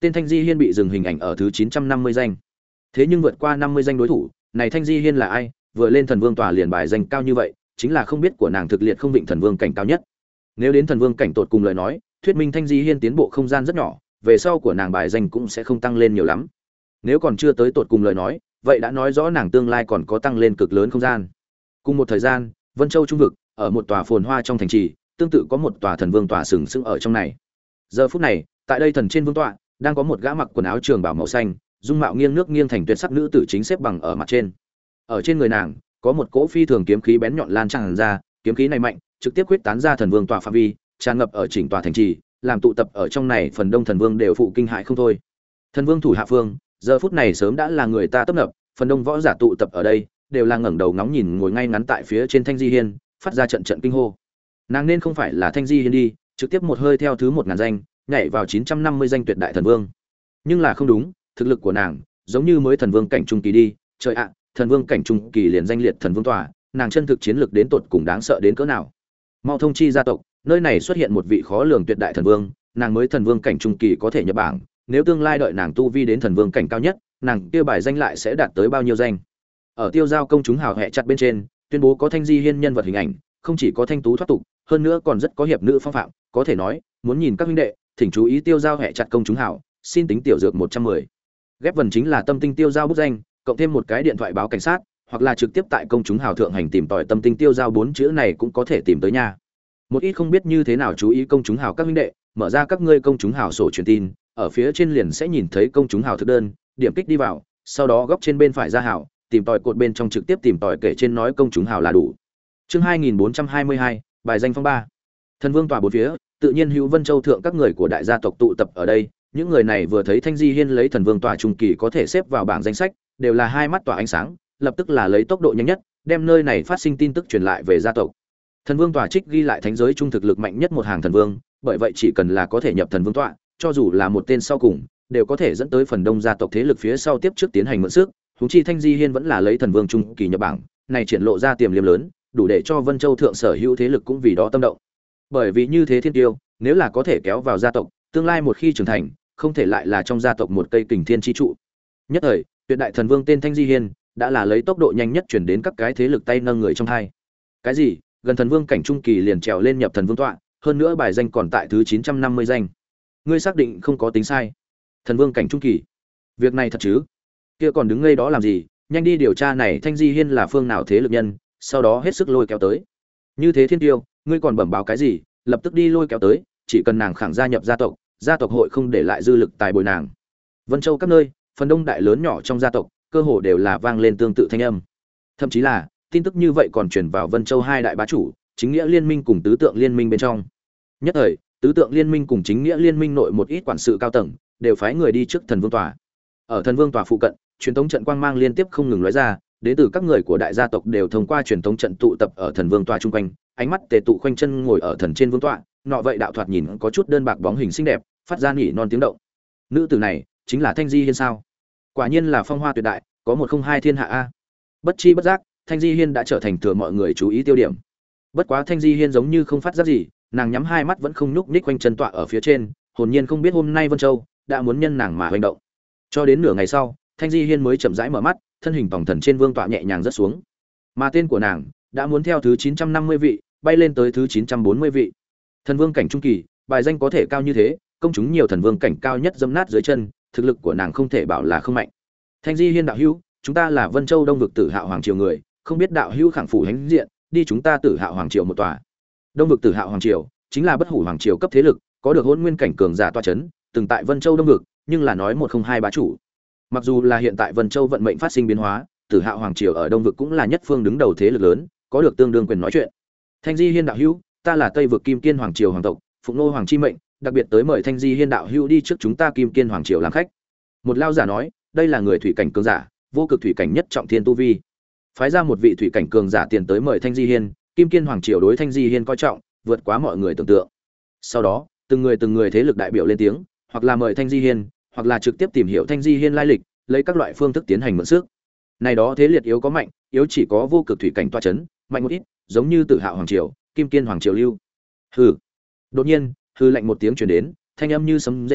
Speaker 1: tên Thanh Di Hiên bị dừng hình ảnh ở thứ 950 danh. Thế nhưng vượt qua 50 danh đối thủ, này Thanh Di Hiên là ai? Vừa lên thần vương tòa liền bài danh cao như vậy, chính là không biết của nàng thực liệt không định thần vương cảnh cao nhất. Nếu đến thần vương cảnh tột cùng lời nói, thuyết minh Thanh Di Hiên tiến bộ không gian rất nhỏ, về sau của nàng bài danh cũng sẽ không tăng lên nhiều lắm. Nếu còn chưa tới tột cùng lời nói, vậy đã nói rõ nàng tương lai còn có tăng lên cực lớn không gian. Cùng một thời gian, Vân Châu trung vực, ở một tòa phồn hoa trong thành trì, tương tự có một tòa thần vương tòa sừng sững ở trong này. Giờ phút này, tại đây thần trên vương tọa, đang có một gã mặc quần áo trường bào màu xanh, dung mạo nghiêng nước nghiêng thành tuyệt sắc nữ tử chính xếp bằng ở mặt trên. Ở trên người nàng, có một cỗ phi thường kiếm khí bén nhọn lan tràn ra, kiếm khí này mạnh, trực tiếp huyết tán ra thần vương tòa phạm vi, tràn ngập ở chỉnh tòa thành trì, làm tụ tập ở trong này phần đông thần vương đều phụ kinh hãi không thôi. Thần vương thủ hạ phương, giờ phút này sớm đã là người ta tấp nập, phần đông võ giả tụ tập ở đây, đều là ngẩng đầu ngóng nhìn ngồi ngay ngắn tại phía trên Thanh Di Hiên, phát ra trận trận kinh hô. Nàng nên không phải là Thanh Di Hiên đi, trực tiếp một hơi theo thứ 1000 danh, nhảy vào 950 danh tuyệt đại thần vương. Nhưng là không đúng, thực lực của nàng, giống như mới thần vương cảnh trung kỳ đi, trời ạ, thần vương cảnh trung kỳ liền danh liệt thần vương tòa, nàng chân thực chiến lực đến tột cùng đáng sợ đến cỡ nào. Mau thông chi gia tộc, nơi này xuất hiện một vị khó lường tuyệt đại thần vương, nàng mới thần vương cảnh trung kỳ có thể nhập bảng, nếu tương lai đợi nàng tu vi đến thần vương cảnh cao nhất, nàng kia bài danh lại sẽ đạt tới bao nhiêu danh. Ở tiêu giao công chúng hào hẹ chặt bên trên, tuyên bố có Thanh Di Hiên nhân vật hình ảnh, không chỉ có thanh tú thoát tục, hơn nữa còn rất có hiệp nữ phong phạm, có thể nói, muốn nhìn các huynh đệ, thỉnh chú ý tiêu giao hẹ chặt công chúng hào, xin tính tiểu dược 110. Ghép vần chính là tâm tinh tiêu giao bút danh, cộng thêm một cái điện thoại báo cảnh sát, hoặc là trực tiếp tại công chúng hào thượng hành tìm tòi tâm tinh tiêu giao 4 chữ này cũng có thể tìm tới nha. Một ít không biết như thế nào chú ý công chúng hào các huynh đệ, mở ra các ngươi công chúng hào sổ truyền tin, ở phía trên liền sẽ nhìn thấy công chúng hào thực đơn, điểm kích đi vào, sau đó góc trên bên phải ra hào, tìm tòi cột bên trong trực tiếp tìm tòi kể trên nói công chúng hào là đủ. Chương 2422, bài danh phong ba. Thần vương tòa bốn phía, tự nhiên hữu Vân Châu thượng các người của đại gia tộc tụ tập ở đây, những người này vừa thấy Thanh Di Hiên lấy thần vương tòa trung kỳ có thể xếp vào bảng danh sách, đều là hai mắt tỏa ánh sáng, lập tức là lấy tốc độ nhanh nhất, đem nơi này phát sinh tin tức truyền lại về gia tộc. Thần vương tòa trích ghi lại thánh giới trung thực lực mạnh nhất một hàng thần vương, bởi vậy chỉ cần là có thể nhập thần vương tọa, cho dù là một tên sau cùng, đều có thể dẫn tới phần đông gia tộc thế lực phía sau tiếp trước tiến hành mượn sức. Huống chi Thanh Di Hiên vẫn là lấy thần vương trung kỳ nhập bảng, này triển lộ ra tiềm liêm lớn, đủ để cho Vân Châu thượng sở hữu thế lực cũng vì đó tâm động. Bởi vì như thế thiên tiêu, nếu là có thể kéo vào gia tộc, tương lai một khi trưởng thành, không thể lại là trong gia tộc một cây kình thiên chi trụ. Nhất thời, tuyệt đại thần vương tên Thanh Di Hiên đã là lấy tốc độ nhanh nhất chuyển đến các cái thế lực tay nâng người trong hai. Cái gì? Gần thần vương cảnh trung kỳ liền trèo lên nhập thần vương tọa, hơn nữa bài danh còn tại thứ 950 danh. Ngươi xác định không có tính sai? Thần vương cảnh trung kỳ? Việc này thật chứ? Kia còn đứng ngây đó làm gì, nhanh đi điều tra này Thanh Di Hiên là phương nào thế lực nhân, sau đó hết sức lôi kéo tới. Như thế thiên tiêu, ngươi còn bẩm báo cái gì, lập tức đi lôi kéo tới, chỉ cần nàng khẳng gia nhập gia tộc hội không để lại dư lực tài bồi nàng. Vân Châu các nơi, phần đông đại lớn nhỏ trong gia tộc, cơ hồ đều là vang lên tương tự thanh âm. Thậm chí là, tin tức như vậy còn truyền vào Vân Châu hai đại bá chủ, chính nghĩa liên minh cùng tứ tượng liên minh bên trong. Nhất thời, tứ tượng liên minh cùng chính nghĩa liên minh nội một ít quản sự cao tầng, đều phái người đi trước thần vương tòa. Ở thần vương tòa phụ cận, truyền thống trận quang mang liên tiếp không ngừng lóe ra, đến từ các người của đại gia tộc đều thông qua truyền thống trận tụ tập ở thần vương tòa chung quanh, ánh mắt tề tụ khoanh chân ngồi ở thần trên vương tọa, nọ vậy đạo thoạt nhìn có chút đơn bạc bóng hình xinh đẹp, phát ra nhỉ non tiếng động. Nữ tử này chính là Thanh Di Hiên sao? Quả nhiên là phong hoa tuyệt đại, có một không hai thiên hạ a. Bất chi bất giác, Thanh Di Hiên đã trở thành thừa mọi người chú ý tiêu điểm. Bất quá Thanh Di Hiên giống như không phát giác gì, nàng nhắm hai mắt vẫn không nhúc nhích quanh chân tọa ở phía trên, hồn nhiên không biết hôm nay Vân Châu đã muốn nhân nàng mà hành động. Cho đến nửa ngày sau, Thanh Di Hiên mới chậm rãi mở mắt, thân hình tổng thần trên vương tọa nhẹ nhàng rớt xuống. Mà tên của nàng đã muốn theo thứ 950 vị, bay lên tới thứ 940 vị. Thần vương cảnh trung kỳ, bài danh có thể cao như thế, công chúng nhiều thần vương cảnh cao nhất dẫm nát dưới chân, thực lực của nàng không thể bảo là không mạnh. Thanh Di Hiên đạo hữu, chúng ta là Vân Châu Đông vực Tử Hạo Hoàng triều người, không biết đạo hữu khẳng phủ hánh diện, đi chúng ta Tử Hạo Hoàng triều một tòa. Đông vực Tử Hạo Hoàng triều chính là bất hủ hoàng triều cấp thế lực, có được hôn nguyên cảnh cường giả tọa chấn, từng tại Vân Châu Đông vực, nhưng là nói một không hai bá chủ. Mặc dù là hiện tại Vân Châu vận mệnh phát sinh biến hóa, Tử Hạo Hoàng triều ở Đông vực cũng là nhất phương đứng đầu thế lực lớn, có được tương đương quyền nói chuyện. Thanh Di Hiên đạo hữu, ta là Tây vực Kim Kiên Hoàng triều hoàng tộc, phụng nô hoàng chi mệnh, đặc biệt tới mời Thanh Di Hiên đạo hữu đi trước chúng ta Kim Kiên Hoàng triều làm khách. Một lao giả nói, đây là người thủy cảnh cường giả, vô cực thủy cảnh nhất trọng thiên tu vi. Phái ra một vị thủy cảnh cường giả tiền tới mời Thanh Di Hiên, Kim Kiên Hoàng triều đối Thanh Di Hiên coi trọng, vượt quá mọi người tưởng tượng. Sau đó, từng người thế lực đại biểu lên tiếng, hoặc là mời Thanh Di Hiên, hoặc là trực tiếp tìm hiểu Thanh Di Hiên lai lịch, lấy các loại phương thức tiến hành mượn sức. Này đó thế liệt yếu có mạnh, yếu chỉ có vô cực thủy cảnh toa chấn, mạnh một ít, giống như Tử Hạo Hoàng triều, Kim Kiên Hoàng triều lưu. Hừ. Đột nhiên, hừ lạnh một tiếng truyền đến, thanh âm như sấm rền,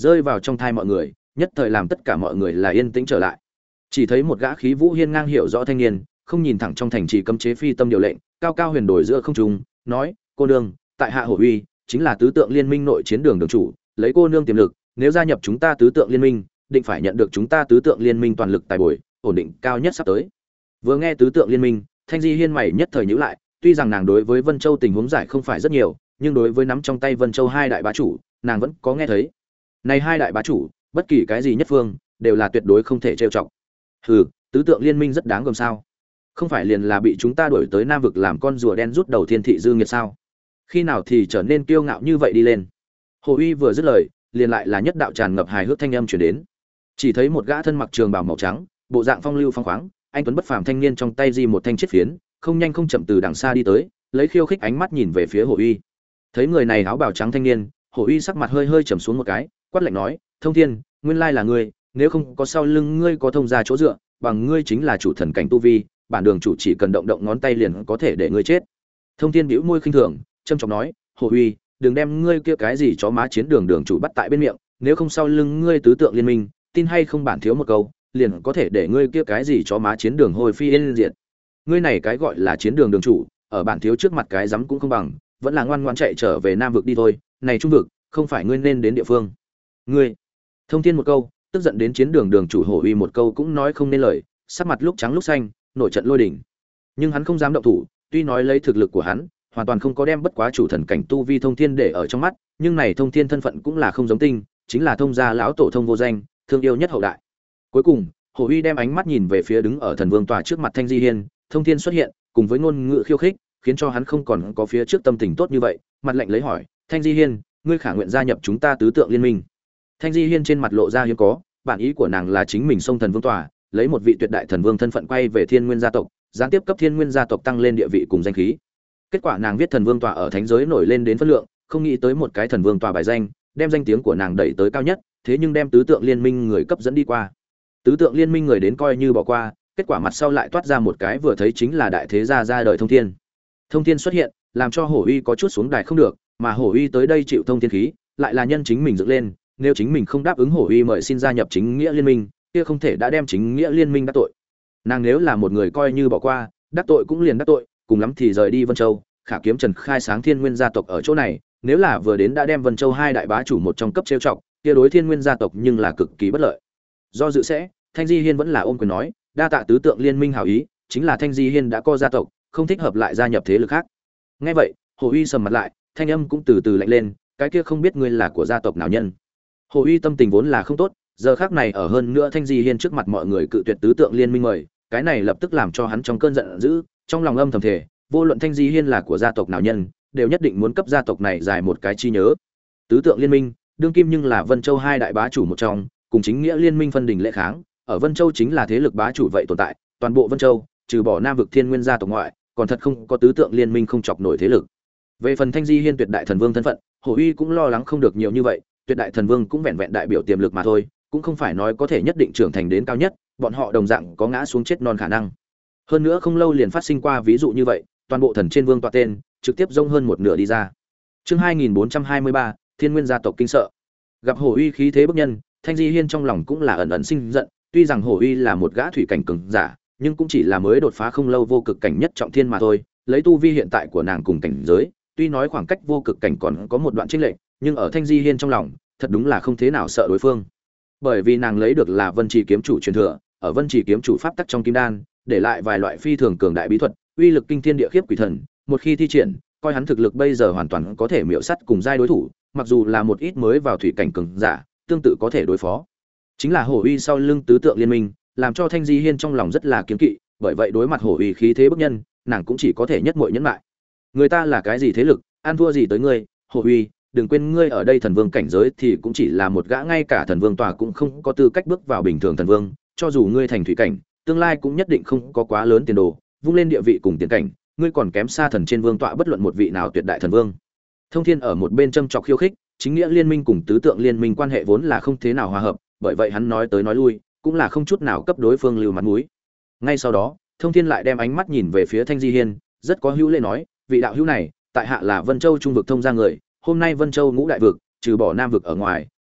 Speaker 1: rơi vào trong thai mọi người, nhất thời làm tất cả mọi người là yên tĩnh trở lại. Chỉ thấy một gã khí vũ hiên ngang hiểu rõ thanh niên, không nhìn thẳng trong thành trì cấm chế phi tâm điều lệnh, cao cao huyền đổi giữa không trung, nói: "Cô nương, tại hạ Hổ Uy, chính là tứ tượng liên minh nội chiến đường đường chủ, lấy cô nương tiềm lực, nếu gia nhập chúng ta tứ tượng liên minh, định phải nhận được chúng ta tứ tượng liên minh toàn lực tài bồi, ổn định cao nhất sắp tới." Vừa nghe tứ tượng liên minh, Thanh Di Hiên mày nhất thời nhíu lại, tuy rằng nàng đối với Vân Châu tình huống giải không phải rất nhiều, nhưng đối với nắm trong tay Vân Châu hai đại bá chủ, nàng vẫn có nghe thấy. Này hai đại bá chủ, bất kỳ cái gì nhất phương, đều là tuyệt đối không thể trêu chọc. Hừ, tứ tượng liên minh rất đáng gờm sao? Không phải liền là bị chúng ta đuổi tới Nam vực làm con rùa đen rút đầu thiên thị dư nghiệt sao? Khi nào thì trở nên kiêu ngạo như vậy đi lên? Hồ Uy vừa dứt lời, liền lại là nhất đạo tràn ngập hài hước thanh âm truyền đến. Chỉ thấy một gã thân mặc trường bào màu trắng, bộ dạng phong lưu phong khoáng, anh tuấn bất phàm thanh niên trong tay di một thanh chiết phiến, không nhanh không chậm từ đằng xa đi tới, lấy khiêu khích ánh mắt nhìn về phía Hồ Uy. Thấy người này áo bào trắng thanh niên, Hồ Uy sắc mặt hơi hơi trầm xuống một cái, quát lạnh nói: "Thông Thiên, nguyên lai là ngươi, nếu không có sau lưng ngươi có thông gia chỗ dựa, bằng ngươi chính là chủ thần cảnh tu vi, bản đường chủ chỉ cần động động ngón tay liền có thể để ngươi chết." Thông Thiên bĩu môi khinh thường, trầm trọng nói: "Hồ Uy, đừng đem ngươi kia cái gì chó má chiến đường đường chủ bắt tại bên miệng, nếu không sau lưng ngươi tứ tượng liên minh, tin hay không bản thiếu một câu, liền có thể để ngươi kia cái gì chó má chiến đường hồi phi yên diệt. Ngươi này cái gọi là chiến đường đường chủ, ở bản thiếu trước mặt cái dám cũng không bằng, vẫn là ngoan ngoãn chạy trở về Nam vực đi thôi, này trung vực, không phải ngươi nên đến địa phương." Ngươi. Thông Thiên một câu, tức giận đến chiến đường đường chủ Hổ Uy một câu cũng nói không nên lời, sắc mặt lúc trắng lúc xanh, nổi trận lôi đỉnh. Nhưng hắn không dám động thủ, tuy nói lấy thực lực của hắn, hoàn toàn không có đem bất quá chủ thần cảnh tu vi Thông Thiên để ở trong mắt, nhưng này Thông Thiên thân phận cũng là không giống tinh, chính là thông gia lão tổ thông vô danh, thương yêu nhất hậu đại. Cuối cùng, Hổ Uy đem ánh mắt nhìn về phía đứng ở thần vương tòa trước mặt Thanh Di Hiên, Thông Thiên xuất hiện, cùng với ngôn ngữ khiêu khích, khiến cho hắn không còn có phía trước tâm tình tốt như vậy, mặt lạnh lấy hỏi: "Thanh Di Hiên, ngươi khả nguyện gia nhập chúng ta tứ tượng liên minh?" Thanh Di Hiên trên mặt lộ ra hiếm có, bản ý của nàng là chính mình xông thần vương tòa, lấy một vị tuyệt đại thần vương thân phận quay về Thiên Nguyên gia tộc, gián tiếp cấp Thiên Nguyên gia tộc tăng lên địa vị cùng danh khí. Kết quả nàng viết thần vương tòa ở thánh giới nổi lên đến phân lượng, không nghĩ tới một cái thần vương tòa bài danh, đem danh tiếng của nàng đẩy tới cao nhất, thế nhưng đem tứ tượng liên minh người cấp dẫn đi qua. Tứ tượng liên minh người đến coi như bỏ qua, kết quả mặt sau lại toát ra một cái vừa thấy chính là đại thế gia ra đời Thông Thiên. Thông Thiên xuất hiện, làm cho Hổ Uy có chút xuống đài không được, mà Hổ Uy tới đây chịu Thông Thiên khí, lại là nhân chính mình dựng lên, nếu chính mình không đáp ứng Hổ Uy mời xin gia nhập chính nghĩa liên minh, kia không thể đã đem chính nghĩa liên minh đắc tội. Nàng nếu là một người coi như bỏ qua, đắc tội cũng liền đắc tội, cùng lắm thì rời đi Vân Châu, khả kiếm Trần khai sáng Thiên Nguyên gia tộc ở chỗ này, nếu là vừa đến đã đem Vân Châu hai đại bá chủ một trong cấp trêu chọc, kia đối Thiên Nguyên gia tộc nhưng là cực kỳ bất lợi. Do dự sẽ, Thanh Di Hiên vẫn là ôm quyền nói: "Đa tạ tứ tượng liên minh hảo ý, chính là Thanh Di Hiên đã có gia tộc, không thích hợp lại gia nhập thế lực khác." Nghe vậy, Hồ Uy sầm mặt lại, thanh âm cũng từ từ lạnh lên: "Cái kia không biết ngươi là của gia tộc nào nhân?" Hồ Uy tâm tình vốn là không tốt, giờ khắc này ở hơn nữa Thanh Di Hiên trước mặt mọi người cự tuyệt tứ tượng liên minh mời, cái này lập tức làm cho hắn trong cơn giận dữ, trong lòng âm thầm thề, vô luận Thanh Di Hiên là của gia tộc nào nhân, đều nhất định muốn cấp gia tộc này giải một cái chi nhớ. Tứ tượng liên minh, đương kim nhưng là Vân Châu hai đại bá chủ một trong, cùng chính nghĩa liên minh phân đình lễ kháng, ở Vân Châu chính là thế lực bá chủ vậy tồn tại, toàn bộ Vân Châu, trừ bỏ Nam vực Thiên Nguyên gia tộc ngoại, còn thật không có tứ tượng liên minh không chọc nổi thế lực. Về phần Thanh Di Hiên tuyệt đại thần vương thân phận, Hổ Uy cũng lo lắng không được nhiều như vậy, tuyệt đại thần vương cũng vẹn vẹn đại biểu tiềm lực mà thôi, cũng không phải nói có thể nhất định trưởng thành đến cao nhất, bọn họ đồng dạng có ngã xuống chết non khả năng. Hơn nữa không lâu liền phát sinh qua ví dụ như vậy, toàn bộ thần trên vương tọa tên, trực tiếp rông hơn một nửa đi ra. Chương 2423, Thiên Nguyên gia tộc kinh sợ. Gặp Hổ Uy khí thế bức nhân, Thanh Di Hiên trong lòng cũng là ẩn ẩn sinh giận, tuy rằng Hổ Uy là một gã thủy cảnh cường giả, nhưng cũng chỉ là mới đột phá không lâu vô cực cảnh nhất trọng thiên mà thôi, lấy tu vi hiện tại của nàng cùng cảnh giới, tuy nói khoảng cách vô cực cảnh còn có một đoạn chênh lệch, nhưng ở Thanh Di Hiên trong lòng, thật đúng là không thế nào sợ đối phương. Bởi vì nàng lấy được là Vân Trì kiếm chủ truyền thừa, ở Vân Trì kiếm chủ pháp tắc trong kim đan, để lại vài loại phi thường cường đại bí thuật, uy lực kinh thiên địa khiếp quỷ thần, một khi thi triển, coi hắn thực lực bây giờ hoàn toàn có thể miểu sát cùng giai đối thủ, mặc dù là một ít mới vào thủy cảnh cường giả, tương tự có thể đối phó. Chính là Hổ Uy sau lưng tứ tượng liên minh, làm cho Thanh Di Hiên trong lòng rất là kiêng kỵ, bởi vậy đối mặt Hổ Uy khí thế bức nhân, nàng cũng chỉ có thể nhất muội nhẫn lại. Người ta là cái gì thế lực, ăn thua gì tới ngươi, Hổ Uy, đừng quên ngươi ở đây thần vương cảnh giới thì cũng chỉ là một gã ngay cả thần vương tòa cũng không có tư cách bước vào bình thường thần vương, cho dù ngươi thành thủy cảnh, tương lai cũng nhất định không có quá lớn tiền đồ, vung lên địa vị cùng tiền cảnh, ngươi còn kém xa thần trên vương tọa bất luận một vị nào tuyệt đại thần vương. Thông Thiên ở một bên châm chọc khiêu khích, chính nghĩa liên minh cùng tứ tượng liên minh quan hệ vốn là không thế nào hòa hợp, bởi vậy hắn nói tới nói lui, cũng là không chút nào cấp đối phương lưu mặt mũi. Ngay sau đó, Thông Thiên lại đem ánh mắt nhìn về phía Thanh Di Hiên, rất có hữu lễ nói, vị đạo hữu này, tại hạ là Vân Châu trung vực thông gia người, hôm nay Vân Châu ngũ đại vực, trừ bỏ Nam vực ở ngoài,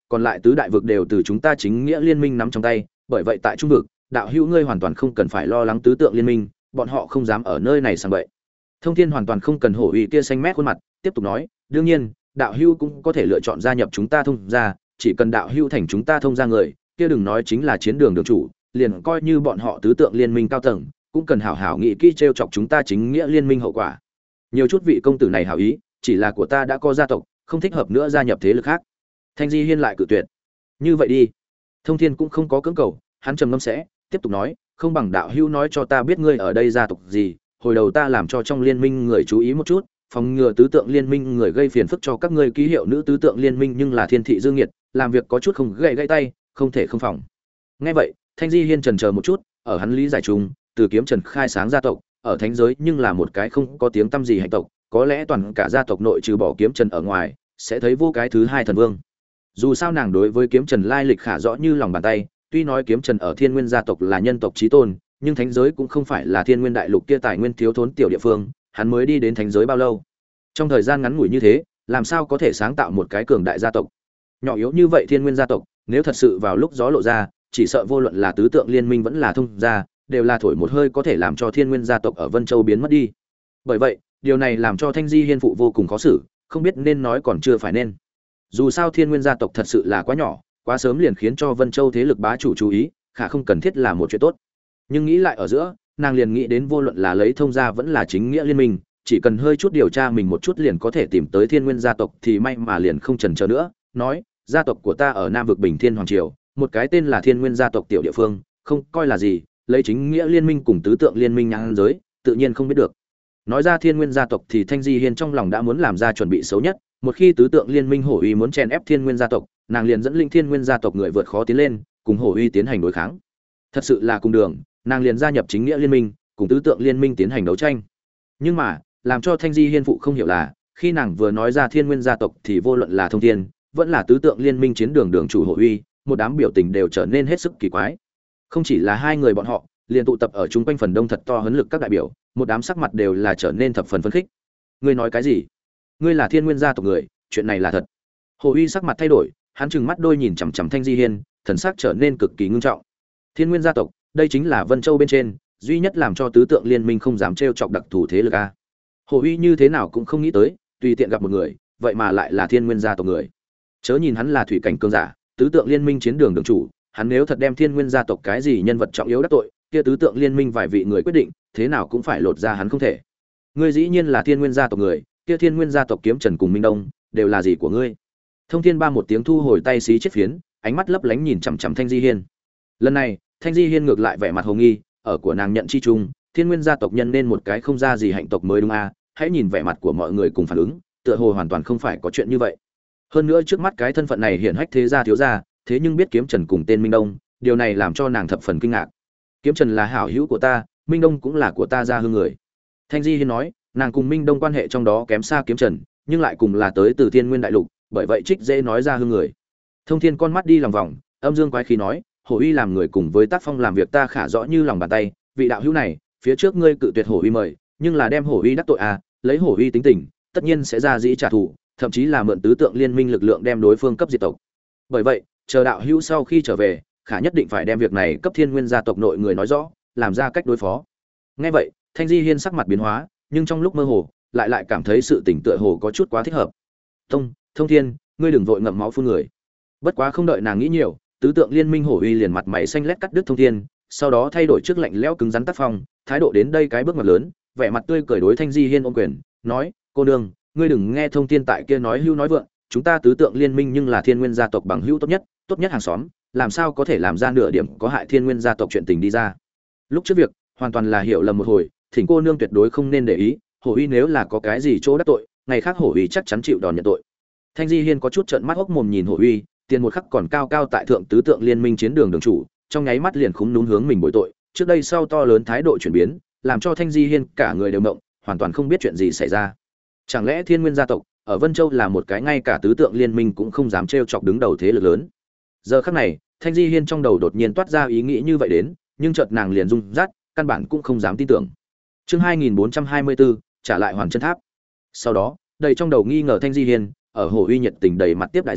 Speaker 1: còn lại tứ đại vực đều từ chúng ta chính nghĩa liên minh nắm trong tay, bởi vậy tại trung vực, đạo hữu ngươi hoàn toàn không cần phải lo lắng tứ tượng liên minh, bọn họ không dám ở nơi này sang bậy. Thông Thiên hoàn toàn không cần hổ uy kia xanh mét khuôn mặt, tiếp tục nói, đương nhiên, đạo hữu cũng có thể lựa chọn gia nhập chúng ta thông gia, chỉ cần đạo hữu thành chúng ta thông gia người, kia đừng nói chính là chiến đường đường chủ, liền coi như bọn họ tứ tượng liên minh cao tầng, cũng cần hảo hảo nghĩ kỹ trêu chọc chúng ta chính nghĩa liên minh hậu quả. Nhiều chút vị công tử này hảo ý, chỉ là của ta đã có gia tộc, không thích hợp nữa gia nhập thế lực khác. Thanh Di Hiên lại cự tuyệt. Như vậy đi. Thông Thiên cũng không có cưỡng cầu, hắn trầm ngâm sẽ tiếp tục nói, không bằng đạo hữu nói cho ta biết ngươi ở đây gia tộc gì, hồi đầu ta làm cho trong liên minh người chú ý một chút, phòng ngừa tứ tượng liên minh người gây phiền phức cho các ngươi. Ký hiệu nữ tứ tượng liên minh nhưng là Thiên thị Dương Nghiệt, làm việc có chút không gãy tay, không thể không phòng. Nghe vậy, Thanh Di Hiên chần chờ một chút, ở hắn lý giải chung, từ Kiếm Trần khai sáng gia tộc, ở thánh giới nhưng là một cái không có tiếng tăm gì hành tộc, có lẽ toàn cả gia tộc nội trừ bỏ Kiếm Trần ở ngoài, sẽ thấy vô cái thứ hai thần vương. Dù sao nàng đối với Kiếm Trần lai lịch khả rõ như lòng bàn tay, tuy nói Kiếm Trần ở Thiên Nguyên gia tộc là nhân tộc chí tôn, nhưng thánh giới cũng không phải là Thiên Nguyên đại lục kia tài nguyên thiếu thốn tiểu địa phương, hắn mới đi đến thánh giới bao lâu? Trong thời gian ngắn ngủi như thế, làm sao có thể sáng tạo một cái cường đại gia tộc? Nhỏ yếu như vậy Thiên Nguyên gia tộc, nếu thật sự vào lúc gió lộ ra, chỉ sợ vô luận là tứ tượng liên minh vẫn là thông gia, đều là thổi một hơi có thể làm cho Thiên Nguyên gia tộc ở Vân Châu biến mất đi. Bởi vậy, điều này làm cho Thanh Di Hiên phụ vô cùng khó xử, không biết nên nói còn chưa phải nên. Dù sao Thiên Nguyên gia tộc thật sự là quá nhỏ, quá sớm liền khiến cho Vân Châu thế lực bá chủ chú ý, khả không cần thiết là một chuyện tốt. Nhưng nghĩ lại ở giữa, nàng liền nghĩ đến vô luận là lấy thông gia vẫn là chính nghĩa liên minh, chỉ cần hơi chút điều tra mình một chút liền có thể tìm tới Thiên Nguyên gia tộc, thì may mà liền không chần chờ nữa, nói, gia tộc của ta ở Nam vực Bình Thiên hoàng triều, một cái tên là Thiên Nguyên gia tộc tiểu địa phương, không coi là gì, lấy chính nghĩa liên minh cùng tứ tượng liên minh nhãn giới, tự nhiên không biết được. Nói ra Thiên Nguyên gia tộc thì Thanh Di Hiên trong lòng đã muốn làm ra chuẩn bị xấu nhất, một khi tứ tượng liên minh hổ uy muốn chèn ép Thiên Nguyên gia tộc, nàng liền dẫn linh Thiên Nguyên gia tộc người vượt khó tiến lên, cùng hổ uy tiến hành đối kháng. Thật sự là cùng đường, nàng liền gia nhập chính nghĩa liên minh, cùng tứ tượng liên minh tiến hành đấu tranh. Nhưng mà, làm cho Thanh Di Hiên phụ không hiểu là, khi nàng vừa nói ra Thiên Nguyên gia tộc thì vô luận là Thông Thiên, vẫn là tứ tượng liên minh chiến đường đường chủ hổ uy, một đám biểu tình đều trở nên hết sức kỳ quái. Không chỉ là hai người bọn họ, liền tụ tập ở chung quanh phần đông thật to huấn lực các đại biểu, một đám sắc mặt đều là trở nên thập phần phấn khích. Ngươi nói cái gì? Ngươi là Thiên Nguyên gia tộc người, chuyện này là thật? Hồ Uy sắc mặt thay đổi, hắn trừng mắt đôi nhìn chằm chằm Thanh Di Hiên, thần sắc trở nên cực kỳ ngưng trọng. Thiên Nguyên gia tộc, đây chính là Vân Châu bên trên duy nhất làm cho tứ tượng liên minh không dám trêu chọc đặc thù thế lực a. Hồ Uy như thế nào cũng không nghĩ tới, tùy tiện gặp một người, vậy mà lại là Thiên Nguyên gia tộc người. Chớ nhìn hắn là thủy cảnh cường giả, tứ tượng liên minh chiến đường đường chủ, hắn nếu thật đem Thiên Nguyên gia tộc cái gì nhân vật trọng yếu đắc tội, kia tứ tượng liên minh vài vị người quyết định, thế nào cũng phải lột ra hắn không thể. Ngươi dĩ nhiên là Thiên Nguyên gia tộc người, kia Thiên Nguyên gia tộc Kiếm Trần cùng Minh Đông, đều là gì của ngươi? Thông Thiên Ba một tiếng thu hồi tay xí chiếc phiến, ánh mắt lấp lánh nhìn chằm chằm Thanh Di Hiên. Lần này, Thanh Di Hiên ngược lại vẻ mặt hồ nghi, ở của nàng nhận chi chung, Thiên Nguyên gia tộc nhân nên một cái không ra gì hạnh tộc mới đúng a, hãy nhìn vẻ mặt của mọi người cùng phản ứng, tựa hồ hoàn toàn không phải có chuyện như vậy. Hơn nữa trước mắt cái thân phận này hiển hách thế gia thiếu gia, thế nhưng biết Kiếm Trần cùng tên Minh Đông, điều này làm cho nàng thập phần kinh ngạc. Kiếm Trần là hảo hữu của ta, Minh Đông cũng là của ta gia hương người. Thanh Di Hiên nói, nàng cùng Minh Đông quan hệ trong đó kém xa Kiếm Trần, nhưng lại cùng là tới từ Thiên Nguyên đại lục, bởi vậy trích dễ nói ra hương người. Thông Thiên con mắt đi lòng vòng, âm dương quái khí nói, Hổ Uy làm người cùng với tác phong làm việc ta khả rõ như lòng bàn tay, vị đạo hữu này, phía trước ngươi cự tuyệt Hổ Uy mời, nhưng là đem Hổ Uy đắc tội à, lấy Hổ Uy tính tình, tất nhiên sẽ ra dĩ trả thù, thậm chí là mượn tứ tượng liên minh lực lượng đem đối phương cấp diệt tộc. Bởi vậy, chờ đạo hữu sau khi trở về, khả nhất định phải đem việc này cấp Thiên Nguyên gia tộc nội người nói rõ, làm ra cách đối phó. Nghe vậy, Thanh Di Hiên sắc mặt biến hóa, nhưng trong lúc mơ hồ, lại cảm thấy sự tỉnh tựa hồ có chút quá thích hợp. Thông Thiên, ngươi đừng vội ngậm máu phun người. Bất quá không đợi nàng nghĩ nhiều, tứ tượng liên minh Hổ Uy liền mặt mày xanh lét cắt đứt Thông Thiên, sau đó thay đổi trước lạnh lẽo cứng rắn tác phong, thái độ đến đây cái bước ngoặt lớn, vẻ mặt tươi cười đối Thanh Di Hiên ôm quyền, nói: "Cô nương, ngươi đừng nghe Thông Thiên tại kia nói hưu nói vượng, chúng ta tứ tượng liên minh nhưng là Thiên Nguyên gia tộc bằng hữu tốt nhất hàng xóm, làm sao có thể làm ra nửa điểm có hại Thiên Nguyên gia tộc chuyện tình đi ra. Lúc trước việc, hoàn toàn là hiểu lầm một hồi, thỉnh cô nương tuyệt đối không nên để ý, Hổ Uy nếu là có cái gì chỗ đắc tội, ngày khác Hổ Uy chắc chắn chịu đòn nhận tội." Thanh Di Hiên có chút trợn mắt hốc mồm nhìn Hổ Uy, tiền một khắc còn cao cao tại thượng tứ tượng liên minh chiến đường đường chủ, trong nháy mắt liền khúm núm hướng mình bội tội, trước đây sau to lớn thái độ chuyển biến, làm cho Thanh Di Hiên cả người đều mộng, hoàn toàn không biết chuyện gì xảy ra. Chẳng lẽ Thiên Nguyên gia tộc ở Vân Châu là một cái ngay cả tứ tượng liên minh cũng không dám trêu chọc đứng đầu thế lực lớn? Giờ khắc này, Thanh Di Hiên trong đầu đột nhiên toát ra ý nghĩ như vậy đến, nhưng chợt nàng liền rung rát, căn bản cũng không dám tin tưởng. Chương 2424, trả lại Hoàn Chân Tháp. Sau đó, đầy trong đầu nghi ngờ Thanh Di Hiên, ở Hổ Uy nhiệt tình đầy mặt tiếp đại dưới,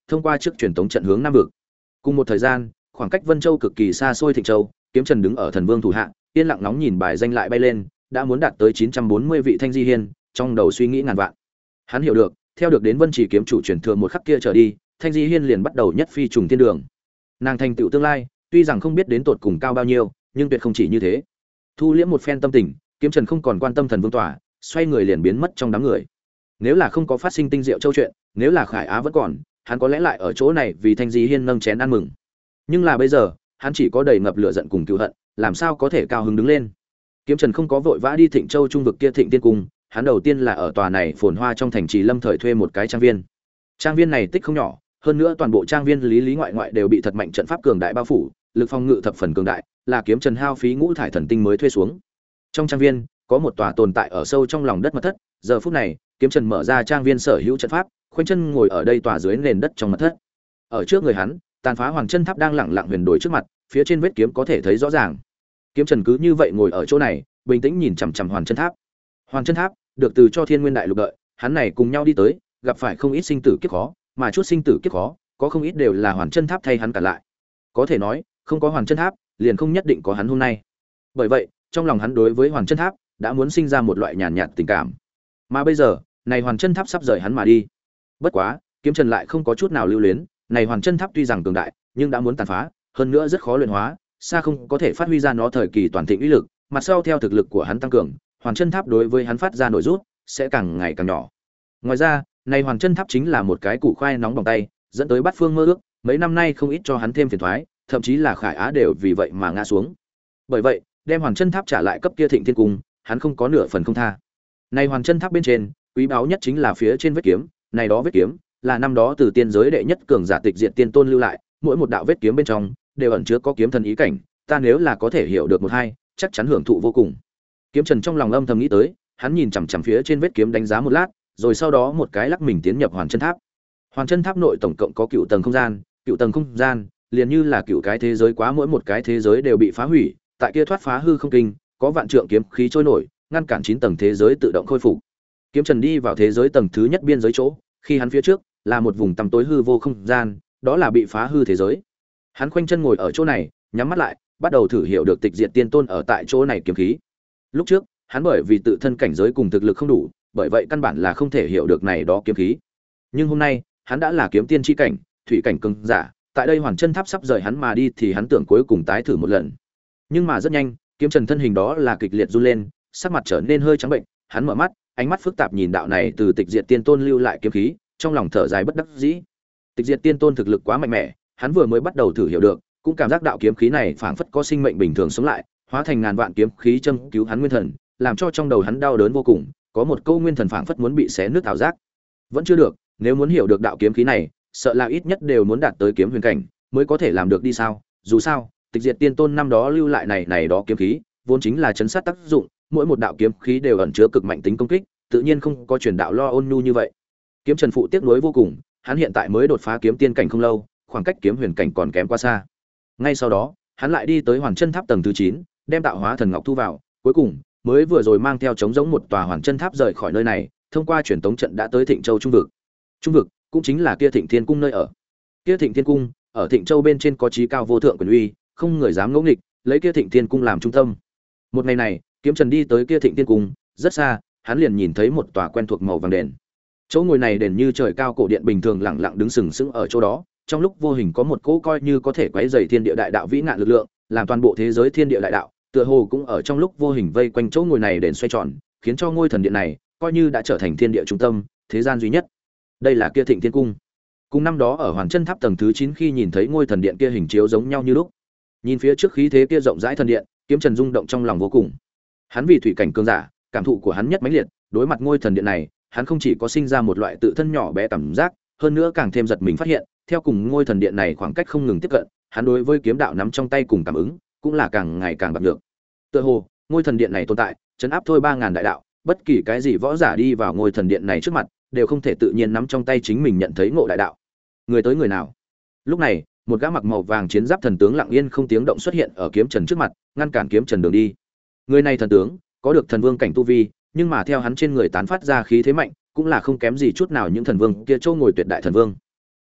Speaker 1: thông qua trước truyền tống trận hướng nam vực. Cùng một thời gian, khoảng cách Vân Châu cực kỳ xa xôi Thịnh Châu, Kiếm Trần đứng ở thần vương thủ hạ, yên lặng nóng nhìn bài danh lại bay lên, đã muốn đạt tới 940 vị Thanh Di Hiên, trong đầu suy nghĩ ngàn vạn. Hắn hiểu được, theo được đến Vân Chỉ kiếm chủ truyền thừa một khắc kia trở đi, Thanh Di Hiên liền bắt đầu nhất phi trùng thiên đường. Nàng thành tựu tương lai, tuy rằng không biết đến tột cùng cao bao nhiêu, nhưng tuyệt không chỉ như thế. Thu liễm một phen tâm tình, Kiếm Trần không còn quan tâm thần vương tỏa, xoay người liền biến mất trong đám người. Nếu là không có phát sinh tinh diệu châu chuyện, nếu là Khải Á vẫn còn, hắn có lẽ lại ở chỗ này vì Thanh Di Hiên nâng chén ăn mừng. Nhưng là bây giờ, hắn chỉ có đầy ngập lửa giận cùng cừu hận, làm sao có thể cao hứng đứng lên. Kiếm Trần không có vội vã đi Thịnh Châu trung vực kia Thịnh Tiên cung, hắn đầu tiên là ở tòa này phồn hoa trong thành trì lâm thời thuê một cái trang viên. Trang viên này tích không nhỏ, hơn nữa toàn bộ trang viên lý lý ngoại ngoại đều bị thật mạnh trận pháp cường đại bao phủ, lực phòng ngự thập phần cường đại, là Kiếm Trần hao phí ngũ thải thần tinh mới thuê xuống. Trong trang viên có một tòa tồn tại ở sâu trong lòng đất mật thất, giờ phút này, Kiếm Trần mở ra trang viên sở hữu trận pháp, khoanh chân ngồi ở đây tòa dưới nền đất trong mật thất. Ở trước người hắn, tàn phá Hoàng Chân Tháp đang lẳng lặng huyền đổi trước mặt, phía trên vết kiếm có thể thấy rõ ràng. Kiếm Trần cứ như vậy ngồi ở chỗ này, bình tĩnh nhìn chằm chằm Hoàng Chân Tháp. Hoàng Chân Tháp được từ cho Thiên Nguyên Đại Lục đợi, hắn này cùng nhau đi tới, gặp phải không ít sinh tử kiếp khó, mà chút sinh tử kiếp khó, có không ít đều là Hoàng Chân Tháp thay hắn cản lại. Có thể nói, không có Hoàng Chân Tháp, liền không nhất định có hắn hôm nay. Bởi vậy, trong lòng hắn đối với Hoàng Chân Tháp đã muốn sinh ra một loại nhàn nhạt tình cảm. Mà bây giờ, này Hoàng Chân Tháp sắp rời hắn mà đi. Bất quá, Kiếm Trần lại không có chút nào lưu luyến, này Hoàng Chân Tháp tuy rằng cường đại, nhưng đã muốn tàn phá, hơn nữa rất khó luyện hóa, xa không có thể phát huy ra nó thời kỳ toàn thịnh uy lực, mặt sau theo thực lực của hắn tăng cường, Hoàng Chân Tháp đối với hắn phát ra nội rút sẽ càng ngày càng nhỏ. Ngoài ra, này Hoàng Chân Tháp chính là một cái củ khoai nóng bỏng tay, dẫn tới Bát Phương mơ ước, mấy năm nay không ít cho hắn thêm phiền toái, thậm chí là Khải Á đều vì vậy mà ngã xuống. Bởi vậy, đem Hoàng Chân Tháp trả lại cấp kia Thịnh Thiên cung, hắn không có nửa phần không tha. Này Hoàng Chân Tháp bên trên, quý báu nhất chính là phía trên vết kiếm, này đó vết kiếm là năm đó từ tiên giới đệ nhất cường giả Tịch Diệt Tiên Tôn lưu lại, mỗi một đạo vết kiếm bên trong đều ẩn chứa có kiếm thần ý cảnh, ta nếu là có thể hiểu được một hai, chắc chắn hưởng thụ vô cùng. Kiếm Trần trong lòng âm thầm nghĩ tới, hắn nhìn chằm chằm phía trên vết kiếm đánh giá một lát, rồi sau đó một cái lắc mình tiến nhập Hoàng Chân Tháp. Hoàng Chân Tháp nội tổng cộng có cựu tầng không gian, cựu tầng không gian liền như là cựu cái thế giới quá, mỗi một cái thế giới đều bị phá hủy, tại kia thoát phá hư không kinh, có vạn trượng kiếm khí trôi nổi, ngăn cản 9 tầng thế giới tự động khôi phục. Kiếm Trần đi vào thế giới tầng thứ nhất biên giới chỗ, khi hắn phía trước là một vùng tăm tối hư vô không gian, đó là bị phá hư thế giới. Hắn khoanh chân ngồi ở chỗ này, nhắm mắt lại, bắt đầu thử hiểu được Tịch Diệt Tiên Tôn ở tại chỗ này kiếm khí. Lúc trước, hắn bởi vì tự thân cảnh giới cùng thực lực không đủ, bởi vậy căn bản là không thể hiểu được này đó kiếm khí. Nhưng hôm nay, hắn đã là kiếm tiên chi cảnh, thủy cảnh cường giả, tại đây Hoàng Chân Tháp sắp rời hắn mà đi thì hắn tưởng cuối cùng tái thử một lần. Nhưng mà rất nhanh, Kiếm Trần thân hình đó là kịch liệt run lên, sắc mặt trở nên hơi trắng bệnh, hắn mở mắt, ánh mắt phức tạp nhìn đạo này từ Tịch Diệt Tiên Tôn lưu lại kiếm khí, trong lòng thở dài bất đắc dĩ. Tịch Diệt Tiên Tôn thực lực quá mạnh mẽ, hắn vừa mới bắt đầu thử hiểu được, cũng cảm giác đạo kiếm khí này phảng phất có sinh mệnh bình thường sống lại, hóa thành ngàn vạn kiếm khí châm cứu hắn nguyên thần, làm cho trong đầu hắn đau đớn vô cùng, có một câu nguyên thần phảng phất muốn bị xé nứt ảo giác. Vẫn chưa được, nếu muốn hiểu được đạo kiếm khí này, sợ là ít nhất đều muốn đạt tới kiếm huyền cảnh mới có thể làm được đi sao? Dù sao, Tịch Diệt Tiên Tôn năm đó lưu lại này đó kiếm khí, vốn chính là chấn sát tác dụng, mỗi một đạo kiếm khí đều ẩn chứa cực mạnh tính công kích, tự nhiên không có truyền đạo lo ôn nhu như vậy. Kiếm Trần phụ tiếc nuối vô cùng, hắn hiện tại mới đột phá kiếm tiên cảnh không lâu, khoảng cách kiếm huyền cảnh còn kém quá xa. Ngay sau đó, hắn lại đi tới Hoàng Chân Tháp tầng thứ 9, đem tạo hóa thần ngọc thu vào, cuối cùng mới vừa rồi mang theo chống giống một tòa Hoàng Chân Tháp rời khỏi nơi này, thông qua truyền tống trận đã tới Thịnh Châu trung vực. Trung vực cũng chính là kia Thịnh Thiên cung nơi ở. Kia Thịnh Thiên cung ở Thịnh Châu bên trên có chí cao vô thượng quyền uy, không người dám ngỗ nghịch, lấy kia Thịnh Thiên cung làm trung tâm. Một ngày này, Kiếm Trần đi tới kia Thịnh Thiên cung, rất xa, hắn liền nhìn thấy một tòa quen thuộc màu vàng đền. Chỗ ngồi này đền như trời cao cổ điện bình thường lẳng lặng đứng sừng sững ở chỗ đó, trong lúc vô hình có một cỗ coi như có thể quấy rầy thiên địa đại đạo vĩ ngạn lực lượng, làm toàn bộ thế giới thiên địa đại đạo, tựa hồ cũng ở trong lúc vô hình vây quanh chỗ ngồi này đền xoay tròn, khiến cho ngôi thần điện này coi như đã trở thành thiên địa trung tâm, thế gian duy nhất. Đây là kia Thịnh Thiên cung. Cùng năm đó ở Hoàng Chân Tháp tầng thứ 9 khi nhìn thấy ngôi thần điện kia hình chiếu giống nhau như lúc. Nhìn phía trước khí thế kia rộng rãi thần điện, Kiếm Trần rung động trong lòng vô cùng. Hắn vì thủy cảnh cường giả, cảm thụ của hắn nhất mãnh liệt, đối mặt ngôi thần điện này, hắn không chỉ có sinh ra một loại tự thân nhỏ bé cảm giác, hơn nữa càng thêm giật mình phát hiện, theo cùng ngôi thần điện này khoảng cách không ngừng tiếp cận, hắn đối với kiếm đạo nắm trong tay cùng cảm ứng, cũng là càng ngày càng bạc được. Tựa hồ, ngôi thần điện này tồn tại, trấn áp thôi 3000 đại đạo, bất kỳ cái gì võ giả đi vào ngôi thần điện này trước mặt, đều không thể tự nhiên nắm trong tay chính mình nhận thấy ngộ đại đạo. Người tới người nào? Lúc này, một gã mặc màu vàng chiến giáp thần tướng lặng yên không tiếng động xuất hiện ở Kiếm Trần trước mặt, ngăn cản Kiếm Trần đường đi. Người này thần tướng, có được thần vương cảnh tu vi, nhưng mà theo hắn trên người tán phát ra khí thế mạnh, cũng là không kém gì chút nào những thần vương kia châu ngồi tuyệt đại thần vương.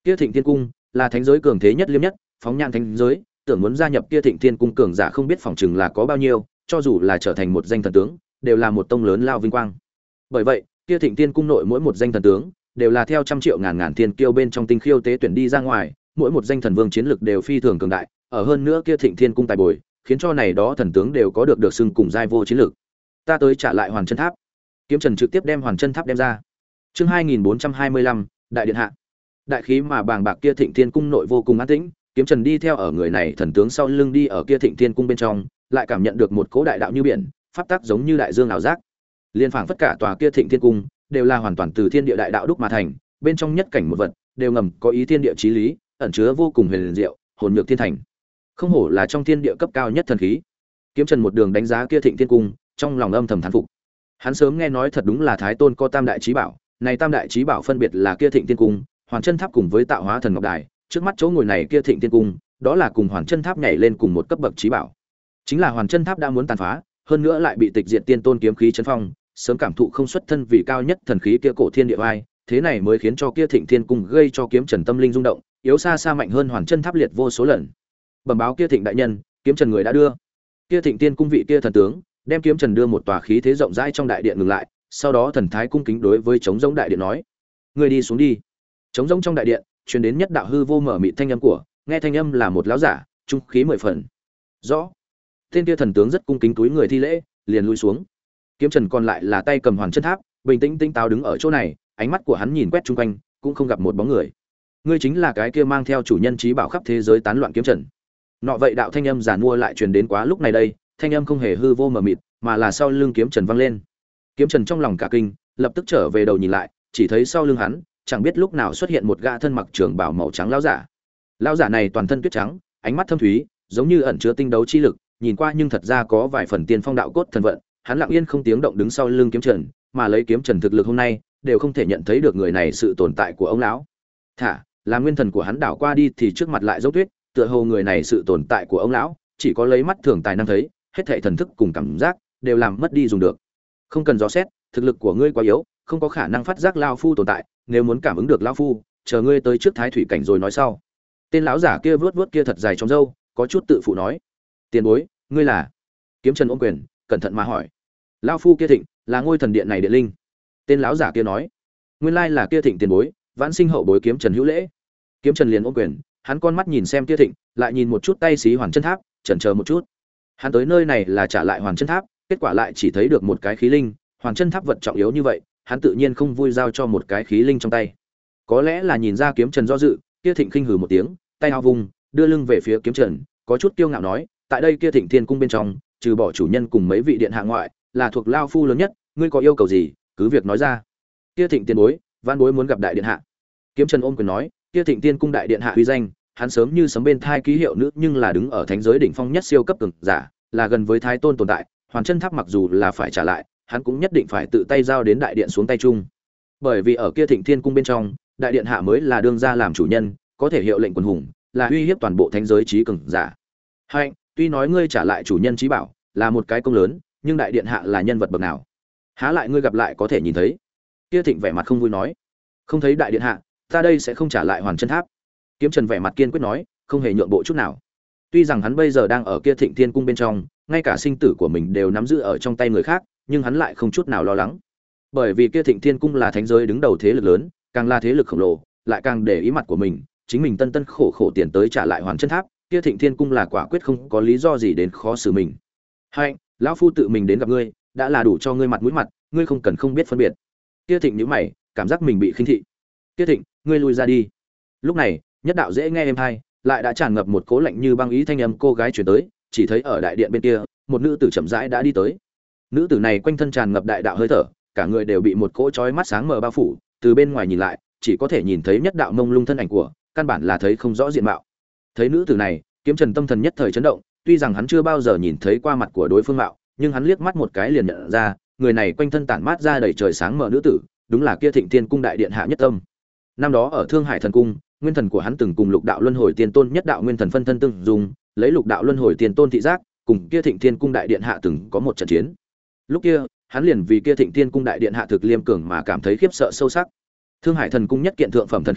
Speaker 1: Kia Thịnh Thiên Cung là thánh giới cường thế nhất liêm nhất, phóng nhan thánh giới, tưởng muốn gia nhập kia Thịnh Thiên Cung cường giả không biết phòng chừng là có bao nhiêu, cho dù là trở thành một danh thần tướng, đều là một tông lớn lao vinh quang. Bởi vậy, kia Thịnh Thiên Cung nội mỗi một danh thần tướng đều là theo trăm triệu ngàn ngàn thiên kiêu bên trong tinh khiêu tế tuyển đi ra ngoài, mỗi một danh thần vương chiến lực đều phi thường cường đại, ở hơn nữa kia Thịnh Thiên Cung tài bồi, khiến cho này đó thần tướng đều có được xưng cùng giai vô chiến lực. Ta tới trả lại Hoàn Chân Tháp. Kiếm Trần trực tiếp đem Hoàn Chân Tháp đem ra. Chương 2425, đại điện hạ. Đại khí mà bàng bạc kia Thịnh Thiên Cung nội vô cùng an tĩnh, Kiếm Trần đi theo ở người này thần tướng sau lưng đi ở kia Thịnh Thiên Cung bên trong, lại cảm nhận được một cỗ đại đạo như biển, pháp tắc giống như đại dương ảo giác. Liên phảng tất cả tòa kia Thịnh Thiên Cung đều là hoàn toàn từ thiên địa đại đạo đúc mà thành, bên trong nhất cảnh một vật đều ngầm có ý thiên địa chí lý, ẩn chứa vô cùng huyền diệu, hồn nhược thiên thành. Không hổ là trong thiên địa cấp cao nhất thần khí. Kiếm Trần một đường đánh giá kia Thịnh Thiên Cung, trong lòng âm thầm thán phục. Hắn sớm nghe nói thật đúng là Thái Tôn có tam đại chí bảo, này tam đại chí bảo phân biệt là kia Thịnh Thiên Cung, Hoàn Chân Tháp cùng với Tạo Hóa Thần Ngọc Đài, trước mắt chỗ ngồi này kia Thịnh Thiên Cung, đó là cùng Hoàn Chân Tháp nhảy lên cùng một cấp bậc chí bảo. Chính là Hoàn Chân Tháp đã muốn tàn phá, hơn nữa lại bị tịch diệt tiên tôn kiếm khí chấn phong, sớm cảm thụ không xuất thân vì cao nhất thần khí kia cổ thiên địa vai, thế này mới khiến cho kia Thịnh Thiên Cung gây cho Kiếm Trần tâm linh rung động, yếu xa xa mạnh hơn Hoàn Chân Tháp liệt vô số lần. Bẩm báo kia Thịnh đại nhân, Kiếm Trần người đã đưa. Kia Thịnh Tiên Cung vị kia thần tướng, đem Kiếm Trần đưa một tòa khí thế rộng rãi trong đại điện ngừng lại, sau đó thần thái cung kính đối với trống rỗng đại điện nói: "Ngươi đi xuống đi." Trống rỗng trong đại điện, truyền đến nhất đạo hư vô mở mịt thanh âm của, nghe thanh âm là một lão giả, trung khí mười phần. Rõ. Tên kia thần tướng rất cung kính túi người thi lễ, liền lui xuống. Kiếm Trần còn lại là tay cầm Hoàn Chân Tháp, bình tĩnh tinh táo đứng ở chỗ này, ánh mắt của hắn nhìn quét chung quanh, cũng không gặp một bóng người. Ngươi chính là cái kia mang theo chủ nhân trí bảo khắp thế giới tán loạn Kiếm Trần. Nọ vậy đạo thanh âm giàn mua lại truyền đến quá lúc này đây, thanh âm không hề hư vô mờ mịt, mà là sau lưng Kiếm Trần vang lên. Kiếm Trần trong lòng cả kinh, lập tức trở về đầu nhìn lại, chỉ thấy sau lưng hắn, chẳng biết lúc nào xuất hiện một gã thân mặc trường bào màu trắng lão giả. Lão giả này toàn thân tuyết trắng, ánh mắt thâm thúy, giống như ẩn chứa tinh đấu chi lực, nhìn qua nhưng thật ra có vài phần tiên phong đạo cốt thần vận, hắn lặng yên không tiếng động đứng sau lưng Kiếm Trần, mà lấy Kiếm Trần thực lực hôm nay, đều không thể nhận thấy được người này sự tồn tại của ông lão. Thả, là nguyên thần của hắn đảo qua đi thì trước mặt lại dấu tuyết, tựa hồ người này sự tồn tại của ông lão, chỉ có lấy mắt thường tài năng thấy, hết thảy thần thức cùng cảm giác đều làm mất đi dùng được. Không cần dò xét, thực lực của ngươi quá yếu, không có khả năng phát giác lão phu tồn tại, nếu muốn cảm ứng được lão phu, chờ ngươi tới trước thái thủy cảnh rồi nói sau. Tên lão giả kia vuốt vuốt kia thật dài trong râu, có chút tự phụ nói: "Tiền bối, ngươi là?" Kiếm Trần ôm quyền, cẩn thận mà hỏi: "Lão phu kia Thịnh, là ngôi thần điện này điện linh." Tên lão giả kia nói: "Nguyên lai là kia Thịnh tiền bối, vãn sinh hậu bối Kiếm Trần hữu lễ." Kiếm Trần liền ôm quyền, hắn con mắt nhìn xem kia Thịnh, lại nhìn một chút tay xí Hoàn Chân Tháp, chần chờ một chút. Hắn tới nơi này là trả lại Hoàn Chân Tháp, kết quả lại chỉ thấy được một cái khí linh, Hoàn Chân Tháp vật trọng yếu như vậy, hắn tự nhiên không vui giao cho một cái khí linh trong tay. Có lẽ là nhìn ra Kiếm Trần do dự, kia Thịnh khinh hừ một tiếng, tay áo vung, đưa lưng về phía Kiếm Trần, có chút kiêu ngạo nói: "Tại đây kia Thịnh Thiên Cung bên trong, trừ bỏ chủ nhân cùng mấy vị điện hạ ngoại, là thuộc lao phu lớn nhất, ngươi có yêu cầu gì, cứ việc nói ra." Kia Thịnh tiền bối, van bối muốn gặp đại điện hạ. Kiếm Trần ôm quyền nói: "Kia Thịnh Tiên Cung đại điện hạ uy danh, hắn sớm như sấm bên thai ký hiệu nữ, nhưng là đứng ở thánh giới đỉnh phong nhất siêu cấp cường giả, là gần với Thái Tôn tồn tại, Hoàn Chân Tháp mặc dù là phải trả lại, hắn cũng nhất định phải tự tay giao đến đại điện xuống tay chung. Bởi vì ở kia Thịnh Thiên Cung bên trong, đại điện hạ mới là đương gia làm chủ nhân, có thể hiệu lệnh quần hùng, là uy hiếp toàn bộ thánh giới trí cường giả. Hạnh, tuy nói ngươi trả lại chủ nhân trí bảo, là một cái công lớn, nhưng đại điện hạ là nhân vật bậc nào? Há lại ngươi gặp lại có thể nhìn thấy?" Kia Thịnh vẻ mặt không vui nói: "Không thấy đại điện hạ, ta đây sẽ không trả lại Hoàn Chân Tháp." Kiếm Trần vẻ mặt kiên quyết nói, không hề nhượng bộ chút nào. Tuy rằng hắn bây giờ đang ở kia Thịnh Thiên Cung bên trong, ngay cả sinh tử của mình đều nắm giữ ở trong tay người khác, nhưng hắn lại không chút nào lo lắng. Bởi vì kia Thịnh Thiên Cung là thánh giới đứng đầu thế lực lớn, càng là thế lực khổng lồ, lại càng để ý mặt của mình, chính mình tân tân khổ khổ tiền tới trả lại Hoàn Chân Tháp, kia Thịnh Thiên Cung là quả quyết không có lý do gì đến khó xử mình. "Hạnh, lão phu tự mình đến gặp ngươi, đã là đủ cho ngươi mặt mũi mặt, ngươi không cần không biết phân biệt." Kia Thịnh nhíu mày, cảm giác mình bị khinh thị. "Kia Thịnh, ngươi lui ra đi." Lúc này, nhất đạo dễ nghe êm hay, lại đã tràn ngập một cố lạnh như băng ý thanh âm cô gái truyền tới, chỉ thấy ở đại điện bên kia, một nữ tử chậm rãi đã đi tới. Nữ tử này quanh thân tràn ngập đại đạo hơi thở, cả người đều bị một cỗ chói mắt sáng mờ bao phủ, từ bên ngoài nhìn lại, chỉ có thể nhìn thấy nhất đạo mông lung thân ảnh của, căn bản là thấy không rõ diện mạo. Thấy nữ tử này, Kiếm Trần tâm thần nhất thời chấn động, tuy rằng hắn chưa bao giờ nhìn thấy qua mặt của đối phương mạo, nhưng hắn liếc mắt một cái liền nhận ra, người này quanh thân tản mát ra đầy trời sáng mờ nữ tử, đúng là kia Thịnh Thiên Cung đại điện hạ Nhất Tâm. Năm đó ở Thương Hải Thần Cung, nguyên thần của hắn từng cùng Lục Đạo Luân Hồi Tiên Tôn nhất đạo nguyên thần phân thân tương dùng, lấy Lục Đạo Luân Hồi Tiên Tôn thị giác, cùng kia Thịnh Thiên Cung đại điện hạ từng có một trận chiến. Lúc kia, hắn liền vì kia Thịnh Thiên Cung đại điện hạ thực liêm cường mà cảm thấy khiếp sợ sâu sắc. Thương Hải Thần Cung nhất kiện thượng phẩm thần khí,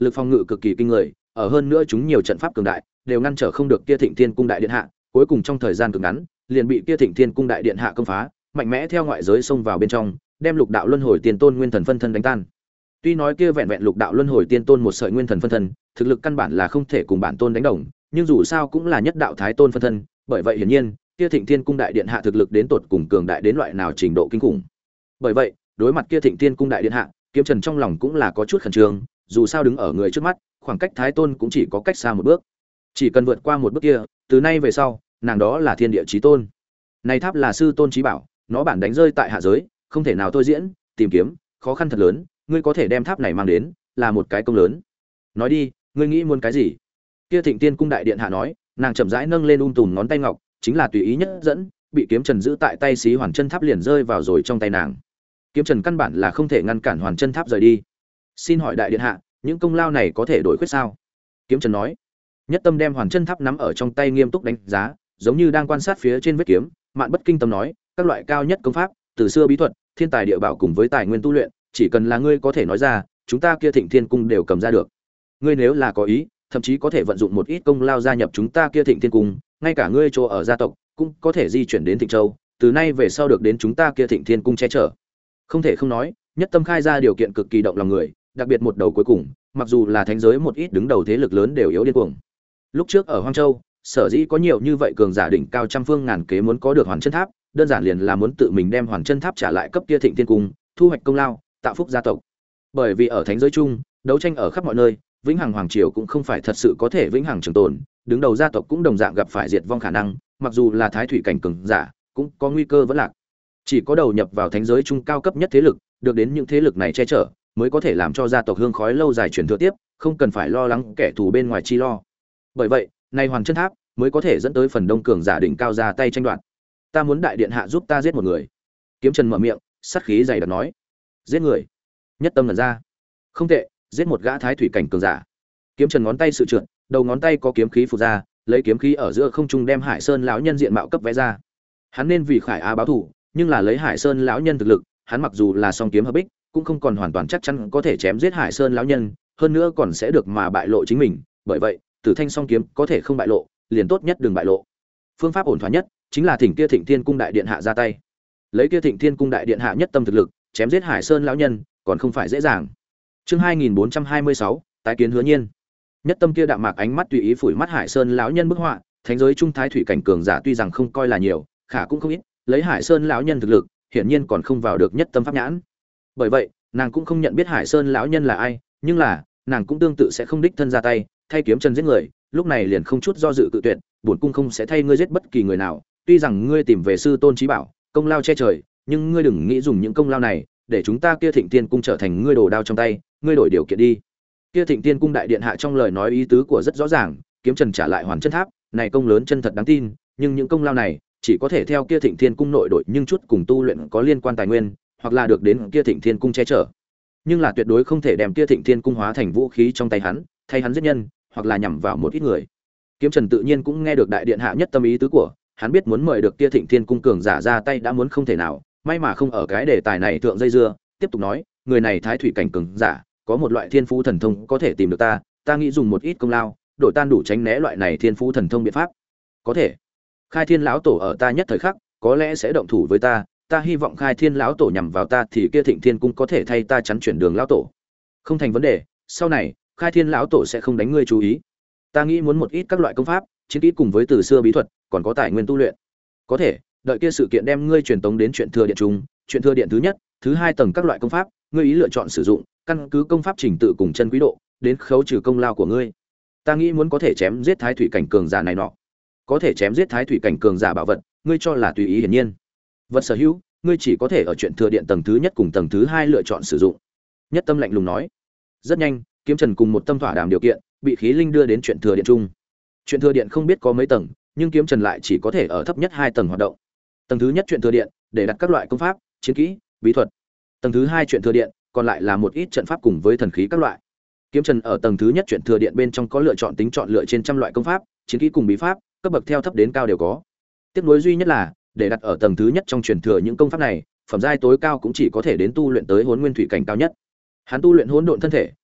Speaker 1: lực phòng ngự cực kỳ kinh người, ở hơn nữa chúng nhiều trận pháp cường đại, đều ngăn trở không được kia Thịnh Thiên cung đại điện hạ, cuối cùng trong thời gian cực ngắn, liền bị kia Thịnh Thiên cung đại điện hạ công phá, mạnh mẽ theo ngoại giới xông vào bên trong, đem Lục đạo luân hồi tiên tôn nguyên thần phân thân đánh tan. Tuy nói kia vẹn vẹn Lục đạo luân hồi tiên tôn một sợi nguyên thần phân thân, thực lực căn bản là không thể cùng bản tôn đánh đồng, nhưng dù sao cũng là nhất đạo thái tôn phân thân, bởi vậy hiển nhiên, kia Thịnh Thiên cung đại điện hạ thực lực đến tột cùng cường đại đến loại nào trình độ kinh khủng. Bởi vậy, đối mặt kia Thịnh Thiên cung đại điện hạ, Kiếm Trần trong lòng cũng là có chút khẩn trương, dù sao đứng ở người trước mắt, khoảng cách thái tôn cũng chỉ có cách xa một bước. Chỉ cần vượt qua một bước kia, từ nay về sau, nàng đó là thiên địa chí tôn. Này tháp là sư tôn chí bảo, nó bản đánh rơi tại hạ giới, không thể nào thôi diễn, tìm kiếm, khó khăn thật lớn, ngươi có thể đem tháp này mang đến, là một cái công lớn. Nói đi, ngươi nghĩ muốn cái gì? Kia Thịnh Tiên cung đại điện hạ nói, nàng chậm rãi nâng lên tùm ngón tay ngọc, chính là tùy ý nhất dẫn, bị Kiếm Trần giữ tại tay xí Hoàn Chân Tháp liền rơi vào rồi trong tay nàng. Kiếm Trần căn bản là không thể ngăn cản Hoàn Chân Tháp rời đi. Xin hỏi đại điện hạ, những công lao này có thể đổi khuyết sao? Kiếm Trần nói. Nhất Tâm đem Hoàn Chân Tháp nắm ở trong tay nghiêm túc đánh giá, giống như đang quan sát phía trên vết kiếm, Mạn Bất Kinh Tâm nói, các loại cao nhất công pháp, từ xưa bí thuật, thiên tài địa bảo cùng với tài nguyên tu luyện, chỉ cần là ngươi có thể nói ra, chúng ta kia Thịnh Thiên cung đều cầm ra được. Ngươi nếu là có ý, thậm chí có thể vận dụng một ít công lao gia nhập chúng ta kia Thịnh Thiên cung, ngay cả ngươi chỗ ở gia tộc cũng có thể di chuyển đến Thịnh Châu, từ nay về sau được đến chúng ta kia Thịnh Thiên cung che chở. Không thể không nói, Nhất Tâm khai ra điều kiện cực kỳ động lòng người, đặc biệt một đầu cuối cùng, mặc dù là thánh giới một ít đứng đầu thế lực lớn đều yếu điên cuồng. Lúc trước ở Hoang Châu, sở dĩ có nhiều như vậy cường giả đỉnh cao trăm phương ngàn kế muốn có được Hoàn Chân Tháp, đơn giản liền là muốn tự mình đem Hoàn Chân Tháp trả lại cấp kia Thịnh Thiên cung, thu hoạch công lao, tạo phúc gia tộc. Bởi vì ở thánh giới chung, đấu tranh ở khắp mọi nơi, vĩnh hằng hoàng triều cũng không phải thật sự có thể vĩnh hằng trường tồn, đứng đầu gia tộc cũng đồng dạng gặp phải diệt vong khả năng, mặc dù là thái thủy cảnh cường giả, cũng có nguy cơ vẫn lạc. Chỉ có đầu nhập vào thánh giới trung cao cấp nhất thế lực, được đến những thế lực này che chở, mới có thể làm cho gia tộc hương khói lâu dài truyền thừa tiếp, không cần phải lo lắng kẻ thù bên ngoài chi lo. Bởi vậy, nay Hoàn Chân Tháp mới có thể dẫn tới phần đông cường giả đỉnh cao ra tay tranh đoạt. Ta muốn đại điện hạ giúp ta giết một người. Kiếm Trần mở miệng, sát khí dày đặc nói. Giết người? Nhất Tâm lần ra. Không tệ, giết một gã thái thủy cảnh cường giả. Kiếm Trần ngón tay sự trượt, đầu ngón tay có kiếm khí phụt ra, lấy kiếm khí ở giữa không trung đem Hải Sơn lão nhân diện mạo cấp vẽ ra. Hắn nên vì Khải Á báo thù, nhưng là lấy Hải Sơn lão nhân thực lực, hắn mặc dù là song kiếm hợp bích, cũng không còn hoàn toàn chắc chắn có thể chém giết Hải Sơn lão nhân, hơn nữa còn sẽ được mà bại lộ chính mình, bởi vậy, Tử Thanh song kiếm có thể không bại lộ, liền tốt nhất đừng bại lộ. Phương pháp ổn thỏa nhất chính là thỉnh kia Thịnh Thiên cung đại điện hạ ra tay. Lấy kia Thịnh Thiên cung đại điện hạ nhất tâm thực lực, chém giết Hải Sơn lão nhân, còn không phải dễ dàng. Chương 2426, tái kiến Hứa Nhiên. Nhất tâm kia đạm mạc ánh mắt tùy ý phủi mắt Hải Sơn lão nhân bức họa, thánh giới trung thái thủy cảnh cường giả tuy rằng không coi là nhiều, khả cũng không ít, lấy Hải Sơn lão nhân thực lực, hiển nhiên còn không vào được nhất tâm pháp nhãn. Bởi vậy, nàng cũng không nhận biết Hải Sơn lão nhân là ai, nhưng là, nàng cũng tương tự sẽ không đích thân ra tay, thay Kiếm Trần giết người, lúc này liền không chút do dự cự tuyệt, bổn cung không sẽ thay ngươi giết bất kỳ người nào, tuy rằng ngươi tìm về sư tôn chí bảo, công lao che trời, nhưng ngươi đừng nghĩ dùng những công lao này để chúng ta kia Thịnh Tiên cung trở thành ngươi đồ đao trong tay, ngươi đổi điều kiện đi. Kia Thịnh Tiên cung đại điện hạ trong lời nói ý tứ của rất rõ ràng, Kiếm Trần trả lại Hoàn Chân Tháp, này công lớn chân thật đáng tin, nhưng những công lao này chỉ có thể theo kia Thịnh Thiên cung nội đội nhưng chút cùng tu luyện có liên quan tài nguyên, hoặc là được đến kia Thịnh Thiên cung che chở. Nhưng là tuyệt đối không thể đem kia Thịnh Thiên cung hóa thành vũ khí trong tay hắn, thay hắn giết nhân, hoặc là nhằm vào một ít người. Kiếm Trần tự nhiên cũng nghe được đại điện hạ nhất tâm ý tứ của, hắn biết muốn mời được kia Thịnh Thiên cung cường giả ra tay đã muốn không thể nào, may mà không ở cái đề tài này thượng dây dưa, tiếp tục nói, người này thái thủy cảnh cường giả, có một loại thiên phú thần thông có thể tìm được ta nghĩ dùng một ít công lao, đổi tan đủ tránh né loại này thiên phú thần thông biện pháp. Có thể. Khai Thiên lão tổ ở ta nhất thời khắc, có lẽ sẽ động thủ với ta hy vọng Khai Thiên lão tổ nhằm vào ta thì kia Thịnh Thiên cung có thể thay ta chắn chuyển đường lão tổ. Không thành vấn đề, sau này, Khai Thiên lão tổ sẽ không đánh ngươi chú ý. Ta nghĩ muốn một ít các loại công pháp, chiến kỹ cùng với từ xưa bí thuật, còn có tài nguyên tu luyện. Có thể, đợi kia sự kiện đem ngươi truyền tống đến chuyện thừa điện trung, chuyện thừa điện thứ nhất, thứ hai tầng các loại công pháp, ngươi ý lựa chọn sử dụng, căn cứ công pháp trình tự cùng chân quý độ, đến khấu trừ công lao của ngươi. Ta nghĩ muốn có thể chém giết thái thủy cảnh cường giả này nọ. Có thể chém giết thái thủy cảnh cường giả bảo vật, ngươi cho là tùy ý hiển nhiên. Vật sở hữu, ngươi chỉ có thể ở chuyện thừa điện tầng thứ nhất cùng tầng thứ hai lựa chọn sử dụng. Nhất tâm lạnh lùng nói. Rất nhanh, Kiếm Trần cùng một tâm thỏa đàm điều kiện, bị khí linh đưa đến chuyện thừa điện trung. Chuyện thừa điện không biết có mấy tầng, nhưng Kiếm Trần lại chỉ có thể ở thấp nhất 2 tầng hoạt động. Tầng thứ nhất chuyện thừa điện, để đặt các loại công pháp, chiến kỹ, bí thuật. Tầng thứ hai chuyện thừa điện, còn lại là một ít trận pháp cùng với thần khí các loại. Kiếm Trần ở tầng thứ nhất chuyện thừa điện bên trong có lựa chọn tính chọn lựa trên trăm loại công pháp, chiến kỹ cùng bí pháp, cấp bậc theo thấp đến cao đều có. Tiếp nối duy nhất là, để đặt ở tầng thứ nhất trong truyền thừa những công pháp này, phẩm giai tối cao cũng chỉ có thể đến tu luyện tới Hỗn Nguyên Thủy cảnh cao nhất. Hắn tu luyện hỗn độn thân thể,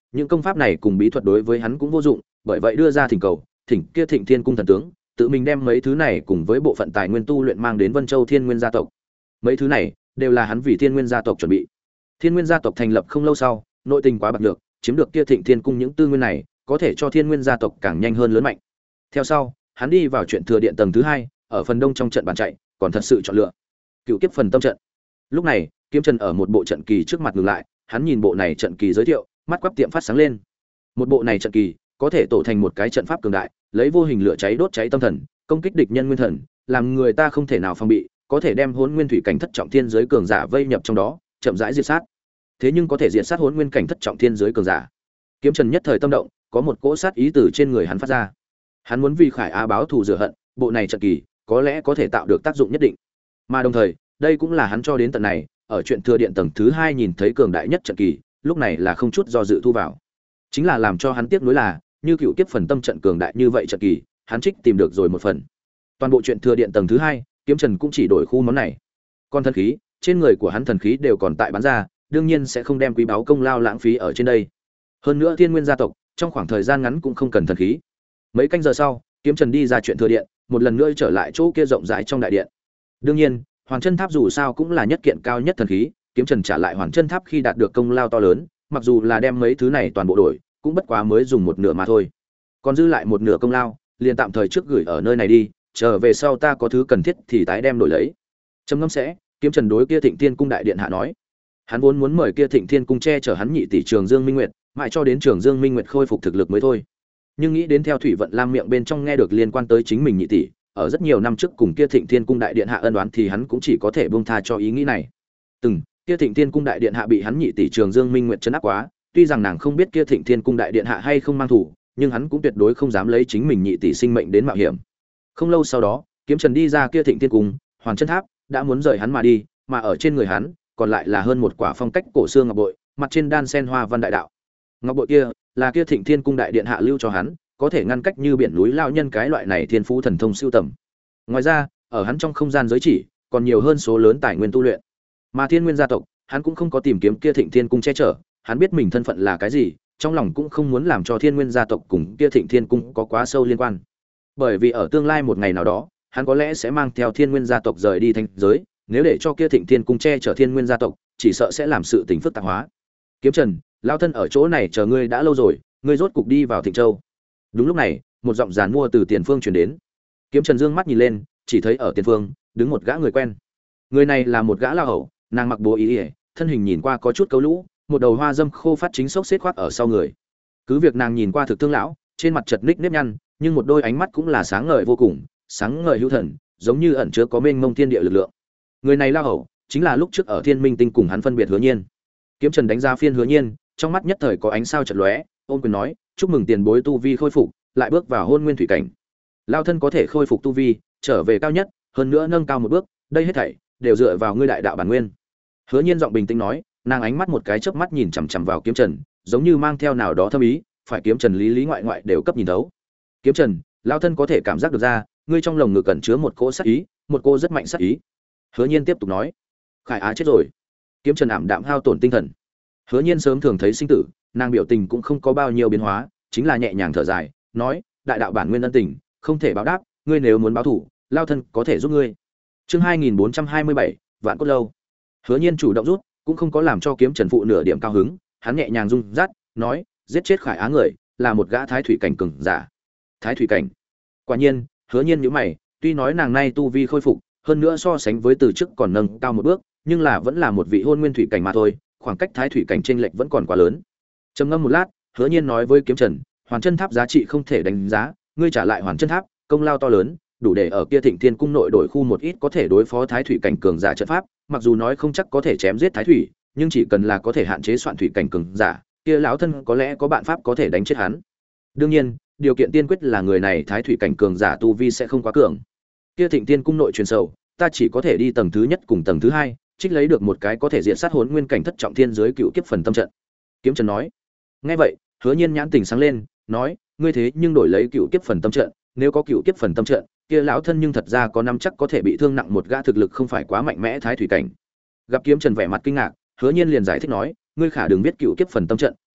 Speaker 1: những công pháp này cùng bí thuật đối với hắn cũng vô dụng, bởi vậy đưa ra thỉnh cầu, thỉnh kia Thịnh Thiên cung thần tướng tự mình đem mấy thứ này cùng với bộ phận tài nguyên tu luyện mang đến Vân Châu Thiên Nguyên gia tộc. Mấy thứ này đều là hắn vì Thiên Nguyên gia tộc chuẩn bị. Thiên Nguyên gia tộc thành lập không lâu sau, nội tình quá bạc được, chiếm được kia Thịnh Thiên cung những tư nguyên này, có thể cho Thiên Nguyên gia tộc càng nhanh hơn lớn mạnh. Theo sau, hắn đi vào chuyện thừa điện tầng thứ 2, ở phần đông trong trận bàn chạy, còn thật sự chọn lựa Cựu Kiếp phần tâm trận. Lúc này, Kiếm Trần ở một bộ trận kỳ trước mặt ngừng lại, hắn nhìn bộ này trận kỳ giới thiệu, mắt quắp tiệm phát sáng lên. Một bộ này trận kỳ có thể tổ thành một cái trận pháp cường đại, lấy vô hình lửa cháy đốt cháy tâm thần, công kích địch nhân nguyên thần, làm người ta không thể nào phòng bị, có thể đem Hỗn Nguyên thủy cảnh thất trọng thiên giới cường giả vây nhập trong đó, chậm rãi diệt sát. Thế nhưng có thể diệt sát Hỗn Nguyên cảnh thất trọng thiên giới cường giả. Kiếm Trần nhất thời tâm động, có một cỗ sát ý từ trên người hắn phát ra. Hắn muốn vì Khải Á báo thù rửa hận, bộ này trận kỳ có lẽ có thể tạo được tác dụng nhất định. Mà đồng thời, đây cũng là hắn cho đến tận này, ở chuyện thừa điện tầng thứ 2 nhìn thấy cường đại nhất trận kỳ, lúc này là không chút do dự thu vào. Chính là làm cho hắn tiếc nuối là, như Cựu Kiếp phần tâm trận cường đại như vậy trận kỳ, hắn trích tìm được rồi một phần. Toàn bộ chuyện thừa điện tầng thứ 2, Kiếm Trần cũng chỉ đổi khu món này. Còn thần khí, trên người của hắn thần khí đều còn tại bán ra, đương nhiên sẽ không đem quý báu công lao lãng phí ở trên đây. Hơn nữa Thiên Nguyên gia tộc, trong khoảng thời gian ngắn cũng không cần thần khí. Mấy canh giờ sau, Kiếm Trần đi ra chuyện thừa điện, một lần nữa trở lại chỗ kia rộng rãi trong đại điện. Đương nhiên, Hoàng Chân Tháp dù sao cũng là nhất kiện cao nhất thần khí, Kiếm Trần trả lại Hoàng Chân Tháp khi đạt được công lao to lớn, mặc dù là đem mấy thứ này toàn bộ đổi, cũng bất quá mới dùng một nửa mà thôi. Còn dư lại một nửa công lao, liền tạm thời trước gửi ở nơi này đi, chờ về sau ta có thứ cần thiết thì tái đem đổi lấy. Trầm ngâm sẽ, Kiếm Trần đối kia Thịnh Thiên cung đại điện hạ nói. Hắn vốn muốn mời kia Thịnh Thiên cung che chở hắn nhị tỷ Trường Dương Minh Nguyệt, mãi cho đến Trường Dương Minh Nguyệt khôi phục thực lực mới thôi. Nhưng nghĩ đến theo Thủy Vận Lam miệng bên trong nghe được liên quan tới chính mình nhị tỷ, ở rất nhiều năm trước cùng kia Thịnh Thiên cung đại điện hạ ân oán thì hắn cũng chỉ có thể buông tha cho ý nghĩ này. Kia Thịnh Thiên cung đại điện hạ bị hắn nhị tỷ Trường Dương Minh Nguyệt trấn áp quá, tuy rằng nàng không biết kia Thịnh Thiên cung đại điện hạ hay không mang thủ, nhưng hắn cũng tuyệt đối không dám lấy chính mình nhị tỷ sinh mệnh đến mạo hiểm. Không lâu sau đó, Kiếm Trần đi ra kia Thịnh Thiên cung, Hoàn Chân Tháp đã muốn rời hắn mà đi, mà ở trên người hắn còn lại là hơn một quả phong cách cổ xưa ngọc bội, mặt trên đan sen hoa văn đại đạo. Ngọc bội kia là kia Thịnh Thiên cung đại điện hạ lưu cho hắn, có thể ngăn cách như biển núi lao nhân cái loại này thiên phú thần thông siêu tầm. Ngoài ra, ở hắn trong không gian giới chỉ còn nhiều hơn số lớn tài nguyên tu luyện. Mà Thiên Nguyên gia tộc, hắn cũng không có tìm kiếm kia Thịnh Thiên cung che chở, hắn biết mình thân phận là cái gì, trong lòng cũng không muốn làm cho Thiên Nguyên gia tộc cùng kia Thịnh Thiên cung có quá sâu liên quan. Bởi vì ở tương lai một ngày nào đó, hắn có lẽ sẽ mang theo Thiên Nguyên gia tộc rời đi thanh giới, nếu để cho kia Thịnh Thiên cung che chở Thiên Nguyên gia tộc, chỉ sợ sẽ làm sự tình phức tạp hóa. Kiếm Trần, lão thân ở chỗ này chờ ngươi đã lâu rồi, ngươi rốt cục đi vào Thịnh Châu. Đúng lúc này, một giọng giàn mua từ tiền phương truyền đến. Kiếm Trần dương mắt nhìn lên, chỉ thấy ở tiền phương đứng một gã người quen. Người này là một gã lao hầu, nàng mặc bố y, thân hình nhìn qua có chút cấu lũ, một đầu hoa dâm khô phát chính xốc xếp khoác ở sau người. Cứ việc nàng nhìn qua thực thương lão, trên mặt chật ních nếp nhăn, nhưng một đôi ánh mắt cũng là sáng ngời vô cùng, sáng ngời hữu thần, giống như ẩn chứa có mênh mông thiên địa lực lượng. Người này lao hầu, chính là lúc trước ở Thiên Minh Tinh cùng hắn phân biệt Hứa Nhiên. Kiếm Trần đánh ra phiên Hứa Nhiên, trong mắt nhất thời có ánh sao chợt lóe, ôm quyền nói, chúc mừng tiền bối tu vi khôi phục, lại bước vào Hôn Nguyên thủy cảnh. Lao thân có thể khôi phục tu vi, trở về cao nhất, hơn nữa nâng cao một bước, đây hết thảy đều dựa vào ngươi đại đạo bản nguyên. Hứa Nhiên giọng bình tĩnh nói, nàng ánh mắt một cái chớp mắt nhìn chằm chằm vào Kiếm Trần, giống như mang theo nào đó thâm ý, phải Kiếm Trần lý lý ngoại ngoại đều cấp nhìn thấu. Kiếm Trần, lao thân có thể cảm giác được ra, ngươi trong lồng ngực cẩn chứa một cỗ sát ý, một cỗ rất mạnh sát ý. Hứa Nhiên tiếp tục nói, Khải Á chết rồi. Kiếm Trần ảm đạm hao tổn tinh thần. Hứa Nhiên sớm thường thấy sinh tử, nàng biểu tình cũng không có bao nhiêu biến hóa, chính là nhẹ nhàng thở dài, nói, đại đạo bản nguyên ân tình, không thể báo đáp, ngươi nếu muốn báo thủ, lao thân có thể giúp ngươi. Chương 2427, Vạn Cốt lâu. Hứa Nhiên chủ động rút, cũng không có làm cho Kiếm Trần phụ nửa điểm cao hứng, hắn nhẹ nhàng rung rát, nói, giết chết Khải Á người, là một gã thái thủy cảnh cường giả. Thái thủy cảnh? Quả nhiên, Hứa Nhiên nhíu mày, tuy nói nàng nay tu vi khôi phục, hơn nữa so sánh với từ trước còn nâng cao một bước, nhưng là vẫn là một vị hôn nguyên thủy cảnh mà thôi, khoảng cách thái thủy cảnh chênh lệch vẫn còn quá lớn. Trầm ngâm một lát, Hứa Nhiên nói với Kiếm Trần, Hoàn Chân Tháp giá trị không thể đánh giá, ngươi trả lại Hoàn Chân Tháp, công lao to lớn, đủ để ở kia Thịnh Thiên cung nội đổi khu một ít có thể đối phó thái thủy cảnh cường giả trận pháp, mặc dù nói không chắc có thể chém giết thái thủy, nhưng chỉ cần là có thể hạn chế soạn thủy cảnh cường giả, kia lão thân có lẽ có biện pháp có thể đánh chết hắn. Đương nhiên, điều kiện tiên quyết là người này thái thủy cảnh cường giả tu vi sẽ không quá cường. Kia Thịnh Thiên cung nội truyền sầu, ta chỉ có thể đi tầng thứ nhất cùng tầng thứ hai, trích lấy được một cái có thể diện sát hồn nguyên cảnh thất trọng thiên giới cựu kiếp phần tâm trận. Kiếm Trần nói. Nghe vậy, Hứa Nhiên nhãn tình sáng lên, nói, ngươi thế nhưng đổi lấy cựu kiếp phần tâm trận, nếu có cựu kiếp phần tâm trận, kia lão thân nhưng thật ra có năm chắc có thể bị thương nặng một gã thực lực không phải quá mạnh mẽ thái thủy cảnh. Gặp Kiếm Trần vẻ mặt kinh ngạc, Hứa Nhiên liền giải thích nói, ngươi khả đừng biết cựu kiếp phần tâm trận,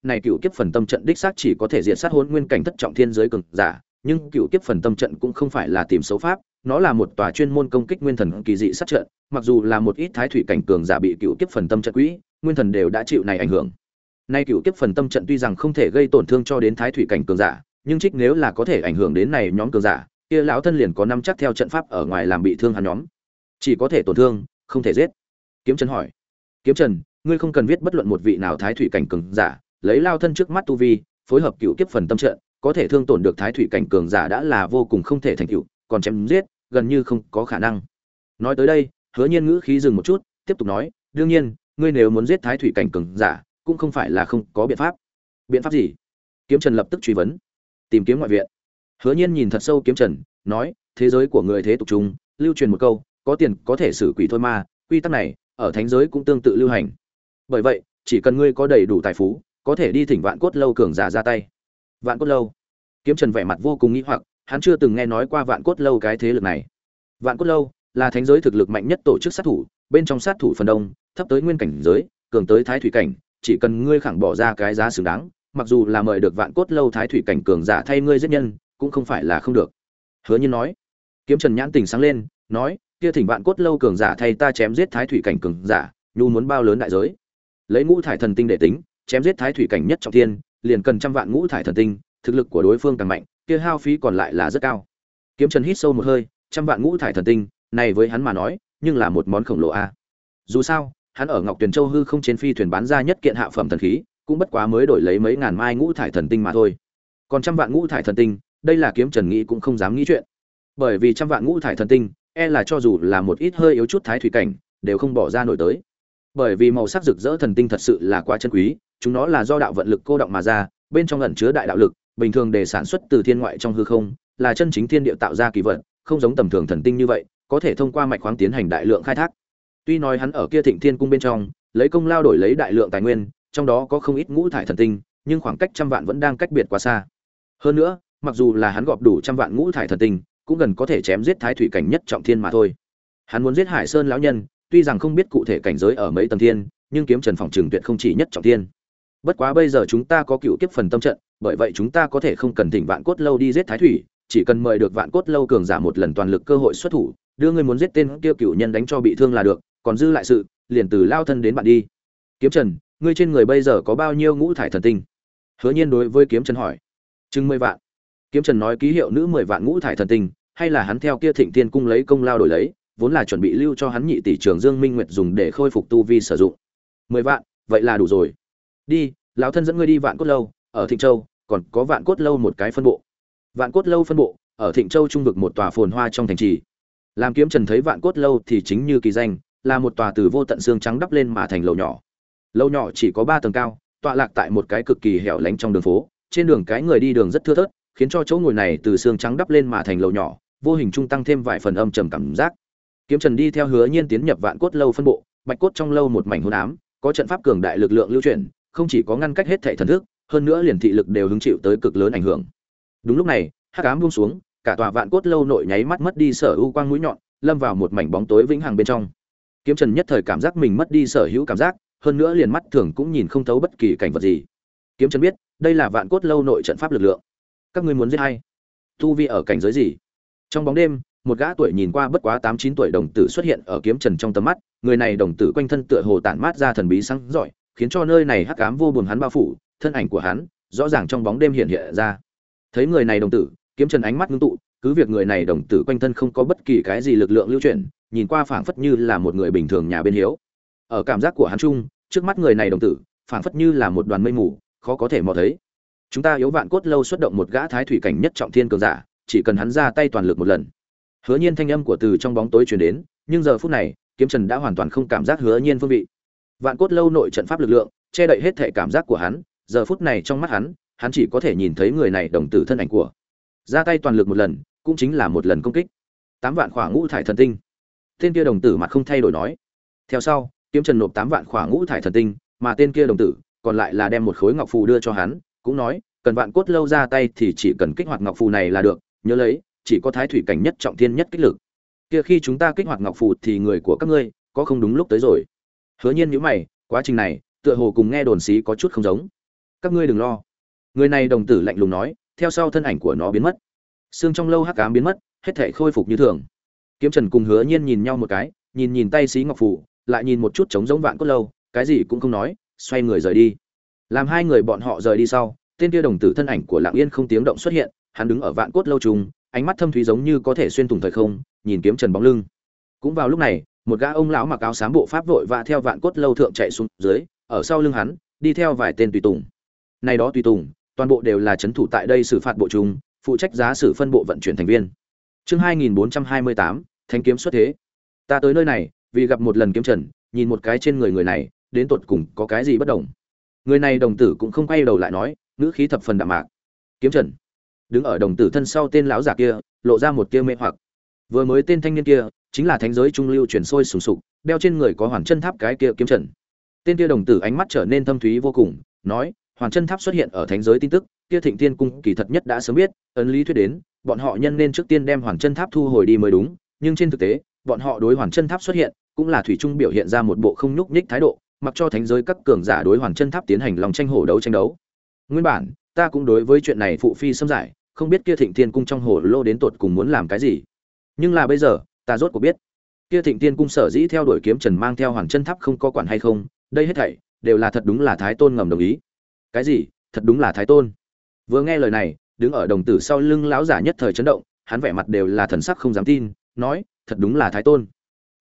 Speaker 1: này cựu kiếp phần tâm trận đích xác chỉ có thể diệt sát hôn nguyên cảnh thất trọng thiên giới cường giả, nhưng cựu kiếp phần tâm trận cũng không phải là tìm xấu pháp, nó là một tòa chuyên môn công kích nguyên thần kỳ dị sát trận, mặc dù là một ít thái thủy cảnh cường giả bị cựu kiếp phần tâm trận quỹ, nguyên thần đều đã chịu này ảnh hưởng. Nay cựu kiếp phần tâm trận tuy rằng không thể gây tổn thương cho đến thái thủy cảnh cường giả, nhưng trích nếu là có thể ảnh hưởng đến này nhóm cường giả, kia lão thân liền có năm chắc theo trận pháp ở ngoài làm bị thương hắn nhóm. Chỉ có thể tổn thương, không thể giết. Kiếm Trần hỏi: "Kiếm Trần, ngươi không cần viết bất luận một vị nào thái thủy cảnh cường giả, lấy lao thân trước mắt tu vi, phối hợp cựu kiếp phần tâm trận, có thể thương tổn được thái thủy cảnh cường giả đã là vô cùng không thể thành tựu, còn chém giết, gần như không có khả năng." Nói tới đây, Hứa Nhiên ngữ khí dừng một chút, tiếp tục nói: "Đương nhiên, ngươi nếu muốn giết thái thủy cảnh cường giả, cũng không phải là không có biện pháp." "Biện pháp gì?" Kiếm Trần lập tức truy vấn. "Tìm kiếm ngoại viện." Hứa Nhiên nhìn thật sâu Kiếm Trần, nói: "Thế giới của người thế tục chung, lưu truyền một câu, có tiền có thể xử quỷ thôi ma, quy tắc này ở thánh giới cũng tương tự lưu hành. Bởi vậy, chỉ cần ngươi có đầy đủ tài phú, có thể đi thỉnh Vạn Cốt lâu cường giả ra tay." Vạn Cốt lâu? Kiếm Trần vẻ mặt vô cùng nghi hoặc, hắn chưa từng nghe nói qua Vạn Cốt lâu cái thế lực này. Vạn Cốt lâu là thánh giới thực lực mạnh nhất tổ chức sát thủ, bên trong sát thủ phần đông thấp tới nguyên cảnh giới, cường tới thái thủy cảnh, chỉ cần ngươi khẳng bỏ ra cái giá xứng đáng, mặc dù là mời được Vạn Cốt lâu thái thủy cảnh cường giả thay ngươi giết nhân, cũng không phải là không được. Hứa Nhiên nói. Kiếm Trần nhãn tình sáng lên, nói: "Kia thỉnh Vạn Cốt lâu cường giả thay ta chém giết thái thủy cảnh cường giả, nhu muốn bao lớn đại giới?" Lấy ngũ thải thần tinh để tính, chém giết thái thủy cảnh nhất trọng thiên, liền cần trăm vạn ngũ thải thần tinh, thực lực của đối phương càng mạnh, kia hao phí còn lại là rất cao. Kiếm Trần hít sâu một hơi, trăm vạn ngũ thải thần tinh, này với hắn mà nói, nhưng là một món khổng lồ a. Dù sao, hắn ở Ngọc Tuyền Châu hư không trên phi thuyền bán ra nhất kiện hạ phẩm thần khí, cũng bất quá mới đổi lấy mấy ngàn mai ngũ thải thần tinh mà thôi. Còn trăm vạn ngũ thải thần tinh, đây là Kiếm Trần nghĩ cũng không dám nghĩ chuyện. Bởi vì trăm vạn ngũ thải thần tinh, e là cho dù là một ít hơi yếu chút thái thủy cảnh, đều không bỏ ra nổi tới. Bởi vì màu sắc rực rỡ thần tinh thật sự là quá chân quý, chúng nó là do đạo vận lực cô động mà ra, bên trong ẩn chứa đại đạo lực, bình thường để sản xuất từ thiên ngoại trong hư không, là chân chính thiên địa tạo ra kỳ vật, không giống tầm thường thần tinh như vậy, có thể thông qua mạch khoáng tiến hành đại lượng khai thác. Tuy nói hắn ở kia Thịnh Thiên cung bên trong, lấy công lao đổi lấy đại lượng tài nguyên, trong đó có không ít ngũ thải thần tinh, nhưng khoảng cách trăm vạn vẫn đang cách biệt quá xa. Hơn nữa, mặc dù là hắn gọp đủ trăm vạn ngũ thải thần tinh, cũng gần có thể chém giết thái thủy cảnh nhất trọng thiên mà thôi. Hắn muốn giết Hải Sơn lão nhân, tuy rằng không biết cụ thể cảnh giới ở mấy tầng thiên, nhưng Kiếm Trần phòng trường tuyệt không chỉ nhất trọng thiên. Bất quá bây giờ chúng ta có cựu kiếp phần tâm trận, bởi vậy chúng ta có thể không cần thỉnh Vạn Cốt lâu đi giết thái thủy, chỉ cần mời được Vạn Cốt lâu cường giả một lần toàn lực cơ hội xuất thủ, đưa ngươi muốn giết tên kia cựu nhân đánh cho bị thương là được, còn dư lại sự, liền từ lao thân đến bạn đi. Kiếm Trần, ngươi trên người bây giờ có bao nhiêu ngũ thải thần tinh? Hứa Nhiên đối với Kiếm Trần hỏi. Chừng 10 vạn. Kiếm Trần nói ký hiệu nữ 10 vạn ngũ thải thần tinh, hay là hắn theo kia Thịnh Tiên cung lấy công lao đổi lấy, vốn là chuẩn bị lưu cho hắn nhị tỷ Trường Dương Minh Nguyệt dùng để khôi phục tu vi sử dụng. 10 vạn, vậy là đủ rồi. Đi, lão thân dẫn ngươi đi Vạn Cốt lâu, ở Thịnh Châu, còn có Vạn Cốt lâu một cái phân bộ. Vạn Cốt lâu phân bộ, ở Thịnh Châu trung vực một tòa phồn hoa trong thành trì. Làm Kiếm Trần thấy Vạn Cốt lâu thì chính như kỳ danh, là một tòa từ vô tận xương trắng đắp lên mà thành lầu nhỏ. Lầu nhỏ chỉ có 3 tầng cao, tọa lạc tại một cái cực kỳ hẻo lánh trong đường phố, trên đường cái người đi đường rất thưa thớt, khiến cho chỗ ngồi này từ xương trắng đắp lên mà thành lầu nhỏ, vô hình trung tăng thêm vài phần âm trầm cảm giác. Kiếm Trần đi theo Hứa Nhiên tiến nhập Vạn Cốt lâu phân bộ, Bạch Cốt trong lâu một mảnh hỗn ám, có trận pháp cường đại lực lượng lưu chuyển, không chỉ có ngăn cách hết thảy thần thức, hơn nữa liền thị lực đều hứng chịu tới cực lớn ảnh hưởng. Đúng lúc này, hắc ám buông xuống, cả tòa Vạn Cốt lâu nội nháy mắt mất đi sở ưu quang mũi nhọn, lâm vào một mảnh bóng tối vĩnh hằng bên trong. Kiếm Trần nhất thời cảm giác mình mất đi sở hữu cảm giác, hơn nữa liền mắt thường cũng nhìn không thấu bất kỳ cảnh vật gì. Kiếm Trần biết, đây là Vạn Cốt lâu nội trận pháp lực lượng. Các ngươi muốn giết hay? Tu vi ở cảnh giới gì? Trong bóng đêm, một gã tuổi nhìn qua bất quá 8-9 tuổi đồng tử xuất hiện ở Kiếm Trần trong tầm mắt, người này đồng tử quanh thân tựa hồ tản mát ra thần bí sáng rọi, khiến cho nơi này hắc ám vô buồn hắn bao phủ, thân ảnh của hắn rõ ràng trong bóng đêm hiện hiện ra. Thấy người này đồng tử, Kiếm Trần ánh mắt ngưng tụ, cứ việc người này đồng tử quanh thân không có bất kỳ cái gì lực lượng lưu chuyển, nhìn qua phảng phất như là một người bình thường nhà bên hiếu. Ở cảm giác của hắn chung, trước mắt người này đồng tử, phảng phất như là một đoàn mây mù, khó có thể mò thấy. Chúng ta yếu Vạn Cốt lâu xuất động một gã thái thủy cảnh nhất trọng thiên cường giả, chỉ cần hắn ra tay toàn lực một lần. Hứa Nhiên thanh âm của từ trong bóng tối truyền đến, nhưng giờ phút này, Kiếm Trần đã hoàn toàn không cảm giác Hứa Nhiên phương vị. Vạn Cốt lâu nội trận pháp lực lượng che đậy hết thể cảm giác của hắn, giờ phút này trong mắt hắn chỉ có thể nhìn thấy người này đồng tử thân ảnh của. Ra tay toàn lực một lần, cũng chính là một lần công kích. 8 vạn khỏa ngũ thải thần tinh. Tên kia đồng tử mặt không thay đổi nói. Theo sau, Kiếm Trần nộp 8 vạn khỏa ngũ thải thần tinh, mà tên kia đồng tử còn lại là đem một khối ngọc phù đưa cho hắn, cũng nói, cần Vạn Cốt lâu ra tay thì chỉ cần kích hoạt ngọc phù này là được, nhớ lấy, chỉ có thái thủy cảnh nhất trọng thiên nhất kích lực. Kia khi chúng ta kích hoạt ngọc phù thì người của các ngươi có không đúng lúc tới rồi. Hứa Nhiên nhíu mày, quá trình này tựa hồ cùng nghe đồn xí có chút không giống. Các ngươi đừng lo. Người này đồng tử lạnh lùng nói, theo sau thân ảnh của nó biến mất. Xương trong lâu hắc ám biến mất, hết thảy khôi phục như thường. Kiếm Trần cùng Hứa Nhiên nhìn nhau một cái, nhìn tay xí ngọc phù, lại nhìn một chút trống giống vạn cốt lâu, cái gì cũng không nói, xoay người rời đi. Làm hai người bọn họ rời đi sau, tên kia đồng tử thân ảnh của Lặng Yên không tiếng động xuất hiện, hắn đứng ở vạn cốt lâu trùng, ánh mắt thâm thúy giống như có thể xuyên thủng thời không, nhìn Kiếm Trần bóng lưng. Cũng vào lúc này, một gã ông lão mặc áo xám bộ pháp vội vã theo vạn cốt lâu thượng chạy xuống dưới, ở sau lưng hắn, đi theo vài tên tùy tùng. Này đó tùy tùng, toàn bộ đều là trấn thủ tại đây xử phạt bộ trung, phụ trách giá xử phân bộ vận chuyển thành viên. Chương 2428, Thánh kiếm xuất thế. Ta tới nơi này, vì gặp một lần Kiếm Trần, nhìn một cái trên người này, đến tột cùng có cái gì bất đồng. Người này đồng tử cũng không quay đầu lại nói, ngữ khí thập phần đạm mạc. Kiếm Trần. Đứng ở đồng tử thân sau tên lão giả kia, lộ ra một tia mê hoặc. Vừa mới tên thanh niên kia, chính là thánh giới trung lưu truyền sôi sùng sục, đeo trên người có Hoàn Chân Tháp cái kia Kiếm Trần. Tên kia đồng tử ánh mắt trở nên thâm thúy vô cùng, nói, Hoàn Chân Tháp xuất hiện ở thánh giới tin tức, kia Thịnh Tiên cung kỳ thật nhất đã sớm biết, ấn lý thuyết đến, bọn họ nhân nên trước tiên đem Hoàn Chân Tháp thu hồi đi mới đúng, nhưng trên thực tế, bọn họ đối Hoàn Chân Tháp xuất hiện, cũng là thủy chung biểu hiện ra một bộ không nhúc nhích thái độ, mặc cho thánh giới các cường giả đối Hoàn Chân Tháp tiến hành lòng tranh hổ đấu tranh đấu. Nguyên bản, ta cũng đối với chuyện này phụ phi xâm giải, không biết kia Thịnh Tiên cung trong hồ lô đến tột cùng muốn làm cái gì. Nhưng là bây giờ, ta rốt cuộc biết, kia Thịnh Tiên cung sở dĩ theo đuổi Kiếm Trần mang theo Hoàn Chân Tháp không có quản hay không, đây hết thảy đều là thật đúng là Thái Tôn ngầm đồng ý. Cái gì? Thật đúng là Thái Tôn? Vừa nghe lời này, đứng ở đồng tử sau lưng lão giả nhất thời chấn động, hắn vẻ mặt đều là thần sắc không dám tin, nói, thật đúng là Thái Tôn.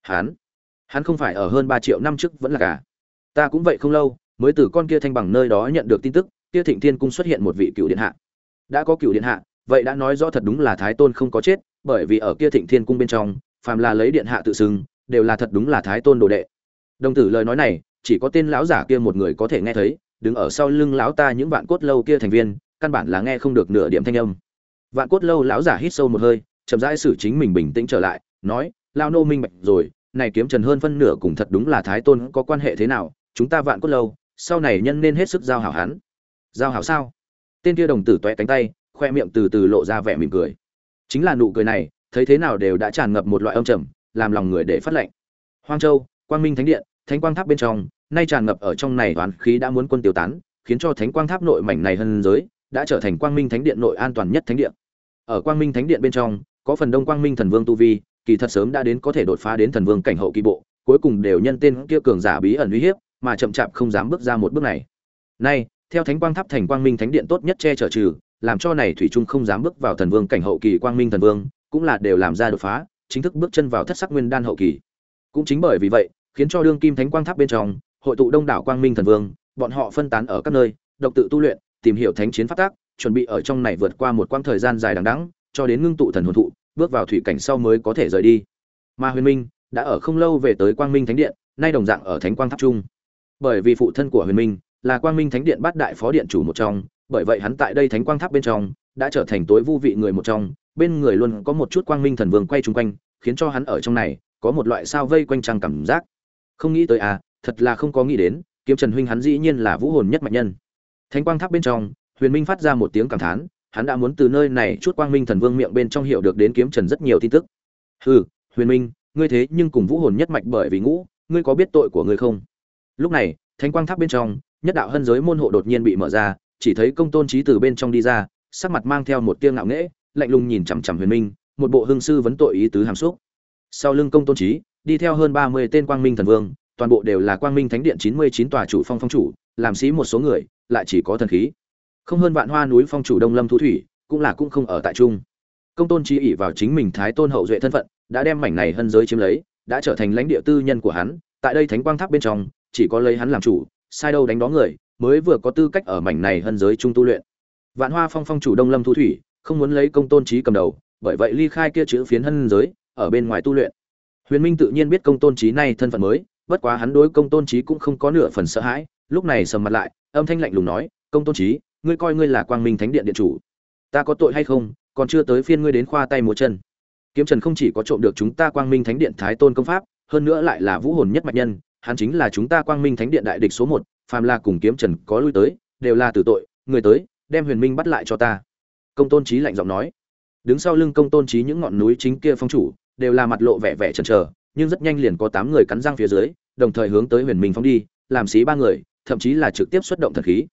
Speaker 1: Hắn không phải ở hơn 3 triệu năm trước vẫn là cả. Ta cũng vậy không lâu, mới từ con kia thanh bằng nơi đó nhận được tin tức, kia Thịnh Thiên cung xuất hiện một vị cựu điện hạ. Đã có cựu điện hạ, vậy đã nói rõ thật đúng là Thái Tôn không có chết, bởi vì ở kia Thịnh Thiên cung bên trong, phàm là lấy điện hạ tự xưng, đều là thật đúng là Thái Tôn đồ đệ. Đồng tử lời nói này, chỉ có tên lão giả kia một người có thể nghe thấy, đứng ở sau lưng lão ta những vạn cốt lâu kia thành viên, căn bản là nghe không được nửa điểm thanh âm. Vạn cốt lâu lão giả hít sâu một hơi, chậm rãi xử chính mình bình tĩnh trở lại, nói, lão nô minh bạch rồi, này Kiếm Trần hơn phân nửa cùng thật đúng là Thái Tôn có quan hệ thế nào, chúng ta vạn cốt lâu, sau này nhân nên hết sức giao hảo hắn. Giao hảo sao? Tên kia đồng tử toé cánh tay, khoe miệng từ từ lộ ra vẻ mỉm cười. Chính là nụ cười này, thấy thế nào đều đã tràn ngập một loại âm trầm, làm lòng người để phát lạnh. Hoang Châu, Quang Minh Thánh Điện, Thánh Quang Tháp bên trong, nay tràn ngập ở trong này toán khí đã muốn quân tiêu tán, khiến cho Thánh Quang Tháp nội mảnh này hân giới đã trở thành Quang Minh Thánh Điện nội an toàn nhất thánh điện. Ở Quang Minh Thánh Điện bên trong, có phần đông Quang Minh Thần Vương tu vi, kỳ thật sớm đã đến có thể đột phá đến Thần Vương cảnh hậu kỳ bộ, cuối cùng đều nhân tên kia cường giả bí ẩn uy hiếp, mà chậm chạp không dám bước ra một bước này. Nay, theo Thánh Quang Tháp thành Quang Minh Thánh Điện tốt nhất che chở trừ, làm cho này thủy chung không dám bước vào Thần Vương cảnh hậu kỳ Quang Minh Thần Vương, cũng là đều làm ra đột phá, chính thức bước chân vào thất sắc nguyên đan hậu kỳ. Cũng chính bởi vì vậy, khiến cho đương kim Thánh Quang Tháp bên trong, hội tụ đông đảo Quang Minh Thần Vương, bọn họ phân tán ở các nơi, độc tự tu luyện, tìm hiểu thánh chiến pháp tác, chuẩn bị ở trong này vượt qua một quãng thời gian dài đằng đẵng, cho đến ngưng tụ thần hồn thụ, bước vào thủy cảnh sau mới có thể rời đi. Mà Huyền Minh đã ở không lâu về tới Quang Minh Thánh Điện, nay đồng dạng ở Thánh Quang Tháp trung. Bởi vì phụ thân của Huyền Minh là Quang Minh Thánh Điện bát đại phó điện chủ một trong, bởi vậy hắn tại đây Thánh Quang Tháp bên trong đã trở thành tối vu vị người một trong, bên người luôn có một chút Quang Minh Thần Vương quay chung quanh, khiến cho hắn ở trong này có một loại sao vây quanh trăng cảm giác. Không nghĩ tới à, thật là không có nghĩ đến, Kiếm Trần huynh hắn dĩ nhiên là vũ hồn nhất mạnh nhân. Thánh Quang Tháp bên trong, Huyền Minh phát ra một tiếng cảm thán, hắn đã muốn từ nơi này chút Quang Minh Thần Vương miệng bên trong hiểu được đến Kiếm Trần rất nhiều tin tức. Hừ, Huyền Minh, ngươi thế nhưng cùng vũ hồn nhất mạch bởi vì ngũ, ngươi có biết tội của ngươi không? Lúc này, Thánh Quang Tháp bên trong, nhất đạo hân giới môn hộ đột nhiên bị mở ra, chỉ thấy Công Tôn Chí từ bên trong đi ra, sắc mặt mang theo một tia ngạo nghễ, lạnh lùng nhìn chằm chằm Huyền Minh, một bộ hưng sư vấn tội ý tứ hàm xúc. Sau lưng Công Tôn Chí, đi theo hơn 30 tên Quang Minh Thần Vương, toàn bộ đều là Quang Minh Thánh Điện 99 tòa chủ phong chủ, làm sĩ một số người, lại chỉ có thần khí. Không hơn Vạn Hoa núi phong chủ Đông Lâm Thu Thủy, cũng không ở tại trung. Công Tôn Chí ỷ vào chính mình Thái Tôn hậu duệ thân phận, đã đem mảnh này hân giới chiếm lấy, đã trở thành lãnh địa tư nhân của hắn, tại đây Thánh Quang Tháp bên trong, chỉ có lấy hắn làm chủ, sai đâu đánh đó người, mới vừa có tư cách ở mảnh này hân giới trung tu luyện. Vạn Hoa phong chủ Đông Lâm Thu Thủy, không muốn lấy Công Tôn Chí cầm đầu, bởi vậy ly khai kia chữ phiến hân giới, ở bên ngoài tu luyện. Huyền Minh tự nhiên biết Công Tôn Chí này thân phận mới, bất quá hắn đối Công Tôn Chí cũng không có nửa phần sợ hãi, lúc này sầm mặt lại, âm thanh lạnh lùng nói, "Công Tôn Chí, ngươi coi ngươi là Quang Minh Thánh Điện điện chủ, ta có tội hay không, còn chưa tới phiên ngươi đến khoa tay múa chân." Kiếm Trần không chỉ có trộm được chúng ta Quang Minh Thánh Điện Thái Tôn công pháp, hơn nữa lại là vũ hồn nhất mạch nhân, hắn chính là chúng ta Quang Minh Thánh Điện đại địch số 1, phàm là cùng Kiếm Trần có lui tới, đều là tử tội, người tới, đem Huyền Minh bắt lại cho ta." Công Tôn Chí lạnh giọng nói. Đứng sau lưng Công Tôn Chí những ngọn núi chính kia phong chủ, đều là mặt lộ vẻ vẻ chần chờ, nhưng rất nhanh liền có 8 người cắn răng phía dưới, đồng thời hướng tới Huyền Minh phóng đi, làm xí 3 người, thậm chí là trực tiếp xuất động thần khí.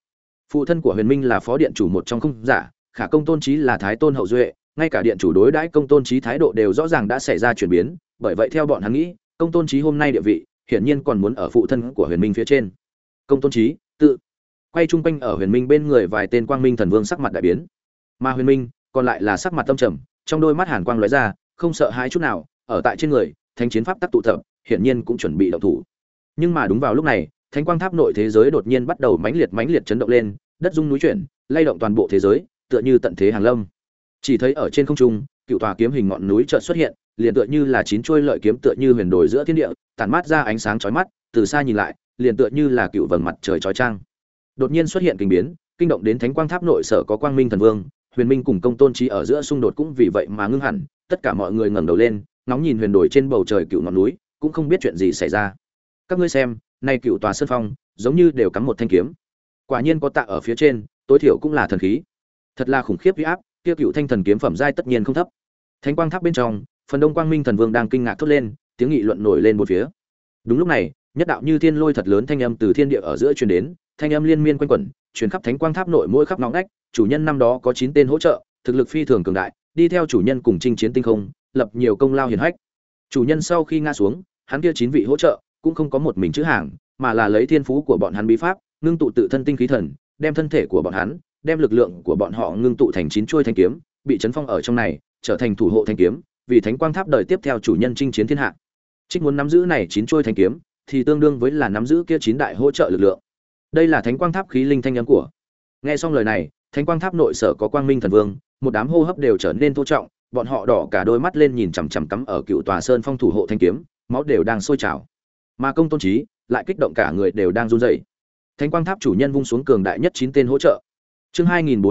Speaker 1: Phụ thân của Huyền Minh là phó điện chủ một trong không giả, Khả Công Tôn Chí là thái tôn hậu duệ, ngay cả điện chủ đối đãi Công Tôn Chí thái độ đều rõ ràng đã xảy ra chuyển biến, bởi vậy theo bọn hắn nghĩ, Công Tôn Chí hôm nay địa vị, hiển nhiên còn muốn ở phụ thân của Huyền Minh phía trên. Công Tôn Chí, tự quay trung quanh ở Huyền Minh bên người vài tên Quang Minh Thần Vương sắc mặt đại biến. Mà Huyền Minh, còn lại là sắc mặt tâm trầm, trong đôi mắt hàn quang lóe ra, không sợ hãi chút nào, ở tại trên người, thánh chiến pháp tắc tụ tập, hiển nhiên cũng chuẩn bị động thủ. Nhưng mà đúng vào lúc này, Thánh Quang Tháp nội thế giới đột nhiên bắt đầu mãnh liệt chấn động lên, đất rung núi chuyển, lay động toàn bộ thế giới, tựa như tận thế hàng lâm. Chỉ thấy ở trên không trung, cựu tòa kiếm hình ngọn núi chợt xuất hiện, liền tựa như là chín chuôi lợi kiếm tựa như huyền đồi giữa thiên địa, tản mát ra ánh sáng chói mắt, từ xa nhìn lại, liền tựa như là cựu vầng mặt trời chói chang. Đột nhiên xuất hiện kinh biến, kinh động đến Thánh Quang Tháp nội sở có Quang Minh Thần Vương, Huyền Minh cùng Công Tôn Chí ở giữa xung đột cũng vì vậy mà ngưng hẳn, tất cả mọi người ngẩng đầu lên, ngóng nhìn huyền đồi trên bầu trời cựu ngọn núi, cũng không biết chuyện gì xảy ra. Các ngươi xem, nay cựu tòa sơn phong, giống như đều cắm một thanh kiếm. Quả nhiên có tạ ở phía trên, tối thiểu cũng là thần khí. Thật là khủng khiếp uy áp, kia cựu thanh thần kiếm phẩm giai tất nhiên không thấp. Thánh Quang Tháp bên trong, phần đông Quang Minh Thần Vương đang kinh ngạc thốt lên, tiếng nghị luận nổi lên một phía. Đúng lúc này, nhất đạo như thiên lôi thật lớn thanh âm từ thiên địa ở giữa truyền đến, thanh âm liên miên quanh quẩn, truyền khắp Thánh Quang Tháp nội mỗi khắp ngõ ngách, chủ nhân năm đó có 9 tên hỗ trợ, thực lực phi thường cường đại, đi theo chủ nhân cùng chinh chiến tinh không, lập nhiều công lao hiển hách. Chủ nhân sau khi ngã xuống, hắn kia 9 vị hỗ trợ cũng không có một mình chữ hàng, mà là lấy thiên phú của bọn hắn bí pháp, ngưng tụ tự thân tinh khí thần, đem thân thể của bọn hắn, đem lực lượng của bọn họ ngưng tụ thành 9 chuôi thanh kiếm, bị chấn phong ở trong này, trở thành thủ hộ thanh kiếm, vì Thánh Quang Tháp đời tiếp theo chủ nhân chinh chiến thiên hạ. Trích muốn nắm giữ này 9 chuôi thanh kiếm, thì tương đương với là nắm giữ kia 9 đại hỗ trợ lực lượng. Đây là Thánh Quang Tháp khí linh thanh âm của. Nghe xong lời này, Thánh Quang Tháp nội sở có Quang Minh Thần Vương, một đám hô hấp đều trở nên thô trọng, bọn họ đỏ cả đôi mắt lên nhìn chằm chằm cắm ở cựu tòa sơn phong thủ hộ thanh kiếm, máu đều đang sôi trào. Mà Công Tôn Chí lại kích động cả người đều đang run rẩy. Thánh Quang Tháp chủ nhân vung xuống cường đại nhất 9 tên hỗ trợ. Chương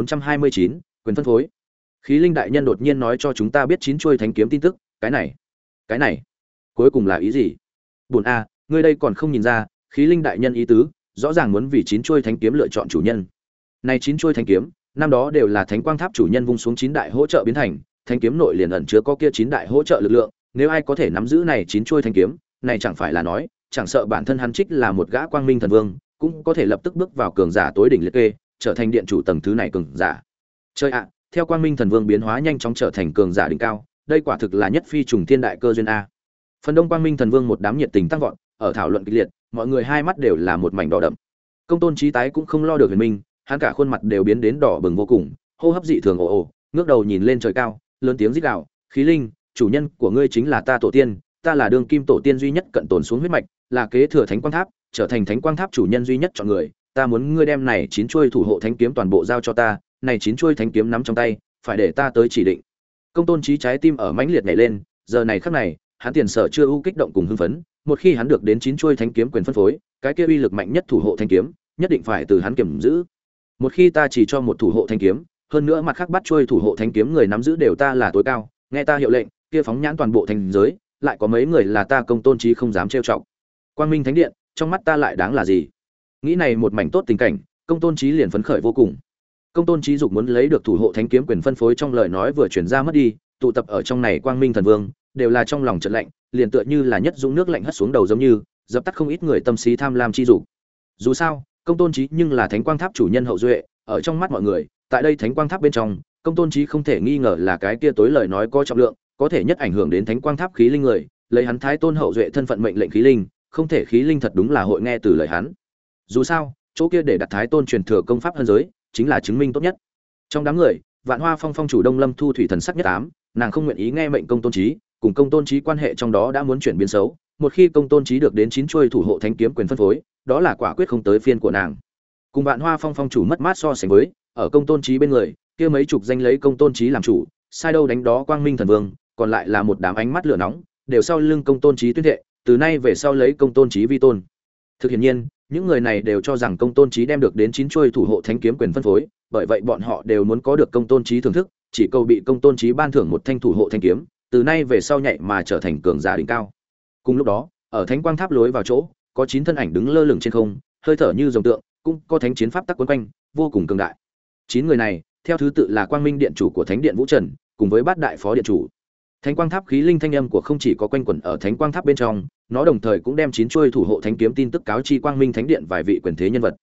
Speaker 1: 2429, quyền phân phối. Khí linh đại nhân đột nhiên nói cho chúng ta biết 9 chuôi thánh kiếm tin tức, cái này, cuối cùng là ý gì? Buồn a, ngươi đây còn không nhìn ra, khí linh đại nhân ý tứ, rõ ràng muốn vì 9 chuôi thánh kiếm lựa chọn chủ nhân. Này 9 chuôi thánh kiếm, năm đó đều là Thánh Quang Tháp chủ nhân vung xuống 9 đại hỗ trợ biến thành, thanh kiếm nội liền ẩn chứa có kia 9 đại hỗ trợ lực lượng, nếu ai có thể nắm giữ này 9 chuôi thanh kiếm, này chẳng phải là nói, chẳng sợ bản thân hắn trích là một gã Quang Minh Thần Vương, cũng có thể lập tức bước vào cường giả tối đỉnh liệt kê, trở thành điện chủ tầng thứ này cường giả. Chơi ạ, theo Quang Minh Thần Vương biến hóa nhanh chóng trở thành cường giả đỉnh cao, đây quả thực là nhất phi trùng thiên đại cơ duyên a. Phần đông Quang Minh Thần Vương một đám nhiệt tình tăng vọt, ở thảo luận kịch liệt, mọi người hai mắt đều là một mảnh đỏ đậm. Công Tôn Chí tái cũng không lo được Huyền Minh, hắn cả khuôn mặt đều biến đến đỏ bừng vô cùng, hô hấp dị thường ồ ồ, ngước đầu nhìn lên trời cao, lớn tiếng rít gào, "Khí linh, chủ nhân của ngươi chính là ta tổ tiên, ta là đương kim tổ tiên duy nhất cận tồn xuống huyết mạch, là kế thừa Thánh Quang Tháp, trở thành Thánh Quang Tháp chủ nhân duy nhất chọn người, ta muốn ngươi đem này 9 chuôi thủ hộ thánh kiếm toàn bộ giao cho ta, này 9 chuôi thánh kiếm nắm trong tay, phải để ta tới chỉ định." Công Tôn Chí trái tim ở mãnh liệt nhảy lên, giờ này khắc này, hắn tiền sở chưa ưu kích động cùng hưng phấn, một khi hắn được đến 9 chuôi thánh kiếm quyền phân phối, cái kia uy lực mạnh nhất thủ hộ thánh kiếm, nhất định phải từ hắn kiểm giữ. Một khi ta chỉ cho một thủ hộ thánh kiếm, hơn nữa mặt khác bắt chuôi thủ hộ thánh kiếm người nắm giữ đều ta là tối cao, nghe ta hiệu lệnh, kia phóng nhãn toàn bộ thành giới, lại có mấy người là ta Công Tôn Chí không dám trêu chọc. Quang Minh Thánh Điện, trong mắt ta lại đáng là gì? Nghĩ này một mảnh tốt tình cảnh, Công Tôn Chí liền phấn khởi vô cùng. Công Tôn Chí dục muốn lấy được thủ hộ thánh kiếm quyền phân phối trong lời nói vừa truyền ra mất đi, tụ tập ở trong này Quang Minh Thần Vương, đều là trong lòng chợt lạnh, liền tựa như là nhất dũng nước lạnh hất xuống đầu giống như, dập tắt không ít người tâm trí tham lam chi dục. Dù sao, Công Tôn Chí nhưng là Thánh Quang Tháp chủ nhân hậu duệ, ở trong mắt mọi người, tại đây Thánh Quang Tháp bên trong, Công Tôn Chí không thể nghi ngờ là cái kia tối lời nói có trọng lượng, có thể nhất ảnh hưởng đến Thánh Quang Tháp khí linh người, lấy hắn Thái Tôn hậu duệ thân phận mệnh lệnh khí linh, không thể khí linh thật đúng là hội nghe từ lời hắn. Dù sao, chỗ kia để đặt Thái Tôn truyền thừa công pháp hơn giới, chính là chứng minh tốt nhất. Trong đám người, Vạn Hoa Phong phong chủ Đông Lâm Thu thủy thần sắc nhất ám, nàng không nguyện ý nghe mệnh Công Tôn Chí, cùng Công Tôn Chí quan hệ trong đó đã muốn chuyển biến xấu, một khi Công Tôn Chí được đến 9 chuôi thủ hộ thánh kiếm quyền phân phối, đó là quả quyết không tới phiên của nàng. Cùng Vạn Hoa Phong phong chủ mất mát so sánh với, ở Công Tôn Chí bên người, kia mấy chục danh lấy Công Tôn Chí làm chủ, sai đâu đánh đó Quang Minh Thần Vương, còn lại là một đám ánh mắt lửa nóng, đều sau lưng Công Tôn Chí tuyên thệ, từ nay về sau lấy Công Tôn Chí vi tôn. Thực hiện nhiên, những người này đều cho rằng Công Tôn Chí đem được đến 9 chuôi thủ hộ thánh kiếm quyền phân phối, bởi vậy bọn họ đều muốn có được Công Tôn Chí thưởng thức, chỉ cầu bị Công Tôn Chí ban thưởng một thanh thủ hộ thanh kiếm, từ nay về sau nhảy mà trở thành cường giả đỉnh cao. Cùng lúc đó, ở Thánh Quang Tháp lối vào chỗ, có 9 thân ảnh đứng lơ lửng trên không, hơi thở như rồng tượng, cũng có thánh chiến pháp tắc quấn quanh, vô cùng cường đại. 9 người này, theo thứ tự là Quang Minh điện chủ của Thánh điện Vũ Trần, cùng với Bát đại phó điện chủ. Thánh Quang Tháp khí linh thanh âm của không chỉ có quanh quẩn ở Thánh Quang Tháp bên trong, nó đồng thời cũng đem 9 chuôi thủ hộ thánh kiếm tin tức cáo chi Quang Minh Thánh điện vài vị quyền thế nhân vật.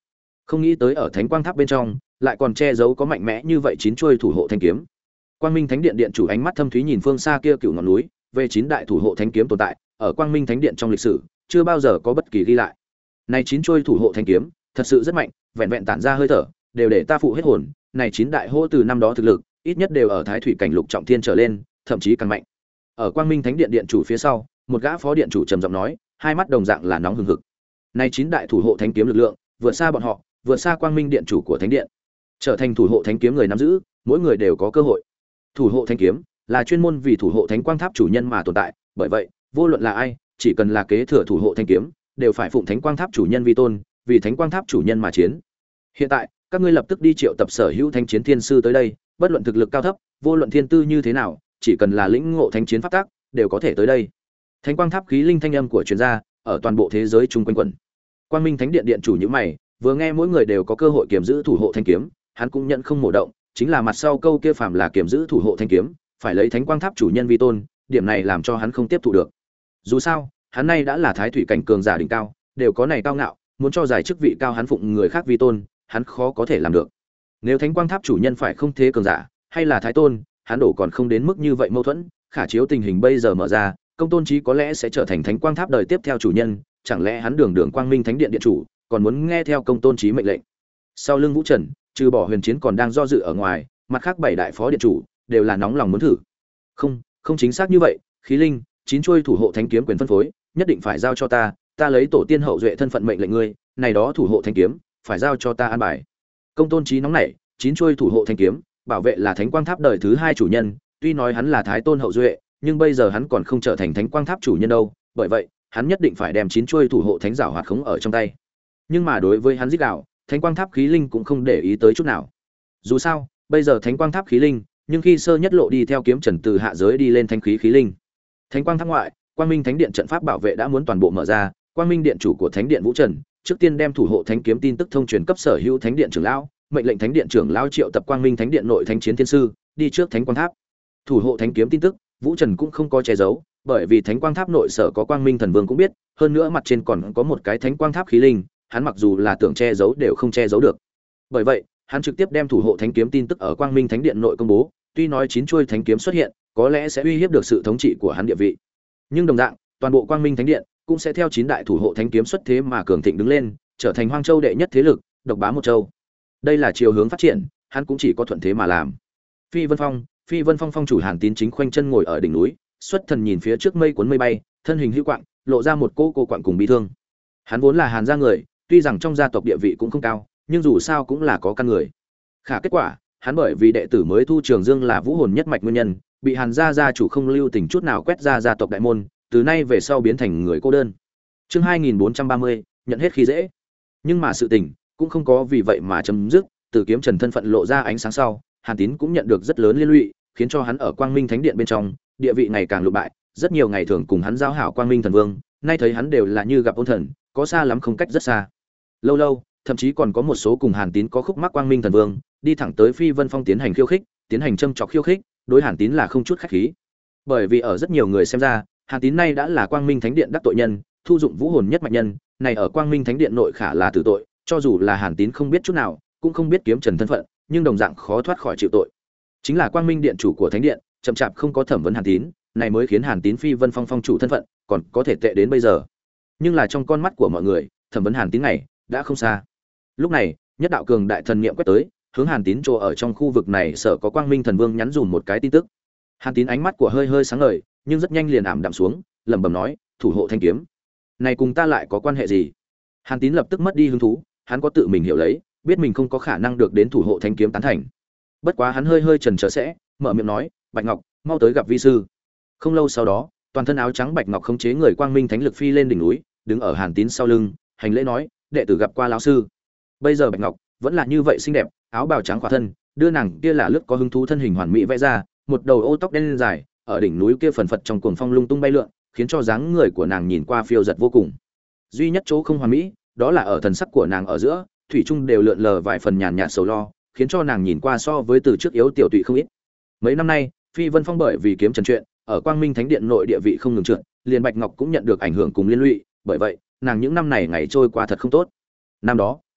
Speaker 1: Không nghĩ tới ở Thánh Quang Tháp bên trong, lại còn che giấu có mạnh mẽ như vậy 9 chuôi thủ hộ thanh kiếm. Quang Minh Thánh Điện điện chủ ánh mắt thâm thúy nhìn phương xa kia cựu ngọn núi, về 9 đại thủ hộ thanh kiếm tồn tại, ở Quang Minh Thánh Điện trong lịch sử, chưa bao giờ có bất kỳ ghi lại. Này 9 chuôi thủ hộ thanh kiếm, thật sự rất mạnh, vẹn vẹn tản ra hơi thở, đều để ta phụ hết hồn, này 9 đại hô từ năm đó thực lực, ít nhất đều ở Thái Thủy cảnh lục trọng thiên trở lên, thậm chí càng mạnh. Ở Quang Minh Thánh Điện điện chủ phía sau, một gã phó điện chủ trầm giọng nói, hai mắt đồng dạng là nóng hừng hực. Này 9 đại thủ hộ thánh kiếm lực lượng, vượt xa bọn họ, vượt xa Quang Minh điện chủ của Thánh Điện. Trở thành thủ hộ thánh kiếm người nắm giữ, mỗi người đều có cơ hội. Thủ hộ thánh kiếm là chuyên môn vì thủ hộ thánh quang tháp chủ nhân mà tồn tại, bởi vậy, vô luận là ai, chỉ cần là kế thừa thủ hộ thánh kiếm, đều phải phụng thánh quang tháp chủ nhân vi tôn, vì thánh quang tháp chủ nhân mà chiến. Hiện tại, các ngươi lập tức đi triệu tập sở hữu thánh chiến thiên sư tới đây, bất luận thực lực cao thấp, vô luận thiên tư như thế nào, chỉ cần là lĩnh ngộ thánh chiến pháp tắc, đều có thể tới đây. Thánh quang tháp khí linh thanh âm của truyền gia, ở toàn bộ thế giới chung quanh quẩn. Quang Minh Thánh Điện điện chủ như mày, vừa nghe mỗi người đều có cơ hội kiểm giữ thủ hộ thanh kiếm, hắn cũng nhận không mổ động, chính là mặt sau câu kia phàm là kiểm giữ thủ hộ thanh kiếm, phải lấy thánh quang tháp chủ nhân vi tôn, điểm này làm cho hắn không tiếp thụ được. Dù sao, hắn nay đã là thái thủy cảnh cường giả đỉnh cao, đều có này cao ngạo, muốn cho giải chức vị cao hắn phụng người khác vi tôn, hắn khó có thể làm được. Nếu thánh quang tháp chủ nhân phải không thế cường giả, hay là thái tôn, hắn đổ còn không đến mức như vậy mâu thuẫn, khả chiếu tình hình bây giờ mở ra, công tôn trí có lẽ sẽ trở thành thánh quang tháp đời tiếp theo chủ nhân, chẳng lẽ hắn đường Quang Minh Thánh Điện điện chủ, còn muốn nghe theo công tôn trí mệnh lệnh. Sau lưng Vũ Trần, trừ bỏ Huyền Chiến còn đang do dự ở ngoài, mặt khác 7 đại phó điện chủ đều là nóng lòng muốn thử. Không chính xác như vậy, khí linh, 9 chuôi thủ hộ thánh kiếm quyền phân phối, nhất định phải giao cho ta, ta lấy tổ tiên hậu duệ thân phận mệnh lệnh ngươi, này đó thủ hộ thánh kiếm, phải giao cho ta an bài. Công tôn trí nóng nảy, 9 chuôi thủ hộ thánh kiếm, bảo vệ là thánh quang tháp đời thứ 2 chủ nhân, tuy nói hắn là thái tôn hậu duệ, nhưng bây giờ hắn còn không trở thành thánh quang tháp chủ nhân đâu, bởi vậy, hắn nhất định phải đem 9 chuôi thủ hộ thánh giảo hoạt khống ở trong tay. Nhưng mà đối với hắn giết đạo, thánh quang tháp khí linh cũng không để ý tới chút nào. Dù sao, bây giờ thánh quang tháp khí linh, nhưng khi sơ nhất lộ đi theo kiếm trần từ hạ giới đi lên thánh khí khí linh. Thánh quang tháp ngoại, Quang Minh Thánh Điện trận pháp bảo vệ đã muốn toàn bộ mở ra, Quang Minh điện chủ của Thánh Điện Vũ Trần, trước tiên đem thủ hộ thánh kiếm tin tức thông truyền cấp sở hữu Thánh Điện trưởng lão, mệnh lệnh Thánh Điện trưởng lão triệu tập Quang Minh Thánh Điện nội thánh chiến thiên sư, đi trước Thánh Quang Tháp. Thủ hộ thánh kiếm tin tức, Vũ Trần cũng không có che giấu, bởi vì Thánh Quang Tháp nội sở có Quang Minh Thần Vương cũng biết, hơn nữa mặt trên còn có một cái Thánh Quang Tháp khí linh, hắn mặc dù là tưởng che giấu đều không che giấu được. Bởi vậy, hắn trực tiếp đem thủ hộ thánh kiếm tin tức ở Quang Minh Thánh Điện nội công bố, tuy nói 9 chuôi thánh kiếm xuất hiện, có lẽ sẽ uy hiếp được sự thống trị của hắn địa vị. Nhưng đồng dạng, toàn bộ Quang Minh Thánh Điện cũng sẽ theo 9 đại thủ hộ thánh kiếm xuất thế mà cường thịnh đứng lên, trở thành Hoang Châu đệ nhất thế lực, độc bá một châu. Đây là chiều hướng phát triển, hắn cũng chỉ có thuận thế mà làm. Phi Vân Phong phong chủ Hàn Tín chính khoanh chân ngồi ở đỉnh núi, xuất thần nhìn phía trước mây cuốn mây bay, thân hình hữu quạng, lộ ra một cô quạng cùng bi thương. Hắn vốn là Hàn gia người, tuy rằng trong gia tộc địa vị cũng không cao, nhưng dù sao cũng là có căn người. Khả kết quả, hắn bởi vì đệ tử mới thu Trường Dương là vũ hồn nhất mạch nguyên nhân, bị Hàn gia gia chủ không lưu tình chút nào quét ra gia tộc đại môn, từ nay về sau biến thành người cô đơn. Chương 2430, nhận hết khi dễ. Nhưng mà sự tình cũng không có vì vậy mà chấm dứt, từ kiếm trần thân phận lộ ra ánh sáng sau, Hàn Tín cũng nhận được rất lớn liên lụy, khiến cho hắn ở Quang Minh Thánh Điện bên trong, địa vị ngày càng lụi bại, rất nhiều ngày thường cùng hắn giao hảo Quang Minh Thần Vương, nay thấy hắn đều là như gặp ôn thần, có xa lắm không cách rất xa. Lâu lâu, thậm chí còn có một số cùng Hàn Tín có khúc mắc Quang Minh Thần Vương, đi thẳng tới Phi Vân Phong tiến hành khiêu khích, tiến hành châm chọc khiêu khích, đối Hàn Tín là không chút khách khí. Bởi vì ở rất nhiều người xem ra, Hàn Tín nay đã là Quang Minh Thánh Điện đắc tội nhân, thu dụng vũ hồn nhất mạch nhân, này ở Quang Minh Thánh Điện nội khả là tử tội, cho dù là Hàn Tín không biết chút nào, cũng không biết kiếm trần thân phận, nhưng đồng dạng khó thoát khỏi chịu tội. Chính là Quang Minh Điện chủ của Thánh Điện, chậm chạp không có thẩm vấn Hàn Tín, này mới khiến Hàn Tín Phi Vân Phong phong chủ thân phận, còn có thể tệ đến bây giờ. Nhưng là trong con mắt của mọi người, thẩm vấn Hàn Tín này đã không xa. Lúc này, nhất đạo cường đại thần niệm quét tới, hướng Hàn Tín chỗ ở trong khu vực này sợ có Quang Minh Thần Vương nhắn dùm một cái tin tức. Hàn Tín ánh mắt của hơi hơi sáng ngời, nhưng rất nhanh liền ảm đạm xuống, lẩm bẩm nói, thủ hộ thanh kiếm, này cùng ta lại có quan hệ gì? Hàn Tín lập tức mất đi hứng thú, hắn có tự mình hiểu lấy, biết mình không có khả năng được đến thủ hộ thanh kiếm tán thành. Bất quá hắn hơi hơi chần chờ sẽ, mở miệng nói, Bạch Ngọc, mau tới gặp vi sư. Không lâu sau đó, toàn thân áo trắng Bạch Ngọc khống chế người Quang Minh Thánh lực phi lên đỉnh núi, đứng ở Hàn Tín sau lưng, hành lễ nói, đệ tử gặp qua lão sư. Bây giờ Bạch Ngọc vẫn là như vậy xinh đẹp, áo bào trắng khỏa thân, đưa nàng kia là lướt có hứng thú thân hình hoàn mỹ vẽ ra, một đầu ô tóc đen dài, ở đỉnh núi kia phần phật trong cuồng phong lung tung bay lượn, khiến cho dáng người của nàng nhìn qua phiêu giật vô cùng. Duy nhất chỗ không hoàn mỹ, đó là ở thần sắc của nàng ở giữa, thủy chung đều lượn lờ vài phần nhàn nhạt sầu lo, khiến cho nàng nhìn qua so với từ trước yếu tiểu tụy không ít. Mấy năm nay, Phi Vân Phong bởi vì kiếm trần chuyện, ở Quang Minh Thánh Điện nội địa vị không ngừng trượt, liền Bạch Ngọc cũng nhận được ảnh hưởng cùng liên lụy, bởi vậy, nàng những năm này ngày trôi qua thật không tốt. Năm đó,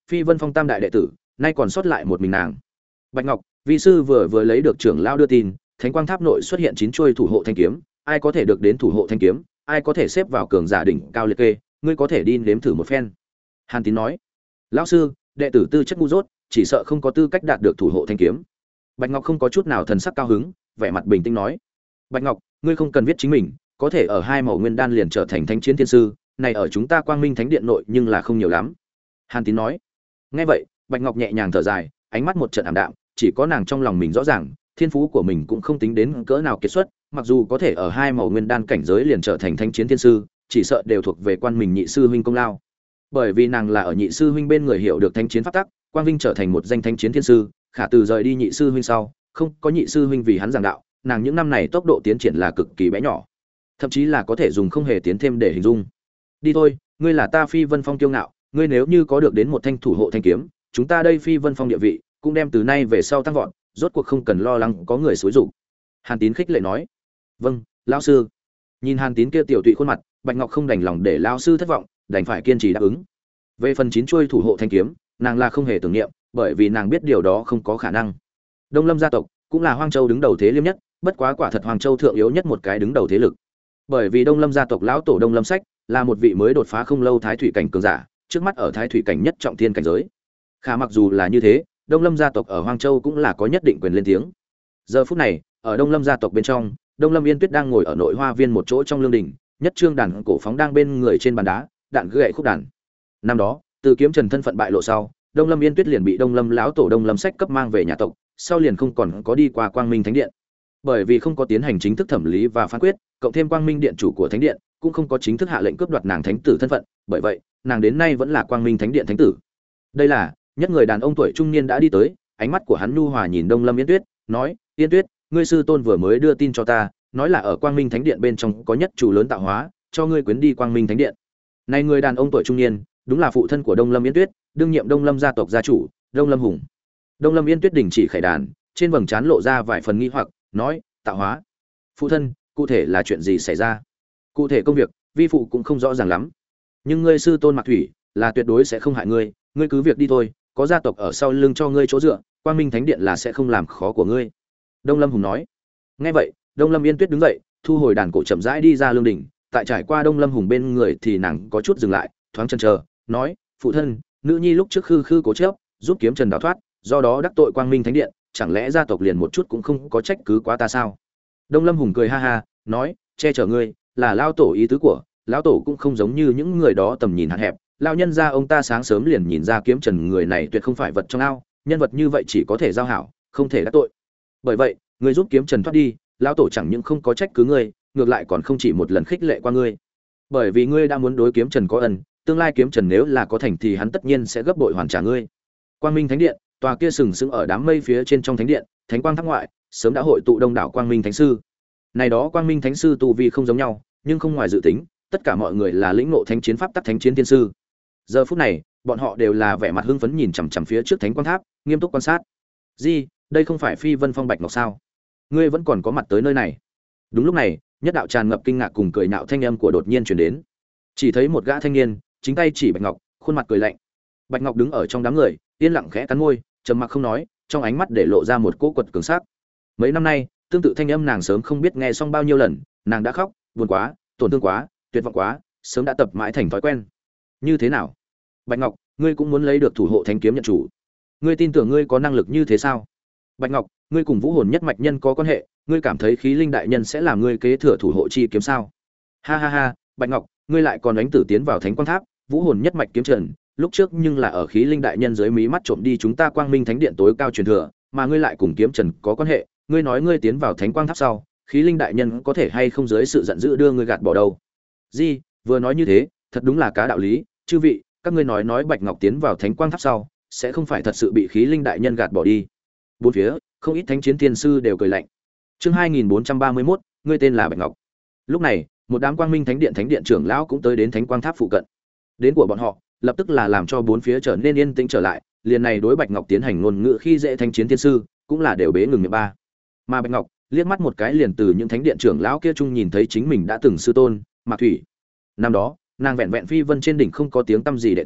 Speaker 1: Phi Vân Phong tam đại đệ tử, nay còn sót lại một mình nàng. Bạch Ngọc, vi sư vừa lấy được trưởng lão đưa tin, Thánh Quang Tháp nội xuất hiện 9 chuôi thủ hộ thanh kiếm, ai có thể được đến thủ hộ thanh kiếm, ai có thể xếp vào cường giả đỉnh cao liệt kê, ngươi có thể đi nếm thử một phen. Hàn Tín nói. Lão sư, đệ tử tư chất ngu dốt, chỉ sợ không có tư cách đạt được thủ hộ thanh kiếm. Bạch Ngọc không có chút nào thần sắc cao hứng, vẻ mặt bình tĩnh nói. Bạch Ngọc, ngươi không cần viết chính mình, có thể ở hai màu nguyên đan liền trở thành thánh chiến thiên sư, này ở chúng ta Quang Minh Thánh Điện nội nhưng là không nhiều lắm. Hàn Tín nói. Nghe vậy, Bạch Ngọc nhẹ nhàng thở dài, ánh mắt một trận ảm đạm, chỉ có nàng trong lòng mình rõ ràng, thiên phú của mình cũng không tính đến cỡ nào kiệt xuất, mặc dù có thể ở hai màu nguyên đan cảnh giới liền trở thành thánh chiến thiên sư, chỉ sợ đều thuộc về quan mình nhị sư huynh công lao. Bởi vì nàng là ở nhị sư huynh bên người hiểu được thánh chiến pháp tắc, Quang Vinh trở thành một danh thánh chiến thiên sư, khả từ rời đi nhị sư huynh sau, không có nhị sư huynh vì hắn giảng đạo, nàng những năm này tốc độ tiến triển là cực kỳ bé nhỏ, thậm chí là có thể dùng không hề tiến thêm để hình dung. Đi thôi, ngươi là ta Phi Vân Phong kiêu ngạo, ngươi nếu như có được đến một thanh thủ hộ thanh kiếm, chúng ta đây Phi Vân Phong địa vị cũng đem từ nay về sau tăng vọt, rốt cuộc không cần lo lắng có người xúi rụng. Hàn Tín khích lệ nói. Vâng, lão sư. Nhìn Hàn Tín kia tiểu tụy khuôn mặt, Bạch Ngọc không đành lòng để lão sư thất vọng, đành phải kiên trì đáp ứng. Về phần 9 chuôi thủ hộ thanh kiếm, nàng là không hề tưởng niệm, bởi vì nàng biết điều đó không có khả năng. Đông Lâm gia tộc cũng là Hoang Châu đứng đầu thế liêm nhất, bất quá quả thật Hoang Châu thượng yếu nhất một cái đứng đầu thế lực. Bởi vì Đông Lâm gia tộc lão tổ Đông Lâm Sách là một vị mới đột phá không lâu thái thủy cảnh cường giả, trước mắt ở thái thủy cảnh nhất trọng thiên cảnh giới. Khả mặc dù là như thế, Đông Lâm gia tộc ở Hoang Châu cũng là có nhất định quyền lên tiếng. Giờ phút này, ở Đông Lâm gia tộc bên trong, Đông Lâm Yên Tuyết đang ngồi ở nội hoa viên một chỗ trong lương đình, nhất trương đàn cổ phóng đang bên người trên bàn đá, đạn gậy khúc đàn. Năm đó, từ Kiếm Trần thân phận bại lộ sau, Đông Lâm Yên Tuyết liền bị Đông Lâm lão tổ Đông Lâm Sách cấp mang về nhà tộc, sau liền không còn có đi qua Quang Minh Thánh Điện. Bởi vì không có tiến hành chính thức thẩm lý và phán quyết, cộng thêm Quang Minh Điện chủ của Thánh Điện cũng không có chính thức hạ lệnh cướp đoạt nàng thánh tử thân phận, bởi vậy, nàng đến nay vẫn là Quang Minh Thánh Điện thánh tử. Đây là nhất người đàn ông tuổi trung niên đã đi tới, ánh mắt của hắn nhu hòa nhìn Đông Lâm Yên Tuyết, nói: "Yên Tuyết, ngươi sư tôn vừa mới đưa tin cho ta, nói là ở Quang Minh Thánh Điện bên trong có nhất chủ lớn tạo hóa, cho ngươi quyến đi Quang Minh Thánh Điện." Này người đàn ông tuổi trung niên, đúng là phụ thân của Đông Lâm Yên Tuyết, đương nhiệm Đông Lâm gia tộc gia chủ, Đông Lâm Hùng. Đông Lâm Yên Tuyết đình chỉ khải đàn, trên vầng trán lộ ra vài phần nghi hoặc, nói: "Tạo hóa? Phụ thân, cụ thể là chuyện gì xảy ra? Cụ thể công việc, vi phụ cũng không rõ ràng lắm. Nhưng ngươi sư tôn Mạc Thủy là tuyệt đối sẽ không hại ngươi, ngươi cứ việc đi thôi, có gia tộc ở sau lưng cho ngươi chỗ dựa, Quang Minh Thánh Điện là sẽ không làm khó của ngươi." Đông Lâm Hùng nói. Nghe vậy, Đông Lâm Yên Tuyết đứng dậy, thu hồi đàn cổ chậm rãi đi ra lương đình, tại trải qua Đông Lâm Hùng bên người thì nàng có chút dừng lại, thoáng chần chờ, nói: "Phụ thân, nữ nhi lúc trước khư cố chấp, giúp Kiếm Trần đào thoát, do đó đắc tội Quang Minh Thánh Điện, chẳng lẽ gia tộc liền một chút cũng không có trách cứ quá ta sao?" Đông Lâm Hùng cười ha ha, nói: "Che chở ngươi, là lao tổ ý tứ của, lão tổ cũng không giống như những người đó tầm nhìn hạn hẹp, lao nhân gia ông ta sáng sớm liền nhìn ra Kiếm Trần người này tuyệt không phải vật trong ao, nhân vật như vậy chỉ có thể giao hảo, không thể đắc tội. Bởi vậy, ngươi giúp Kiếm Trần thoát đi, lão tổ chẳng những không có trách cứ ngươi, ngược lại còn không chỉ một lần khích lệ qua ngươi. Bởi vì ngươi đã muốn đối Kiếm Trần có ân, tương lai Kiếm Trần nếu là có thành thì hắn tất nhiên sẽ gấp bội hoàn trả ngươi." Quang Minh Thánh Điện, tòa kia sừng sững ở đám mây phía trên trong thánh điện, thánh quang tháp ngoại, sớm đã hội tụ đông đảo Quang Minh Thánh sư. Này đó Quang Minh Thánh sư tu vi không giống nhau, nhưng không ngoài dự tính, tất cả mọi người là lĩnh ngộ thánh chiến pháp tắc thánh chiến thiên sư. Giờ phút này, bọn họ đều là vẻ mặt hưng phấn nhìn chằm chằm phía trước thánh quang tháp, nghiêm túc quan sát. "Gì, đây không phải Phi Vân Phong Bạch Ngọc sao? Ngươi vẫn còn có mặt tới nơi này?" Đúng lúc này, nhất đạo tràn ngập kinh ngạc cùng cười nhạo thanh âm của đột nhiên truyền đến. Chỉ thấy một gã thanh niên, chính tay chỉ Bạch Ngọc, khuôn mặt cười lạnh. Bạch Ngọc đứng ở trong đám người, yên lặng khẽ cắn môi, trầm mặc không nói, trong ánh mắt để lộ ra một cỗ quật cường sắc. Mấy năm nay, tương tự thanh âm nàng sớm không biết nghe xong bao nhiêu lần, nàng đã khóc, buồn quá, tổn thương quá, tuyệt vọng quá, sớm đã tập mãi thành thói quen. Như thế nào? Bạch Ngọc, ngươi cũng muốn lấy được thủ hộ thánh kiếm nhận chủ? Ngươi tin tưởng ngươi có năng lực như thế sao? Bạch Ngọc, ngươi cùng Vũ Hồn nhất mạch nhân có quan hệ, ngươi cảm thấy Khí Linh đại nhân sẽ làm ngươi kế thừa thủ hộ chi kiếm sao? Ha ha ha, Bạch Ngọc, ngươi lại còn đánh tử tiến vào Thánh Quang Tháp, Vũ Hồn nhất mạch kiếm trần, lúc trước nhưng là ở Khí Linh đại nhân dưới mí mắt trộm đi chúng ta Quang Minh Thánh Điện tối cao truyền thừa, mà ngươi lại cùng kiếm trần có quan hệ, ngươi nói ngươi tiến vào Thánh Quang Tháp sau, Khí Linh đại nhân có thể hay không dưới sự giận dữ đưa ngươi gạt bỏ đâu? Gì? Vừa nói như thế, thật đúng là cá đạo lý, chư vị, các ngươi nói Bạch Ngọc tiến vào Thánh Quang Tháp sau, sẽ không phải thật sự bị Khí Linh đại nhân gạt bỏ đi. Bốn phía, không ít thánh chiến thiên sư đều cười lạnh. Chương 2431, ngươi tên là Bạch Ngọc. Lúc này, một đám Quang Minh Thánh Điện trưởng lão cũng tới đến Thánh Quang Tháp phụ cận. Đến của bọn họ, lập tức là làm cho bốn phía trở nên yên tĩnh trở lại, liền này đối Bạch Ngọc tiến hành ngôn ngữ khi dễ thánh chiến thiên sư, cũng là đều bế ngừng miệng ba. Mà Bạch Ngọc, liếc mắt một cái liền từ những thánh điện trưởng lão kia chung nhìn thấy chính mình đã từng sư tôn, Mạc Thủy. Năm đó, nàng vẹn vẹn phi vân trên đỉnh không có tiếng tăm gì đệ tử,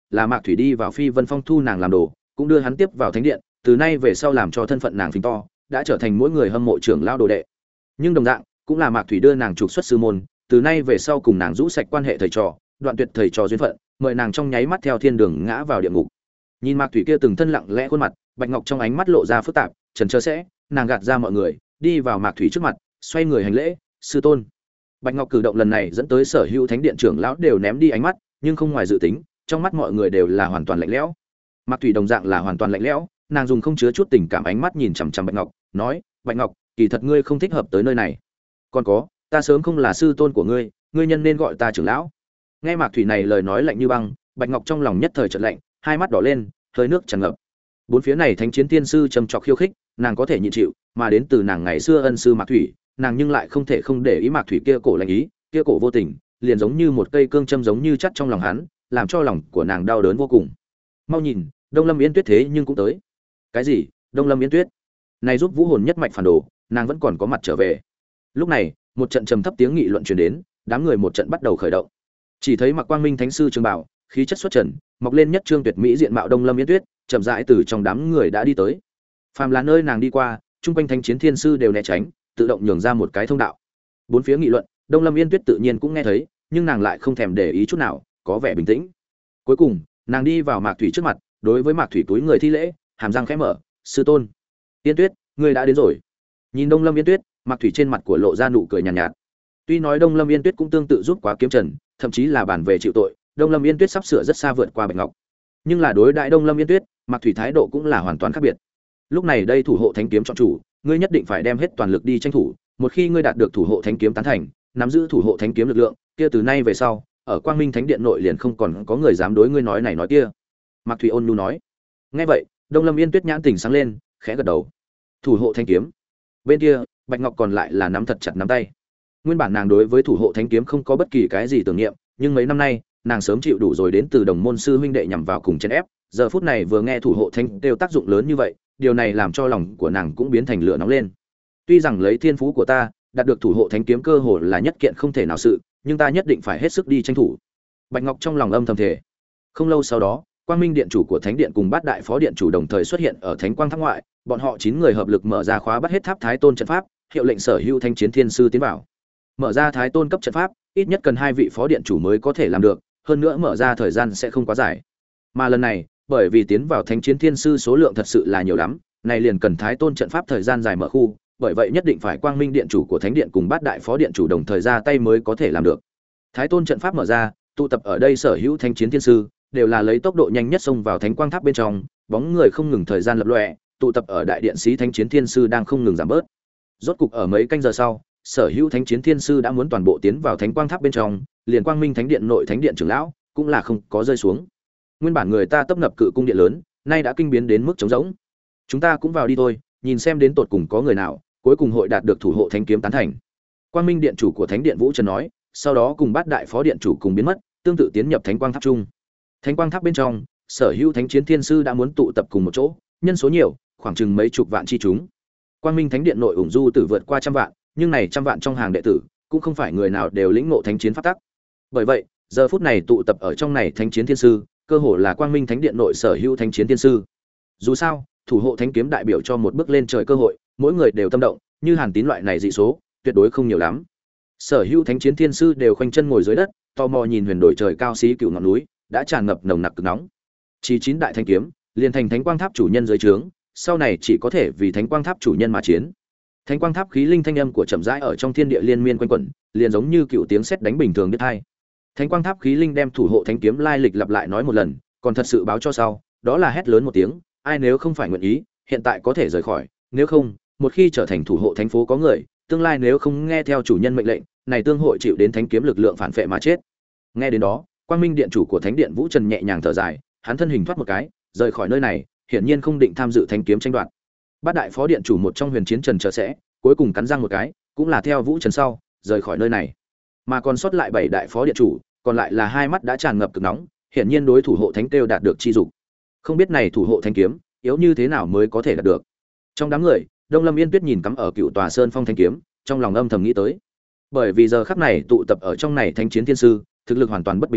Speaker 1: là Mạc Thủy đi vào Phi Vân Phong thu nàng làm đồ, cũng đưa hắn tiếp vào thánh điện, từ nay về sau làm cho thân phận nàng phình to, đã trở thành mỗi người hâm mộ trưởng lão đồ đệ. Nhưng đồng dạng, cũng là Mạc Thủy đưa nàng trục xuất sư môn, từ nay về sau cùng nàng rũ sạch quan hệ thầy trò, đoạn tuyệt thầy trò duyên phận, mời nàng trong nháy mắt theo thiên đường ngã vào địa ngục. Nhìn Mạc Thủy kia từng thân lặng lẽ khuôn mặt, Bạch Ngọc trong ánh mắt lộ ra phức tạp, chần chờ sẽ, nàng gạt ra mọi người, đi vào Mạc Thủy trước mặt, xoay người hành lễ, sư tôn. Bạch Ngọc cử động lần này dẫn tới sở hữu thánh điện trưởng lão đều ném đi ánh mắt, nhưng không ngoài dự tính, trong mắt mọi người đều là hoàn toàn lạnh lẽo. Mạc Thủy đồng dạng là hoàn toàn lạnh lẽo, nàng dùng không chứa chút tình cảm ánh mắt nhìn chằm chằm Bạch Ngọc, nói: "Bạch Ngọc, kỳ thật ngươi không thích hợp tới nơi này. Còn có, ta sớm không là sư tôn của ngươi, ngươi nhân nên gọi ta trưởng lão." Nghe Mạc Thủy này lời nói lạnh như băng, Bạch Ngọc trong lòng nhất thời chợt lạnh, hai mắt đỏ lên, hơi nước tràn ngập. Bốn phía này thánh chiến tiên sư trầm trọc khiêu khích, nàng có thể nhịn chịu, mà đến từ nàng ngày xưa ân sư Mạc Thủy, nàng nhưng lại không thể không để ý Mạc Thủy kia cổ lạnh ý, kia cổ vô tình, liền giống như một cây cương châm giống như chắt trong lòng hắn, làm cho lòng của nàng đau đớn vô cùng. Mau nhìn, Đông Lâm Yến Tuyết thế nhưng cũng tới. Cái gì? Đông Lâm Yến Tuyết? Này giúp Vũ Hồn nhất mạch phản đồ, nàng vẫn còn có mặt trở về. Lúc này, một trận trầm thấp tiếng nghị luận truyền đến, đám người một trận bắt đầu khởi động. Chỉ thấy Mặc Quang Minh Thánh sư trường bảo, khí chất xuất trần, mọc lên nhất trương tuyệt mỹ diện mạo Đông Lâm Yến Tuyết, chậm rãi từ trong đám người đã đi tới. Phàm là nơi nàng đi qua, chung quanh thánh chiến thiên sư đều né tránh, tự động nhường ra một cái thông đạo. Bốn phía nghị luận, Đông Lâm Yên Tuyết tự nhiên cũng nghe thấy, nhưng nàng lại không thèm để ý chút nào, có vẻ bình tĩnh. Cuối cùng, nàng đi vào Mạc Thủy trước mặt, đối với Mạc Thủy túi người thi lễ, hàm răng khẽ mở, "Sư tôn." "Yên Tuyết, ngươi đã đến rồi." Nhìn Đông Lâm Yên Tuyết, Mạc Thủy trên mặt của lộ ra nụ cười nhàn nhạt. Tuy nói Đông Lâm Yên Tuyết cũng tương tự giúp quá kiếm trần, thậm chí là bản về chịu tội, Đông Lâm Yên Tuyết sắp sửa rất xa vượt qua Bạch Ngọc. Nhưng là đối đãi Đông Lâm Yên Tuyết, Mạc Thủy thái độ cũng là hoàn toàn khác biệt. Lúc này đây thủ hộ thánh kiếm chọn chủ, ngươi nhất định phải đem hết toàn lực đi tranh thủ, một khi ngươi đạt được thủ hộ thánh kiếm tán thành, nắm giữ thủ hộ thánh kiếm lực lượng, kia từ nay về sau, ở Quang Minh Thánh Điện nội liền không còn có người dám đối ngươi nói này nói kia. Mạc Thủy ôn nhu nói. Nghe vậy, Đông Lâm Yên Tuyết nhãn tỉnh sáng lên, khẽ gật đầu. Thủ hộ thánh kiếm. Bên kia, Bạch Ngọc còn lại là nắm thật chặt nắm tay. Nguyên bản nàng đối với thủ hộ thánh kiếm không có bất kỳ cái gì tưởng niệm, nhưng mấy năm nay, nàng sớm chịu đủ rồi đến từ đồng môn sư huynh đệ nhằm vào cùng chèn ép, giờ phút này vừa nghe thủ hộ thánh đều tác dụng lớn như vậy, điều này làm cho lòng của nàng cũng biến thành lửa nóng lên. Tuy rằng lấy thiên phú của ta, đạt được thủ hộ thánh kiếm cơ hồ là nhất kiện không thể nào sự, nhưng ta nhất định phải hết sức đi tranh thủ. Bạch Ngọc trong lòng âm thầm thề. Không lâu sau đó, Quang Minh điện chủ của Thánh điện cùng Bát đại phó điện chủ đồng thời xuất hiện ở Thánh Quang tháp ngoại, bọn họ 9 người hợp lực mở ra khóa bắt hết tháp Thái Tôn trận pháp, hiệu lệnh sở hữu thanh chiến thiên sư tiến vào. Mở ra Thái Tôn cấp trận pháp, ít nhất cần 2 vị phó điện chủ mới có thể làm được, hơn nữa mở ra thời gian sẽ không quá dài. Mà lần này, bởi vì tiến vào Thánh chiến thiên sư số lượng thật sự là nhiều lắm, này liền cần Thái Tôn trận pháp thời gian dài mở khu, bởi vậy nhất định phải Quang Minh điện chủ của Thánh điện cùng Bát đại phó điện chủ đồng thời ra tay mới có thể làm được. Thái Tôn trận pháp mở ra, tụ tập ở đây sở hữu thanh chiến thiên sư đều là lấy tốc độ nhanh nhất xông vào Thánh Quang tháp bên trong, bóng người không ngừng thời gian lập lòe, tụ tập ở đại điện sĩ thanh chiến thiên sư đang không ngừng giảm bớt. Rốt cục ở mấy canh giờ sau, sở hữu thánh chiến thiên sư đã muốn toàn bộ tiến vào Thánh Quang tháp bên trong, liền Quang Minh Thánh điện nội thánh điện trưởng lão cũng là không có rơi xuống. Nguyên bản người ta tấp nập cự cung điện lớn, nay đã kinh biến đến mức trống rỗng. Chúng ta cũng vào đi thôi, nhìn xem đến tột cùng có người nào cuối cùng hội đạt được thủ hộ thánh kiếm tán thành. Quang Minh điện chủ của Thánh điện Vũ Trần nói, sau đó cùng Bát đại phó điện chủ cùng biến mất, tương tự tiến nhập Thánh Quang tháp chung. Thánh Quang tháp bên trong, sở hữu thánh chiến thiên sư đã muốn tụ tập cùng một chỗ, nhân số nhiều, khoảng chừng mấy chục vạn chi chúng. Quang Minh Thánh điện nội ủng du tử vượt qua trăm vạn, nhưng này trăm vạn trong hàng đệ tử, cũng không phải người nào đều lĩnh ngộ thánh chiến pháp tắc. Bởi vậy, giờ phút này tụ tập ở trong này thánh chiến thiên sư, cơ hồ là Quang Minh Thánh điện nội sở hữu thánh chiến thiên sư. Dù sao, thủ hộ thánh kiếm đại biểu cho một bước lên trời cơ hội, mỗi người đều tâm động, như Hàn Tín loại này dị số, tuyệt đối không nhiều lắm. Sở hữu thánh chiến thiên sư đều khoanh chân ngồi dưới đất, tò mò nhìn huyền đổi trời cao xí cựu ngọn núi, đã tràn ngập nồng nặc cực nóng. Chỉ 9 đại thanh kiếm, liền thành Thánh Quang tháp chủ nhân dưới trướng, sau này chỉ có thể vì Thánh Quang tháp chủ nhân mà chiến. Thánh Quang tháp khí linh thanh âm của chậm rãi ở trong thiên địa liên miên quanh quẩn, liền giống như cựu tiếng sét đánh bình thường biết hay. Thánh Quang tháp khí linh đem thủ hộ thánh kiếm lai lịch lặp lại nói một lần, còn thật sự báo cho sau, đó là hét lớn một tiếng, ai nếu không phải nguyện ý, hiện tại có thể rời khỏi, nếu không, một khi trở thành thủ hộ thánh phố có người, tương lai nếu không nghe theo chủ nhân mệnh lệnh, này tương hội chịu đến thánh kiếm lực lượng phản phệ mà chết. Nghe đến đó, Quang Minh điện chủ của Thánh điện Vũ Trần nhẹ nhàng thở dài, hắn thân hình thoát một cái, rời khỏi nơi này, hiển nhiên không định tham dự thánh kiếm tranh đoạt. Bát đại phó điện chủ một trong Huyền Chiến Trần chờ sẽ, cuối cùng cắn răng một cái, cũng là theo Vũ Trần sau, rời khỏi nơi này. Mà còn sót lại 7 đại phó điện chủ, còn lại là hai mắt đã tràn ngập cực nóng, hiển nhiên đối thủ hộ thánh tiêu đạt được chi dục. Không biết này thủ hộ thánh kiếm, yếu như thế nào mới có thể đạt được. Trong đám người, Đông Lâm Yên Tuyết nhìn cắm ở Cựu Tòa Sơn Phong thanh kiếm, trong lòng âm thầm nghĩ tới. Bởi vì giờ khắc này tụ tập ở trong này thánh chiến thiên sư, thực lực hoàn toàn bất bình đẳng,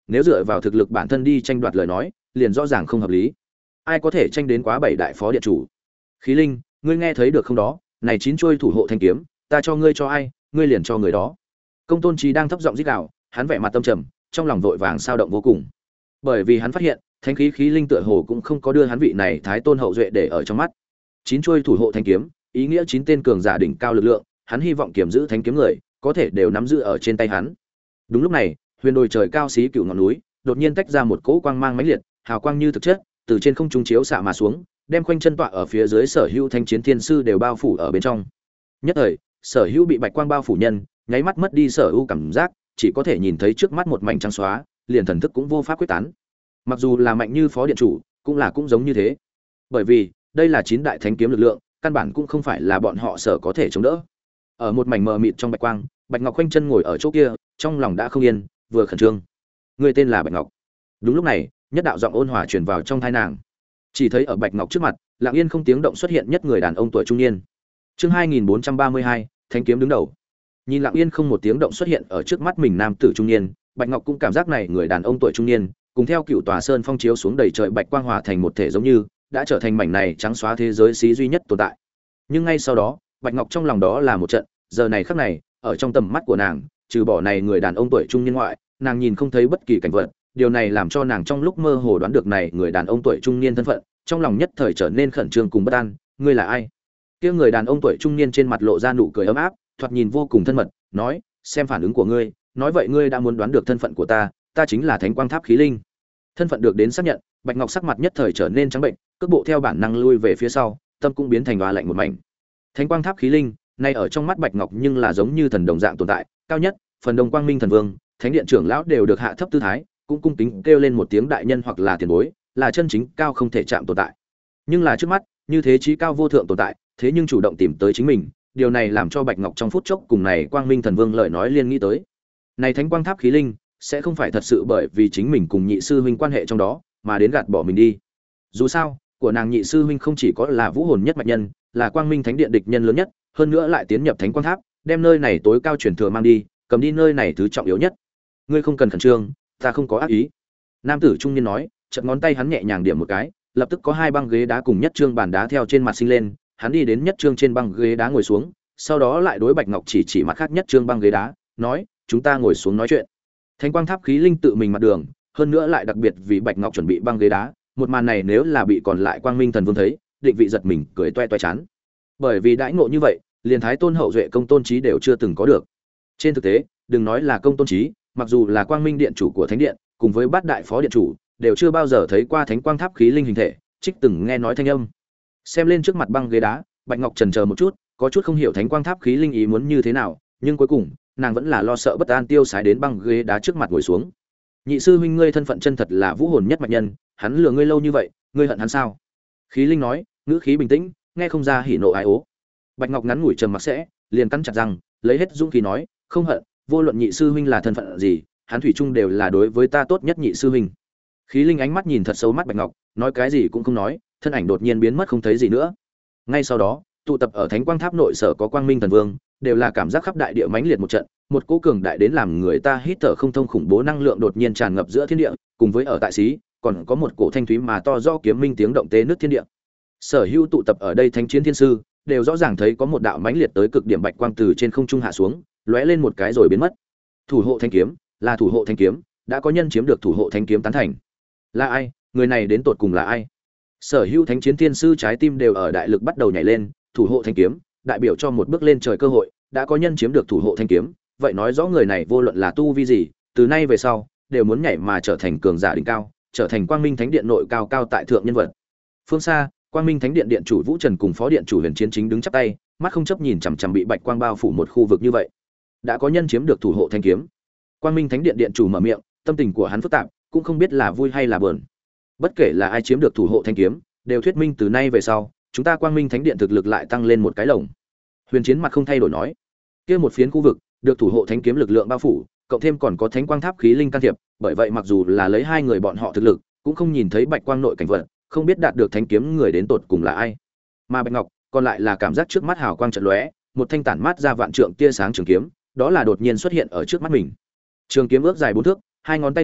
Speaker 1: nếu dựa vào thực lực bản thân đi tranh đoạt lời nói liền rõ ràng không hợp lý. Ai có thể tranh đến quá 7 đại phó điện chủ? Khí Linh, ngươi nghe thấy được không đó? Này 9 chuôi thủ hộ thanh kiếm, ta cho ngươi cho ai, ngươi liền cho người đó. Công Tôn Trí đang thấp giọng rít gào, hắn vẻ mặt tâm trầm, trong lòng vội vàng sao động vô cùng. Bởi vì hắn phát hiện, thanh khí Khí Linh tựa hồ cũng không có đưa hắn vị này thái tôn hậu duệ để ở trong mắt. 9 chuôi thủ hộ thanh kiếm, ý nghĩa 9 tên cường giả đỉnh cao lực lượng, hắn hy vọng kiểm giữ thanh kiếm người, có thể đều nắm giữ ở trên tay hắn. Đúng lúc này, huyền đồi trời cao xí cửu ngọn núi, đột nhiên tách ra một cỗ quang mang mãnh liệt, hào quang như thực chất, từ trên không trung chiếu xạ mà xuống, đem khoanh chân tọa ở phía dưới sở hữu thanh chiến thiên sư đều bao phủ ở bên trong. Nhất thời, sở hữu bị bạch quang bao phủ nhân, nháy mắt mất đi sở hữu cảm giác, chỉ có thể nhìn thấy trước mắt một mảnh trắng xóa, liền thần thức cũng vô pháp quyết tán. Mặc dù là mạnh như phó điện chủ, cũng giống như thế. Bởi vì, đây là 9 đại thánh kiếm lực lượng, căn bản cũng không phải là bọn họ sở có thể chống đỡ. Ở một mảnh mờ mịt trong bạch quang, Bạch Ngọc khoanh chân ngồi ở chỗ kia, trong lòng đã không yên, vừa khẩn trương. Người tên là Bạch Ngọc. Đúng lúc này, nhất đạo giọng ôn hòa truyền vào trong tai nàng. Chỉ thấy ở Bạch Ngọc trước mặt, lặng yên không tiếng động xuất hiện nhất người đàn ông tuổi trung niên. Chương 2432, Thánh kiếm đứng đầu. Nhìn lặng yên không một tiếng động xuất hiện ở trước mắt mình nam tử trung niên, Bạch Ngọc cũng cảm giác này người đàn ông tuổi trung niên, cùng theo cựu tòa sơn phong chiếu xuống đầy trời bạch quang hòa thành một thể giống như, đã trở thành mảnh này trắng xóa thế giới xí duy nhất tồn tại. Nhưng ngay sau đó, Bạch Ngọc trong lòng đó là một trận, giờ này khắc này, ở trong tầm mắt của nàng, trừ bỏ này người đàn ông tuổi trung niên ngoại, nàng nhìn không thấy bất kỳ cảnh vật, điều này làm cho nàng trong lúc mơ hồ đoán được này người đàn ông tuổi trung niên thân phận, trong lòng nhất thời trở nên khẩn trương cùng bất an. Ngươi là ai? Kia người đàn ông tuổi trung niên trên mặt lộ ra nụ cười ấm áp, thoạt nhìn vô cùng thân mật, nói, xem phản ứng của ngươi, nói vậy ngươi đã muốn đoán được thân phận của ta, ta chính là Thánh Quang Tháp Khí Linh. Thân phận được đến xác nhận, Bạch Ngọc sắc mặt nhất thời trở nên trắng bệnh, cước bộ theo bản năng lui về phía sau, tâm cũng biến thành hoa lạnh một mảnh. Thánh Quang Tháp Khí Linh, nay ở trong mắt Bạch Ngọc nhưng là giống như thần đồng dạng tồn tại, cao nhất, phần Đông Quang Minh Thần Vương, Thánh Điện trưởng lão đều được hạ thấp tư thái, cũng cung kính kêu lên một tiếng đại nhân hoặc là tiền bối, là chân chính cao không thể chạm tồn tại. Nhưng là trước mắt, như thế chí cao vô thượng tồn tại, thế nhưng chủ động tìm tới chính mình, điều này làm cho Bạch Ngọc trong phút chốc cùng này Quang Minh Thần Vương lời nói liên nghĩ tới. Này Thánh Quang Tháp Khí Linh, sẽ không phải thật sự bởi vì chính mình cùng nhị sư huynh quan hệ trong đó, mà đến gạt bỏ mình đi. Dù sao, của nàng nhị sư huynh không chỉ có là vũ hồn nhất mạch nhân, là Quang Minh Thánh Điện địch nhân lớn nhất, hơn nữa lại tiến nhập Thánh Quang Tháp, đem nơi này tối cao truyền thừa mang đi, cầm đi nơi này thứ trọng yếu nhất. Ngươi không cần khẩn trương, ta không có ác ý. Nam tử trung niên nói, chợt ngón tay hắn nhẹ nhàng điểm một cái, lập tức có 2 băng ghế đá cùng nhất trương bàn đá theo trên mặt sinh lên, hắn đi đến nhất trương trên băng ghế đá ngồi xuống, sau đó lại đối Bạch Ngọc chỉ mặt khác nhất trương băng ghế đá, nói, chúng ta ngồi xuống nói chuyện. Thánh Quang Tháp Khí Linh tự mình mặt đường, hơn nữa lại đặc biệt vì Bạch Ngọc chuẩn bị băng ghế đá, một màn này nếu là bị còn lại Quang Minh Thần Vương thấy, định vị giật mình cười toe toé chán. Bởi vì đãi ngộ như vậy, liền Thái Tôn hậu duệ Công Tôn Chí đều chưa từng có được. Trên thực tế, đừng nói là Công Tôn Chí, mặc dù là Quang Minh Điện chủ của Thánh Điện, cùng với Bát đại phó điện chủ, đều chưa bao giờ thấy qua Thánh Quang Tháp Khí Linh hình thể, trích từng nghe nói thanh âm. Xem lên trước mặt băng ghế đá, Bạch Ngọc chần chờ một chút, có chút không hiểu Thánh Quang Tháp Khí Linh ý muốn như thế nào, nhưng cuối cùng, nàng vẫn là lo sợ bất an tiêu sái đến băng ghế đá trước mặt ngồi xuống. Nhị sư huynh ngươi thân phận chân thật là vũ hồn nhất mạch nhân, hắn lừa ngươi lâu như vậy, ngươi hận hắn sao? Khí Linh nói, ngữ khí bình tĩnh, nghe không ra hỉ nộ ái ố. Bạch Ngọc ngắn ngủi trầm mặc sẽ, liền cắn chặt răng, lấy hết dũng khí nói, không hận, vô luận nhị sư huynh là thân phận gì, hắn thủy chung đều là đối với ta tốt nhất nhị sư huynh. Khí Linh ánh mắt nhìn thật sâu mắt Bạch Ngọc, nói cái gì cũng không nói, thân ảnh đột nhiên biến mất không thấy gì nữa. Ngay sau đó, tụ tập ở Thánh Quang Tháp nội sở có Quang Minh Thần Vương, đều là cảm giác khắp đại địa mãnh liệt một trận, một cỗ cường đại đến làm người ta hít thở không thông khủng bố năng lượng đột nhiên tràn ngập giữa thiên địa, cùng với ở tại xí, còn có một cổ thanh thúy mà to do kiếm minh tiếng động tê nước thiên địa. Sở hữu tụ tập ở đây thánh chiến thiên sư, đều rõ ràng thấy có một đạo mãnh liệt tới cực điểm bạch quang từ trên không trung hạ xuống, lóe lên một cái rồi biến mất. Thủ hộ thanh kiếm, là thủ hộ thanh kiếm, đã có nhân chiếm được thủ hộ thanh kiếm tán thành. Là ai? Người này đến tột cùng là ai? Sở hữu thánh chiến thiên sư trái tim đều ở đại lực bắt đầu nhảy lên, thủ hộ thanh kiếm, đại biểu cho một bước lên trời cơ hội, đã có nhân chiếm được thủ hộ thanh kiếm, vậy nói rõ người này vô luận là tu vi gì, từ nay về sau đều muốn nhảy mà trở thành cường giả đỉnh cao, trở thành Quang Minh Thánh Điện nội cao cao tại thượng nhân vật. Phương xa, Quang Minh Thánh Điện điện chủ Vũ Trần cùng phó điện chủ Huyền Chiến chính đứng chắp tay, mắt không chấp nhìn chằm chằm bị bạch quang bao phủ một khu vực như vậy. Đã có nhân chiếm được thủ hộ thanh kiếm. Quang Minh Thánh Điện điện chủ mở miệng, tâm tình của hắn phức tạp, cũng không biết là vui hay là buồn. Bất kể là ai chiếm được thủ hộ thanh kiếm, đều thuyết minh từ nay về sau, chúng ta Quang Minh Thánh Điện thực lực lại tăng lên một cái lồng. Huyền Chiến mặt không thay đổi nói, kia một phiến khu vực được thủ hộ thánh kiếm lực lượng bao phủ, cộng thêm còn có thánh quang tháp khí linh can thiệp, bởi vậy mặc dù là lấy hai người bọn họ thực lực, cũng không nhìn thấy bạch quang nội cảnh vật, không biết đạt được thánh kiếm người đến tột cùng là ai. Mà Bạch Ngọc còn lại là cảm giác trước mắt hào quang chợt lóe, một thanh tản mát ra vạn trượng tia sáng trường kiếm, đó là đột nhiên xuất hiện ở trước mắt mình. Trường kiếm ước dài 4 thước, hai ngón tay khoan,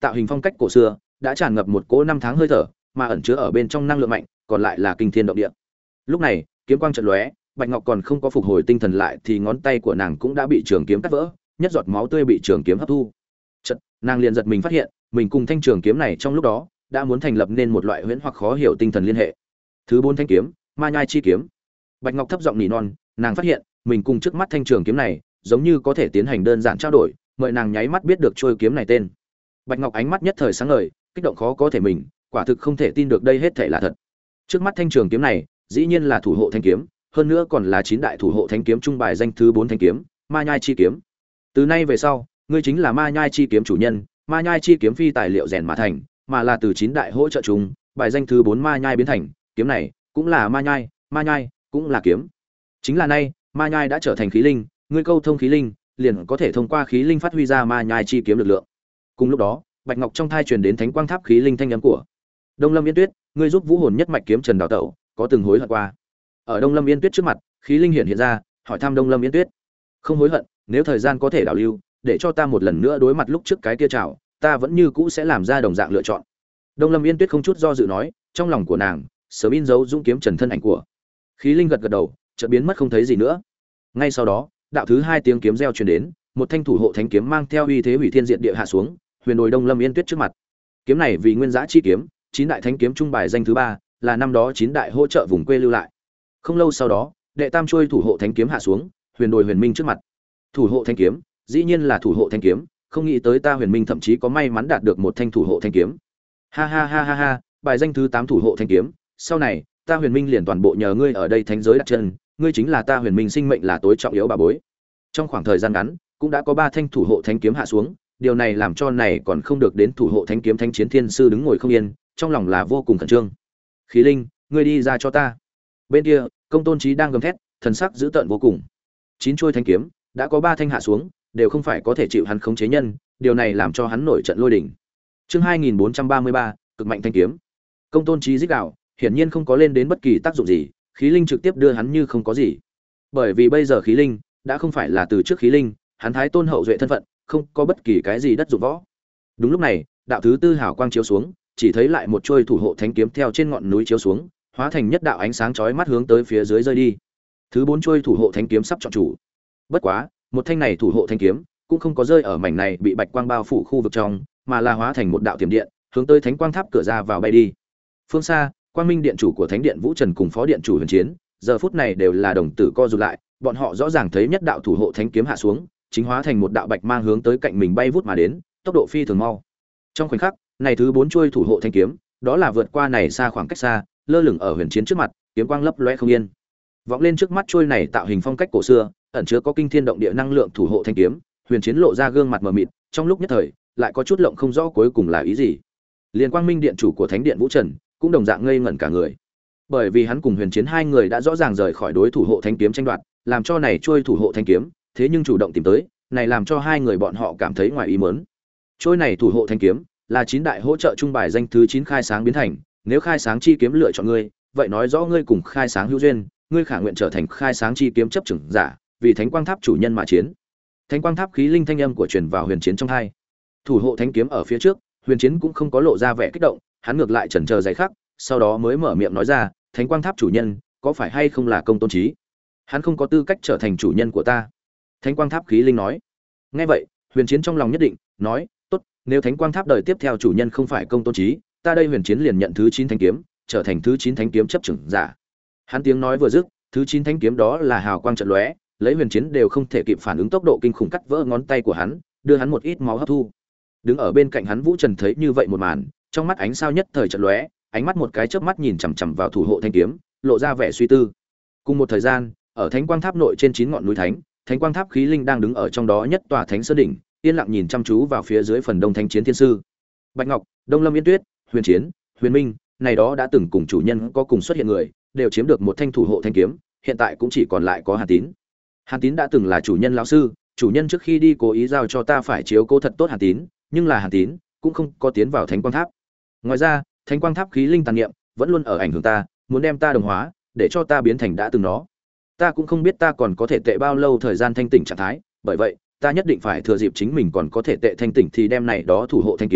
Speaker 1: tạo hình phong cách cổ xưa, đã tràn ngập một cỗ năm tháng hơi thở, mà ẩn chứa ở bên trong năng lượng mạnh, còn lại là kinh thiên động địa. Lúc này, kiếm quang chợt lóe, Bạch Ngọc còn không có phục hồi tinh thần lại thì ngón tay của nàng cũng đã bị trường kiếm cắt vỡ, nhất giọt máu tươi bị trường kiếm hấp thu. Chợt, nàng liền giật mình phát hiện, mình cùng thanh trường kiếm này trong lúc đó đã muốn thành lập nên một loại huyễn hoặc khó hiểu tinh thần liên hệ. Thứ 4 thanh kiếm, Ma Nhai chi kiếm. Bạch Ngọc thấp giọng nỉ non, nàng phát hiện, mình cùng trước mắt thanh trường kiếm này, giống như có thể tiến hành đơn giản trao đổi, mời nàng nháy mắt biết được trôi kiếm này tên. Bạch Ngọc ánh mắt nhất thời sáng ngời, kích động khó có thể mình, quả thực không thể tin được đây hết thảy là thật. Trước mắt thanh trường kiếm này, dĩ nhiên là thủ hộ thanh kiếm, hơn nữa còn là 9 đại thủ hộ thanh kiếm trung bài danh thứ 4 thanh kiếm, Ma Nhai chi kiếm. Từ nay về sau, ngươi chính là Ma Nhai chi kiếm chủ nhân, Ma Nhai chi kiếm phi tài liệu rèn mà thành, mà là từ 9 đại hỗ trợ chúng, bài danh thứ 4 Ma Nhai biến thành, kiếm này cũng là Ma Nhai cũng là kiếm. Chính là nay, Ma Nhai đã trở thành khí linh, ngươi câu thông khí linh, liền có thể thông qua khí linh phát huy ra Ma Nhai chi kiếm lực lượng. Cùng lúc đó, Bạch Ngọc trong thai truyền đến Thánh Quang Tháp khí linh thanh âm của Đông Lâm Yên Tuyết, ngươi giúp Vũ Hồn nhất mạch kiếm Trần đào tẩu, có từng hối hận qua? Ở Đông Lâm Yên Tuyết trước mặt, khí linh hiện ra, hỏi thăm Đông Lâm Yên Tuyết. Không hối hận, nếu thời gian có thể đảo lưu, để cho ta một lần nữa đối mặt lúc trước cái kia chào, ta vẫn như cũ sẽ làm ra đồng dạng lựa chọn. Đông Lâm Yên Tuyết không chút do dự nói, trong lòng của nàng sớm in dấu dũng kiếm Trần thân ảnh của. Khí linh gật gật đầu, chợt biến mất không thấy gì nữa. Ngay sau đó, đạo thứ 2 tiếng kiếm reo truyền đến, một thanh thủ hộ thánh kiếm mang theo uy thế hủy thiên diệt địa hạ xuống, huyền đồi Đông Lâm Yên Tuyết trước mặt. Kiếm này vì nguyên giá chi kiếm, 9 đại thánh kiếm trung bài danh thứ 3, là năm đó 9 đại hỗ trợ vùng quê lưu lại. Không lâu sau đó, đệ tam chuôi thủ hộ thánh kiếm hạ xuống, huyền đồi Huyền Minh trước mặt. Thủ hộ thánh kiếm, dĩ nhiên là thủ hộ thánh kiếm, không nghĩ tới ta Huyền Minh thậm chí có may mắn đạt được một thanh thủ hộ thánh kiếm. Ha ha ha ha ha, bài danh thứ 8 thủ hộ thánh kiếm, sau này, ta Huyền Minh liền toàn bộ nhờ ngươi ở đây thánh giới đặt chân, ngươi chính là ta Huyền Minh sinh mệnh là tối trọng yếu bà bối. Trong khoảng thời gian ngắn, cũng đã có 3 thanh thủ hộ thánh kiếm hạ xuống, điều này làm cho này còn không được đến thủ hộ thánh kiếm thánh chiến thiên sư đứng ngồi không yên, trong lòng là vô cùng khẩn trương. Khí linh, ngươi đi ra cho ta. Bên kia, Công Tôn Chí đang gầm thét, thần sắc dữ tợn vô cùng. 9 chuôi thanh kiếm, đã có 3 thanh hạ xuống, đều không phải có thể chịu hắn khống chế nhân, điều này làm cho hắn nổi trận lôi đình. Chương 2433, cực mạnh thanh kiếm. Công Tôn Chí rít gào, hiển nhiên không có lên đến bất kỳ tác dụng gì, khí linh trực tiếp đưa hắn như không có gì. Bởi vì bây giờ khí linh đã không phải là từ trước khí linh, hắn thái tôn hậu duệ thân phận, không có bất kỳ cái gì đất dụng võ. Đúng lúc này, đạo thứ 4 hào quang chiếu xuống, chỉ thấy lại một chuôi thủ hộ thánh kiếm theo trên ngọn núi chiếu xuống, hóa thành nhất đạo ánh sáng chói mắt hướng tới phía dưới rơi đi. Thứ 4 chuôi thủ hộ thánh kiếm sắp chọn chủ. Bất quá, một thanh này thủ hộ thánh kiếm cũng không có rơi ở mảnh này bị bạch quang bao phủ khu vực trong, mà là hóa thành một đạo tiềm điện, hướng tới Thánh Quang Tháp cửa ra vào bay đi. Phương xa, Quang Minh điện chủ của Thánh điện Vũ Trần cùng phó điện chủ Huyền Chiến, giờ phút này đều là đồng tử co rụt lại, bọn họ rõ ràng thấy nhất đạo thủ hộ thánh kiếm hạ xuống, chính hóa thành một đạo bạch mang hướng tới cạnh mình bay vút mà đến, tốc độ phi thường mau. Trong khoảnh khắc, này thứ 4 chuôi thủ hộ thánh kiếm, đó là vượt qua này xa khoảng cách xa, lơ lửng ở Huyền Chiến trước mặt, kiếm quang lấp lóe không yên. Vọng lên trước mắt chuôi này tạo hình phong cách cổ xưa, ẩn chứa có kinh thiên động địa năng lượng thủ hộ thanh kiếm, Huyền Chiến lộ ra gương mặt mờ mịt, trong lúc nhất thời, lại có chút lộng không rõ cuối cùng là ý gì. Liên Quang Minh điện chủ của Thánh điện Vũ Trần cũng đồng dạng ngây ngẩn cả người, bởi vì hắn cùng Huyền Chiến hai người đã rõ ràng rời khỏi đối thủ hộ thanh kiếm tranh đoạt, làm cho này trôi thủ hộ thanh kiếm, thế nhưng chủ động tìm tới, này làm cho hai người bọn họ cảm thấy ngoài ý muốn. Trôi này thủ hộ thanh kiếm là 9 đại hỗ trợ trung bài danh thứ 9 khai sáng biến thành, nếu khai sáng chi kiếm lựa chọn ngươi, vậy nói rõ ngươi cùng khai sáng hữu duyên, ngươi khả nguyện trở thành khai sáng chi kiếm chấp trưởng giả, vì Thánh Quang Tháp chủ nhân mà chiến. Thánh Quang Tháp khí linh thanh âm của truyền vào Huyền Chiến trong tai. Thủ hộ thánh kiếm ở phía trước, Huyền Chiến cũng không có lộ ra vẻ kích động, hắn ngược lại chần chờ giây khắc, sau đó mới mở miệng nói ra, Thánh Quang Tháp chủ nhân, có phải hay không là Công Tôn Chí? Hắn không có tư cách trở thành chủ nhân của ta. Thánh Quang Tháp khí linh nói. Nghe vậy, Huyền Chiến trong lòng nhất định, nói, tốt, nếu Thánh Quang Tháp đời tiếp theo chủ nhân không phải Công Tôn Chí, ta đây Huyền Chiến liền nhận thứ 9 thanh kiếm, trở thành thứ 9 thanh kiếm chấp trưởng giả. Hắn tiếng nói vừa dứt, thứ 9 thanh kiếm đó là hào quang chợt lóe, lấy Huyền Chiến đều không thể kịp phản ứng tốc độ kinh khủng cắt vỡ ngón tay của hắn, đưa hắn một ít máu hấp thu. Đứng ở bên cạnh hắn Vũ Trần thấy như vậy một màn, trong mắt ánh sao nhất thời chợt lóe, ánh mắt một cái chớp mắt nhìn chằm chằm vào thủ hộ thanh kiếm, lộ ra vẻ suy tư. Cùng một thời gian, ở Thánh Quang Tháp nội trên 9 ngọn núi thánh, Thánh Quang Tháp khí linh đang đứng ở trong đó nhất tòa thánh sơn đỉnh, yên lặng nhìn chăm chú vào phía dưới phần đông thánh chiến thiên sư. Bạch Ngọc, Đông Lâm Yên Tuyết, Huyền Chiến, Huyền Minh, này đó đã từng cùng chủ nhân có cùng xuất hiện người, đều chiếm được một thanh thủ hộ thanh kiếm, hiện tại cũng chỉ còn lại có Hàn Tín. Hàn Tín đã từng là chủ nhân lão sư, chủ nhân trước khi đi cố ý giao cho ta phải chiếu cố thật tốt Hàn Tín, nhưng là Hàn Tín cũng không có tiến vào Thánh Quang Tháp. Ngoài ra, Thánh Quang Tháp khí linh tàn niệm vẫn luôn ở ảnh hưởng ta, muốn đem ta đồng hóa, để cho ta biến thành đã từng nó. Ta cũng không biết ta còn có thể tệ bao lâu thời gian thanh tỉnh trạng thái, bởi vậy, ta nhất định phải thừa dịp chính mình còn có thể tệ thanh tỉnh thì đem này đó thủ hộ thanh kiếm,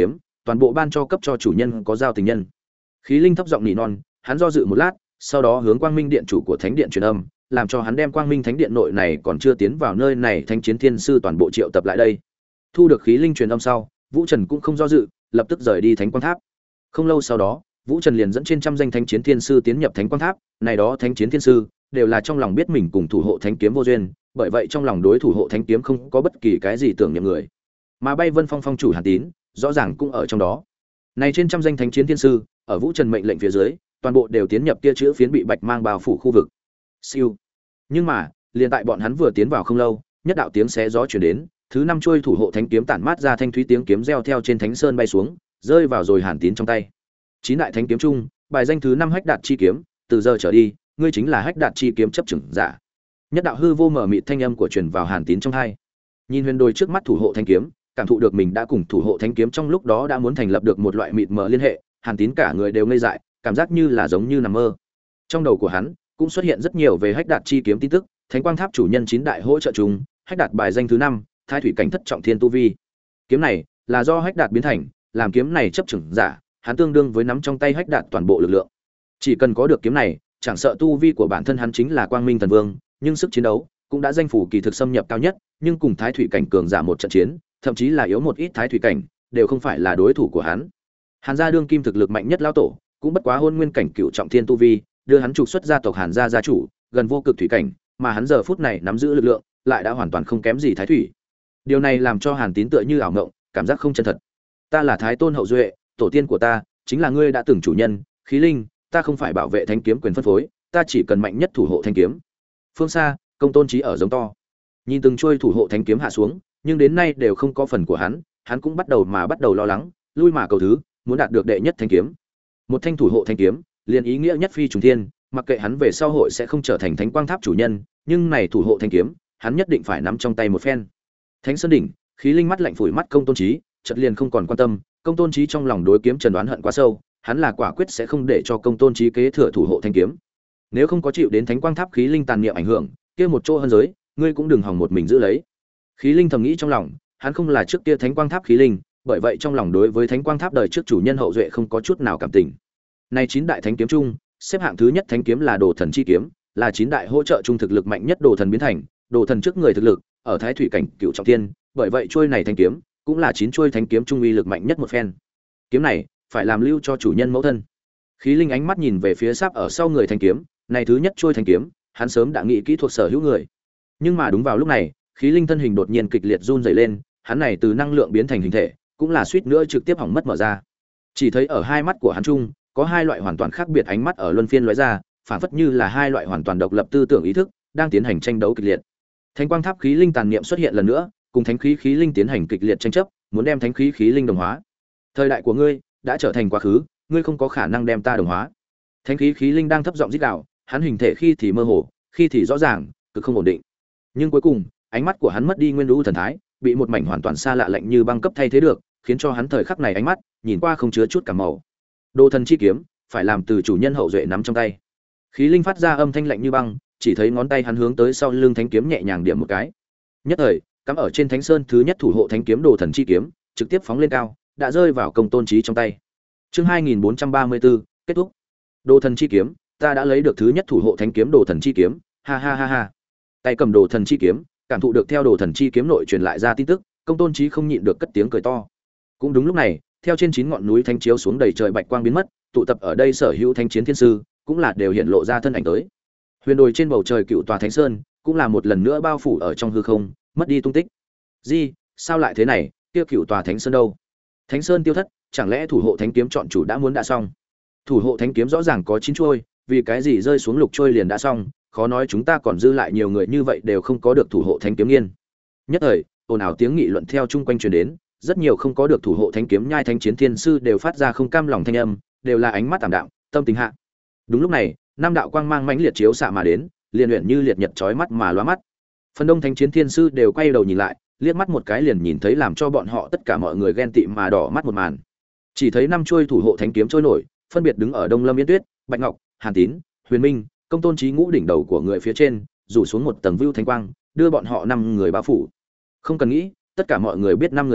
Speaker 1: toàn bộ ban cho cấp cho chủ nhân có giao tình nhân. Khí linh thấp giọng nỉ non, hắn do dự một lát, sau đó hướng Quang Minh điện chủ của Thánh điện truyền âm, làm cho hắn đem Quang Minh Thánh điện nội này còn chưa tiến vào nơi này Thánh chiến thiên sư toàn bộ triệu tập lại đây. Thu được khí linh truyền âm sau, Vũ Trần cũng không do dự, lập tức rời đi Thánh Quang Tháp. Không lâu sau đó, Vũ Trần liền dẫn trên trăm danh Thánh chiến thiên sư tiến nhập Thánh Quang Tháp, này đó Thánh chiến thiên sư đều là trong lòng biết mình cùng thủ hộ Thánh kiếm vô duyên, bởi vậy trong lòng đối thủ hộ Thánh kiếm không có bất kỳ cái gì tưởng niệm người. Mà Bay Vân Phong phong chủ Hàn Tín, rõ ràng cũng ở trong đó. Này trên trăm danh Thánh chiến thiên sư, ở Vũ Trần mệnh lệnh phía dưới, toàn bộ đều tiến nhập kia chữ phiến bị bạch mang bao phủ khu vực. Siêu. Nhưng mà, liền tại bọn hắn vừa tiến vào không lâu, nhất đạo tiếng xé gió truyền đến, thứ năm chuôi thủ hộ thánh kiếm tản mát ra thanh thúy tiếng kiếm reo theo trên thánh sơn bay xuống, rơi vào rồi Hàn Tín trong tay. Chín đại thánh kiếm chung, bài danh thứ năm Hách Đạt chi kiếm, từ giờ trở đi, ngươi chính là Hách Đạt chi kiếm chấp trưởng giả. Nhất đạo hư vô mở mịt thanh âm của truyền vào Hàn Tín trong tai. Nhìn huyền đồi trước mắt thủ hộ thánh kiếm, cảm thụ được mình đã cùng thủ hộ thánh kiếm trong lúc đó đã muốn thành lập được một loại mịt mờ liên hệ, Hàn Tín cả người đều ngây dại, cảm giác như là giống như nằm mơ. Trong đầu của hắn cũng xuất hiện rất nhiều về Hách Đạt chi kiếm tin tức, Thánh Quang Tháp chủ nhân chín đại hỗ trợ chúng, Hách Đạt bài danh thứ năm Thái thủy cảnh thất trọng thiên tu vi. Kiếm này là do Hách Đạt biến thành, làm kiếm này chấp trưởng giả, hắn tương đương với nắm trong tay Hách Đạt toàn bộ lực lượng. Chỉ cần có được kiếm này, chẳng sợ tu vi của bản thân hắn chính là Quang Minh Thần Vương, nhưng sức chiến đấu cũng đã danh phủ kỳ thực xâm nhập cao nhất, nhưng cùng Thái thủy cảnh cường giả một trận chiến, thậm chí là yếu một ít Thái thủy cảnh, đều không phải là đối thủ của hắn. Hàn gia đương kim thực lực mạnh nhất lão tổ, cũng bất quá hôn nguyên cảnh cựu trọng thiên tu vi, đưa hắn trục xuất gia tộc Hàn gia gia chủ, gần vô cực thủy cảnh, mà hắn giờ phút này nắm giữ lực lượng, lại đã hoàn toàn không kém gì Thái thủy. Điều này làm cho Hàn Tín tựa như ảo ngộng, cảm giác không chân thật. Ta là Thái Tôn hậu duệ, tổ tiên của ta chính là ngươi đã từng chủ nhân, khí linh, ta không phải bảo vệ thanh kiếm quyền phân phối, ta chỉ cần mạnh nhất thủ hộ thanh kiếm. Phương xa, Công Tôn Chí ở giống to. Nhìn từng chuôi thủ hộ thanh kiếm hạ xuống, nhưng đến nay đều không có phần của hắn cũng bắt đầu lo lắng, lui mà cầu thứ, muốn đạt được đệ nhất thanh kiếm. Một thanh thủ hộ thanh kiếm, liền ý nghĩa nhất phi trùng thiên, mặc kệ hắn về sau hội sẽ không trở thành Thánh Quang Tháp chủ nhân, nhưng này thủ hộ thanh kiếm, hắn nhất định phải nắm trong tay một phen. Thánh Sơn đỉnh, khí linh mắt lạnh phủi mắt Công Tôn Chí, chợt liền không còn quan tâm, Công Tôn Chí trong lòng đối kiếm Trần đoán hận quá sâu, hắn là quả quyết sẽ không để cho Công Tôn Chí kế thừa thủ hộ thanh kiếm. Nếu không có chịu đến Thánh Quang Tháp khí linh tàn niệm ảnh hưởng, kia một chỗ hơn giới, ngươi cũng đừng hòng một mình giữ lấy. Khí linh thầm nghĩ trong lòng, hắn không là trước kia Thánh Quang Tháp khí linh, bởi vậy trong lòng đối với Thánh Quang Tháp đời trước chủ nhân hậu duệ không có chút nào cảm tình. Nay chín đại thánh kiếm chung, xếp hạng thứ nhất thánh kiếm là Đồ Thần chi kiếm, là chín đại hỗ trợ trung thực lực mạnh nhất đồ thần biến thành, đồ thần trước người thực lực ở Thái thủy cảnh cựu trọng thiên, bởi vậy chuôi này thanh kiếm cũng là chín chuôi thánh kiếm trung uy lực mạnh nhất một phen. Kiếm này phải làm lưu cho chủ nhân mẫu thân. Khí linh ánh mắt nhìn về phía sắp ở sau người thanh kiếm, này thứ nhất chuôi thanh kiếm, hắn sớm đã nghĩ kỹ thuật sở hữu người. Nhưng mà đúng vào lúc này, khí linh thân hình đột nhiên kịch liệt run rẩy lên, hắn này từ năng lượng biến thành hình thể, cũng là suýt nữa trực tiếp hỏng mất mở ra. Chỉ thấy ở hai mắt của hắn trung, có hai loại hoàn toàn khác biệt ánh mắt ở luân phiên lóe ra, phản phất như là hai loại hoàn toàn độc lập tư tưởng ý thức đang tiến hành tranh đấu kịch liệt. Thánh Quang Tháp khí linh tàn niệm xuất hiện lần nữa, cùng thánh khí khí linh tiến hành kịch liệt tranh chấp, muốn đem thánh khí khí linh đồng hóa. Thời đại của ngươi đã trở thành quá khứ, ngươi không có khả năng đem ta đồng hóa. Thánh khí khí linh đang thấp giọng rít gào, hắn hình thể khi thì mơ hồ, khi thì rõ ràng, cực không ổn định. Nhưng cuối cùng, ánh mắt của hắn mất đi nguyên lũ thần thái, bị một mảnh hoàn toàn xa lạ lạnh như băng cấp thay thế được, khiến cho hắn thời khắc này ánh mắt nhìn qua không chứa chút cảm màu. Đồ thần chi kiếm phải làm từ chủ nhân hậu duệ nắm trong tay. Khí linh phát ra âm thanh lạnh như băng, chỉ thấy ngón tay hắn hướng tới sau lưng thánh kiếm nhẹ nhàng điểm một cái. Nhất thời, cắm ở trên thánh sơn thứ nhất thủ hộ thánh kiếm đồ thần chi kiếm, trực tiếp phóng lên cao, đã rơi vào Công Tôn Chí trong tay. Chương 2434, kết thúc. Đồ thần chi kiếm, ta đã lấy được thứ nhất thủ hộ thánh kiếm đồ thần chi kiếm, ha ha ha ha. Tay cầm đồ thần chi kiếm, cảm thụ được theo đồ thần chi kiếm nội truyền lại ra tin tức, Công Tôn Chí không nhịn được cất tiếng cười to. Cũng đúng lúc này, theo trên 9 ngọn núi thánh chiếu xuống đầy trời bạch quang biến mất, tụ tập ở đây sở hữu thánh chiến thiên sư, cũng là đều hiện lộ ra thân ảnh tới. Huyền đồi trên bầu trời cựu tòa thánh sơn, cũng là một lần nữa bao phủ ở trong hư không, mất đi tung tích. Gì, sao lại thế này, kia cựu tòa thánh sơn đâu? Thánh sơn tiêu thất, chẳng lẽ thủ hộ thánh kiếm chọn chủ đã muốn đã xong? Thủ hộ thánh kiếm rõ ràng có 9 chuôi, vì cái gì rơi xuống lục chuôi liền đã xong, khó nói chúng ta còn dư lại nhiều người như vậy đều không có được thủ hộ thánh kiếm nghiên. Nhất thời, ồn ào tiếng nghị luận theo chung quanh truyền đến, rất nhiều không có được thủ hộ thánh kiếm nhai thánh chiến thiên sư đều phát ra không cam lòng thanh âm, đều là ánh mắt tạm đạm, tâm tình hạ. Đúng lúc này, năm đạo quang mang mãnh liệt chiếu xạ mà đến, liền luyện như liệt nhật chói mắt mà lóa mắt. Phần đông thánh chiến thiên sư đều quay đầu nhìn lại, liếc mắt một cái liền nhìn thấy làm cho bọn họ tất cả mọi người ghen tị mà đỏ mắt một màn. Chỉ thấy năm chuôi thủ hộ thánh kiếm trôi nổi, phân biệt đứng ở Đông Lâm Yên Tuyết, Bạch Ngọc, Hàn Tín, Huyền Minh, Công Tôn Chí ngũ đỉnh đầu của người phía trên, rủ xuống một tầng vưu thánh quang, đưa bọn họ năm người bao phủ. Không cần nghĩ, tất cả mọi người biết năm người này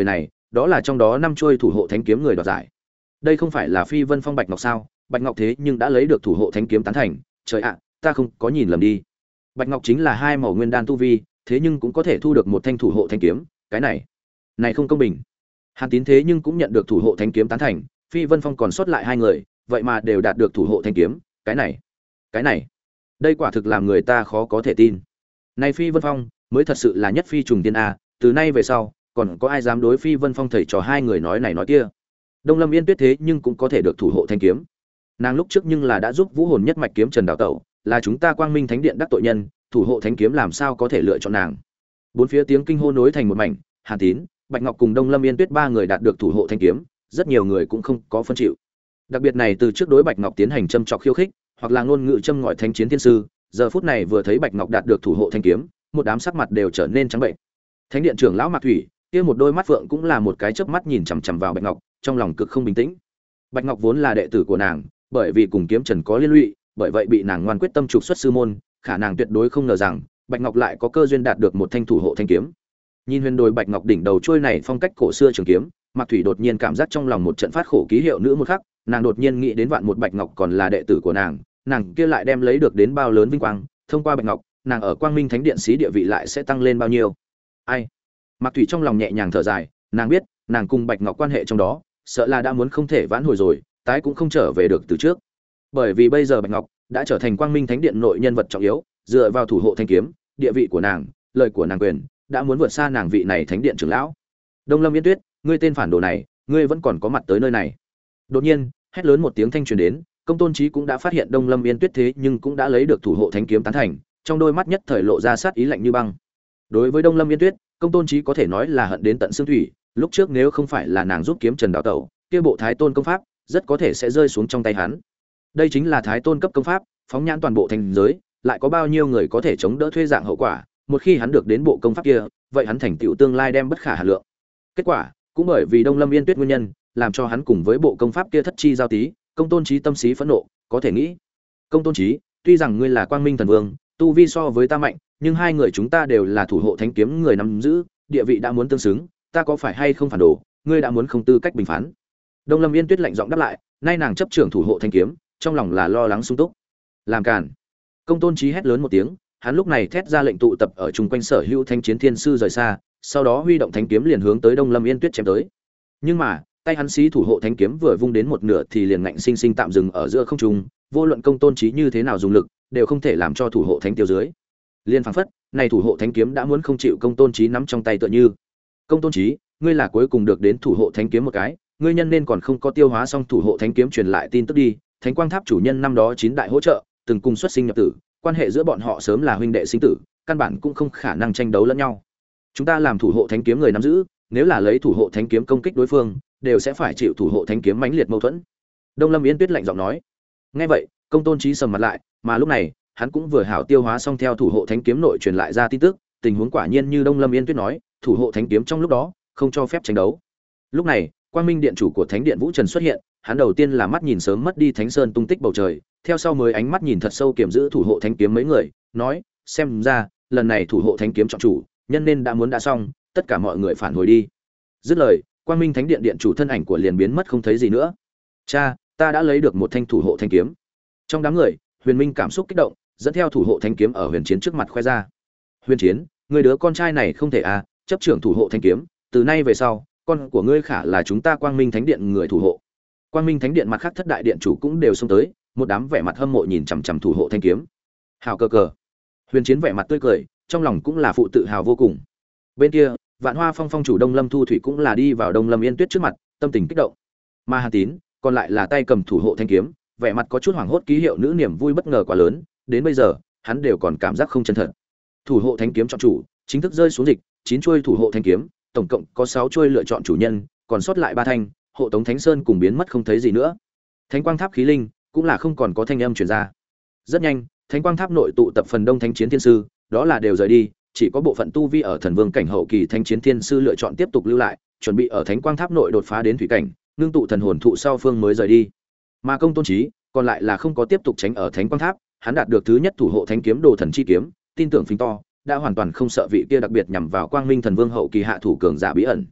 Speaker 1: đó là trong đó 5 chuôi thủ hộ thánh kiếm người đoạt giải. Đây không phải là Phi Vân Phong Bạch Ngọc sao? Bạch Ngọc thế nhưng đã lấy được thủ hộ thánh kiếm tán thành, trời ạ, ta không có nhìn lầm đi. Bạch Ngọc chính là 2 màu nguyên đan tu vi, thế nhưng cũng có thể thu được một thanh thủ hộ thánh kiếm, cái này không công bình. Hàn Tín thế nhưng cũng nhận được thủ hộ thánh kiếm tán thành, Phi Vân Phong còn sót lại 2 người, vậy mà đều đạt được thủ hộ thánh kiếm, cái này, đây quả thực làm người ta khó có thể tin. Này Phi Vân Phong mới thật sự là nhất phi trùng tiên a, từ nay về sau, còn có ai dám đối Phi Vân Phong thầy trò 2 người nói này nói kia. Đông Lâm Yên Tuyết thế nhưng cũng có thể được thủ hộ thanh kiếm. Nàng lúc trước nhưng là đã giúp Vũ Hồn Nhất Mạch kiếm Trần đào tẩu, là chúng ta Quang Minh Thánh Điện đắc tội nhân, thủ hộ thánh kiếm làm sao có thể lựa chọn nàng. Bốn phía tiếng kinh hô nối thành một mảnh, Hàn Tín, Bạch Ngọc cùng Đông Lâm Yên Tuyết 3 người đạt được thủ hộ thanh kiếm, rất nhiều người cũng không có phân chịu. Đặc biệt này từ trước đối Bạch Ngọc tiến hành châm chọc khiêu khích, hoặc là ngôn ngữ châm ngòi thánh chiến thiên sư, giờ phút này vừa thấy Bạch Ngọc đạt được thủ hộ thanh kiếm, một đám sắc mặt đều trở nên trắng bệnh. Thánh điện trưởng lão Mạc Thủy, kia một đôi mắt phượng cũng là một cái chớp mắt nhìn chằm chằm vào Bạch Ngọc, trong lòng cực không bình tĩnh. Bạch Ngọc vốn là đệ tử của nàng, bởi vì cùng kiếm Trần có liên lụy, bởi vậy bị nàng ngoan quyết tâm trục xuất sư môn, khả năng tuyệt đối không ngờ rằng Bạch Ngọc lại có cơ duyên đạt được một thanh thủ hộ thanh kiếm. Nhìn huyền đồi Bạch Ngọc đỉnh đầu trôi này phong cách cổ xưa trường kiếm, Mạc Thủy đột nhiên cảm giác trong lòng một trận phát khổ ký hiệu nữ một khắc, nàng đột nhiên nghĩ đến vạn một Bạch Ngọc còn là đệ tử của nàng kia lại đem lấy được đến bao lớn vinh quang, thông qua Bạch Ngọc, nàng ở Quang Minh Thánh Điện xí địa vị lại sẽ tăng lên bao nhiêu. Ai? Mạc Thủy trong lòng nhẹ nhàng thở dài, nàng biết, nàng cùng Bạch Ngọc quan hệ trong đó, sợ là đã muốn không thể vãn hồi rồi, tái cũng không trở về được từ trước. Bởi vì bây giờ Bạch Ngọc đã trở thành Quang Minh Thánh Điện nội nhân vật trọng yếu, dựa vào thủ hộ thanh kiếm, địa vị của nàng, lời của nàng quyền, đã muốn vượt xa nàng vị này thánh điện trưởng lão. Đông Lâm Yên Tuyết, ngươi tên phản đồ này, ngươi vẫn còn có mặt tới nơi này. Đột nhiên, hét lớn một tiếng thanh truyền đến, Công Tôn Chí cũng đã phát hiện Đông Lâm Yên Tuyết thế nhưng cũng đã lấy được thủ hộ thánh kiếm tán thành, trong đôi mắt nhất thời lộ ra sát ý lạnh như băng. Đối với Đông Lâm Yên Tuyết, Công Tôn Chí có thể nói là hận đến tận xương thủy, lúc trước nếu không phải là nàng giúp kiếm Trần đào tẩu, kia bộ Thái Tôn công pháp rất có thể sẽ rơi xuống trong tay hắn. Đây chính là Thái Tôn cấp công pháp, phóng nhãn toàn bộ thành giới, lại có bao nhiêu người có thể chống đỡ thuê dạng hậu quả, một khi hắn được đến bộ công pháp kia, vậy hắn thành tựu tương lai đem bất khả hà lượng. Kết quả, cũng bởi vì Đông Lâm Yên Tuyết nguyên nhân, làm cho hắn cùng với bộ công pháp kia thất chi giao tí, Công Tôn Chí tâm trí phẫn nộ, có thể nghĩ. Công Tôn Chí, tuy rằng ngươi là Quang Minh Thần Vương, tu vi so với ta mạnh, nhưng hai người chúng ta đều là thủ hộ thánh kiếm người nắm giữ, địa vị đã muốn tương xứng, ta có phải hay không phản đồ, ngươi đã muốn không tư cách bình phán. Đông Lâm Yên Tuyết lạnh giọng đáp lại, nay nàng chấp trưởng thủ hộ thánh kiếm, trong lòng là lo lắng sung túc. Làm cản. Công Tôn Chí hét lớn một tiếng, hắn lúc này thét ra lệnh tụ tập ở chung quanh sở hữu thanh chiến thiên sư rời xa, sau đó huy động thánh kiếm liền hướng tới Đông Lâm Yên Tuyết chém tới. Nhưng mà, tay hắn xí thủ hộ thánh kiếm vừa vung đến một nửa thì liền ngạnh sinh sinh tạm dừng ở giữa không trung, vô luận Công Tôn Chí như thế nào dùng lực, đều không thể làm cho thủ hộ thánh tiêu dưới. Liên phảng phất, này thủ hộ thánh kiếm đã muốn không chịu Công Tôn Chí nắm trong tay tựa như. Công Tôn Chí, ngươi là cuối cùng được đến thủ hộ thánh kiếm một cái, ngươi nhân nên còn không có tiêu hóa xong thủ hộ thánh kiếm truyền lại tin tức đi, Thánh Quang Tháp chủ nhân năm đó 9 đại hỗ trợ, từng cùng xuất sinh nhập tử, quan hệ giữa bọn họ sớm là huynh đệ sinh tử, căn bản cũng không khả năng tranh đấu lẫn nhau. Chúng ta làm thủ hộ thánh kiếm người nắm giữ, nếu là lấy thủ hộ thánh kiếm công kích đối phương, đều sẽ phải chịu thủ hộ thánh kiếm mãnh liệt mâu thuẫn. Đông Lâm Yên Tuyết lạnh giọng nói. Nghe vậy, Công Tôn Chí sầm mặt lại, mà lúc này, hắn cũng vừa hảo tiêu hóa xong theo thủ hộ thánh kiếm nội truyền lại ra tin tức, tình huống quả nhiên như Đông Lâm Yên Tuyết nói, thủ hộ thánh kiếm trong lúc đó không cho phép tranh đấu. Lúc này, Quang Minh điện chủ của Thánh điện Vũ Trần xuất hiện, hắn đầu tiên là mắt nhìn sớm mất đi Thánh Sơn tung tích bầu trời, theo sau mới ánh mắt nhìn thật sâu kiểm giữ thủ hộ thánh kiếm mấy người, nói, xem ra, lần này thủ hộ thánh kiếm trọng chủ, nhân nên đã muốn đã xong, tất cả mọi người phản hồi đi. Dứt lời, Quang Minh Thánh điện điện chủ thân ảnh của liền biến mất không thấy gì nữa. Cha, ta đã lấy được một thanh thủ hộ thánh kiếm. Trong đám người, Huyền Minh cảm xúc kích động, dẫn theo thủ hộ thánh kiếm ở Huyền Chiến trước mặt khoe ra. Huyền Chiến, người đứa con trai này không thể à, chấp trưởng thủ hộ thánh kiếm, từ nay về sau, con của ngươi khả là chúng ta Quang Minh Thánh điện người thủ hộ. Quang Minh Thánh điện mặt khác thất đại điện chủ cũng đều xông tới, một đám vẻ mặt hâm mộ nhìn chằm chằm thủ hộ thanh kiếm. Hào cờ cờ. Huyền Chiến vẻ mặt tươi cười, trong lòng cũng là phụ tự hào vô cùng. Bên kia, Vạn Hoa Phong phong chủ Đông Lâm Thu Thủy cũng là đi vào Đông Lâm Yên Tuyết trước mặt, tâm tình kích động. Mà Hàn Tín, còn lại là tay cầm thủ hộ thanh kiếm, vẻ mặt có chút hoảng hốt ký hiệu nữ niềm vui bất ngờ quá lớn, đến bây giờ, hắn đều còn cảm giác không chân thật. Thủ hộ thanh kiếm chọn chủ, chính thức rơi xuống dịch, 9 chuôi thủ hộ thanh kiếm, tổng cộng có 6 chuôi lựa chọn chủ nhân, còn sót lại 3 thanh, hộ tống Thánh Sơn cùng biến mất không thấy gì nữa. Thánh Quang Tháp khí linh cũng là không còn có thanh âm truyền ra. Rất nhanh, Thánh Quang Tháp nội tụ tập phần đông thánh chiến thiên sư, đó là đều rời đi, chỉ có bộ phận tu vi ở thần vương cảnh hậu kỳ thánh chiến thiên sư lựa chọn tiếp tục lưu lại, chuẩn bị ở Thánh Quang Tháp nội đột phá đến thủy cảnh, ngưng tụ thần hồn thụ sau phương mới rời đi. Mà Công Tôn Chí còn lại là không có tiếp tục tránh ở Thánh Quang Tháp, hắn đạt được thứ nhất thủ hộ thánh kiếm đồ thần chi kiếm, tin tưởng phình to, đã hoàn toàn không sợ vị kia đặc biệt nhằm vào Quang Minh thần vương hậu kỳ hạ thủ cường giả bí ẩn.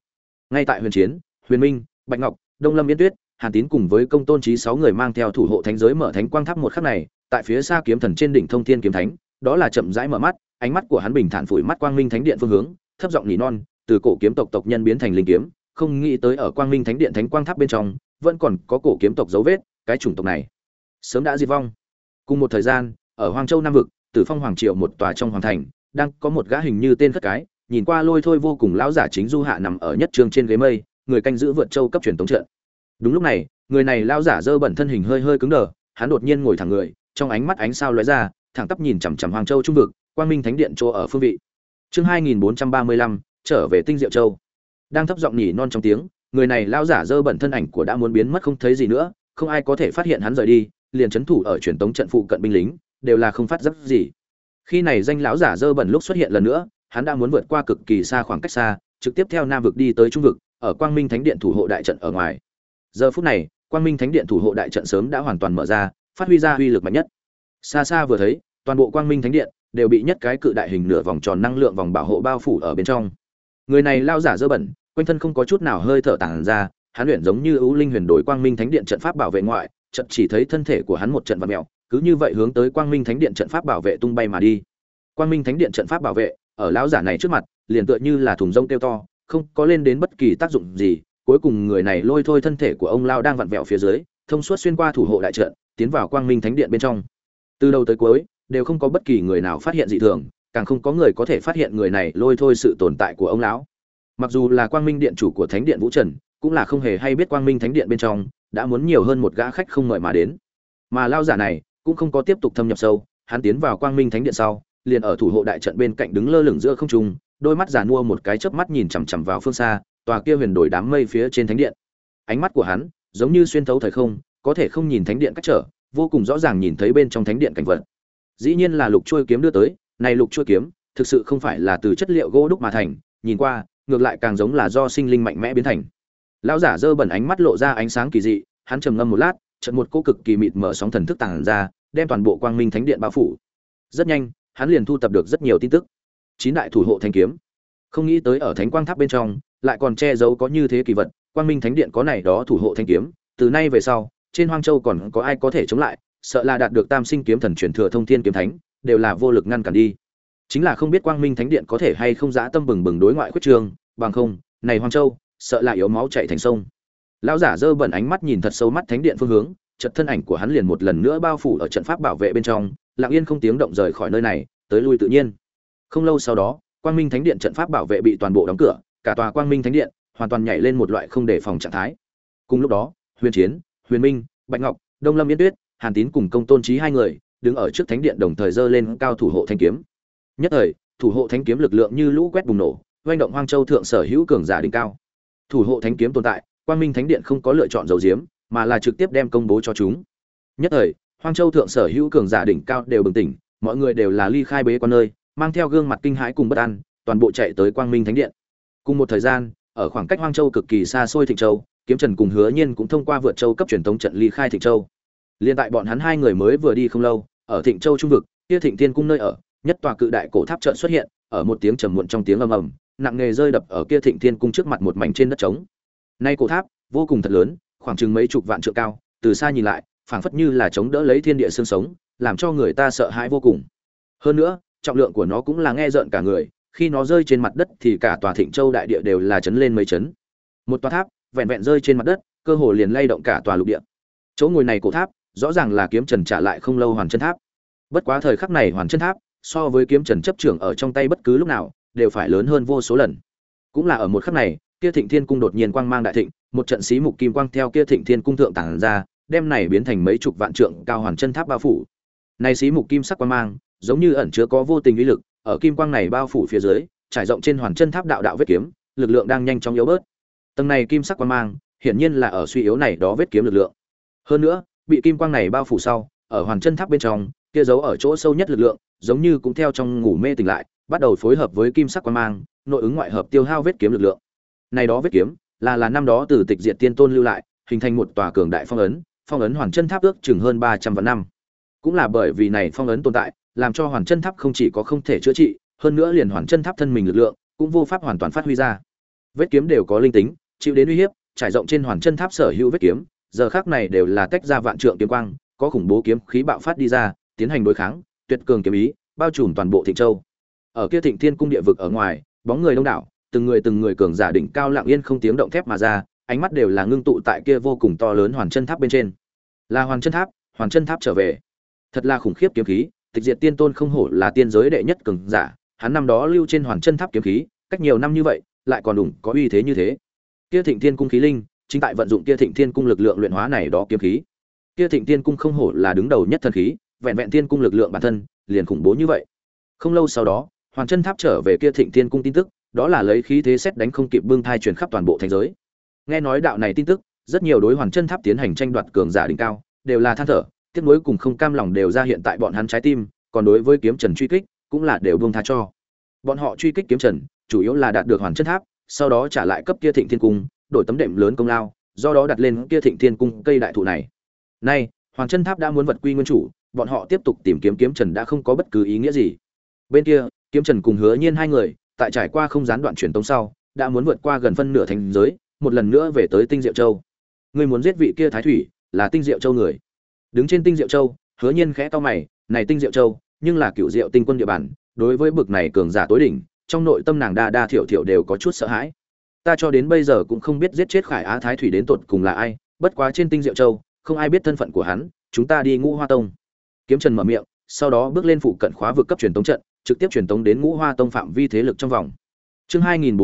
Speaker 1: Ngay tại Huyền Chiến, Huyền Minh, Bạch Ngọc, Đông Lâm Yên Tuyết, Hàn Tín cùng với Công Tôn Chí 6 người mang theo thủ hộ thánh giới mở thánh quang tháp một khắc này, tại phía xa kiếm thần trên đỉnh Thông Thiên kiếm thánh, đó là chậm rãi mở mắt, ánh mắt của hắn bình thản phủi mắt Quang Minh Thánh Điện phương hướng, thấp giọng nỉ non, từ cổ kiếm tộc tộc nhân biến thành linh kiếm, không nghĩ tới ở Quang Minh Thánh Điện thánh quang tháp bên trong, vẫn còn có cổ kiếm tộc dấu vết, cái chủng tộc này sớm đã diệt vong. Cùng một thời gian, ở Hoàng Châu Nam vực, Tử Phong Hoàng Triều một tòa trong hoàng thành, đang có một gã hình như tên khất cái, nhìn qua lôi thôi vô cùng lão giả chính du hạ nằm ở nhất trường trên ghế mây, người canh giữ vượt châu cấp truyền tống trận. Đúng lúc này, người này lão giả dơ bẩn thân hình hơi hơi cứng đờ, hắn đột nhiên ngồi thẳng người, trong ánh mắt ánh sao lóe ra, thẳng tắp nhìn chằm chằm Hoàng Châu trung vực, Quang Minh Thánh Điện chỗ ở phương vị. Chương 2435, trở về Tinh Diệu Châu. Đang thấp giọng nhỉ non trong tiếng, người này lão giả dơ bẩn thân ảnh của đã muốn biến mất không thấy gì nữa, không ai có thể phát hiện hắn rời đi, liền trấn thủ ở truyền tống trận phụ cận binh lính đều là không phát giác gì. Khi này danh lão giả dơ bẩn lúc xuất hiện lần nữa, hắn đã muốn vượt qua cực kỳ xa khoảng cách xa, trực tiếp theo Nam vực đi tới Trung vực, ở Quang Minh Thánh Điện thủ hộ đại trận ở ngoài. Giờ phút này, Quang Minh Thánh Điện thủ hộ đại trận sớm đã hoàn toàn mở ra, phát huy ra uy lực mạnh nhất. Xa xa vừa thấy, toàn bộ Quang Minh Thánh Điện đều bị nhất cái cự đại hình nửa vòng tròn năng lượng vòng bảo hộ bao phủ ở bên trong. Người này lao giả dơ bẩn, quanh thân không có chút nào hơi thở tản ra, hắn luyện giống như ưu linh huyền đổi Quang Minh Thánh Điện trận pháp bảo vệ ngoại, trận chỉ thấy thân thể của hắn một trận vặn mèo, cứ như vậy hướng tới Quang Minh Thánh Điện trận pháp bảo vệ tung bay mà đi. Quang Minh Thánh Điện trận pháp bảo vệ, ở lão giả này trước mặt, liền tựa như là thùng rông kêu to, không có lên đến bất kỳ tác dụng gì, cuối cùng người này lôi thôi thân thể của ông lao đang vặn vẹo phía dưới, thông suốt xuyên qua thủ hộ đại trận, tiến vào Quang Minh Thánh Điện bên trong. Từ đầu tới cuối, đều không có bất kỳ người nào phát hiện dị thường, càng không có người có thể phát hiện người này lôi thôi sự tồn tại của ông lão. Mặc dù là Quang Minh Điện chủ của Thánh Điện Vũ Trần, cũng là không hề hay biết Quang Minh Thánh Điện bên trong đã muốn nhiều hơn một gã khách không mời mà đến. Mà lao giả này cũng không có tiếp tục thâm nhập sâu, hắn tiến vào Quang Minh Thánh Điện sau, liền ở thủ hộ đại trận bên cạnh đứng lơ lửng giữa không trung, đôi mắt giàn mua một cái chớp mắt nhìn chằm chằm vào phương xa, tòa kia huyền đổi đám mây phía trên thánh điện. Ánh mắt của hắn giống như xuyên thấu thời không, có thể không nhìn thánh điện cách trở, vô cùng rõ ràng nhìn thấy bên trong thánh điện cảnh vật. Dĩ nhiên là lục chuôi kiếm đưa tới, này lục chuôi kiếm, thực sự không phải là từ chất liệu gỗ đúc mà thành, nhìn qua, ngược lại càng giống là do sinh linh mạnh mẽ biến thành. Lão giả dơ bẩn ánh mắt lộ ra ánh sáng kỳ dị, hắn trầm ngâm một lát, chợt một cô cực kỳ mịt mờ sóng thần thức tàng ra, đem toàn bộ Quang Minh Thánh Điện bao phủ. Rất nhanh, hắn liền thu tập được rất nhiều tin tức. 9 đại thủ hộ thánh kiếm. Không nghĩ tới ở Thánh Quang Tháp bên trong, lại còn che giấu có như thế kỳ vật, Quang Minh Thánh Điện có này đó thủ hộ thánh kiếm, từ nay về sau, trên Hoang Châu còn có ai có thể chống lại, sợ là đạt được Tam Sinh kiếm thần truyền thừa Thông Thiên kiếm thánh, đều là vô lực ngăn cản đi. Chính là không biết Quang Minh Thánh Điện có thể hay không dã tâm bừng bừng đối ngoại khuyết trường, bằng không, này Hoang Châu, sợ là yếu máu chảy thành sông. Lão giả dơ bẩn ánh mắt nhìn thật sâu mắt thánh điện phương hướng, chợt thân ảnh của hắn liền một lần nữa bao phủ ở trận pháp bảo vệ bên trong, lặng yên không tiếng động rời khỏi nơi này, tới lui tự nhiên. Không lâu sau đó, Quang Minh Thánh Điện trận pháp bảo vệ bị toàn bộ đóng cửa, cả tòa Quang Minh Thánh Điện hoàn toàn nhảy lên một loại không đề phòng trạng thái. Cùng lúc đó, Huyền Chiến, Huyền Minh, Bạch Ngọc, Đông Lâm Yên Tuyết, Hàn Tín cùng Công Tôn Chí hai người đứng ở trước thánh điện đồng thời giơ lên cao thủ hộ thanh kiếm. Nhất thời, thủ hộ thánh kiếm lực lượng như lũ quét bùng nổ, oanh động Hoang Châu thượng sở hữu cường giả đỉnh cao. Thủ hộ thánh kiếm tồn tại, Quang Minh Thánh Điện không có lựa chọn giấu giếm, mà là trực tiếp đem công bố cho chúng. Nhất thời, Hoang Châu thượng sở hữu cường giả đỉnh cao đều bừng tỉnh, mọi người đều là ly khai bế quan nơi, mang theo gương mặt kinh hãi cùng bất an, toàn bộ chạy tới Quang Minh Thánh Điện. Cùng một thời gian, ở khoảng cách Hoang Châu cực kỳ xa xôi Thịnh Châu, Kiếm Trần cùng Hứa Nhiên cũng thông qua vượt châu cấp truyền tống trận ly khai Thịnh Châu. Liên tại bọn hắn hai người mới vừa đi không lâu, ở Thịnh Châu trung vực, kia Thịnh Thiên cung nơi ở, nhất tòa cự đại cổ tháp chợt xuất hiện, ở một tiếng trầm muộn trong tiếng ầm ầm, nặng nề rơi đập ở kia Thịnh Thiên cung trước mặt một mảnh trên đất trống. Nay cổ tháp vô cùng thật lớn, khoảng chừng mấy chục vạn trượng cao, từ xa nhìn lại, phảng phất như là chống đỡ lấy thiên địa xương sống, làm cho người ta sợ hãi vô cùng. Hơn nữa, trọng lượng của nó cũng là nghe rợn cả người, khi nó rơi trên mặt đất thì cả tòa Thịnh Châu đại địa đều là chấn lên mấy chấn. Một tòa tháp vẹn vẹn rơi trên mặt đất, cơ hồ liền lay động cả tòa lục địa. Chỗ ngồi này cổ tháp, rõ ràng là Kiếm Trần trả lại không lâu Hoàn Chân Tháp. Bất quá thời khắc này Hoàn Chân Tháp, so với Kiếm Trần chấp trưởng ở trong tay bất cứ lúc nào, đều phải lớn hơn vô số lần. Cũng là ở một khắc này, kia Thịnh Thiên cung đột nhiên quang mang đại thịnh, một trận xí mục kim quang theo kia Thịnh Thiên cung thượng tản ra, đem này biến thành mấy chục vạn trượng cao Hoàn Chân Tháp bao phủ. Này xí mục kim sắc quang mang, giống như ẩn chứa có vô tình uy lực, ở kim quang này bao phủ phía dưới, trải rộng trên Hoàn Chân Tháp đạo đạo vết kiếm, lực lượng đang nhanh chóng yếu bớt. Tầng này kim sắc quang mang, hiển nhiên là ở suy yếu này đó vết kiếm lực lượng. Hơn nữa, bị kim quang này bao phủ sau, ở Hoàn Chân Tháp bên trong, kia giấu ở chỗ sâu nhất lực lượng, giống như cũng theo trong ngủ mê tỉnh lại, bắt đầu phối hợp với kim sắc quang mang, nội ứng ngoại hợp tiêu hao vết kiếm lực lượng. Này đó vết kiếm, là năm đó từ Tịch Diệt Tiên Tôn lưu lại, hình thành một tòa cường đại phong ấn Hoàn Chân Tháp ước chừng hơn 300 vạn năm. Cũng là bởi vì này phong ấn tồn tại, làm cho Hoàn Chân Tháp không chỉ có không thể chữa trị, hơn nữa liền Hoàn Chân Tháp thân mình lực lượng cũng vô pháp hoàn toàn phát huy ra. Vết kiếm đều có linh tính, chịu đến uy hiếp, trải rộng trên hoàn chân tháp sở hữu vết kiếm, giờ khắc này đều là tách ra vạn trượng kiếm quang, có khủng bố kiếm khí bạo phát đi ra, tiến hành đối kháng, tuyệt cường kiếm ý, bao trùm toàn bộ Thịnh Châu. Ở kia Thịnh Thiên cung địa vực ở ngoài, bóng người đông đảo, từng người cường giả đỉnh cao lặng yên không tiếng động thép mà ra, ánh mắt đều là ngưng tụ tại kia vô cùng to lớn hoàn chân tháp bên trên. Là hoàn chân tháp trở về. Thật là khủng khiếp kiếm khí, Tịch Diệt Tiên Tôn không hổ là tiên giới đệ nhất cường giả, hắn năm đó lưu trên hoàn chân tháp kiếm khí, cách nhiều năm như vậy, lại còn đủ có uy thế như thế. Kia Thịnh Thiên cung khí linh, chính tại vận dụng kia Thịnh Thiên cung lực lượng luyện hóa này đó kiếm khí. Kia Thịnh Thiên cung không hổ là đứng đầu nhất thần khí, vẹn vẹn thiên cung lực lượng bản thân, liền khủng bố như vậy. Không lâu sau đó, hoàn chân tháp trở về kia Thịnh Thiên cung tin tức, đó là lấy khí thế xét đánh không kịp bưng thai truyền khắp toàn bộ thành giới. Nghe nói đạo này tin tức, rất nhiều đối hoàn chân tháp tiến hành tranh đoạt cường giả đỉnh cao, đều là than thở, tiếc nuối cùng không cam lòng đều ra hiện tại bọn hắn trái tim, còn đối với kiếm Trần truy kích, cũng là đều buông tha cho. Bọn họ truy kích kiếm Trần, chủ yếu là đạt được hoàn chân tháp, sau đó trả lại cấp kia Thịnh Thiên cung, đổi tấm đệm lớn công lao, do đó đặt lên kia Thịnh Thiên cung cây đại thụ này. Nay, hoàn chân tháp đã muốn vật quy nguyên chủ, bọn họ tiếp tục tìm kiếm kiếm Trần đã không có bất cứ ý nghĩa gì. Bên kia, kiếm Trần cùng Hứa Nhiên hai người, tại trải qua không gián đoạn truyền tống sau, đã muốn vượt qua gần phân nửa thành giới, một lần nữa về tới Tinh Diệu Châu. Ngươi muốn giết vị kia Thái Thủy, là Tinh Diệu Châu người. Đứng trên Tinh Diệu Châu, Hứa Nhiên khẽ cau mày, này Tinh Diệu Châu, nhưng là Cựu Diệu Tinh quân địa bàn, đối với bực này cường giả tối đỉnh, trong nội tâm nàng đa thiểu đều có chút sợ hãi. Ta cho đến bây giờ cũng không biết giết chết Khải Á Thái Thủy đến tột cùng là ai, bất quá trên Tinh Diệu Châu, không ai biết thân phận của hắn, chúng ta đi Ngũ Hoa Tông. Kiếm Trần mở miệng, sau đó bước lên phụ cận khóa vực cấp truyền tống trận, trực tiếp truyền tống đến Ngũ Hoa Tông phạm vi thế lực trong vòng. Chương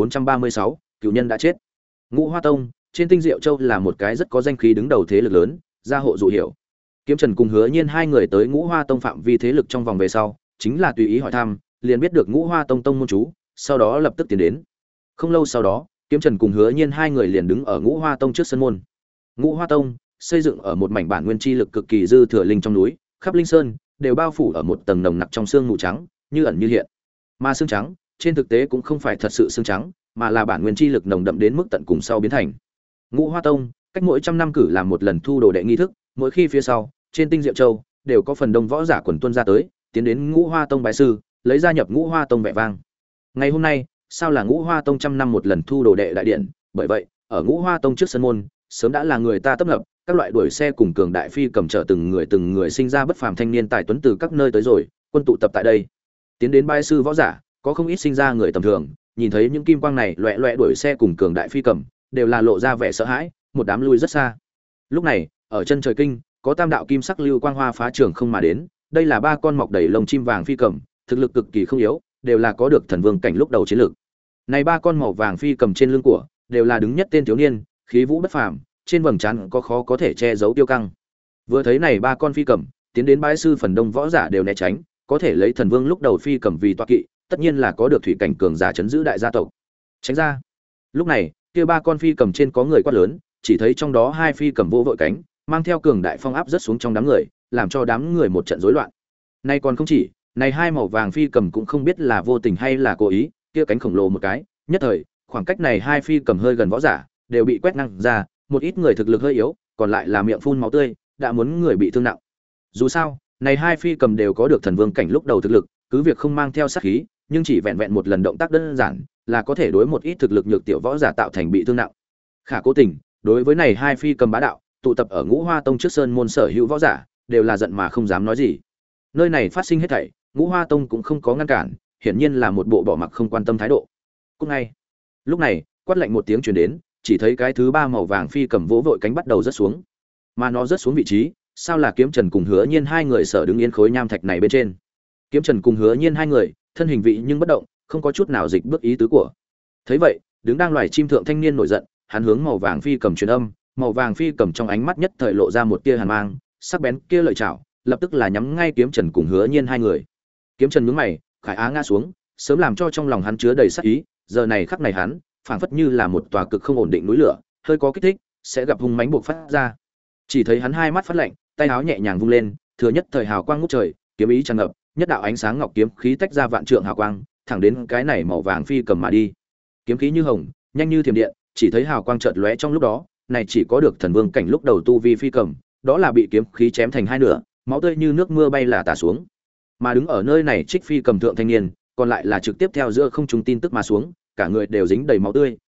Speaker 1: 2436, cửu nhân đã chết. Ngũ Hoa Tông, trên Tinh Diệu Châu là một cái rất có danh khí đứng đầu thế lực lớn, gia hộ dụ hiểu. Kiếm Trần cùng Hứa Nhiên hai người tới Ngũ Hoa Tông phạm vi thế lực trong vòng về sau, chính là tùy ý hỏi thăm, liền biết được Ngũ Hoa Tông tông môn chú, sau đó lập tức tiến đến. Không lâu sau đó, Kiếm Trần cùng Hứa Nhiên hai người liền đứng ở Ngũ Hoa Tông trước sân môn. Ngũ Hoa Tông xây dựng ở một mảnh bản nguyên chi lực cực kỳ dư thừa linh trong núi, khắp linh sơn đều bao phủ ở một tầng nồng nặc trong sương mù trắng, như ẩn như hiện. Mà sương trắng, trên thực tế cũng không phải thật sự sương trắng, mà là bản nguyên chi lực nồng đậm đến mức tận cùng sau biến thành. Ngũ Hoa Tông, cách mỗi trăm năm cử làm một lần thu đồ đệ nghi thức, mỗi khi phía sau, trên Tinh Diệu Châu đều có phần đông võ giả quần tuân ra tới, tiến đến Ngũ Hoa Tông bái sư, lấy gia nhập Ngũ Hoa Tông vẻ vang. Ngày hôm nay, sao là Ngũ Hoa Tông trăm năm một lần thu đồ đệ đại điện, bởi vậy, ở Ngũ Hoa Tông trước sân môn, sớm đã là người ta tấp nập, các loại đuổi xe cùng cường đại phi cầm chở từng người sinh ra bất phàm thanh niên tài tuấn từ các nơi tới rồi, quân tụ tập tại đây. Tiến đến bái sư võ giả, có không ít sinh ra người tầm thường, nhìn thấy những kim quang này loẹt loẹt đuổi xe cùng cường đại phi cầm, đều là lộ ra vẻ sợ hãi, một đám lui rất xa. Lúc này, ở chân trời kinh, có tam đạo kim sắc lưu quang hoa phá trường không mà đến, đây là ba con mọc đầy lông chim vàng phi cầm, thực lực cực kỳ không yếu, đều là có được thần vương cảnh lúc đầu chiến lực. Này ba con màu vàng phi cầm trên lưng của, đều là đứng nhất tên thiếu niên, khí vũ bất phàm, trên vầng trán có khó có thể che giấu tiêu căng. Vừa thấy này ba con phi cầm, tiến đến bái sư phần đông võ giả đều né tránh, có thể lấy thần vương lúc đầu phi cầm vì tọa kỵ, tất nhiên là có được thủy cảnh cường giả chấn giữ đại gia tộc. Tránh ra. Lúc này, kia ba con phi cầm trên có người quát lớn, chỉ thấy trong đó hai phi cầm vô vội cánh, mang theo cường đại phong áp rất xuống trong đám người, làm cho đám người một trận rối loạn. Nay còn không chỉ, này hai màu vàng phi cầm cũng không biết là vô tình hay là cố ý, kia cánh khổng lồ một cái, nhất thời, khoảng cách này hai phi cầm hơi gần võ giả, đều bị quét ngang ra, một ít người thực lực hơi yếu, còn lại là miệng phun máu tươi, đã muốn người bị thương nặng. Dù sao, này hai phi cầm đều có được thần vương cảnh lúc đầu thực lực, cứ việc không mang theo sát khí, nhưng chỉ vẹn vẹn một lần động tác đơn giản, là có thể đối một ít thực lực nhược tiểu võ giả tạo thành bị thương nặng. Khả Cố Tình, đối với này hai phi cầm bá đạo, tụ tập ở Ngũ Hoa Tông trước sơn môn sở hữu võ giả, đều là giận mà không dám nói gì. Nơi này phát sinh hết thảy, Ngũ Hoa Tông cũng không có ngăn cản, hiển nhiên là một bộ bỏ mặc không quan tâm thái độ. Cũng ngay, lúc này, quát lạnh một tiếng truyền đến, chỉ thấy cái thứ ba màu vàng phi cầm vỗ vội cánh bắt đầu rớt xuống. Mà nó rớt xuống vị trí, sao là Kiếm Trần cùng Hứa Nhiên hai người sở đứng yên khối nham thạch này bên trên. Kiếm Trần cùng Hứa Nhiên hai người, thân hình vị nhưng bất động, không có chút nào dịch bước ý tứ của. Thấy vậy, đứng đang loài chim thượng thanh niên nổi giận, hắn hướng màu vàng phi cầm truyền âm, màu vàng phi cầm trong ánh mắt nhất thời lộ ra một tia hàn mang, sắc bén kia lợi chảo, lập tức là nhắm ngay Kiếm Trần cùng Hứa Nhiên hai người. Kiếm Trần nhướng mày, Khải Á ngã xuống, sớm làm cho trong lòng hắn chứa đầy sát ý, giờ này khắc này hắn, phảng phất như là một tòa cực không ổn định núi lửa, hơi có kích thích, sẽ gặp hung mãnh bộc phát ra. Chỉ thấy hắn hai mắt phát lạnh, tay áo nhẹ nhàng vung lên, thừa nhất thời hào quang ngút trời, kiếm ý tràn ngập, nhất đạo ánh sáng ngọc kiếm khí tách ra vạn trượng hào quang, thẳng đến cái này màu vàng phi cầm mà đi. Kiếm khí như hồng, nhanh như thiểm điện, chỉ thấy hào quang chợt lóe trong lúc đó, này chỉ có được thần vương cảnh lúc đầu tu vi phi cầm, đó là bị kiếm khí chém thành hai nửa, máu tươi như nước mưa bay là tả xuống. Mà đứng ở nơi này trích phi cầm thượng thanh niên, còn lại là trực tiếp theo giữa không trung tin tức mà xuống, cả người đều dính đầy máu tươi,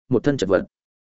Speaker 1: một thân chật vật.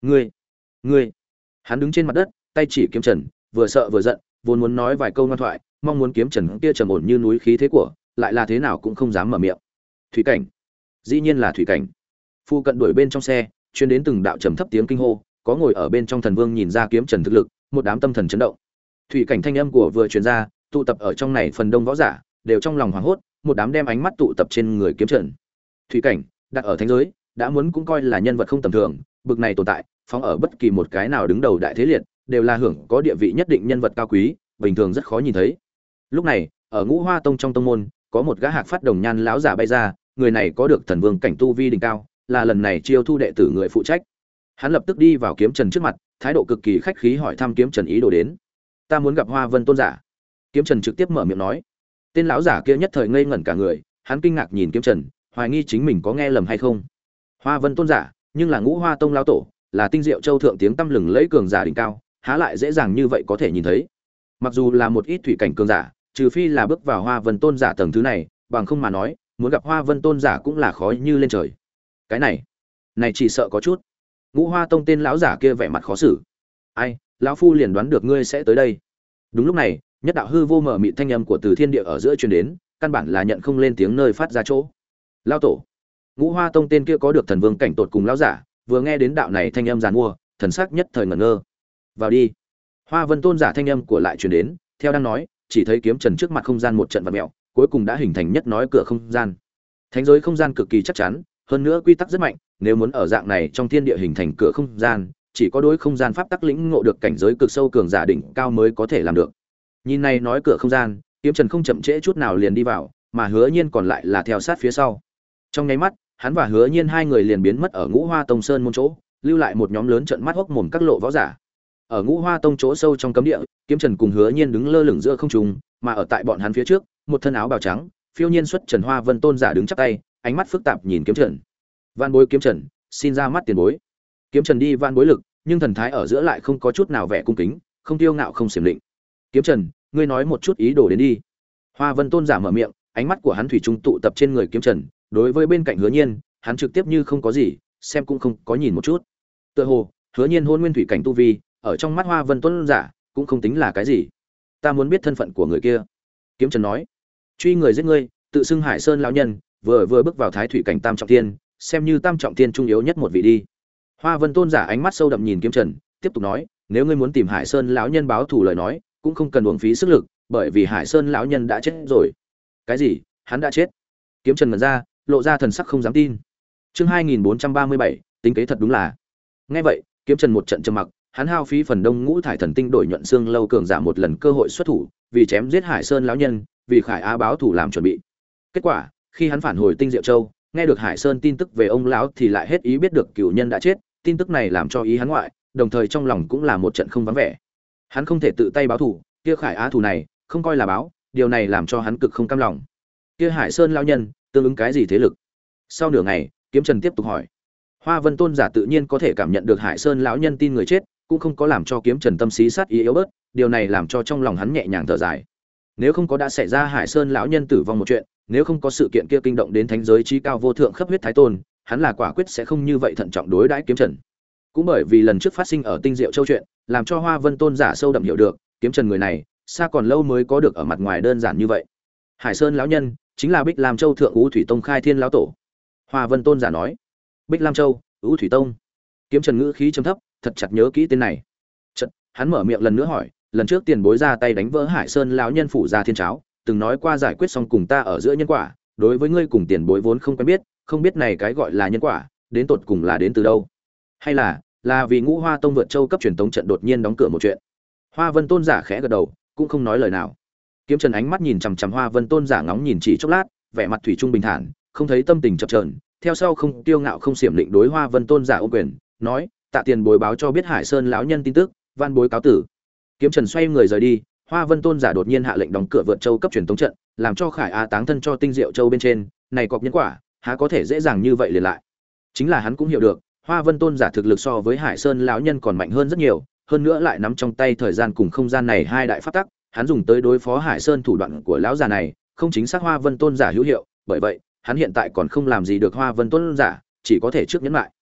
Speaker 1: Ngươi hắn đứng trên mặt đất, tay chỉ kiếm trần, vừa sợ vừa giận, vốn muốn nói vài câu ngoan thoại, mong muốn kiếm trần kia trầm ổn như núi khí thế của, lại là thế nào cũng không dám mở miệng. Thủy cảnh, dĩ nhiên là thủy cảnh. Phu cận đuổi bên trong xe, truyền đến từng đạo trầm thấp tiếng kinh hô, có ngồi ở bên trong thần vương nhìn ra kiếm trần thực lực, một đám tâm thần chấn động. Thủy cảnh thanh âm của vừa truyền ra, tụ tập ở trong này phần đông võ giả đều trong lòng hoảng hốt, một đám đem ánh mắt tụ tập trên người kiếm trần. Thủy cảnh đặt ở thánh giới đã muốn cũng coi là nhân vật không tầm thường, bực này tồn tại phóng ở bất kỳ một cái nào đứng đầu đại thế liệt đều là hưởng có địa vị nhất định nhân vật cao quý, bình thường rất khó nhìn thấy. Lúc này ở Ngũ Hoa Tông trong tông môn có một gã hạc phát đồng nhan lão giả bay ra, người này có được thần vương cảnh tu vi đỉnh cao, là lần này chiêu thu đệ tử người phụ trách. Hắn lập tức đi vào kiếm trần trước mặt, thái độ cực kỳ khách khí hỏi thăm kiếm trần ý đồ đến. Ta muốn gặp Hoa Vân tôn giả. Kiếm trần trực tiếp mở miệng nói. Tên lão giả kia nhất thời ngây ngẩn cả người, hắn kinh ngạc nhìn kiếm trần, hoài nghi chính mình có nghe lầm hay không. Hoa Vân tôn giả nhưng là Ngũ Hoa Tông lão tổ, là Tinh Diệu Châu thượng tiếng tăm lừng lẫy cường giả đỉnh cao, há lại dễ dàng như vậy có thể nhìn thấy. Mặc dù là một ít thủy cảnh cường giả, trừ phi là bước vào Hoa Vân tôn giả tầng thứ này, bằng không mà nói, muốn gặp Hoa Vân tôn giả cũng là khó như lên trời. Cái này chỉ sợ có chút. Ngũ Hoa Tông tên lão giả kia vẻ mặt khó xử. Ai, lão phu liền đoán được ngươi sẽ tới đây. Đúng lúc này, nhất đạo hư vô mở mịt thanh âm của từ thiên địa ở giữa truyền đến, căn bản là nhận không lên tiếng nơi phát ra chỗ. Lão tổ. Ngũ Hoa Tông tên kia có được thần vương cảnh tột cùng lão giả, vừa nghe đến đạo này thanh âm giàn mua, thần sắc nhất thời ngẩn ngơ. Vào đi. Hoa Vân tôn giả thanh âm của lại truyền đến, theo đang nói, chỉ thấy kiếm trần trước mặt không gian một trận vặn mèo, cuối cùng đã hình thành nhất nói cửa không gian. Thánh giới không gian cực kỳ chắc chắn, hơn nữa quy tắc rất mạnh, nếu muốn ở dạng này trong thiên địa hình thành cửa không gian, chỉ có đối không gian pháp tắc lĩnh ngộ được cảnh giới cực sâu cường giả đỉnh cao mới có thể làm được. Nhìn này nói cửa không gian, kiếm trần không chậm trễ chút nào liền đi vào, mà Hứa Nhiên còn lại là theo sát phía sau. Trong nháy mắt, hắn và Hứa Nhiên hai người liền biến mất ở Ngũ Hoa Tông sơn môn chỗ, lưu lại một nhóm lớn trợn mắt hốc mồm các lộ võ giả. Ở Ngũ Hoa Tông chỗ sâu trong cấm địa, kiếm trần cùng Hứa Nhiên đứng lơ lửng giữa không trung, mà ở tại bọn hắn phía trước, một thân áo bào trắng, phiêu nhiên xuất trần Hoa Vân tôn giả đứng chắp tay, ánh mắt phức tạp nhìn kiếm trần. Vạn Bối kiếm trần, xin ra mắt tiền bối. Kiếm trần đi vạn bối lực, nhưng thần thái ở giữa lại không có chút nào vẻ cung kính, không tiêu ngạo không xiểm định. Kiếm trần, ngươi nói một chút ý đồ đến đi. Hoa Vân tôn giả mở miệng, ánh mắt của hắn thủy chung tụ tập trên người kiếm trần, đối với bên cạnh Hứa Nhiên, hắn trực tiếp như không có gì, xem cũng không có nhìn một chút. Tựa hồ, Hứa Nhiên hôn nguyên thủy cảnh tu vi, ở trong mắt Hoa Vân tôn giả, cũng không tính là cái gì. Ta muốn biết thân phận của người kia. Kiếm trần nói, truy người giết ngươi, tự xưng Hải Sơn lão nhân, vừa bước vào thái thủy cảnh tam trọng thiên, xem như tam trọng thiên trung yếu nhất một vị đi. Hoa Vân tôn giả ánh mắt sâu đậm nhìn kiếm trần, tiếp tục nói, nếu ngươi muốn tìm Hải Sơn lão nhân báo thù lời nói, cũng không cần uổng phí sức lực, bởi vì Hải Sơn lão nhân đã chết rồi. Cái gì? Hắn đã chết? Kiếm trần ngẩn ra, lộ ra thần sắc không dám tin. Chương 2437, tính kế thật đúng là. Nghe vậy, kiếm trần một trận trầm mặc, hắn hao phí phần đông ngũ thải thần tinh đổi nhuận xương lâu cường giả một lần cơ hội xuất thủ, vì chém giết Hải Sơn lão nhân, vì Khải Á báo thù làm chuẩn bị. Kết quả, khi hắn phản hồi Tinh Diệu Châu, nghe được Hải Sơn tin tức về ông lão thì lại hết ý biết được cửu nhân đã chết, tin tức này làm cho ý hắn ngoại, đồng thời trong lòng cũng là một trận không vắng vẻ. Hắn không thể tự tay báo thù, kia Khải Á thù này, không coi là báo, điều này làm cho hắn cực không cam lòng. Kia Hải Sơn lão nhân, tương ứng cái gì thế lực? Sau nửa ngày, kiếm trần tiếp tục hỏi. Hoa Vân tôn giả tự nhiên có thể cảm nhận được Hải Sơn lão nhân tin người chết, cũng không có làm cho kiếm trần tâm xí sát ý yếu bớt, điều này làm cho trong lòng hắn nhẹ nhàng thở dài. Nếu không có đã xảy ra Hải Sơn lão nhân tử vong một chuyện, nếu không có sự kiện kia kinh động đến thánh giới trí cao vô thượng khắp huyết thái tôn, hắn là quả quyết sẽ không như vậy thận trọng đối đãi kiếm trần. Cũng bởi vì lần trước phát sinh ở Tinh Diệu Châu chuyện, làm cho Hoa Vân tôn giả sâu đậm hiểu được, kiếm trần người này, xa còn lâu mới có được ở mặt ngoài đơn giản như vậy. Hải Sơn lão nhân chính là Bích Lam Châu thượng Ú Thủy Tông khai thiên lão tổ. Hoa Vân tôn giả nói. Bích Lam Châu, Ú Thủy Tông. Kiếm trần ngữ khí trầm thấp, thật chặt nhớ kỹ tên này. Chợt, hắn mở miệng lần nữa hỏi, lần trước tiền bối ra tay đánh vỡ Hải Sơn lão nhân phủ ra thiên cháo, từng nói qua giải quyết xong cùng ta ở giữa nhân quả, đối với ngươi cùng tiền bối vốn không quen biết, không biết này cái gọi là nhân quả, đến tột cùng là đến từ đâu? Hay là vì Ngũ Hoa Tông vượt châu cấp truyền tống trận đột nhiên đóng cửa một chuyện? Hoa Vân tôn giả khẽ gật đầu, cũng không nói lời nào. Kiếm trần ánh mắt nhìn chằm chằm Hoa Vân tôn giả ngóng nhìn chỉ chốc lát, vẻ mặt thủy chung bình thản, không thấy tâm tình chập chờn, theo sau không tiêu ngạo không xiểm định đối Hoa Vân tôn giả ôm quyền, nói, tạ tiền bối báo cho biết Hải Sơn lão nhân tin tức, van bối cáo tử. Kiếm trần xoay người rời đi. Hoa Vân tôn giả đột nhiên hạ lệnh đóng cửa vượt châu cấp truyền tống trận, làm cho Khải Á táng thân cho Tinh Diệu Châu bên trên, này cọc nhân quả, há có thể dễ dàng như vậy liền lại. Chính là hắn cũng hiểu được, Hoa Vân tôn giả thực lực so với Hải Sơn lão nhân còn mạnh hơn rất nhiều, hơn nữa lại nắm trong tay thời gian cùng không gian này hai đại pháp tắc, hắn dùng tới đối phó Hải Sơn thủ đoạn của lão già này, không chính xác Hoa Vân tôn giả hữu hiệu, bởi vậy, hắn hiện tại còn không làm gì được Hoa Vân tôn giả, chỉ có thể trước nhẫn lại.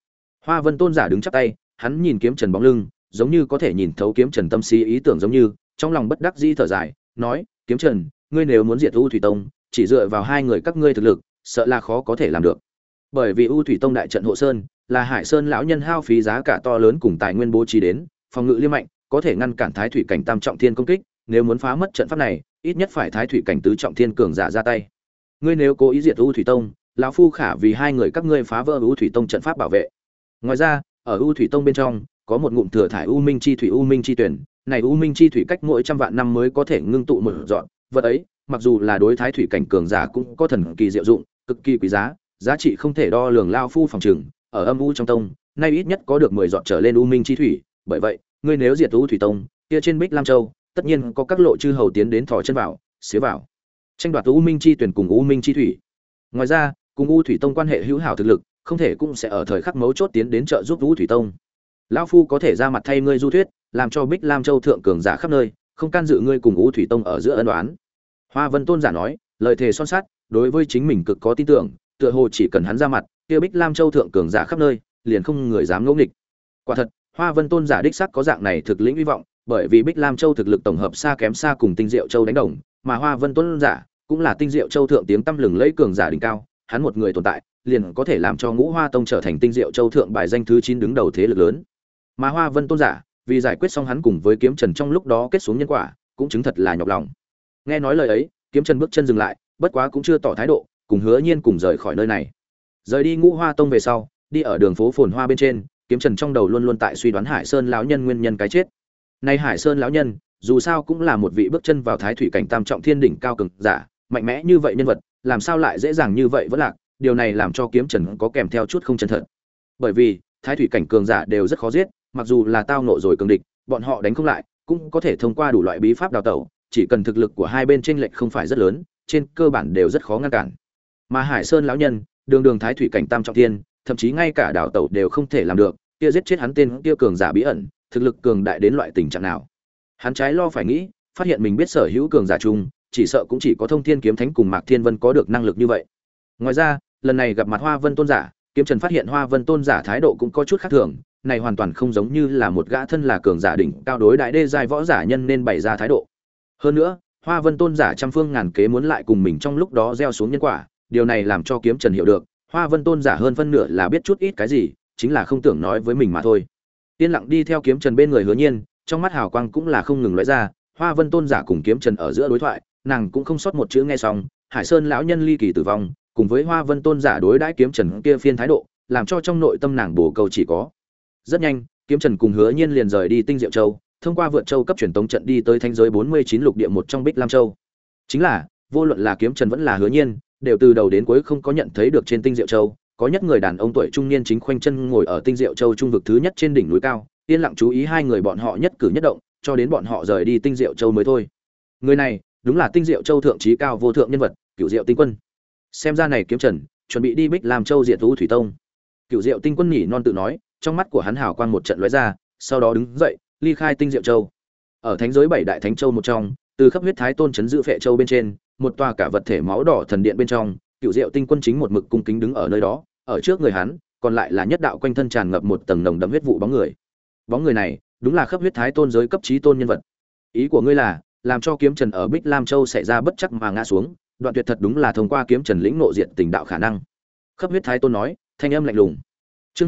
Speaker 1: Hoa Vân Tôn giả đứng chắp tay, hắn nhìn Kiếm Trần bóng lưng, giống như có thể nhìn thấu Kiếm Trần tâm trí ý tưởng giống như, trong lòng bất đắc dĩ thở dài, nói: "Kiếm Trần, ngươi nếu muốn diệt U Thủy Tông, chỉ dựa vào hai người các ngươi thực lực, sợ là khó có thể làm được." Bởi vì U Thủy Tông đại trận hộ sơn, là Hải Sơn lão nhân hao phí giá cả to lớn cùng tài nguyên bố trí đến, phòng ngự liêm mạnh, có thể ngăn cản Thái thủy cảnh tam trọng thiên công kích, nếu muốn phá mất trận pháp này, ít nhất phải Thái thủy cảnh tứ trọng thiên cường giả ra tay. Ngươi nếu cố ý diệt U Thủy Tông, lão phu khả vì hai người các ngươi phá vỡ U Thủy Tông trận pháp bảo vệ. Ngoài ra, ở U Thủy Tông bên trong, có một ngụm thừa thải U Minh chi thủy U Minh chi tuyển, này U Minh chi thủy cách mỗi trăm vạn năm mới có thể ngưng tụ một dọn, vật ấy, mặc dù là đối Thái thủy cảnh cường giả cũng có thần kỳ diệu dụng, cực kỳ quý giá, giá trị không thể đo lường lao phu phòng trừng, ở âm u trong tông, nay ít nhất có được 10 dọn trở lên U Minh chi thủy, bởi vậy, ngươi nếu diệt U Thủy Tông, kia trên Bích Lam Châu, tất nhiên có các lộ chư hầu tiến đến thò chân vào, xế vào, tranh đoạt U Minh chi tuyển cùng U Minh chi thủy. Ngoài ra, cùng U Thủy Tông quan hệ hữu hảo thực lực, không thể cũng sẽ ở thời khắc mấu chốt tiến đến trợ giúp U Thủy Tông. Lão phu có thể ra mặt thay ngươi du thuyết, làm cho Bích Lam Châu thượng cường giả khắp nơi, không can dự ngươi cùng U Thủy Tông ở giữa ân oán. Hoa Vân Tôn giả nói, lời thề son sắt, đối với chính mình cực có tin tưởng, tựa hồ chỉ cần hắn ra mặt, kia Bích Lam Châu thượng cường giả khắp nơi, liền không người dám ngỗ nghịch. Quả thật, Hoa Vân Tôn giả đích xác có dạng này thực lĩnh hy vọng, bởi vì Bích Lam Châu thực lực tổng hợp xa kém xa cùng Tinh Diệu Châu đánh đồng, mà Hoa Vân Tôn giả cũng là Tinh Diệu Châu thượng tiếng tăm lừng lẫy cường giả đỉnh cao, hắn một người tồn tại, liền có thể làm cho Ngũ Hoa Tông trở thành Tinh Diệu Châu thượng bài danh thứ 9 đứng đầu thế lực lớn. Mà Hoa Vân Tôn giả, vì giải quyết xong hắn cùng với Kiếm Trần trong lúc đó kết xuống nhân quả, cũng chứng thật là nhọc lòng. Nghe nói lời ấy, Kiếm Trần bước chân dừng lại, bất quá cũng chưa tỏ thái độ, cùng Hứa Nhiên cùng rời khỏi nơi này. Rời đi Ngũ Hoa Tông về sau, đi ở đường phố phồn hoa bên trên, Kiếm Trần trong đầu luôn luôn tại suy đoán Hải Sơn lão nhân nguyên nhân cái chết. Nay Hải Sơn lão nhân, dù sao cũng là một vị bước chân vào Thái thủy cảnh tam trọng thiên đỉnh cao cường giả, mạnh mẽ như vậy nhân vật, làm sao lại dễ dàng như vậy vẫn lạc, điều này làm cho Kiếm Trần có kèm theo chút không chân thật. Bởi vì, Thái thủy cảnh cường giả đều rất khó giết, mặc dù là tao nộ rồi cường địch, bọn họ đánh không lại, cũng có thể thông qua đủ loại bí pháp đào tẩu, chỉ cần thực lực của hai bên chênh lệch không phải rất lớn, trên cơ bản đều rất khó ngăn cản. Mà Hải Sơn lão nhân, đường Thái thủy cảnh tam trọng thiên, thậm chí ngay cả đào tẩu đều không thể làm được, kia giết chết hắn tên kia cường giả bí ẩn, thực lực cường đại đến loại tình trạng nào. Hắn trái lo phải nghĩ, phát hiện mình biết sở hữu cường giả chung, chỉ sợ cũng chỉ có Thông Thiên kiếm thánh cùng Mạc Thiên Vân có được năng lực như vậy. Ngoài ra, lần này gặp mặt Hoa Vân Tôn giả, Kiếm Trần phát hiện Hoa Vân Tôn giả thái độ cũng có chút khác thường, này hoàn toàn không giống như là một gã thân là cường giả đỉnh cao đối đại đê giai võ giả nhân nên bày ra thái độ. Hơn nữa, Hoa Vân Tôn giả trăm phương ngàn kế muốn lại cùng mình trong lúc đó gieo xuống nhân quả, điều này làm cho Kiếm Trần hiểu được, Hoa Vân Tôn giả hơn phân nửa là biết chút ít cái gì, chính là không tưởng nói với mình mà thôi. Tiên lặng đi theo Kiếm Trần bên người Hứa Nhiên, trong mắt hào quang cũng là không ngừng lóe ra, Hoa Vân Tôn giả cùng Kiếm Trần ở giữa đối thoại, nàng cũng không sót một chữ nghe xong, Hải Sơn lão nhân ly kỳ tử vong, cùng với Hoa Vân Tôn giả đối đãi Kiếm Trần kia phiên thái độ, làm cho trong nội tâm nàng bổ câu chỉ có. Rất nhanh, Kiếm Trần cùng Hứa Nhiên liền rời đi Tinh Diệu Châu, thông qua vượt châu cấp truyền tống trận đi tới thánh giới 49 lục địa một trong Bích Lam Châu. Chính là, vô luận là Kiếm Trần vẫn là Hứa Nhiên, đều từ đầu đến cuối không có nhận thấy được trên Tinh Diệu Châu, có nhất người đàn ông tuổi trung niên chính khoanh chân ngồi ở Tinh Diệu Châu trung vực thứ nhất trên đỉnh núi cao, yên lặng chú ý hai người bọn họ nhất cử nhất động, cho đến bọn họ rời đi Tinh Diệu Châu mới thôi. Người này, đúng là Tinh Diệu Châu thượng trí cao vô thượng nhân vật, Cửu Diệu Tinh Quân. Xem ra này Kiếm Trần, chuẩn bị đi Bích Lam Châu diệt U Thủy Tông. Cửu Diệu Tinh Quân nhỉ non tự nói, trong mắt của hắn hào quang một trận lóe ra, sau đó đứng dậy, ly khai Tinh Diệu Châu. Ở thánh giới 7 đại thánh châu một trong, từ khắp huyết thái tôn trấn giữ Phệ Châu bên trên, một tòa cả vật thể máu đỏ thần điện bên trong, Cửu Diệu Tinh Quân chính một mực cung kính đứng ở nơi đó, ở trước người hắn, còn lại là nhất đạo quanh thân tràn ngập một tầng nồng đậm huyết vụ bóng người. Bóng người này, đúng là khắp huyết thái tôn giới cấp chí tôn nhân vật. Ý của ngươi là, làm cho Kiếm Trần ở Bích Lam Châu xảy ra bất chắc mà ngã xuống, đoạn tuyệt thật đúng là thông qua Kiếm Trần lĩnh ngộ diệt tình đạo khả năng. Khắp huyết thái tôn nói, thanh âm lạnh lùng. Chương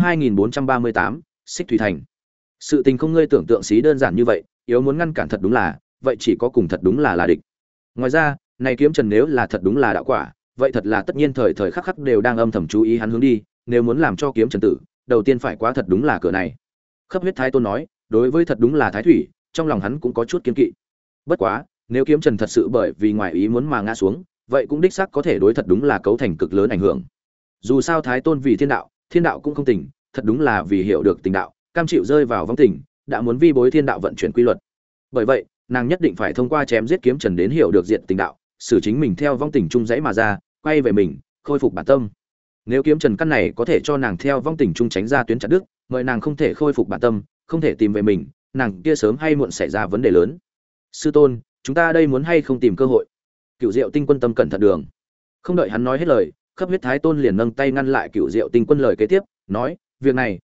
Speaker 1: 2438, Xích Thủy Thành. Sự tình không ngươi tưởng tượng xí đơn giản như vậy, yếu muốn ngăn cản thật đúng là, vậy chỉ có cùng thật đúng là địch. Ngoài ra, này Kiếm Trần nếu là thật đúng là đạo quả, vậy thật là tất nhiên thời thời khắc khắc đều đang âm thầm chú ý hắn hướng đi, nếu muốn làm cho Kiếm Trần tử, đầu tiên phải quá thật đúng là cửa này. Khắp huyết thái tôn nói, đối với thật đúng là thái thủy, trong lòng hắn cũng có chút kiêng kỵ. Bất quá, nếu Kiếm Trần thật sự bởi vì ngoài ý muốn mà ngã xuống, vậy cũng đích xác có thể đối thật đúng là cấu thành cực lớn ảnh hưởng. Dù sao thái tôn vì thiên đạo cũng không tình, thật đúng là vì hiểu được tình đạo, cam chịu rơi vào vong tình, đã muốn vi bối thiên đạo vận chuyển quy luật. Bởi vậy, nàng nhất định phải thông qua chém giết Kiếm Trần đến hiểu được diện tình đạo, xử chính mình theo vong tình trung dãy mà ra, quay về mình, khôi phục bản tâm. Nếu Kiếm Trần căn này có thể cho nàng theo vong tình trung tránh ra tuyến chặt đứt, mời nàng không thể khôi phục bản tâm, không thể tìm về mình, nàng kia sớm hay muộn xảy ra vấn đề lớn. Sư tôn, chúng ta đây muốn hay không tìm cơ hội? Cửu Diệu Tinh Quân tâm cẩn thận đường. Không đợi hắn nói hết lời, Khắp huyết thái tôn liền nâng tay ngăn lại Cửu Diệu Tinh Quân lời kế tiếp, nói, việc này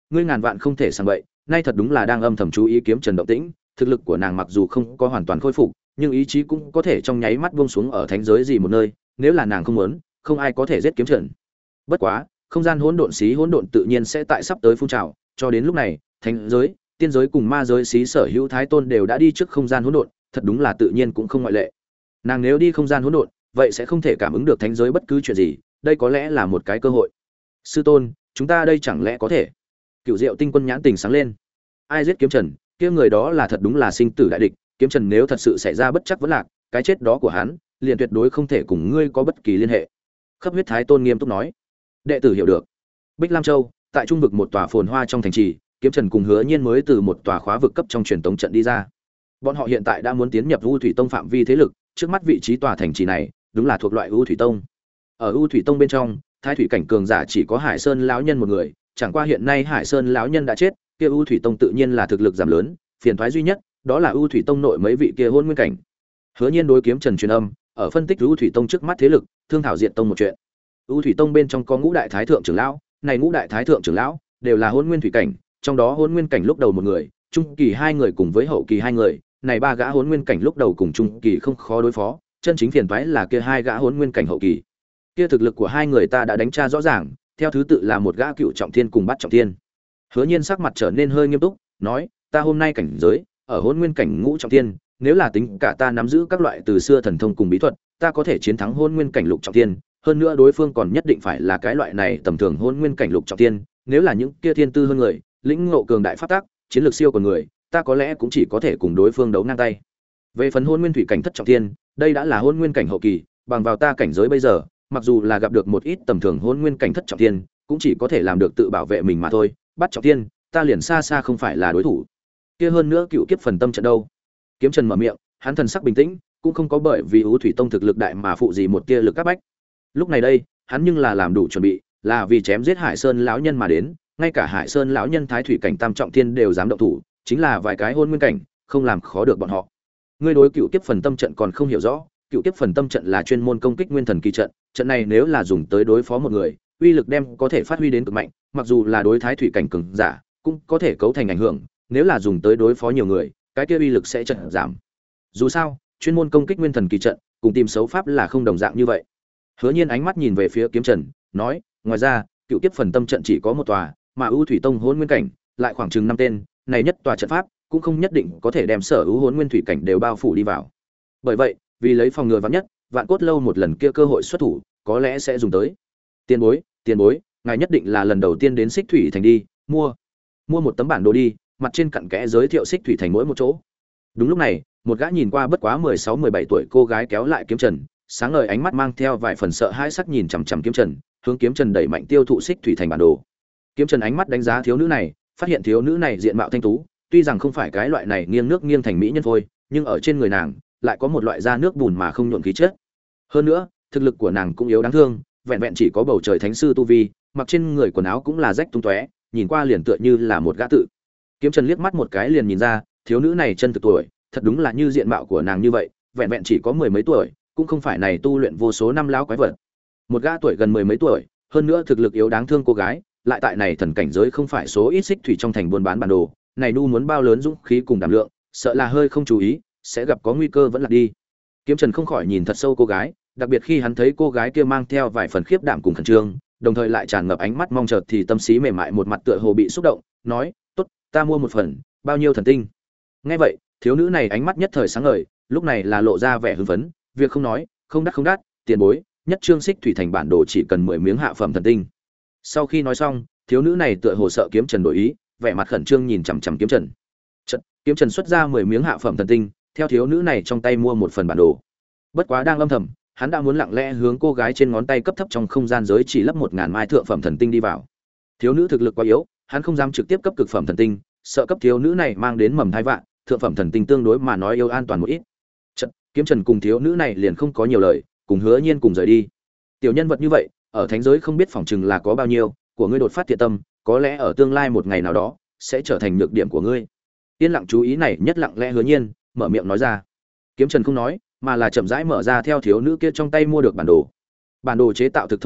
Speaker 1: ngươi ngàn vạn không thể sang bậy, nay thật đúng là đang âm thầm chú ý kiếm trần động tĩnh, thực lực của nàng mặc dù không có hoàn toàn khôi phục, nhưng ý chí cũng có thể trong nháy mắt buông xuống ở thánh giới gì một nơi, nếu là nàng không muốn, không ai có thể giết kiếm trần. Bất quá, không gian hỗn độn xí hỗn độn tự nhiên sẽ tại sắp tới phun trào, cho đến lúc này, thánh giới, tiên giới cùng ma giới xí sở hữu thái tôn đều đã đi trước không gian hỗn độn, thật đúng là tự nhiên cũng không ngoại lệ. Nàng nếu đi không gian hỗn độn, vậy sẽ không thể cảm ứng được thánh giới bất cứ chuyện gì, đây có lẽ là một cái cơ hội. Sư tôn, chúng ta đây chẳng lẽ có thể? Cựu Diệu Tinh Quân nhãn tình sáng lên. Ai giết kiếm trần, kia người đó là thật đúng là sinh tử đại địch, kiếm trần nếu thật sự xảy ra bất chắc vẫn lạc, cái chết đó của hắn, liền tuyệt đối không thể cùng ngươi có bất kỳ liên hệ. Khắp Huyết Thái Tôn nghiêm túc nói. Đệ tử hiểu được. Bích Lam Châu, tại trung vực một tòa phồn hoa trong thành trì, kiếm trần cùng Hứa Nhiên mới từ một tòa khóa vực cấp trong truyền tống trận đi ra. Bọn họ hiện tại đã muốn tiến nhập U Thủy Tông phạm vi thế lực, trước mắt vị trí tòa thành trì này, đúng là thuộc loại U Thủy Tông. Ở U Thủy Tông bên trong, Thái thủy cảnh cường giả chỉ có Hải Sơn lão nhân một người, chẳng qua hiện nay Hải Sơn lão nhân đã chết, kia U Thủy Tông tự nhiên là thực lực giảm lớn, phiền toái duy nhất, đó là U Thủy Tông nội mấy vị kia hôn nguyên cảnh. Hứa Nhiên đối kiếm trần truyền âm, ở phân tích U Thủy Tông trước mắt thế lực, thương thảo diện tông một chuyện. U Thủy Tông bên trong có ngũ đại thái thượng trưởng lão, này ngũ đại thái thượng trưởng lão đều là hôn nguyên thủy cảnh, trong đó hôn nguyên cảnh lúc đầu một người, trung kỳ hai người cùng với hậu kỳ hai người, này ba gã hôn nguyên cảnh lúc đầu cùng trung kỳ không khó đối phó, chân chính phiền toái là kia hai gã hôn nguyên cảnh hậu kỳ. Kia thực lực của hai người ta đã đánh tra rõ ràng, theo thứ tự là một gã cựu trọng thiên cùng bắt trọng thiên. Hứa Nhiên sắc mặt trở nên hơi nghiêm túc, nói, ta hôm nay cảnh giới ở hôn nguyên cảnh ngũ trọng thiên, nếu là tính cả ta nắm giữ các loại từ xưa thần thông cùng bí thuật, ta có thể chiến thắng hôn nguyên cảnh lục trọng thiên, hơn nữa đối phương còn nhất định phải là cái loại này tầm thường hôn nguyên cảnh lục trọng thiên, nếu là những kia thiên tư hơn người, lĩnh ngộ cường đại pháp tắc, chiến lược siêu của người, ta có lẽ cũng chỉ có thể cùng đối phương đấu ngang tay. Về phần hôn nguyên thủy cảnh thất trọng thiên, đây đã là hôn nguyên cảnh hậu kỳ, bằng vào ta cảnh giới bây giờ, mặc dù là gặp được một ít tầm thường hôn nguyên cảnh thất trọng thiên, cũng chỉ có thể làm được tự bảo vệ mình mà thôi, bắt trọng thiên, ta liền xa xa không phải là đối thủ. Kia hơn nữa cựu kiếp phần tâm trận đâu? Kiếm Trần mở miệng, hắn thần sắc bình tĩnh, cũng không có bởi vì U Thủy Tông thực lực đại mà phụ gì một tia lực các bách. Lúc này đây, hắn nhưng là làm đủ chuẩn bị, là vì chém giết Hải Sơn lão nhân mà đến, ngay cả Hải Sơn lão nhân thái thủy cảnh tam trọng thiên đều dám động thủ, chính là vài cái hôn nguyên cảnh, không làm khó được bọn họ. Ngươi đối cựu kiếp phần tâm trận còn không hiểu rõ, cựu kiếp phần tâm trận là chuyên môn công kích nguyên thần kỳ trận, trận này nếu là dùng tới đối phó một người, uy lực đem có thể phát huy đến cực mạnh, mặc dù là đối thái thủy cảnh cường giả, cũng có thể cấu thành ảnh hưởng, nếu là dùng tới đối phó nhiều người, cái kia uy lực sẽ chợt giảm. Dù sao, chuyên môn công kích nguyên thần kỳ trận, cùng tìm xấu pháp là không đồng dạng như vậy. Hứa Nhiên ánh mắt nhìn về phía Kiếm Trần, nói, ngoài ra, cựu kiếp phần tâm trận chỉ có một tòa, mà U Thủy Tông hôn nguyên cảnh lại khoảng chừng 5 tên, này nhất tòa trận pháp cũng không nhất định có thể đem sở hữu hôn nguyên thủy cảnh đều bao phủ đi vào. Bởi vậy, vì lấy phòng ngừa vạn nhất, Vạn Cốt lâu một lần kia cơ hội xuất thủ, có lẽ sẽ dùng tới. Tiền bối, ngài nhất định là lần đầu tiên đến Xích Thủy Thành đi, mua một tấm bản đồ đi, mặt trên cặn kẽ giới thiệu Xích Thủy Thành mỗi một chỗ. Đúng lúc này, một gã nhìn qua bất quá 16-17 tuổi cô gái kéo lại Kiếm Trần, sáng ngời ánh mắt mang theo vài phần sợ hãi sắc nhìn chằm chằm Kiếm Trần, hướng Kiếm Trần đẩy mạnh tiêu thụ Xích Thủy Thành bản đồ. Kiếm Trần ánh mắt đánh giá thiếu nữ này, phát hiện thiếu nữ này diện mạo thanh tú, tuy rằng không phải cái loại này nghiêng nước nghiêng thành mỹ nhân thôi, nhưng ở trên người nàng lại có một loại da nước bùn mà không nhuộm khí chất. Hơn nữa, thực lực của nàng cũng yếu đáng thương, vẹn vẹn chỉ có bầu trời thánh sư tu vi, mặc trên người quần áo cũng là rách tung tóe, nhìn qua liền tựa như là một gã tự. Kiếm Trần liếc mắt một cái liền nhìn ra, thiếu nữ này chân thực tuổi, thật đúng là như diện mạo của nàng như vậy, vẹn vẹn chỉ có mười mấy tuổi, cũng không phải này tu luyện vô số năm lão quái vật. Một gã tuổi gần mười mấy tuổi, hơn nữa thực lực yếu đáng thương cô gái, lại tại này thần cảnh giới không phải số ít Xích Thủy trong thành buôn bán bản đồ, này nu muốn bao lớn dũng khí cùng đảm lượng, sợ là hơi không chú ý, sẽ gặp có nguy cơ vẫn là đi. Kiếm Trần không khỏi nhìn thật sâu cô gái, đặc biệt khi hắn thấy cô gái kia mang theo vài phần khiếp đảm cùng khẩn trương, đồng thời lại tràn ngập ánh mắt mong chờ thì tâm trí mềm mại một mặt tựa hồ bị xúc động, nói, "Tốt, ta mua một phần, bao nhiêu thần tinh?" Nghe vậy, thiếu nữ này ánh mắt nhất thời sáng ngời, lúc này là lộ ra vẻ hưng phấn, việc không nói, không đắt, tiền bối, nhất trương Xích Thủy Thành bản đồ chỉ cần 10 miếng hạ phẩm thần tinh. Sau khi nói xong, thiếu nữ này tựa hồ sợ Kiếm Trần đổi ý, vẻ mặt khẩn trương nhìn chằm chằm Kiếm Trần. Kiếm Trần xuất ra 10 miếng hạ phẩm thần tinh, theo thiếu nữ này trong tay mua một phần bản đồ. Bất quá đang âm thầm, hắn đã muốn lặng lẽ hướng cô gái trên ngón tay cấp thấp trong không gian giới chỉ lấp 1000 mai thượng phẩm thần tinh đi vào. Thiếu nữ thực lực quá yếu, hắn không dám trực tiếp cấp cực phẩm thần tinh, sợ cấp thiếu nữ này mang đến mầm thai vạn, thượng phẩm thần tinh tương đối mà nói yêu an toàn một ít. Kiếm Trần cùng thiếu nữ này liền không có nhiều lời, cùng Hứa Nhiên cùng rời đi. Tiểu nhân vật như vậy, ở thánh giới không biết phòng chừng là có bao nhiêu, của ngươi đột phát thiện tâm, có lẽ ở tương lai một ngày nào đó sẽ trở thành nhược điểm của ngươi. Yên lặng chú ý này nhất lặng lẽ Hứa Nhiên mở miệng nói ra. Kiếm Trần không nói, mà là chậm rãi mở ra theo thiếu nữ kia trong tay mua được bản đồ. Bản đồ chế tạo thực thô ráp,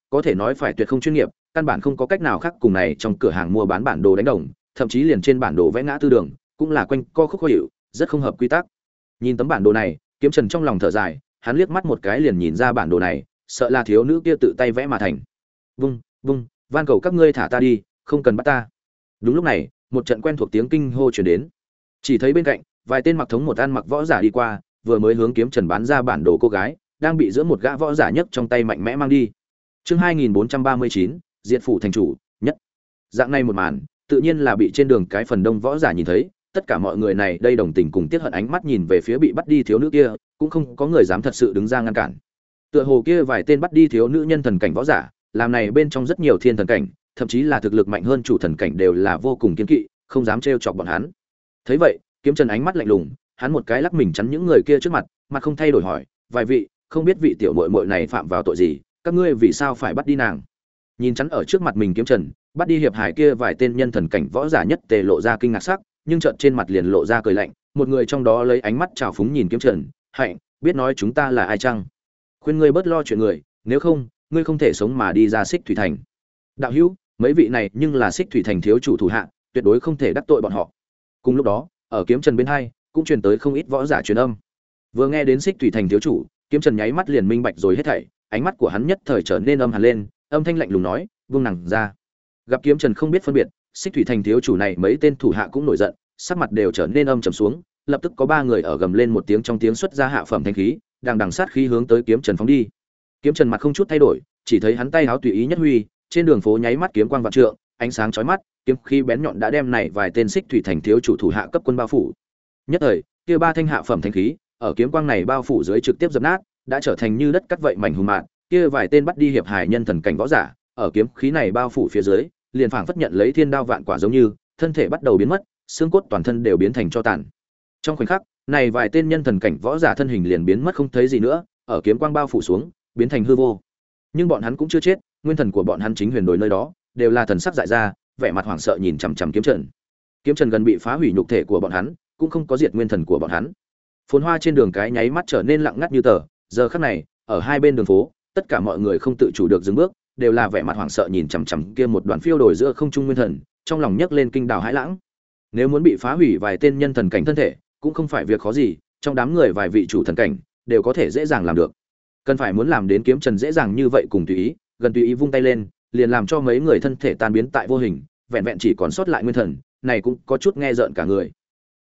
Speaker 1: có thể nói phải tuyệt không chuyên nghiệp, căn bản không có cách nào khác cùng này trong cửa hàng mua bán bản đồ đánh đồng, thậm chí liền trên bản đồ vẽ ngã tư đường cũng là quanh co khúc khó hiểu, rất không hợp quy tắc. Nhìn tấm bản đồ này, Kiếm Trần trong lòng thở dài, hắn liếc mắt một cái liền nhìn ra bản đồ này, sợ là thiếu nữ kia tự tay vẽ mà thành. Vung, vung, van cầu các ngươi thả ta đi, không cần bắt ta. Đúng lúc này, một trận quen thuộc tiếng kinh hô truyền đến. Chỉ thấy bên cạnh, vài tên mặc thống một ăn mặc võ giả đi qua, vừa mới hướng Kiếm Trần bán ra bản đồ cô gái, đang bị giữa một gã võ giả nhấc trong tay mạnh mẽ mang đi. Chương 2439, Diệt phủ thành chủ, nhất. Dạng này một màn, tự nhiên là bị trên đường cái phần đông võ giả nhìn thấy, tất cả mọi người này đây đồng tình cùng tiếc hận ánh mắt nhìn về phía bị bắt đi thiếu nữ kia, cũng không có người dám thật sự đứng ra ngăn cản. Tựa hồ kia vài tên bắt đi thiếu nữ nhân thần cảnh võ giả, làm này bên trong rất nhiều thiên thần cảnh, thậm chí là thực lực mạnh hơn chủ thần cảnh đều là vô cùng kiêng kỵ, không dám trêu chọc bọn hắn. Thấy vậy, Kiếm Trần ánh mắt lạnh lùng, hắn một cái lắc mình chắn những người kia trước mặt, mặt không thay đổi hỏi, "Vài vị, không biết vị tiểu muội muội này phạm vào tội gì, các ngươi vì sao phải bắt đi nàng?" Nhìn chắn ở trước mặt mình Kiếm Trần, bắt đi hiệp hải kia vài tên nhân thần cảnh võ giả nhất tề lộ ra kinh ngạc sắc, nhưng chợt trên mặt liền lộ ra cười lạnh, một người trong đó lấy ánh mắt trào phúng nhìn Kiếm Trần, "Hạnh, biết nói chúng ta là ai chăng? Khuyên ngươi bớt lo chuyện người, nếu không, ngươi không thể sống mà đi ra Xích Thủy Thành." Đạo hữu, mấy vị này nhưng là Xích Thủy Thành thiếu chủ thủ hạ, tuyệt đối không thể đắc tội bọn họ. Cùng lúc đó, ở Kiếm Trần bên hai, cũng truyền tới không ít võ giả truyền âm. Vừa nghe đến Xích Thủy Thành thiếu chủ, Kiếm Trần nháy mắt liền minh bạch rồi hết thảy, ánh mắt của hắn nhất thời trở nên âm hàn lên, âm thanh lạnh lùng nói, "Vương nàng ra." Gặp Kiếm Trần không biết phân biệt, Xích Thủy Thành thiếu chủ này mấy tên thủ hạ cũng nổi giận, sắc mặt đều trở nên âm trầm xuống, lập tức có ba người ở gầm lên một tiếng trong tiếng xuất ra hạ phẩm thanh khí, đang đằng sát khí hướng tới Kiếm Trần phóng đi. Kiếm Trần mặt không chút thay đổi, chỉ thấy hắn tay háo tùy ý nhất huy, trên đường phố nháy mắt kiếm quang vạn trượng, ánh sáng chói mắt, kiếm khí bén nhọn đã đem này vài tên Xích Thủy Thành thiếu chủ thủ hạ cấp quân bao phủ. Nhất thời, kia ba thanh hạ phẩm thanh khí, ở kiếm quang này bao phủ dưới trực tiếp dập nát, đã trở thành như đất cắt vậy mảnh hùng mạn, kia vài tên bắt đi hiệp hải nhân thần cảnh võ giả, ở kiếm khí này bao phủ phía dưới, liền phảng phất nhận lấy thiên đao vạn quả giống như, thân thể bắt đầu biến mất, xương cốt toàn thân đều biến thành tro tàn. Trong khoảnh khắc, này vài tên nhân thần cảnh võ giả thân hình liền biến mất không thấy gì nữa, ở kiếm quang bao phủ xuống, biến thành hư vô. Nhưng bọn hắn cũng chưa chết, nguyên thần của bọn hắn chính huyền đổi nơi đó, đều là thần sắc dại ra, vẻ mặt hoảng sợ nhìn chằm chằm Kiếm Trần. Kiếm Trần gần bị phá hủy nhục thể của bọn hắn, cũng không có diệt nguyên thần của bọn hắn. Phồn hoa trên đường cái nháy mắt trở nên lặng ngắt như tờ, giờ khắc này, ở hai bên đường phố, tất cả mọi người không tự chủ được dừng bước, đều là vẻ mặt hoảng sợ nhìn chằm chằm kia một đoàn phiêu đổi giữa không trung nguyên thần, trong lòng nhấc lên kinh đào hãi lãng. Nếu muốn bị phá hủy vài tên nhân thần cảnh thân thể, cũng không phải việc khó gì, trong đám người vài vị chủ thần cảnh đều có thể dễ dàng làm được. Cần phải muốn làm đến Kiếm Trần dễ dàng như vậy cùng tùy ý, gần tùy ý vung tay lên, liền làm cho mấy người thân thể tan biến tại vô hình, vẹn vẹn chỉ còn sót lại nguyên thần, này cũng có chút nghe rợn cả người.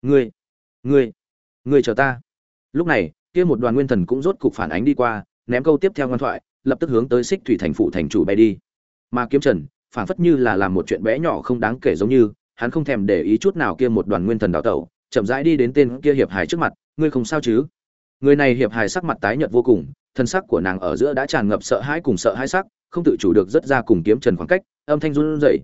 Speaker 1: Ngươi chờ ta. Lúc này, kia một đoàn nguyên thần cũng rốt cục phản ánh đi qua, ném câu tiếp theo ngoan thoại, lập tức hướng tới Xích Thủy Thành phụ thành chủ bay đi. Mà Kiếm Trần, phản phất như là làm một chuyện bé nhỏ không đáng kể giống như, hắn không thèm để ý chút nào kia một đoàn nguyên thần đảo tẩu, chậm rãi đi đến tên kia hiệp hài trước mặt, "Ngươi không sao chứ?" Người này hiệp hài sắc mặt tái nhợt vô cùng, thân sắc của nàng ở giữa đã tràn ngập sợ hãi cùng sợ hãi sắc, không tự chủ được rất ra cùng Kiếm Trần khoảng cách, âm thanh run rẩy,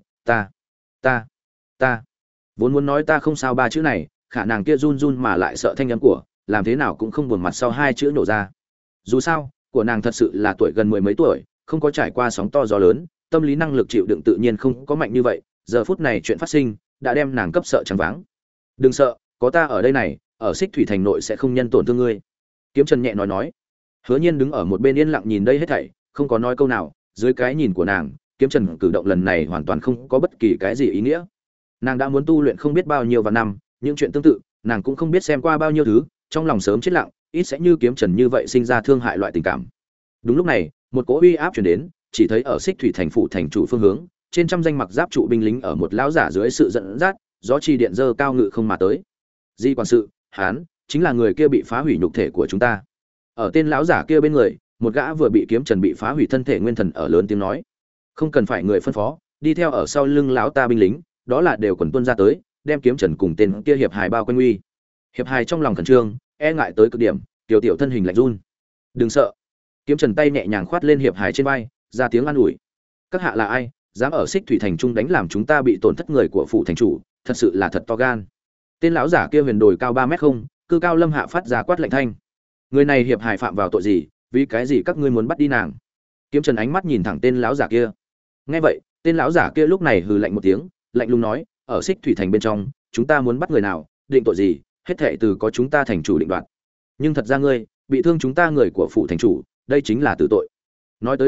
Speaker 1: Ta. Vốn muốn nói "ta không sao" ba chữ này, khả năng kia run run mà lại sợ thanh âm của, làm thế nào cũng không buồn mặt sau hai chữ nổ ra. Dù sao, của nàng thật sự là tuổi gần mười mấy tuổi, không có trải qua sóng to gió lớn, tâm lý năng lực chịu đựng tự nhiên không có mạnh như vậy, giờ phút này chuyện phát sinh, đã đem nàng cấp sợ choáng váng. "Đừng sợ, có ta ở đây này, ở Xích Thủy Thành nội sẽ không nhân tổn thương ngươi." Kiếm Trần nhẹ nói. Hứa Nhiên đứng ở một bên yên lặng nhìn đây hết thảy, không có nói câu nào, dưới cái nhìn của nàng, Kiếm Trần cử động lần này hoàn toàn không có bất kỳ cái gì ý nghĩa. Nàng đã muốn tu luyện không biết bao nhiêu và năm, những chuyện tương tự, nàng cũng không biết xem qua bao nhiêu thứ, trong lòng sớm chết lặng, ít sẽ như Kiếm Trần như vậy sinh ra thương hại loại tình cảm. Đúng lúc này, một cỗ uy áp truyền đến, chỉ thấy ở Xích Thủy Thành phụ thành chủ phương hướng, trên trăm danh mặc giáp trụ binh lính ở một lão giả dưới sự dẫn dắt, gió chi điện dơ cao ngự không mà tới. "Di quản sự, hắn chính là người kia bị phá hủy nhục thể của chúng ta." Ở tên lão giả kia bên người, một gã vừa bị Kiếm Trần bị phá hủy thân thể nguyên thần ở lớn tiếng nói, "Không cần phải người phân phó, đi theo ở sau lưng lão ta binh lính, đó là đều quần tuân ra tới, đem Kiếm Trần cùng tên kia hiệp hài bao quanh uy." Hiệp hài trong lòng khẩn trương, e ngại tới cực điểm, tiểu tiểu thân hình lạnh run. "Đừng sợ." Kiếm Trần tay nhẹ nhàng khoát lên hiệp hài trên vai, ra tiếng an ủi. "Các hạ là ai, dám ở Xích Thủy Thành trung đánh làm chúng ta bị tổn thất người của phụ thành chủ, thật sự là thật to gan." Tên lão giả kia huyền đồi cao 3 mét không, cư cao lâm hạ phát ra quát lạnh thanh. "Người này hiệp hài phạm vào tội gì, vì cái gì các ngươi muốn bắt đi nàng?" Kiếm Trần ánh mắt nhìn thẳng tên lão giả kia. Nghe vậy, tên lão giả kia lúc này hừ lạnh một tiếng, lạnh lùng nói, "Ở Xích Thủy Thành bên trong, chúng ta muốn bắt người nào, định tội gì, hết thảy từ có chúng ta thành chủ định đoạt. Nhưng thật ra ngươi, bị thương chúng ta người của phụ thành chủ, đây chính là tử tội." Nói tới đây,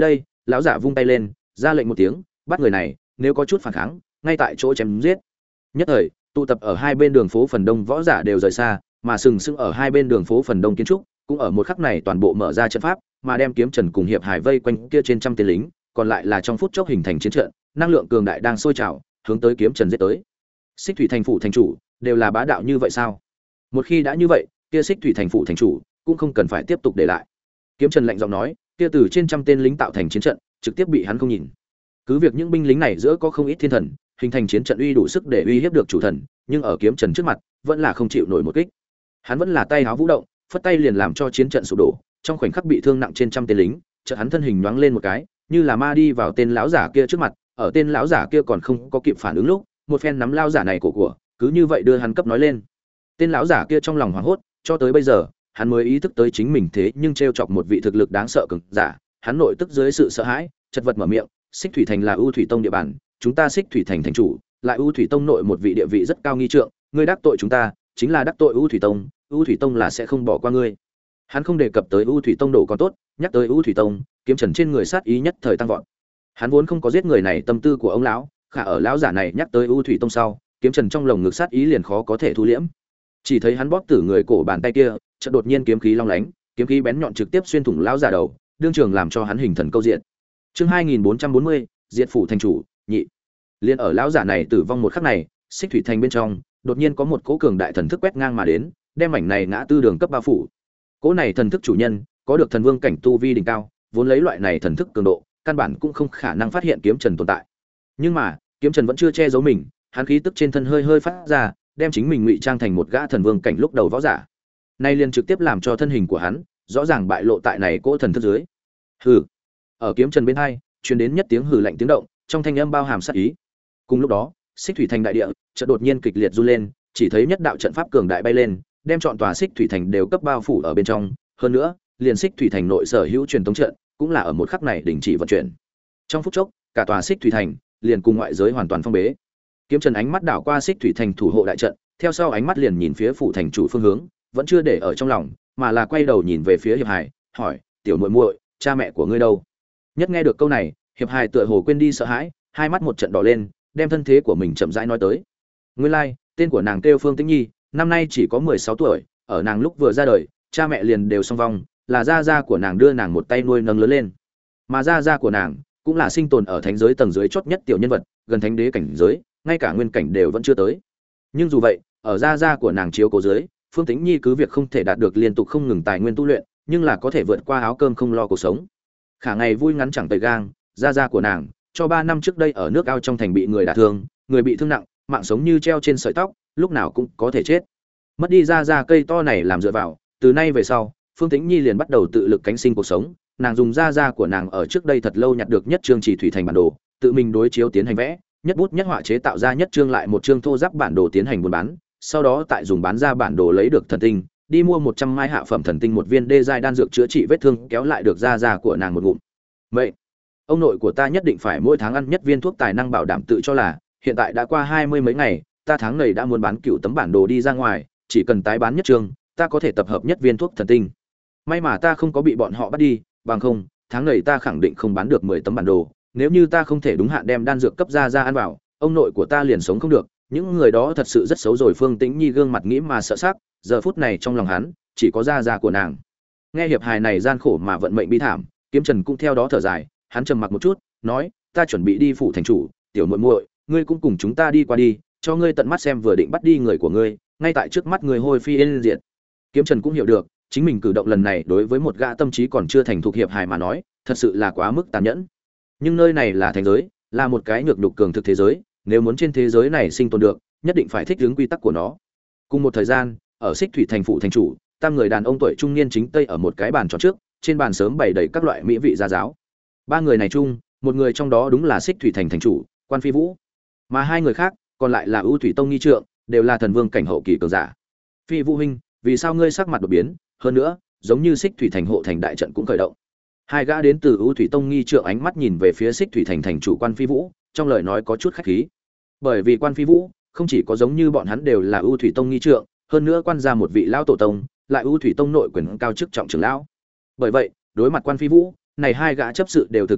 Speaker 1: lão giả vung tay lên ra lệnh một tiếng, bắt người này, nếu có chút phản kháng ngay tại chỗ chém giết. Nhất thời tụ tập ở hai bên đường phố phần đông võ giả đều rời xa, mà sừng sững ở hai bên đường phố phần đông kiến trúc cũng ở một khắc này toàn bộ mở ra trận pháp, mà đem Kiếm Trần cùng Hiệp Hải vây quanh kia trên trăm tên lính, còn lại là trong phút chốc hình thành chiến trận, năng lượng cường đại đang sôi trào, hướng tới Kiếm Trần giết tới. Xích Thủy thành phủ thành chủ đều là bá đạo như vậy sao? Một khi đã như vậy, kia Xích Thủy thành phủ thành chủ cũng không cần phải tiếp tục để lại. Kiếm Trần lạnh giọng nói, kia từ trên trăm tên lính tạo thành chiến trận, trực tiếp bị hắn không nhìn. Cứ việc những binh lính này giữa có không ít thiên thần, hình thành chiến trận uy đủ sức để uy hiếp được chủ thần, nhưng ở Kiếm Trần trước mặt, vẫn là không chịu nổi một kích. Hắn vẫn là tay háo vũ động, phất tay liền làm cho chiến trận sụp đổ, trong khoảnh khắc bị thương nặng trên trăm tên lính, chợt hắn thân hình nhoáng lên một cái, như là ma đi vào tên lão giả kia trước mặt, ở tên lão giả kia còn không có kịp phản ứng lúc, một phen nắm lão giả này cổ của, cứ như vậy đưa hắn cấp nói lên. Tên lão giả kia trong lòng hoảng hốt, cho tới bây giờ, hắn mới ý thức tới chính mình thế nhưng trêu chọc một vị thực lực đáng sợ cường giả, hắn nội tức dưới sự sợ hãi, chật vật mở miệng, Xích Thủy thành là ưu thủy tông địa bàn, chúng ta Xích Thủy thành thành chủ, lại ưu thủy tông nội một vị địa vị rất cao nghi trượng, ngươi đắc tội chúng ta, chính là đắc tội ưu thủy tông là sẽ không bỏ qua ngươi. Hắn không đề cập tới ưu thủy tông độ còn tốt, nhắc tới ưu thủy tông, Kiếm Trần trên người sát ý nhất thời tăng vọt. Hắn vốn không có giết người này tâm tư của ông lão, khả ở lão giả này nhắc tới ưu thủy tông sau, Kiếm Trần trong lồng ngực sát ý liền khó có thể thu liễm. Chỉ thấy hắn bóp tử người cổ bàn tay kia, chợt đột nhiên kiếm khí long lánh, kiếm khí bén nhọn trực tiếp xuyên thủng lão giả đầu, đương trường làm cho hắn hình thần câu diện. Chương 2440, Diệt phủ thành chủ, nhị. Liên ở lão giả này tử vong một khắc này, Xích Thủy thành bên trong, đột nhiên có một cỗ cường đại thần thức quét ngang mà đến, đem mảnh này ngã tư đường cấp bao phủ. Cỗ này thần thức chủ nhân, có được thần vương cảnh tu vi đỉnh cao, vốn lấy loại này thần thức cường độ, căn bản cũng không khả năng phát hiện Kiếm Trần tồn tại. Nhưng mà, Kiếm Trần vẫn chưa che giấu mình, hắn khí tức trên thân hơi hơi phát ra, đem chính mình ngụy trang thành một gã thần vương cảnh lúc đầu võ giả. Nay liền trực tiếp làm cho thân hình của hắn rõ ràng bại lộ tại này cỗ thần thức dưới. Hừ. Ở Kiếm Trần bên hai, truyền đến nhất tiếng hừ lạnh tiếng động, trong thanh âm bao hàm sát ý. Cùng lúc đó, Xích Thủy thành đại địa chợt đột nhiên kịch liệt run lên, chỉ thấy nhất đạo trận pháp cường đại bay lên, đem trọn tòa Xích Thủy thành đều cấp bao phủ ở bên trong, hơn nữa, liền Xích Thủy thành nội sở hữu truyền tống trận, cũng là ở một khắc này đình chỉ vận chuyển. Trong phút chốc, cả tòa Xích Thủy thành liền cùng ngoại giới hoàn toàn phong bế. Kiếm Trần ánh mắt đảo qua Xích Thủy thành thủ hộ đại trận, theo sau ánh mắt liền nhìn phía phủ thành chủ phương hướng, vẫn chưa để ở trong lòng, mà là quay đầu nhìn về phía Hiệp Hải, hỏi: "Tiểu muội muội, cha mẹ của ngươi đâu?" Nhất nghe được câu này, Hiệp Hải tựa hồ quên đi sợ hãi, hai mắt một trận đỏ lên, đem thân thế của mình chậm rãi nói tới. Nguyên lai, tên của nàng kêu Phương Tĩnh Nhi, năm nay chỉ có 16 tuổi, ở nàng lúc vừa ra đời, cha mẹ liền đều song vong, là gia gia của nàng đưa nàng một tay nuôi nấng lớn lên. Mà gia gia của nàng cũng là sinh tồn ở thánh giới tầng dưới chót nhất tiểu nhân vật, gần thánh đế cảnh giới, ngay cả nguyên cảnh đều vẫn chưa tới. Nhưng dù vậy, ở gia gia của nàng chiếu cố dưới, Phương Tĩnh Nhi cứ việc không thể đạt được liên tục không ngừng tài nguyên tu luyện, nhưng là có thể vượt qua áo cơm không lo cuộc sống. Khả ngày vui ngắn chẳng tày gang, gia gia của nàng cho 3 năm trước đây ở nước ao trong thành bị người đả thương, người bị thương nặng, mạng sống như treo trên sợi tóc, lúc nào cũng có thể chết. Mất đi gia gia cây to này làm dựa vào, từ nay về sau, Phương Tĩnh Nhi liền bắt đầu tự lực cánh sinh cuộc sống, nàng dùng gia gia của nàng ở trước đây thật lâu nhặt được nhất chương chỉ thủy thành bản đồ, tự mình đối chiếu tiến hành vẽ, nhất bút nhất họa chế tạo ra nhất chương lại một chương thô giáp bản đồ tiến hành buôn bán, sau đó tại dùng bán ra bản đồ lấy được thần tinh, đi mua 100 mai hạ phẩm thần tinh một viên đê giai đan dược chữa trị vết thương, kéo lại được gia gia của nàng một ngụm. Vậy, ông nội của ta nhất định phải mỗi tháng ăn nhất viên thuốc tài năng bảo đảm tự cho là, hiện tại đã qua 20 mấy ngày, ta tháng này đã muốn bán cựu tấm bản đồ đi ra ngoài, chỉ cần tái bán nhất chương, ta có thể tập hợp nhất viên thuốc thần tinh. May mà ta không có bị bọn họ bắt đi, bằng không, tháng này ta khẳng định không bán được 10 tấm bản đồ, nếu như ta không thể đúng hạn đem đan dược cấp ra ăn vào, ông nội của ta liền sống không được. Những người đó thật sự rất xấu rồi. Phương Tĩnh Nhi gương mặt nghĩ mà sợ sắc, giờ phút này trong lòng hắn chỉ có gia của nàng. Nghe hiệp hài này gian khổ mà vận mệnh bi thảm, Kiếm Trần cũng theo đó thở dài, hắn trầm mặc một chút, nói: "Ta chuẩn bị đi phủ thành chủ, tiểu muội muội, ngươi cũng cùng chúng ta đi qua đi, cho ngươi tận mắt xem vừa định bắt đi người của ngươi, ngay tại trước mắt người hôi phi yên diệt." Kiếm Trần cũng hiểu được, chính mình cử động lần này đối với một gã tâm trí còn chưa thành thục hiệp hài mà nói, thật sự là quá mức tàn nhẫn. Nhưng nơi này là thành giới, là một cái nhược nhục cường thực thế giới, nếu muốn trên thế giới này sinh tồn được, nhất định phải thích ứng quy tắc của nó. Cùng một thời gian, ở Xích Thủy thành phủ thành chủ, tam người đàn ông tuổi trung niên chính tây ở một cái bàn tròn trước, trên bàn sớm bày đầy các loại mỹ vị gia giáo. Ba người này chung, một người trong đó đúng là Xích Thủy thành thành chủ, Quan Phi Vũ, mà hai người khác còn lại là Ưu Thủy tông nghi trượng, đều là thần vương cảnh hậu kỳ cường giả. Phi Vũ huynh, vì sao ngươi sắc mặt đột biến? Hơn nữa, giống như Xích Thủy thành hộ thành đại trận cũng khởi động. Hai gã đến từ Ưu Thủy tông nghi trượng ánh mắt nhìn về phía Xích Thủy thành thành chủ Quan Phi Vũ, trong lời nói có chút khách khí. Bởi vì Quan Phi Vũ không chỉ có giống như bọn hắn đều là Ưu Thủy tông nghi trượng, hơn nữa quan gia một vị lão tổ tông, lại Ưu Thủy tông nội quyền cao chức trọng trưởng lão. Bởi vậy, đối mặt Quan Phi Vũ, này hai gã chấp sự đều thực định bợ,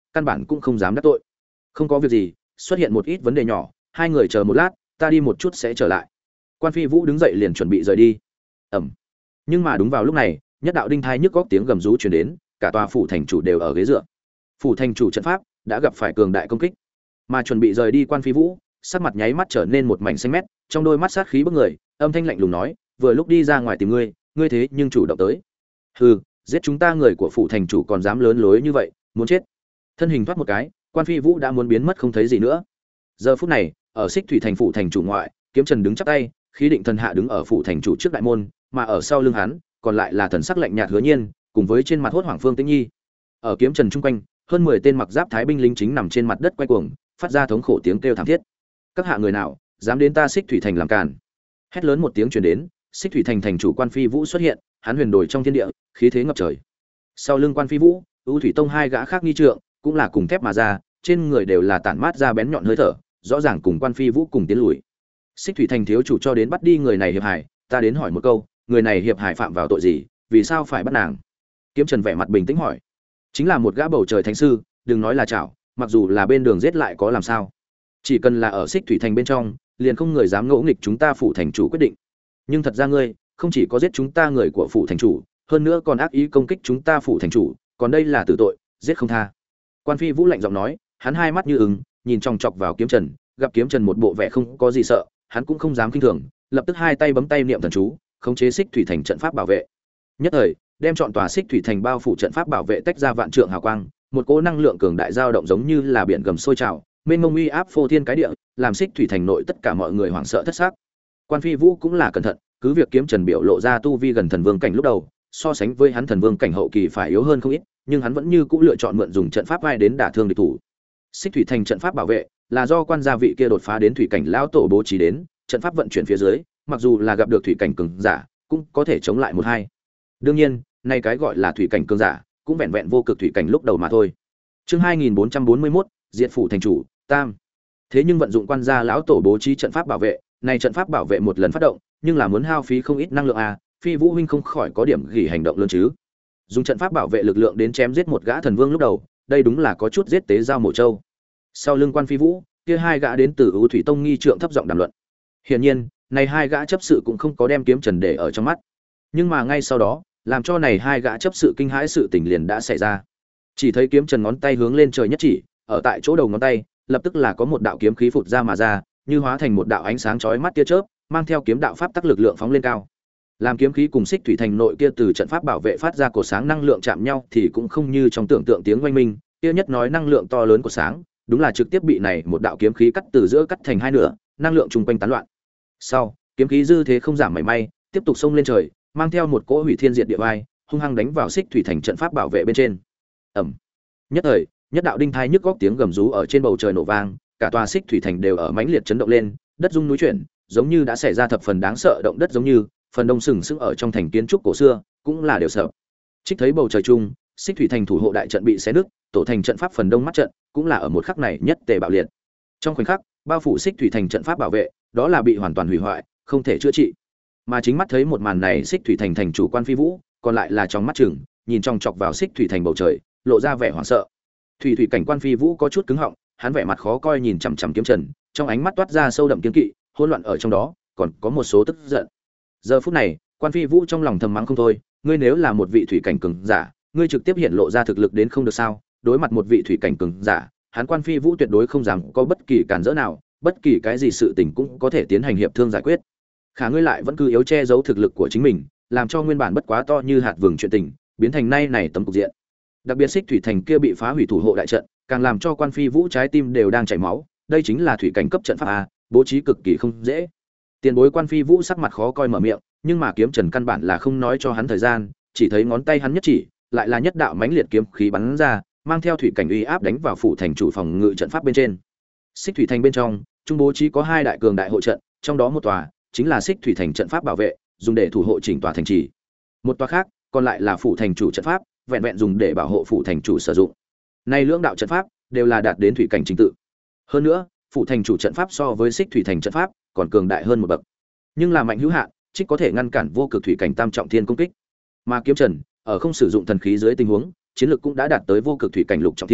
Speaker 1: căn bản cũng không dám đắc tội. Không có việc gì, xuất hiện một ít vấn đề nhỏ, hai người chờ một lát, ta đi một chút sẽ trở lại. Quan Phi Vũ đứng dậy liền chuẩn bị rời đi. Ẩm. Nhưng mà đúng vào lúc này, nhất đạo đinh thai nhức góc tiếng gầm rú truyền đến, cả tòa phủ thành chủ đều ở ghế dựa. Phủ thành chủ trận pháp đã gặp phải cường đại công kích, mà chuẩn bị rời đi Quan Phi Vũ, sắc mặt nháy mắt trở nên một mảnh xanh mét, trong đôi mắt sát khí bức người, âm thanh lạnh lùng nói, vừa lúc đi ra ngoài tìm ngươi, ngươi thế nhưng chủ động tới. Hừ, giết chúng ta người của phủ thành chủ còn dám lớn lối như vậy, muốn chết. Thân hình thoát một cái, Quan Phi Vũ đã muốn biến mất không thấy gì nữa. Giờ phút này, ở Xích Thủy thành phủ thành chủ ngoại, Kiếm Trần đứng chắp tay, khí định thần hạ đứng ở phủ thành chủ trước đại môn, mà ở sau lưng hắn, còn lại là thần sắc lạnh nhạt Hứa Nhiên, cùng với trên mặt hốt hoảng Phương Tĩnh Nhi. Ở Kiếm Trần chung quanh, hơn 10 tên mặc giáp thái binh lính chính nằm trên mặt đất quay cuồng, phát ra thống khổ tiếng kêu thảm thiết. Các hạ người nào dám đến ta Xích Thủy thành làm càn? Hét lớn một tiếng truyền đến, Xích Thủy thành thành chủ Quan Phi Vũ xuất hiện, hắn huyền đổi trong thiên địa, khí thế ngập trời. Sau lưng Quan Phi Vũ, U Thủy Tông hai gã khác nghi trượng, cũng là cùng thép mà ra, trên người đều là tản mát ra bén nhọn hơi thở, rõ ràng cùng Quan Phi Vũ cùng tiến lùi. Xích Thủy thành thiếu chủ cho đến bắt đi người này hiệp hải, ta đến hỏi một câu, người này hiệp hải phạm vào tội gì, vì sao phải bắt nàng? Kiếm Trần vẻ mặt bình tĩnh hỏi. Chính là một gã bầu trời thánh sư, đừng nói là chảo, mặc dù là bên đường giết lại có làm sao? Chỉ cần là ở Xích Thủy thành bên trong, liền không người dám ngỗ nghịch chúng ta phủ thành chủ quyết định. Nhưng thật ra ngươi, không chỉ có giết chúng ta người của phủ thành chủ, hơn nữa còn ác ý công kích chúng ta phủ thành chủ, còn đây là tử tội, giết không tha. Quan Phi Vũ lạnh giọng nói, hắn hai mắt như ứng, nhìn chòng chọc vào Kiếm Trần, gặp Kiếm Trần một bộ vẻ không có gì sợ, hắn cũng không dám kinh thường, lập tức hai tay bấm tay niệm thần chú, khống chế Xích Thủy thành trận pháp bảo vệ. Nhất thời, đem chọn tòa Xích Thủy thành bao phủ trận pháp bảo vệ tách ra vạn trượng hào quang, một cỗ năng lượng cường đại dao động giống như là biển gầm sôi trào, mênh mông uy áp phô thiên cái địa, làm Xích Thủy thành nội tất cả mọi người hoảng sợ thất xác. Quan Phi Vũ cũng là cẩn thận, cứ việc Kiếm Trần biểu lộ ra tu vi gần thần vương cảnh lúc đầu, so sánh với hắn thần vương cảnh hậu kỳ phải yếu hơn không ít, nhưng hắn vẫn như cũ lựa chọn mượn dùng trận pháp vai đến đả thương địch thủ. Xích Thủy thành trận pháp bảo vệ là do quan gia vị kia đột phá đến thủy cảnh lão tổ bố trí đến, trận pháp vận chuyển phía dưới, mặc dù là gặp được thủy cảnh cường giả, cũng có thể chống lại một hai. Đương nhiên, nay cái gọi là thủy cảnh cường giả, cũng vẹn vẹn vô cực thủy cảnh lúc đầu mà thôi. Chương 2441, Diệt phủ thành chủ, Tam. Thế nhưng vận dụng quan gia lão tổ bố trí trận pháp bảo vệ, này trận pháp bảo vệ một lần phát động, nhưng là muốn hao phí không ít năng lượng a, Phi Vũ huynh không khỏi có điểm gỉ hành động lớn chứ. Dùng trận pháp bảo vệ lực lượng đến chém giết một gã thần vương lúc đầu, đây đúng là có chút giết tế giao mổ châu. Sau lưng Quan Phi Vũ, kia hai gã đến từ U Thủy Tông nghi trượng thấp giọng đàm luận. Hiển nhiên, này hai gã chấp sự cũng không có đem Kiếm Trần để ở trong mắt. Nhưng mà ngay sau đó, làm cho này hai gã chấp sự kinh hãi sự tình liền đã xảy ra. Chỉ thấy Kiếm Trần ngón tay hướng lên trời nhất chỉ, ở tại chỗ đầu ngón tay, lập tức là có một đạo kiếm khí phụt ra mà ra, như hóa thành một đạo ánh sáng chói mắt tia chớp, mang theo kiếm đạo pháp tắc lực lượng phóng lên cao. Làm kiếm khí cùng Xích Thủy thành nội kia từ trận pháp bảo vệ phát ra cột sáng năng lượng chạm nhau thì cũng không như trong tưởng tượng tiếng oanh minh, kia nhất nói năng lượng to lớn của sáng, đúng là trực tiếp bị này một đạo kiếm khí cắt từ giữa cắt thành hai nửa, năng lượng chung quanh tán loạn. Sau, kiếm khí dư thế không giảm mảy may, tiếp tục xông lên trời, mang theo một cỗ hủy thiên diệt địa vai, hung hăng đánh vào Xích Thủy thành trận pháp bảo vệ bên trên. Ầm. Nhất thời, nhất đạo đinh thai nhức góc tiếng gầm rú ở trên bầu trời nổ vang, cả tòa Xích Thủy thành đều ở mãnh liệt chấn động lên, đất rung núi chuyển, giống như đã xảy ra thập phần đáng sợ động đất giống như, phần đông sừng sững ở trong thành kiến trúc cổ xưa, cũng là đều sợ. Trích thấy bầu trời chung, Xích Thủy thành thủ hộ đại trận bị xé nứt, tổ thành trận pháp phần đông mắt trận, cũng là ở một khắc này nhất tề bạo liệt. Trong khoảnh khắc, bao phủ Xích Thủy thành trận pháp bảo vệ, đó là bị hoàn toàn hủy hoại, không thể chữa trị. Mà chính mắt thấy một màn này, Xích Thủy thành thành chủ Quan Phi Vũ, còn lại là trong mắt chừng, nhìn chòng chọc vào Xích Thủy thành bầu trời, lộ ra vẻ hoảng sợ. Thủy cảnh Quan Phi Vũ có chút cứng họng, hắn vẻ mặt khó coi nhìn chằm chằm Kiếm Trần, trong ánh mắt toát ra sâu đậm kiêng kỵ, hỗn loạn ở trong đó, còn có một số tức giận. Giờ phút này, Quan Phi Vũ trong lòng thầm mắng không thôi, ngươi nếu là một vị thủy cảnh cường giả, ngươi trực tiếp hiện lộ ra thực lực đến không được sao? Đối mặt một vị thủy cảnh cường giả, hắn Quan Phi Vũ tuyệt đối không dám có bất kỳ cản trở nào, bất kỳ cái gì sự tình cũng có thể tiến hành hiệp thương giải quyết. Khả ngươi lại vẫn cứ yếu che giấu thực lực của chính mình, làm cho nguyên bản bất quá to như hạt vừng chuyện tình, biến thành nay này tấm cục diện. Đặc biệt Xích Thủy thành kia bị phá hủy thủ hộ đại trận, càng làm cho Quan Phi Vũ trái tim đều đang chảy máu, đây chính là thủy cảnh cấp trận pháp a, bố trí cực kỳ không dễ. Tiền bối Quan Phi Vũ sắc mặt khó coi mở miệng, nhưng mà Kiếm Trần căn bản là không nói cho hắn thời gian, chỉ thấy ngón tay hắn nhất chỉ, lại là nhất đạo mãnh liệt kiếm khí bắn ra, mang theo thủy cảnh uy áp đánh vào phủ thành chủ phòng ngự trận pháp bên trên. Xích Thủy thành bên trong, trung bố trí có hai đại cường đại hộ trận, trong đó một tòa chính là Xích Thủy thành trận pháp bảo vệ, dùng để thủ hộ chỉnh tòa thành trì. Một tòa khác, còn lại là phủ thành chủ trận pháp, vẹn vẹn dùng để bảo hộ phủ thành chủ sử dụng. Nay lưỡng đạo trận pháp đều là đạt đến thủy cảnh trình tự. Hơn nữa, phủ thành chủ trận pháp so với Xích Thủy thành trận pháp còn cường đại hơn một bậc. Nhưng là mạnh hữu hạn, chỉ có thể ngăn cản vô cực thủy cảnh tam trọng thiên công kích. Mà Kiếm Trần, ở không sử dụng thần khí dưới tình huống, chiến lực cũng đã đạt tới vô cực thủy cảnh lục trọng thiên,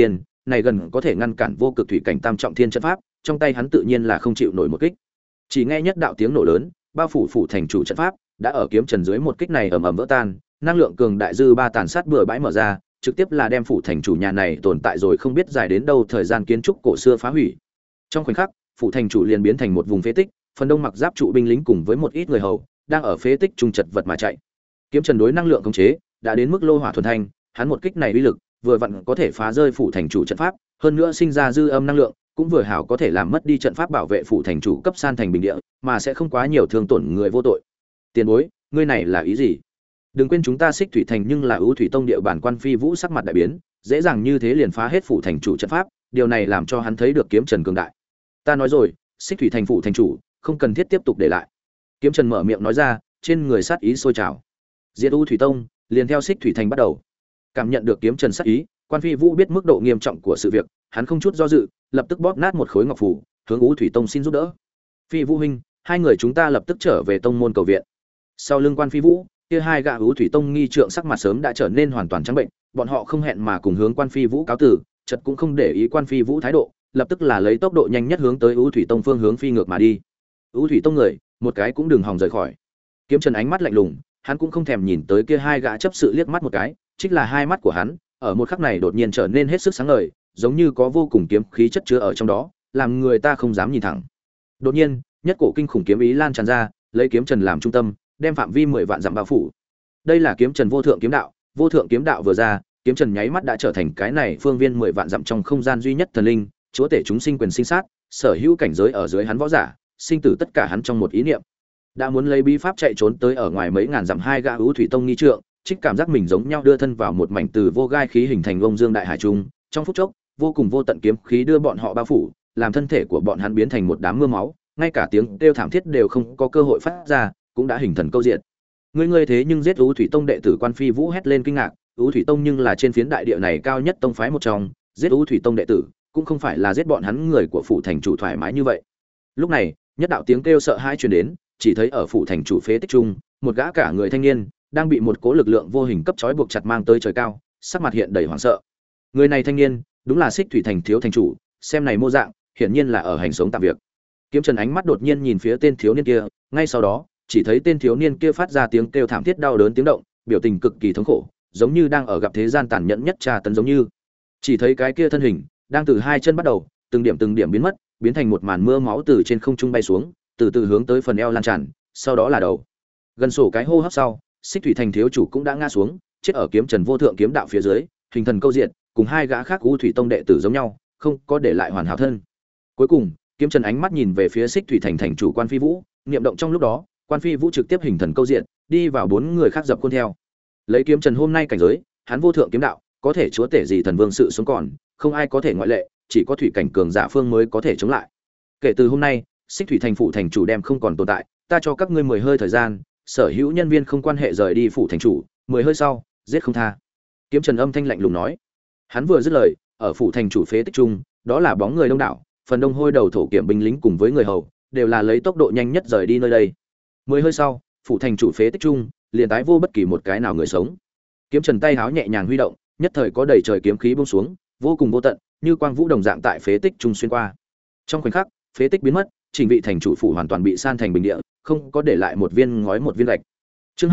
Speaker 1: này gần có thể ngăn cản vô cực thủy cảnh tam trọng thiên trận pháp, trong tay hắn tự nhiên là không chịu nổi một kích. Chỉ nghe nhất đạo tiếng nổ lớn, bao phủ phủ thành chủ trận pháp đã ở kiếm trần dưới một kích này ầm ầm vỡ tan, năng lượng cường đại dư ba tàn sát bừa bãi mở ra, trực tiếp là đem phủ thành chủ nhà này tồn tại rồi không biết dài đến đâu thời gian kiến trúc cổ xưa phá hủy. Trong khoảnh khắc, phủ thành chủ liền biến thành một vùng phế tích, phần đông mặc giáp trụ binh lính cùng với một ít người hầu đang ở phế tích trung chật vật mà chạy. Kiếm trần đối năng lượng khống chế đã đến mức lô hỏa thuần thanh, hắn một kích này uy lực vừa vặn có thể phá rơi phủ thành chủ trận pháp, hơn nữa sinh ra dư âm năng lượng, cũng vừa hảo có thể làm mất đi trận pháp bảo vệ phủ thành chủ cấp san thành bình địa, mà sẽ không quá nhiều thương tổn người vô tội. Tiền bối, ngươi này là ý gì? Đừng quên chúng ta Xích Thủy thành nhưng là ưu thủy tông địa bản. Quan Phi Vũ sắc mặt đại biến, dễ dàng như thế liền phá hết phủ thành chủ trận pháp, điều này làm cho hắn thấy được kiếm trần cường đại. Ta nói rồi, Xích Thủy thành phủ thành chủ không cần thiết tiếp tục để lại. Kiếm trần mở miệng nói ra, trên người sát ý sôi trào. Diệt ưu thủy tông, liền theo Xích Thủy thành bắt đầu. Cảm nhận được kiếm trần sát ý, Quan Phi Vũ biết mức độ nghiêm trọng của sự việc, hắn không chút do dự, lập tức bóp nát một khối ngọc phù, hướng ưu thủy tông xin giúp đỡ. Phi Vũ huynh, hai người chúng ta lập tức trở về tông môn cầu viện. Sau lưng Quan Phi Vũ, kia hai gã ưu thủy tông nghi trượng sắc mặt sớm đã trở nên hoàn toàn trắng bệnh, bọn họ không hẹn mà cùng hướng Quan Phi Vũ cáo tử, chợt cũng không để ý Quan Phi Vũ thái độ, lập tức là lấy tốc độ nhanh nhất hướng tới ưu thủy tông phương hướng phi ngược mà đi. Ưu thủy tông người, một cái cũng đừng hòng rời khỏi. Kiếm Trần ánh mắt lạnh lùng, hắn cũng không thèm nhìn tới kia hai gã chấp sự liếc mắt một cái, chính là hai mắt của hắn, ở một khắc này đột nhiên trở nên hết sức sáng ngời, giống như có vô cùng kiếm khí chất chứa ở trong đó, làm người ta không dám nhìn thẳng. Đột nhiên, nhất cổ kinh khủng kiếm ý lan tràn ra, lấy Kiếm Trần làm trung tâm, đem phạm vi 10 vạn dặm bao phủ. Đây là Kiếm Trần vô thượng kiếm đạo vừa ra, Kiếm Trần nháy mắt đã trở thành cái này phương viên 10 vạn dặm trong không gian duy nhất thần linh, chúa tể chúng sinh quyền sinh sát, sở hữu cảnh giới ở dưới hắn võ giả, sinh tử tất cả hắn trong một ý niệm. Đã muốn lấy bí pháp chạy trốn tới ở ngoài mấy ngàn dặm hai gã ưu thủy tông nghi trượng, trích cảm giác mình giống nhau đưa thân vào một mảnh từ vô gai khí hình thành vông dương đại hải trung, trong phút chốc, vô cùng vô tận kiếm khí đưa bọn họ bao phủ, làm thân thể của bọn hắn biến thành một đám mưa máu, ngay cả tiếng kêu thảm thiết đều không có cơ hội phát ra, cũng đã hình thần câu diện. Ngươi thế nhưng giết ưu thủy tông đệ tử Quan Phi Vũ hét lên kinh ngạc, ưu thủy tông nhưng là trên phiến đại địa này cao nhất tông phái một trong, giết ưu thủy tông đệ tử, cũng không phải là giết bọn hắn người của phủ thành chủ thoải mái như vậy. Lúc này, nhất đạo tiếng kêu sợ hãi truyền đến, chỉ thấy ở phủ thành chủ phế tích trung, một gã cả người thanh niên đang bị một cỗ lực lượng vô hình cấp trói buộc chặt mang tới trời cao, sắc mặt hiện đầy hoảng sợ. Người này thanh niên, đúng là Xích Thủy thành thiếu thành chủ, xem này mô dạng, hiển nhiên là ở hành sống tạm việc. Kiếm Trần ánh mắt đột nhiên nhìn phía tên thiếu niên kia, ngay sau đó, chỉ thấy tên thiếu niên kia phát ra tiếng kêu thảm thiết đau đớn tiếng động, biểu tình cực kỳ thống khổ, giống như đang ở gặp thế gian tàn nhẫn nhất tra tấn giống như. Chỉ thấy cái kia thân hình, đang từ hai chân bắt đầu, từng điểm biến mất, biến thành một màn mưa máu từ trên không trung bay xuống, từ từ hướng tới phần eo lan tràn, sau đó là đầu. Gần sổ cái hô hấp sau, Xích Thủy thành thiếu chủ cũng đã ngã xuống, chết ở Kiếm Trần vô thượng kiếm đạo phía dưới, hình thần câu diện, cùng hai gã khác U Thủy tông đệ tử giống nhau, không có để lại hoàn hảo thân. Cuối cùng, Kiếm Trần ánh mắt nhìn về phía Xích Thủy thành thành chủ Quan Phi Vũ, niệm động trong lúc đó, Quan Phi Vũ trực tiếp hình thần câu diện, đi vào bốn người khác dập khuôn theo. Lấy Kiếm Trần hôm nay cảnh giới, hắn vô thượng kiếm đạo, có thể chúa tể gì thần vương sự sống còn, không ai có thể ngoại lệ, chỉ có thủy cảnh cường giả phương mới có thể chống lại. Kể từ hôm nay, Xích Thủy thành phủ thành chủ đem không còn tồn tại, ta cho các ngươi 10 hơi thời gian, sở hữu nhân viên không quan hệ rời đi phủ thành chủ, 10 hơi sau, giết không tha. Kiếm Trần âm thanh lạnh lùng nói. Hắn vừa dứt lời, ở phủ thành chủ phế tích trung, đó là bóng người đông đảo, phần đông hôi đầu thổ kiểm binh lính cùng với người hầu, đều là lấy tốc độ nhanh nhất rời đi nơi đây. 10 hơi sau, phủ thành chủ phế tích trung, liền tái vô bất kỳ một cái nào người sống. Kiếm Trần tay háo nhẹ nhàng huy động, nhất thời có đầy trời kiếm khí buông xuống, vô cùng vô tận, như quang vũ đồng dạng tại phế tích trung xuyên qua. Trong khoảnh khắc, phế tích biến mất, trình vị thành chủ phủ hoàn toàn bị san thành bình địa, không có để lại một viên ngói một viên gạch. Chương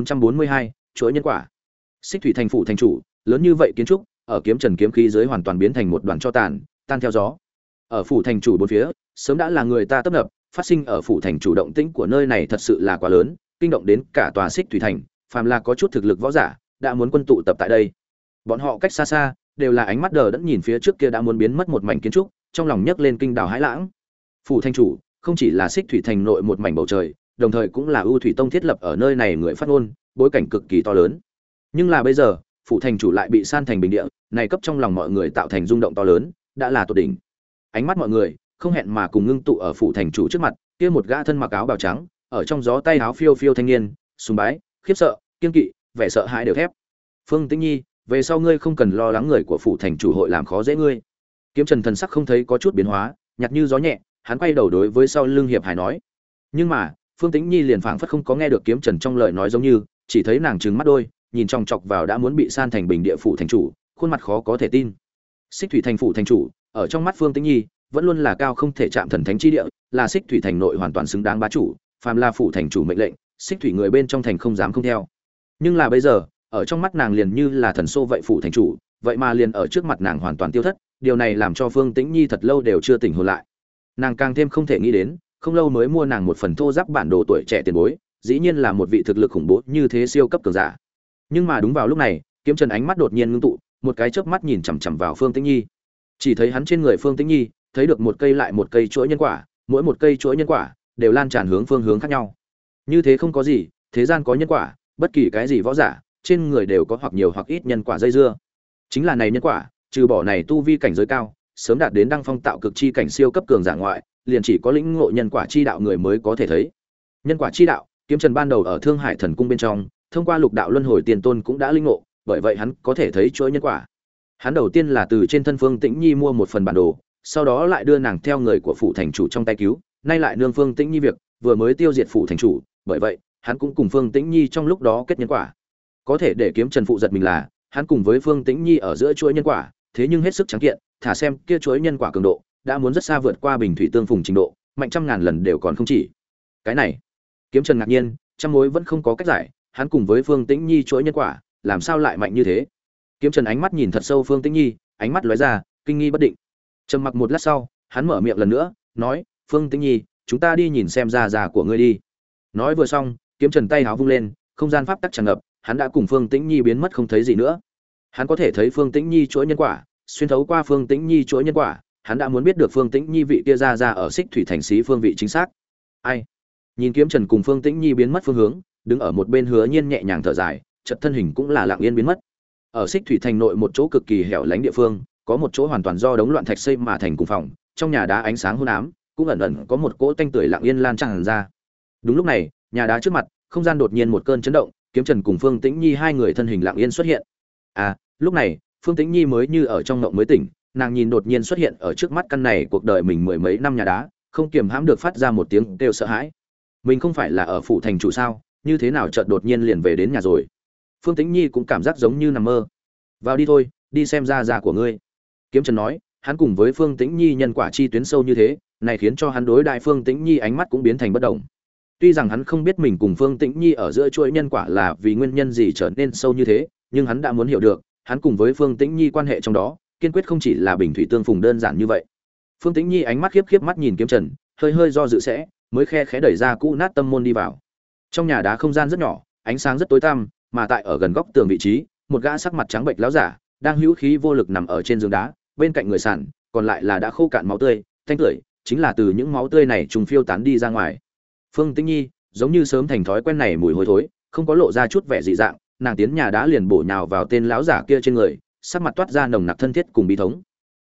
Speaker 1: 2442, chuỗi nhân quả. Xích Thủy thành phủ thành chủ, lớn như vậy kiến trúc, ở Kiếm Trần kiếm khí dưới hoàn toàn biến thành một đoàn tro tàn, tan theo gió. Ở phủ thành chủ bốn phía, sớm đã là người ta tấp nập, phát sinh ở phủ thành chủ động tĩnh của nơi này thật sự là quá lớn, kinh động đến cả tòa Xích Thủy thành, phàm là có chút thực lực võ giả, đã muốn quân tụ tập tại đây. Bọn họ cách xa xa, đều là ánh mắt đờ đẫn nhìn phía trước kia đã muốn biến mất một mảnh kiến trúc, trong lòng nhấc lên kinh đào hãi lãng. Phủ thành chủ không chỉ là Xích Thủy thành nội một mảnh bầu trời, đồng thời cũng là ưu thủy tông thiết lập ở nơi này người phát ngôn, bối cảnh cực kỳ to lớn. Nhưng là bây giờ, phủ thành chủ lại bị san thành bình địa, này cấp trong lòng mọi người tạo thành rung động to lớn, đã là tột đỉnh. Ánh mắt mọi người không hẹn mà cùng ngưng tụ ở phủ thành chủ trước mặt, kia một gã thân mặc áo bào trắng, ở trong gió tay áo phiêu phiêu thanh niên, sùng bái, khiếp sợ, kiên kỵ, vẻ sợ hãi đều thép. Phương Tĩnh Nhi, về sau ngươi không cần lo lắng người của phủ thành chủ hội làm khó dễ ngươi. Kiếm Trần thần sắc không thấy có chút biến hóa, nhạt như gió nhẹ, hắn quay đầu đối với sau lưng Hiệp Hải nói. Nhưng mà, Phương Tĩnh Nhi liền phảng phất không có nghe được Kiếm Trần trong lời nói giống như, chỉ thấy nàng trừng mắt đôi, nhìn chòng chọc vào đã muốn bị san thành bình địa phủ thành chủ, khuôn mặt khó có thể tin. Xích Thủy thành phủ thành chủ, ở trong mắt Phương Tĩnh Nhi, vẫn luôn là cao không thể chạm thần thánh chi địa, là Xích Thủy thành nội hoàn toàn xứng đáng bá chủ, phàm là phủ thành chủ mệnh lệnh, Xích Thủy người bên trong thành không dám không theo. Nhưng là bây giờ, ở trong mắt nàng liền như là thần xô vậy phủ thành chủ, vậy mà liền ở trước mặt nàng hoàn toàn tiêu thất, điều này làm cho Phương Tĩnh Nhi thật lâu đều chưa tỉnh hồn lại. Nàng càng thêm không thể nghĩ đến, không lâu mới mua nàng một phần thô giáp bản đồ tuổi trẻ tiền bối, dĩ nhiên là một vị thực lực khủng bố như thế siêu cấp cường giả. Nhưng mà đúng vào lúc này, Kiếm Trần ánh mắt đột nhiên ngưng tụ, một cái chớp mắt nhìn chằm chằm vào Phương Tĩnh Nhi. Chỉ thấy hắn trên người Phương Tĩnh Nhi, thấy được một cây lại một cây chuỗi nhân quả, mỗi một cây chuỗi nhân quả đều lan tràn hướng phương hướng khác nhau. Như thế không có gì, thế gian có nhân quả, bất kỳ cái gì võ giả, trên người đều có hoặc nhiều hoặc ít nhân quả dây dưa. Chính là này nhân quả, trừ bỏ này tu vi cảnh giới cao, sớm đạt đến đăng phong tạo cực chi cảnh siêu cấp cường giả ngoại, liền chỉ có lĩnh ngộ nhân quả chi đạo người mới có thể thấy. Nhân quả chi đạo, Kiếm Trần ban đầu ở Thương Hải Thần Cung bên trong, thông qua lục đạo luân hồi tiền tôn cũng đã lĩnh ngộ, bởi vậy hắn có thể thấy chuỗi nhân quả. Hắn đầu tiên là từ trên thân Phương Tĩnh Nhi mua một phần bản đồ, sau đó lại đưa nàng theo người của phủ thành chủ trong tay cứu, nay lại nương Phương Tĩnh Nhi việc, vừa mới tiêu diệt phủ thành chủ, bởi vậy, hắn cũng cùng Phương Tĩnh Nhi trong lúc đó kết nhân quả. Có thể để Kiếm Trần phụ giật mình là, hắn cùng với Phương Tĩnh Nhi ở giữa chuỗi nhân quả, thế nhưng hết sức trắng kiện, thả xem kia chuỗi nhân quả cường độ, đã muốn rất xa vượt qua bình thủy tương phùng trình độ, mạnh trăm ngàn lần đều còn không chỉ. Cái này, Kiếm Trần ngạc nhiên, trăm mối vẫn không có cách giải, hắn cùng với Phương Tĩnh Nhi chuỗi nhân quả, làm sao lại mạnh như thế? Kiếm Trần ánh mắt nhìn thật sâu Phương Tĩnh Nhi, ánh mắt lóe ra, kinh nghi bất định. Trầm mặc một lát sau, hắn mở miệng lần nữa, nói: "Phương Tĩnh Nhi, chúng ta đi nhìn xem già của ngươi đi." Nói vừa xong, Kiếm Trần tay háo vung lên, không gian pháp tắc tràn ngập, hắn đã cùng Phương Tĩnh Nhi biến mất không thấy gì nữa. Hắn có thể thấy Phương Tĩnh Nhi chuỗi nhân quả, xuyên thấu qua Phương Tĩnh Nhi chuỗi nhân quả, hắn đã muốn biết được Phương Tĩnh Nhi vị kia ra ở Xích Thủy thành xí phương vị chính xác. Ai? Nhìn Kiếm Trần cùng Phương Tĩnh Nhi biến mất phương hướng, đứng ở một bên Hứa Nhiên nhẹ nhàng thở dài, chợt thân hình cũng là lặng yên biến mất. Ở Xích Thủy thành nội một chỗ cực kỳ hẻo lánh địa phương, có một chỗ hoàn toàn do đống loạn thạch xây mà thành cùng phòng, trong nhà đá ánh sáng hôn ám, cũng ẩn ẩn có một cỗ tanh tưởi lặng yên lan tràn ra. Đúng lúc này, nhà đá trước mặt, không gian đột nhiên một cơn chấn động, Kiếm Trần cùng Phương Tĩnh Nhi hai người thân hình lặng yên xuất hiện. À, lúc này, Phương Tĩnh Nhi mới như ở trong mộng mới tỉnh, nàng nhìn đột nhiên xuất hiện ở trước mắt căn này cuộc đời mình mười mấy năm nhà đá, không kiềm hãm được phát ra một tiếng kêu sợ hãi. Mình không phải là ở phủ thành chủ sao, như thế nào chợt đột nhiên liền về đến nhà rồi? Phương Tĩnh Nhi cũng cảm giác giống như nằm mơ. Vào đi thôi, đi xem già của ngươi. Kiếm Trần nói, hắn cùng với Phương Tĩnh Nhi nhân quả chi tuyến sâu như thế, này khiến cho hắn đối đại Phương Tĩnh Nhi ánh mắt cũng biến thành bất động. Tuy rằng hắn không biết mình cùng Phương Tĩnh Nhi ở giữa chuỗi nhân quả là vì nguyên nhân gì trở nên sâu như thế, nhưng hắn đã muốn hiểu được, hắn cùng với Phương Tĩnh Nhi quan hệ trong đó, kiên quyết không chỉ là bình thủy tương phùng đơn giản như vậy. Phương Tĩnh Nhi ánh mắt khiếp khiếp mắt nhìn Kiếm Trần, hơi hơi do dự sẽ, mới khe khẽ đẩy ra cũ nát tâm môn đi vào. Trong nhà đá không gian rất nhỏ, ánh sáng rất tối tăm, mà tại ở gần góc tường vị trí, một gã sắc mặt trắng bệch lão giả, đang hữu khí vô lực nằm ở trên giường đá, bên cạnh người sàn, còn lại là đã khô cạn máu tươi, thanh tưởi, chính là từ những máu tươi này trùng phiêu tán đi ra ngoài. Phương Tĩnh Nhi, giống như sớm thành thói quen này mùi hôi thối, không có lộ ra chút vẻ dị dạng, nàng tiến nhà đá liền bổ nhào vào tên lão giả kia trên người, sắc mặt toát ra nồng nặc thân thiết cùng bi thống.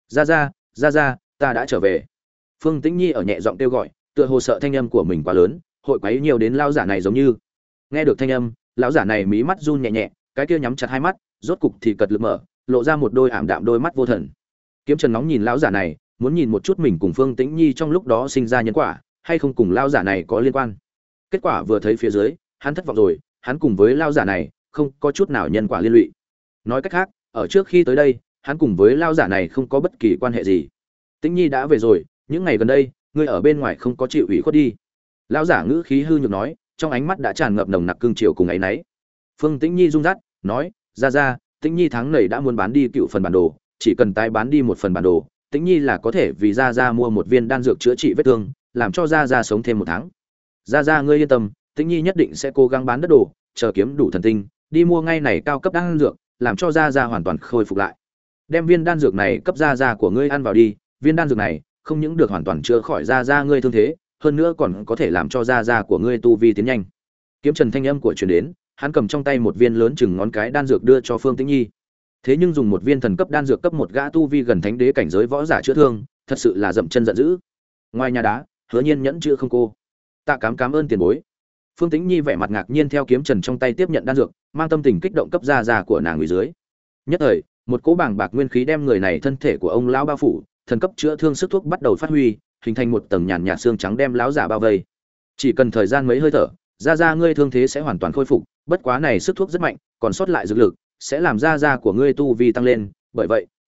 Speaker 1: "Ra, ta đã trở về." Phương Tĩnh Nhi ở nhẹ giọng kêu gọi, tựa hồ sợ thanh âm của mình quá lớn, hội quấy nhiều đến lão giả này giống như. Nghe được thanh âm, lão giả này mí mắt run nhẹ nhẹ, cái kia nhắm chặt hai mắt, rốt cục thì cật lực mở, lộ ra một đôi ảm đạm đôi mắt vô thần. Kiếm Trần nóng nhìn lão giả này, muốn nhìn một chút mình cùng Phương Tĩnh Nhi trong lúc đó sinh ra nhân quả, hay không cùng lão giả này có liên quan. Kết quả vừa thấy phía dưới, hắn thất vọng rồi, hắn cùng với lão giả này không có chút nào nhân quả liên lụy. Nói cách khác, ở trước khi tới đây, hắn cùng với lão giả này không có bất kỳ quan hệ gì. Tĩnh Nhi đã về rồi, những ngày gần đây, ngươi ở bên ngoài không có chịu ủy khuất đi. Lão giả ngữ khí hư nhược nói, trong ánh mắt đã tràn ngập nồng nặc cương triều cùng áy náy. Phương Tĩnh Nhi rung rắt, nói, ra, Tĩnh Nhi tháng này đã muốn bán đi cựu phần bản đồ, chỉ cần tái bán đi một phần bản đồ, Tĩnh Nhi là có thể vì ra mua một viên đan dược chữa trị vết thương, làm cho ra sống thêm một tháng. Ra ngươi yên tâm, Tĩnh Nhi nhất định sẽ cố gắng bán đất đồ, chờ kiếm đủ thần tinh, đi mua ngay này cao cấp đan dược, làm cho ra hoàn toàn khôi phục lại. Đem viên đan dược này cấp ra của ngươi ăn vào đi, viên đan dược này không những được hoàn toàn chữa khỏi ra ngươi thương thế, hơn nữa còn có thể làm cho da của ngươi tu vi tiến nhanh. Kiếm Trần thanh âm của truyền đến, hắn cầm trong tay một viên lớn chừng ngón cái đan dược đưa cho Phương Tĩnh Nhi. Thế nhưng dùng một viên thần cấp đan dược cấp một gã tu vi gần thánh đế cảnh giới võ giả chữa thương, thật sự là dậm chân giận dữ. Ngoài nhà đá, Hứa Nhiên nhẫn chữa không cô. Tạ cảm ơn tiền bối. Phương Tĩnh Nhi vẻ mặt ngạc nhiên theo Kiếm Trần trong tay tiếp nhận đan dược, mang tâm tình kích động cấp da của nàng người dưới. Nhất thời, một cỗ bàng bạc nguyên khí đem người này thân thể của ông lão bao phủ, thần cấp chữa thương sức thuốc bắt đầu phát huy, hình thành một tầng nhàn nhạt xương trắng đem lão giả bao vây. Chỉ cần thời gian mấy hơi thở, da ngươi thương thế sẽ hoàn toàn khôi phục, bất quá này sức thuốc rất mạnh, còn sót lại dược lực sẽ làm da của ngươi tu vi tăng lên, bởi vậy,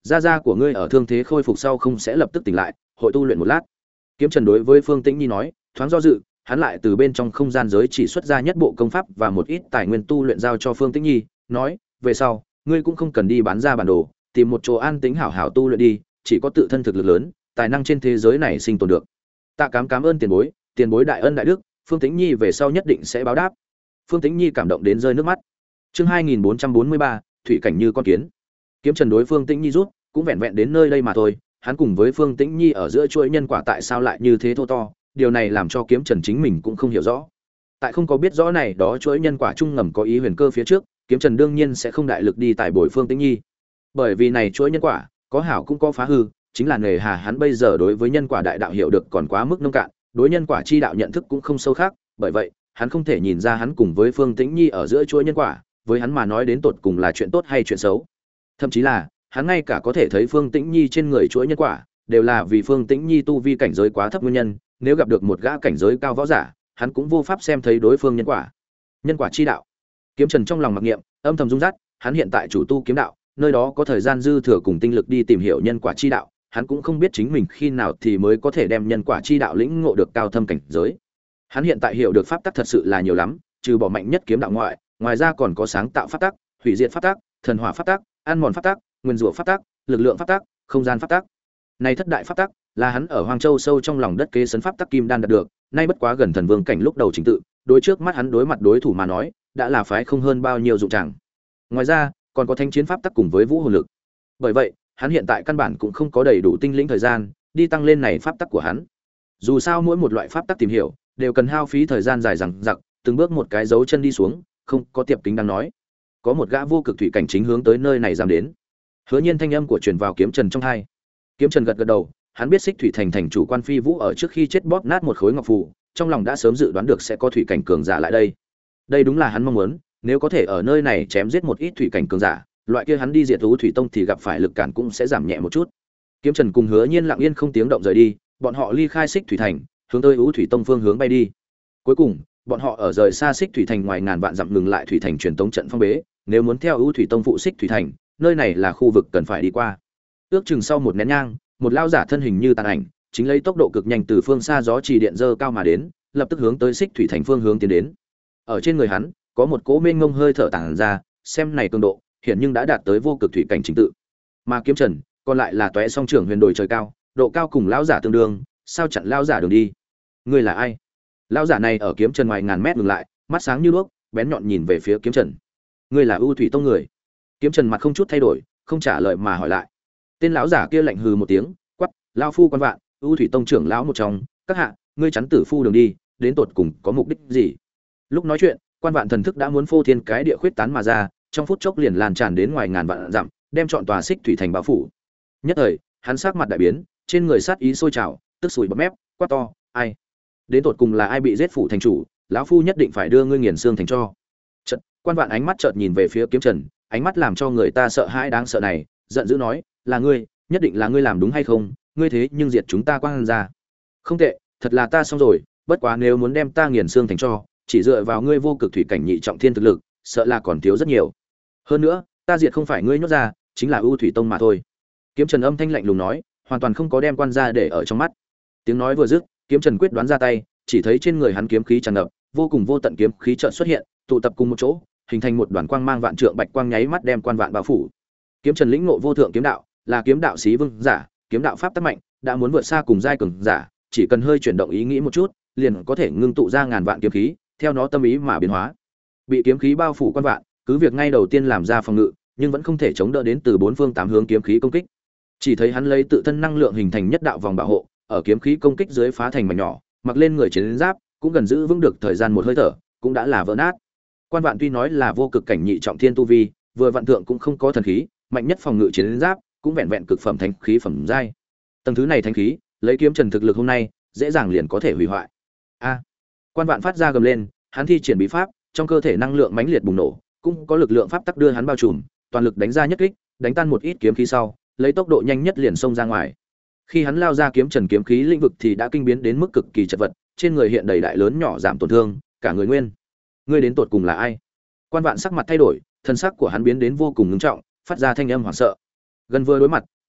Speaker 1: gia gia của ngươi ở thương thế khôi phục sau không sẽ lập tức tỉnh lại, hội tu luyện một lát. Kiếm Trần đối với Phương Tĩnh Nhi nói, thoáng do dự, hắn lại từ bên trong không gian giới chỉ xuất ra nhất bộ công pháp và một ít tài nguyên tu luyện giao cho Phương Tĩnh Nhi, nói, về sau, ngươi cũng không cần đi bán ra bản đồ, tìm một chỗ an tĩnh hảo hảo tu luyện đi, chỉ có tự thân thực lực lớn, tài năng trên thế giới này sinh tồn được. Tạ cảm ơn tiền bối đại ân đại đức, Phương Tĩnh Nhi về sau nhất định sẽ báo đáp. Phương Tĩnh Nhi cảm động đến rơi nước mắt. Chương 2443, thủy cảnh như con kiến. Kiếm Trần đối Phương Tĩnh Nhi rút, cũng vẹn vẹn đến nơi đây mà thôi, hắn cùng với Phương Tĩnh Nhi ở giữa chuỗi nhân quả tại sao lại như thế thô to, điều này làm cho Kiếm Trần chính mình cũng không hiểu rõ. Tại không có biết rõ này đó chuỗi nhân quả chung ngầm có ý huyền cơ phía trước, Kiếm Trần đương nhiên sẽ không đại lực đi tài bồi Phương Tĩnh Nhi. Bởi vì này chuỗi nhân quả, có hảo cũng có phá hư, chính là nề hà hắn bây giờ đối với nhân quả đại đạo hiểu được còn quá mức nông cạn, đối nhân quả chi đạo nhận thức cũng không sâu khác, bởi vậy, hắn không thể nhìn ra hắn cùng với Phương Tĩnh Nhi ở giữa chuỗi nhân quả, với hắn mà nói đến tột cùng là chuyện tốt hay chuyện xấu. Thậm chí là, hắn ngay cả có thể thấy Phương Tĩnh Nhi trên người chuỗi nhân quả, đều là vì Phương Tĩnh Nhi tu vi cảnh giới quá thấp nguyên nhân, nếu gặp được một gã cảnh giới cao võ giả, hắn cũng vô pháp xem thấy đối phương nhân quả. Nhân quả chi đạo. Kiếm Trần trong lòng mặc niệm, âm thầm rung rát, hắn hiện tại chủ tu kiếm đạo, nơi đó có thời gian dư thừa cùng tinh lực đi tìm hiểu nhân quả chi đạo, hắn cũng không biết chính mình khi nào thì mới có thể đem nhân quả chi đạo lĩnh ngộ được cao thâm cảnh giới. Hắn hiện tại hiểu được pháp tắc thật sự là nhiều lắm, trừ bỏ mạnh nhất kiếm đạo ngoại, ngoài ra còn có sáng tạo pháp tắc, hủy diệt pháp tắc, thần hỏa pháp tắc, ăn mòn pháp tắc, nguyên rủa pháp tắc, lực lượng pháp tắc, không gian pháp tắc. Này thất đại pháp tắc là hắn ở Hoang Châu sâu trong lòng đất kế sấn pháp tắc kim đan đạt được, nay bất quá gần thần vương cảnh lúc đầu trình tự, đối trước mắt hắn đối mặt đối thủ mà nói, đã là phái không hơn bao nhiêu dụng chẳng. Ngoài ra, còn có thanh chiến pháp tắc cùng với vũ hồn lực. Bởi vậy, hắn hiện tại căn bản cũng không có đầy đủ tinh lĩnh thời gian đi tăng lên này pháp tắc của hắn. Dù sao mỗi một loại pháp tắc tìm hiểu đều cần hao phí thời gian dài dằng dặc, từng bước một cái dấu chân đi xuống, không có tiệp kính đang nói. Có một gã vô cực thủy cảnh chính hướng tới nơi này dám đến. Hứa Nhiên thanh âm của truyền vào Kiếm Trần trong tai. Kiếm Trần gật gật đầu, hắn biết Xích Thủy Thành thành chủ Quan Phi Vũ ở trước khi chết bóp nát một khối ngọc phù, trong lòng đã sớm dự đoán được sẽ có thủy cảnh cường giả lại đây. Đây đúng là hắn mong muốn, nếu có thể ở nơi này chém giết một ít thủy cảnh cường giả, loại kia hắn đi diệt thú thủy tông thì gặp phải lực cản cũng sẽ giảm nhẹ một chút. Kiếm Trần cùng Hứa Nhiên lặng yên không tiếng động rời đi, bọn họ ly khai Xích Thủy Thành, hướng tới U Thủy Tông phương hướng bay đi. Cuối cùng, bọn họ ở rời xa Xích Thủy Thành ngoài ngàn vạn dặm ngừng lại thủy thành truyền tống trận phong bế, nếu muốn theo U Thủy Tông phụ Xích Thủy Thành, nơi này là khu vực cần phải đi qua. Ước chừng sau một nén nhang, một lao giả thân hình như tàn ảnh, chính lấy tốc độ cực nhanh từ phương xa gió trì điện dơ cao mà đến, lập tức hướng tới Xích Thủy Thành phương hướng tiến đến. Ở trên người hắn, có một cỗ mênh mông hơi thở tàng ra, xem này cường độ, hiện nhưng đã đạt tới vô cực thủy cảnh chính tự. Mà Kiếm Trần, còn lại là tóe song trưởng huyền đồi trời cao, độ cao cùng lão giả tương đương, sao chặn lão giả đường đi? Ngươi là ai? Lão giả này ở Kiếm Trần ngoài ngàn mét ngừng lại, mắt sáng như đuốc, bén nhọn nhìn về phía Kiếm Trần. Ngươi là U Thủy Tông người? Kiếm Trần mặt không chút thay đổi, không trả lời mà hỏi lại. Tên lão giả kia lạnh hừ một tiếng, quát: "Lão phu Quan Vạn, U Thủy Tông trưởng lão một trong, các hạ, ngươi chắn tử phu đường đi, đến tột cùng có mục đích gì?" Lúc nói chuyện, Quan Vạn thần thức đã muốn phô thiên cái địa khuyết tán mà ra, trong phút chốc liền lan tràn đến ngoài ngàn vạn dặm, đem trọn tòa Xích Thủy Thành bao phủ. Nhất thời, hắn sắc mặt đại biến, trên người sát ý sôi trào, tức sủi bọt mép, quát to: "Ai? Đến tột cùng là ai bị giết phủ thành chủ, lão phu nhất định phải đưa ngươi nghiền xương thành cho." Chợt, Quan Vạn ánh mắt chợt nhìn về phía Kiếm Trần, ánh mắt làm cho người ta sợ hãi đáng sợ này, giận dữ nói: "Là ngươi, nhất định là ngươi làm đúng hay không? Ngươi thế nhưng diệt chúng ta Quan gia." "Không tệ, thật là ta xong rồi, bất quá nếu muốn đem ta nghiền xương thành cho, chỉ dựa vào ngươi vô cực thủy cảnh nhị trọng thiên thực lực, sợ là còn thiếu rất nhiều. Hơn nữa, ta diệt không phải ngươi nhốt ra, chính là U Thủy Tông mà thôi." Kiếm Trần âm thanh lạnh lùng nói, hoàn toàn không có đem Quan gia để ở trong mắt. Tiếng nói vừa dứt, Kiếm Trần quyết đoán ra tay, chỉ thấy trên người hắn kiếm khí tràn ngập, vô cùng vô tận kiếm khí chợt xuất hiện, tụ tập cùng một chỗ, hình thành một đoàn quang mang vạn trượng bạch quang nháy mắt đem Quan Vạn bao phủ. Kiếm Trần lĩnh ngộ vô thượng kiếm đạo, là kiếm đạo xí vương giả, kiếm đạo pháp tắc mạnh, đã muốn vượt xa cùng giai cường giả, chỉ cần hơi chuyển động ý nghĩ một chút, liền có thể ngưng tụ ra ngàn vạn kiếm khí, theo nó tâm ý mà biến hóa. Bị kiếm khí bao phủ Quan Vạn, cứ việc ngay đầu tiên làm ra phòng ngự, nhưng vẫn không thể chống đỡ đến từ bốn phương tám hướng kiếm khí công kích. Chỉ thấy hắn lấy tự thân năng lượng hình thành nhất đạo vòng bảo hộ, ở kiếm khí công kích dưới phá thành mảnh nhỏ, mặc lên người chiến giáp, cũng gần giữ vững được thời gian một hơi thở, cũng đã là vỡ nát. Quan Vạn tuy nói là vô cực cảnh nhị trọng thiên tu vi, vừa vạn thượng cũng không có thần khí, mạnh nhất phòng ngự chiến giáp, cũng vẹn vẹn cực phẩm thánh khí phẩm giai. Tầng thứ này thánh khí, lấy Kiếm Trần thực lực hôm nay, dễ dàng liền có thể hủy hoại. A! Quan Vạn phát ra gầm lên, hắn thi triển bí pháp, trong cơ thể năng lượng mãnh liệt bùng nổ, cũng có lực lượng pháp tắc đưa hắn bao trùm, toàn lực đánh ra nhất kích, đánh tan một ít kiếm khí sau, lấy tốc độ nhanh nhất liền xông ra ngoài. Khi hắn lao ra Kiếm Trần kiếm khí lĩnh vực thì đã kinh biến đến mức cực kỳ chật vật, trên người hiện đầy đại lớn nhỏ giảm tổn thương, cả người nguyên. Ngươi đến tột cùng là ai? Quan Vạn sắc mặt thay đổi, thân sắc của hắn biến đến vô cùng ngưng trọng, phát ra thanh âm hoảng sợ. Gần vừa đối mặt,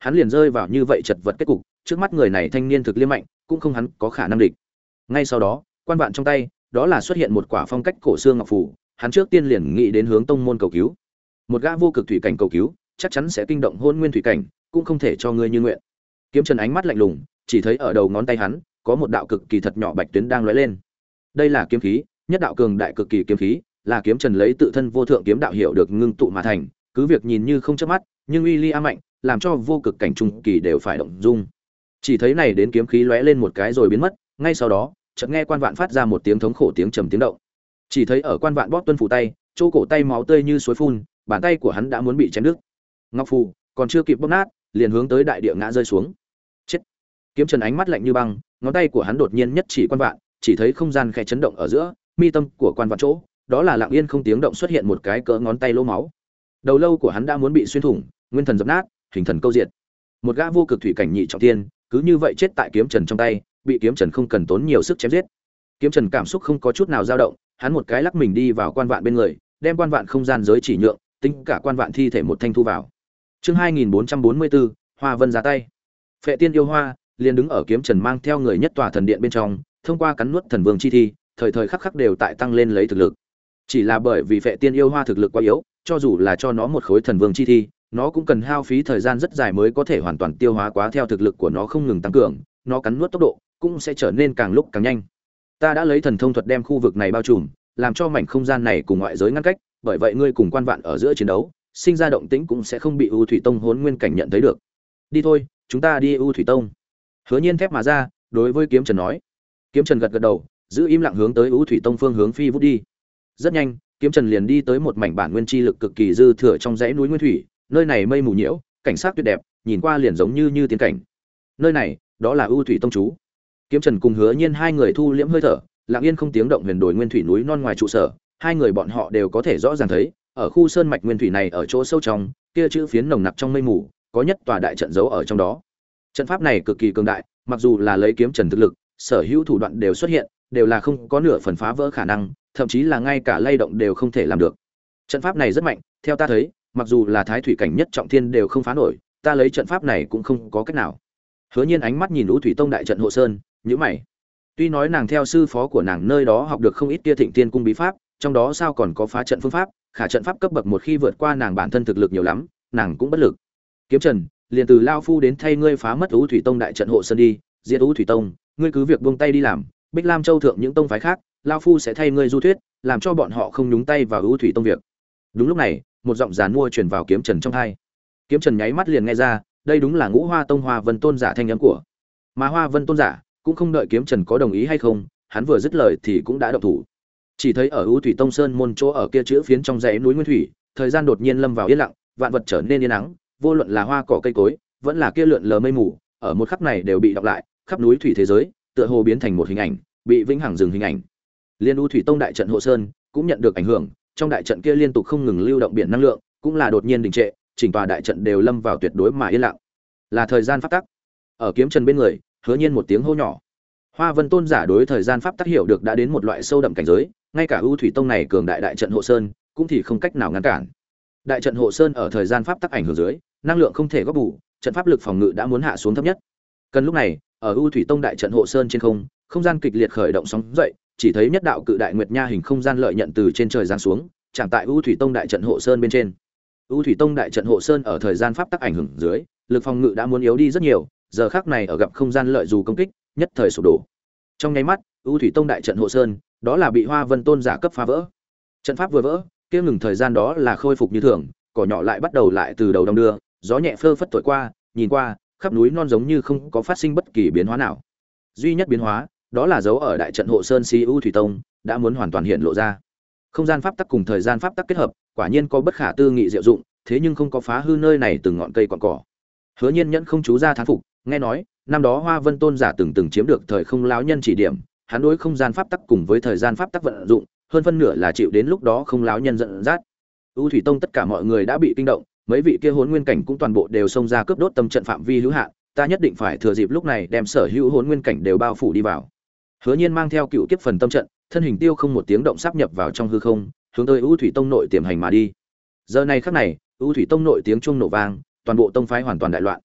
Speaker 1: hắn liền rơi vào như vậy chật vật kết cục, trước mắt người này thanh niên thực liêm mạnh, cũng không hắn có khả năng địch. Ngay sau đó, quan vạn trong tay, đó là xuất hiện một quả phong cách cổ xương ngọc phù, hắn trước tiên liền nghĩ đến hướng tông môn cầu cứu. Một gã vô cực thủy cảnh cầu cứu, chắc chắn sẽ kinh động hôn nguyên thủy cảnh, cũng không thể cho ngươi như nguyện. Kiếm Trần ánh mắt lạnh lùng, chỉ thấy ở đầu ngón tay hắn có một đạo cực kỳ thật nhỏ bạch tuyến đang lóe lên. Đây là kiếm khí, nhất đạo cường đại cực kỳ kiếm khí, là Kiếm Trần lấy tự thân vô thượng kiếm đạo hiểu được ngưng tụ mà thành, cứ việc nhìn như không chớp mắt, nhưng uy ly mạnh, làm cho vô cực cảnh trung kỳ đều phải động dung. Chỉ thấy này đến kiếm khí lóe lên một cái rồi biến mất, ngay sau đó, chợt nghe quan vạn phát ra một tiếng thống khổ tiếng trầm tiếng động. Chỉ thấy ở quan vạn bóp tuân phủ tay, chỗ cổ tay máu tươi như suối phun, bàn tay của hắn đã muốn bị chém đứt. Ngọc phù còn chưa kịp bóp nát, liền hướng tới đại địa ngã rơi xuống. Chết! Kiếm Trần ánh mắt lạnh như băng, ngón tay của hắn đột nhiên nhất chỉ quan vạn, chỉ thấy không gian khẽ chấn động ở giữa, mi tâm của quan vạn chỗ, đó là lặng yên không tiếng động xuất hiện một cái cỡ ngón tay lỗ máu. Đầu lâu của hắn đã muốn bị xuyên thủng, nguyên thần dập nát, hình thần câu diệt. Một gã vô cực thủy cảnh nhị trọng thiên, cứ như vậy chết tại Kiếm Trần trong tay, bị Kiếm Trần không cần tốn nhiều sức chém giết. Kiếm Trần cảm xúc không có chút nào dao động, hắn một cái lắc mình đi vào quan vạn bên người, đem quan vạn không gian giới chỉ nhượng, tính cả quan vạn thi thể một thanh thu vào. Chương 2444, Hoa Vân ra tay. Phệ Tiên yêu hoa liền đứng ở Kiếm Trần mang theo người nhất tòa thần điện bên trong, thông qua cắn nuốt thần vương chi thi, thời thời khắc khắc đều tại tăng lên lấy thực lực. Chỉ là bởi vì Phệ Tiên yêu hoa thực lực quá yếu, cho dù là cho nó một khối thần vương chi thi, nó cũng cần hao phí thời gian rất dài mới có thể hoàn toàn tiêu hóa quá, theo thực lực của nó không ngừng tăng cường, nó cắn nuốt tốc độ cũng sẽ trở nên càng lúc càng nhanh. Ta đã lấy thần thông thuật đem khu vực này bao trùm, làm cho mảnh không gian này cùng ngoại giới ngăn cách, bởi vậy ngươi cùng quan vạn ở giữa chiến đấu, sinh ra động tĩnh cũng sẽ không bị U Thủy Tông Hỗn Nguyên cảnh nhận thấy được. Đi thôi, chúng ta đi U Thủy Tông. Hứa Nhiên thép mà ra, đối với Kiếm Trần nói. Kiếm Trần gật gật đầu, giữ im lặng hướng tới U Thủy Tông phương hướng phi vút đi. Rất nhanh, Kiếm Trần liền đi tới một mảnh bản nguyên chi lực cực kỳ dư thừa trong dãy núi nguyên thủy, nơi này mây mù nhiễu, cảnh sắc tuyệt đẹp, nhìn qua liền giống như tiên cảnh. Nơi này, đó là U Thủy Tông trú. Kiếm Trần cùng Hứa Nhiên hai người thu liễm hơi thở, lặng yên không tiếng động huyền đồi nguyên thủy núi non ngoài trụ sở, hai người bọn họ đều có thể rõ ràng thấy, ở khu sơn mạch nguyên thủy này ở chỗ sâu trong, kia chữ phiến nồng nặc trong mây mù, có nhất tòa đại trận giấu ở trong đó. Trận pháp này cực kỳ cường đại, mặc dù là lấy Kiếm Trần thực lực, sở hữu thủ đoạn đều xuất hiện, đều là không có nửa phần phá vỡ khả năng, thậm chí là ngay cả lay động đều không thể làm được. Trận pháp này rất mạnh, theo ta thấy, mặc dù là thái thủy cảnh nhất trọng thiên đều không phá nổi, ta lấy trận pháp này cũng không có cách nào. Hứa Nhiên ánh mắt nhìn U Thủy Tông đại trận hộ sơn, nhíu mày. Tuy nói nàng theo sư phó của nàng nơi đó học được không ít kia Thịnh Tiên cung bí pháp, trong đó sao còn có phá trận phương pháp, khả trận pháp cấp bậc một khi vượt qua nàng bản thân thực lực nhiều lắm, nàng cũng bất lực. Kiếm Trần, liền từ lao phu đến thay ngươi phá mất U Thủy Tông đại trận hộ sơn đi, diệt U Thủy Tông, ngươi cứ việc buông tay đi làm, Bích Lam Châu thượng những tông phái khác, lao phu sẽ thay ngươi du thuyết, làm cho bọn họ không nhúng tay vào U Thủy Tông việc. Đúng lúc này, một giọng giàn mua truyền vào Kiếm Trần trong tai. Kiếm Trần nháy mắt liền nghe ra, đây đúng là Ngũ Hoa Tông Hoa Vân Tôn giả thanh âm của. Mà Hoa Vân Tôn giả cũng không đợi Kiếm Trần có đồng ý hay không, hắn vừa dứt lời thì cũng đã động thủ. Chỉ thấy ở U Thủy Tông Sơn môn chỗ ở kia chữ phiến trong dãy núi nguyên thủy, thời gian đột nhiên lâm vào yên lặng, vạn vật trở nên yên ắng, vô luận là hoa cỏ cây cối, vẫn là kia lượn lờ mây mù, ở một khắc này đều bị đọc lại, khắp núi thủy thế giới, tựa hồ biến thành một hình ảnh, bị vĩnh hằng dừng hình ảnh. Liên U Thủy Tông đại trận hộ sơn cũng nhận được ảnh hưởng, trong đại trận kia liên tục không ngừng lưu động biển năng lượng, cũng là đột nhiên đình trệ, chỉnh tòa đại trận đều lâm vào tuyệt đối mà yên lặng. Là thời gian pháp tắc. Ở Kiếm Trần bên người, Hứa Nhiên một tiếng hô nhỏ. Hoa Vân Tôn giả đối thời gian pháp tắc hiểu được đã đến một loại sâu đậm cảnh giới, ngay cả U Thủy Tông này cường đại đại trận hộ sơn cũng thì không cách nào ngăn cản. Đại trận hộ sơn ở thời gian pháp tắc ảnh hưởng dưới, năng lượng không thể góp bù, trận pháp lực phòng ngự đã muốn hạ xuống thấp nhất. Cần lúc này, ở U Thủy Tông đại trận hộ sơn trên không, không gian kịch liệt khởi động sóng dậy, chỉ thấy nhất đạo cự đại nguyệt nha hình không gian lợi nhận từ trên trời giáng xuống, chạm tại U Thủy Tông đại trận hộ sơn bên trên. U Thủy Tông đại trận hộ sơn ở thời gian pháp tắc ảnh hưởng dưới, lực phòng ngự đã muốn yếu đi rất nhiều, giờ khắc này ở gặp không gian lợi dù công kích, nhất thời sụp đổ. Trong nháy mắt, U Thủy Tông đại trận hộ sơn, đó là bị Hoa Vân Tôn giả cấp phá vỡ. Trận pháp vừa vỡ, kia ngừng thời gian đó là khôi phục như thường, cỏ nhỏ lại bắt đầu lại từ đầu đong đưa, gió nhẹ phơ phất thổi qua, nhìn qua, khắp núi non giống như không có phát sinh bất kỳ biến hóa nào. Duy nhất biến hóa, đó là dấu ở đại trận hộ sơn Si U Thủy Tông đã muốn hoàn toàn hiện lộ ra. Không gian pháp tắc cùng thời gian pháp tắc kết hợp, quả nhiên có bất khả tư nghị diệu dụng, thế nhưng không có phá hư nơi này từng ngọn cây cọn cỏ. Hứa Nhiên nhẫn không chú ra thán phục, nghe nói, năm đó Hoa Vân Tôn giả từng chiếm được thời không lão nhân chỉ điểm, hắn đối không gian pháp tắc cùng với thời gian pháp tắc vận dụng, hơn phân nửa là chịu đến lúc đó không lão nhân dẫn dắt. U Thủy Tông tất cả mọi người đã bị kinh động, mấy vị kia Hỗn Nguyên cảnh cũng toàn bộ đều xông ra cướp đốt tâm trận phạm vi hữu hạn, ta nhất định phải thừa dịp lúc này đem sở hữu Hỗn Nguyên cảnh đều bao phủ đi vào. Hứa Nhiên mang theo cựu kiếp phần tâm trận, thân hình tiêu không một tiếng động sáp nhập vào trong hư không, hướng tới U Thủy Tông nội tiềm hành mà đi. Giờ này khắc này, U Thủy Tông nội tiếng chuông nổ vang, toàn bộ tông phái hoàn toàn đại loạn.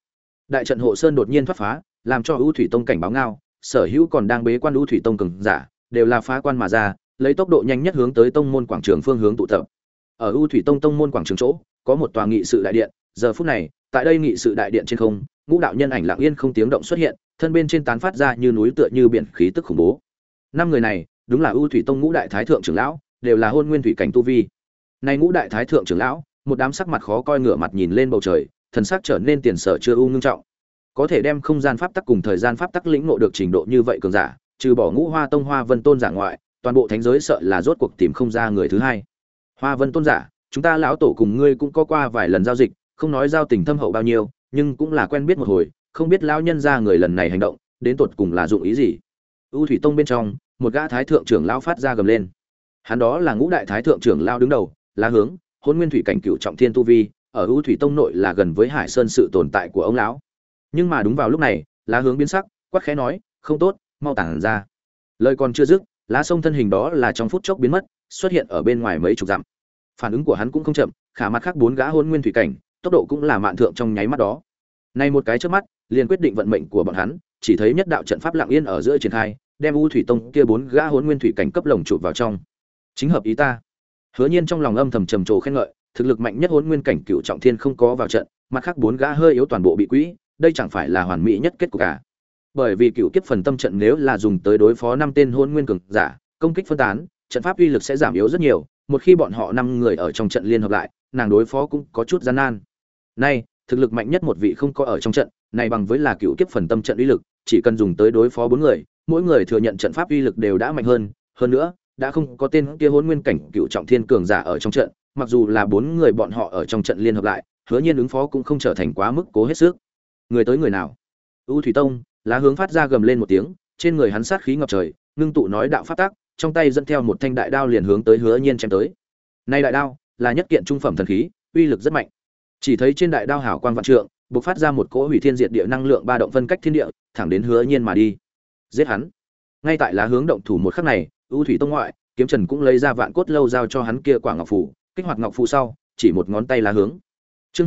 Speaker 1: Đại trận hộ sơn đột nhiên thoát phá, làm cho U Thủy Tông cảnh báo ngao, sở hữu còn đang bế quan U Thủy Tông cường giả, đều là phá quan mà ra, lấy tốc độ nhanh nhất hướng tới tông môn quảng trường phương hướng tụ tập. Ở U Thủy Tông tông môn quảng trường chỗ, có một tòa nghị sự đại điện, giờ phút này, tại đây nghị sự đại điện trên không, ngũ đạo nhân ảnh lặng yên không tiếng động xuất hiện, thân bên trên tán phát ra như núi tựa như biển khí tức khủng bố. Năm người này, đúng là U Thủy Tông ngũ đại thái thượng trưởng lão, đều là hôn nguyên thủy cảnh tu vi. Nay ngũ đại thái thượng trưởng lão, một đám sắc mặt khó coi ngửa mặt nhìn lên bầu trời, thần sắc trở nên tiền sở chưa u ngưng trọng. Có thể đem không gian pháp tắc cùng thời gian pháp tắc lĩnh ngộ được trình độ như vậy cường giả, trừ bỏ Ngũ Hoa Tông Hoa Vân Tôn giả ngoại, toàn bộ thánh giới sợ là rốt cuộc tìm không ra người thứ hai. Hoa Vân Tôn giả, chúng ta lão tổ cùng ngươi cũng có qua vài lần giao dịch, không nói giao tình thâm hậu bao nhiêu, nhưng cũng là quen biết một hồi, không biết lão nhân gia người lần này hành động, đến tột cùng là dụng ý gì. U Thủy Tông bên trong, một gã thái thượng trưởng lão phát ra gầm lên. Hắn đó là ngũ đại thái thượng trưởng lão đứng đầu, là hướng hôn nguyên thủy cảnh cửu trọng thiên tu vi, ở U Thủy Tông nội là gần với Hải Sơn sự tồn tại của ông lão. Nhưng mà đúng vào lúc này, lá hướng biến sắc, quát khẽ nói, không tốt, mau tản ra. Lời còn chưa dứt, lá sông thân hình đó là trong phút chốc biến mất, xuất hiện ở bên ngoài mấy chục dặm. Phản ứng của hắn cũng không chậm, khả mặt khác bốn gã hôn nguyên thủy cảnh, tốc độ cũng là mạn thượng trong nháy mắt đó. Nay một cái chớp mắt, liền quyết định vận mệnh của bọn hắn, chỉ thấy nhất đạo trận pháp lặng yên ở giữa triển khai, đem U Thủy Tông kia bốn gã hôn nguyên thủy cảnh cấp lồng chụp vào trong. Chính hợp ý ta. Hứa Nhiên trong lòng âm thầm trầm trồ khen ngợi, thực lực mạnh nhất hôn nguyên cảnh cửu trọng thiên không có vào trận, mặt khác bốn gã hơi yếu toàn bộ bị quỹ, đây chẳng phải là hoàn mỹ nhất kết cục cả. Bởi vì cửu kiếp phần tâm trận nếu là dùng tới đối phó năm tên hôn nguyên cường giả, công kích phân tán, trận pháp uy lực sẽ giảm yếu rất nhiều, một khi bọn họ 5 người ở trong trận liên hợp lại, nàng đối phó cũng có chút gian nan. Nay, thực lực mạnh nhất một vị không có ở trong trận, này bằng với là cửu kiếp phần tâm trận uy lực, chỉ cần dùng tới đối phó 4 người, mỗi người thừa nhận trận pháp uy lực đều đã mạnh hơn nữa, đã không có tên kia hôn nguyên cảnh cửu trọng thiên cường giả ở trong trận, mặc dù là 4 người bọn họ ở trong trận liên hợp lại, Hứa Nhiên ứng phó cũng không trở thành quá mức cố hết sức. Người tới người nào? U Thủy Tông, lá hướng phát ra gầm lên một tiếng, trên người hắn sát khí ngập trời, ngưng tụ nói đạo pháp tác, trong tay dẫn theo một thanh đại đao liền hướng tới Hứa Nhiên chém tới. Nay đại đao là nhất kiện trung phẩm thần khí, uy lực rất mạnh. Chỉ thấy trên đại đao hào quang vạn trượng, bộc phát ra một cỗ hủy thiên diệt địa năng lượng ba động phân cách thiên địa, thẳng đến Hứa Nhiên mà đi. Giết hắn. Ngay tại lá hướng động thủ một khắc này, U Thủy Tông ngoại, Kiếm Trần cũng lấy ra vạn cốt lâu giao cho hắn kia quả ngọc phù, kích hoạt ngọc phù sau, chỉ một ngón tay lá hướng. Chương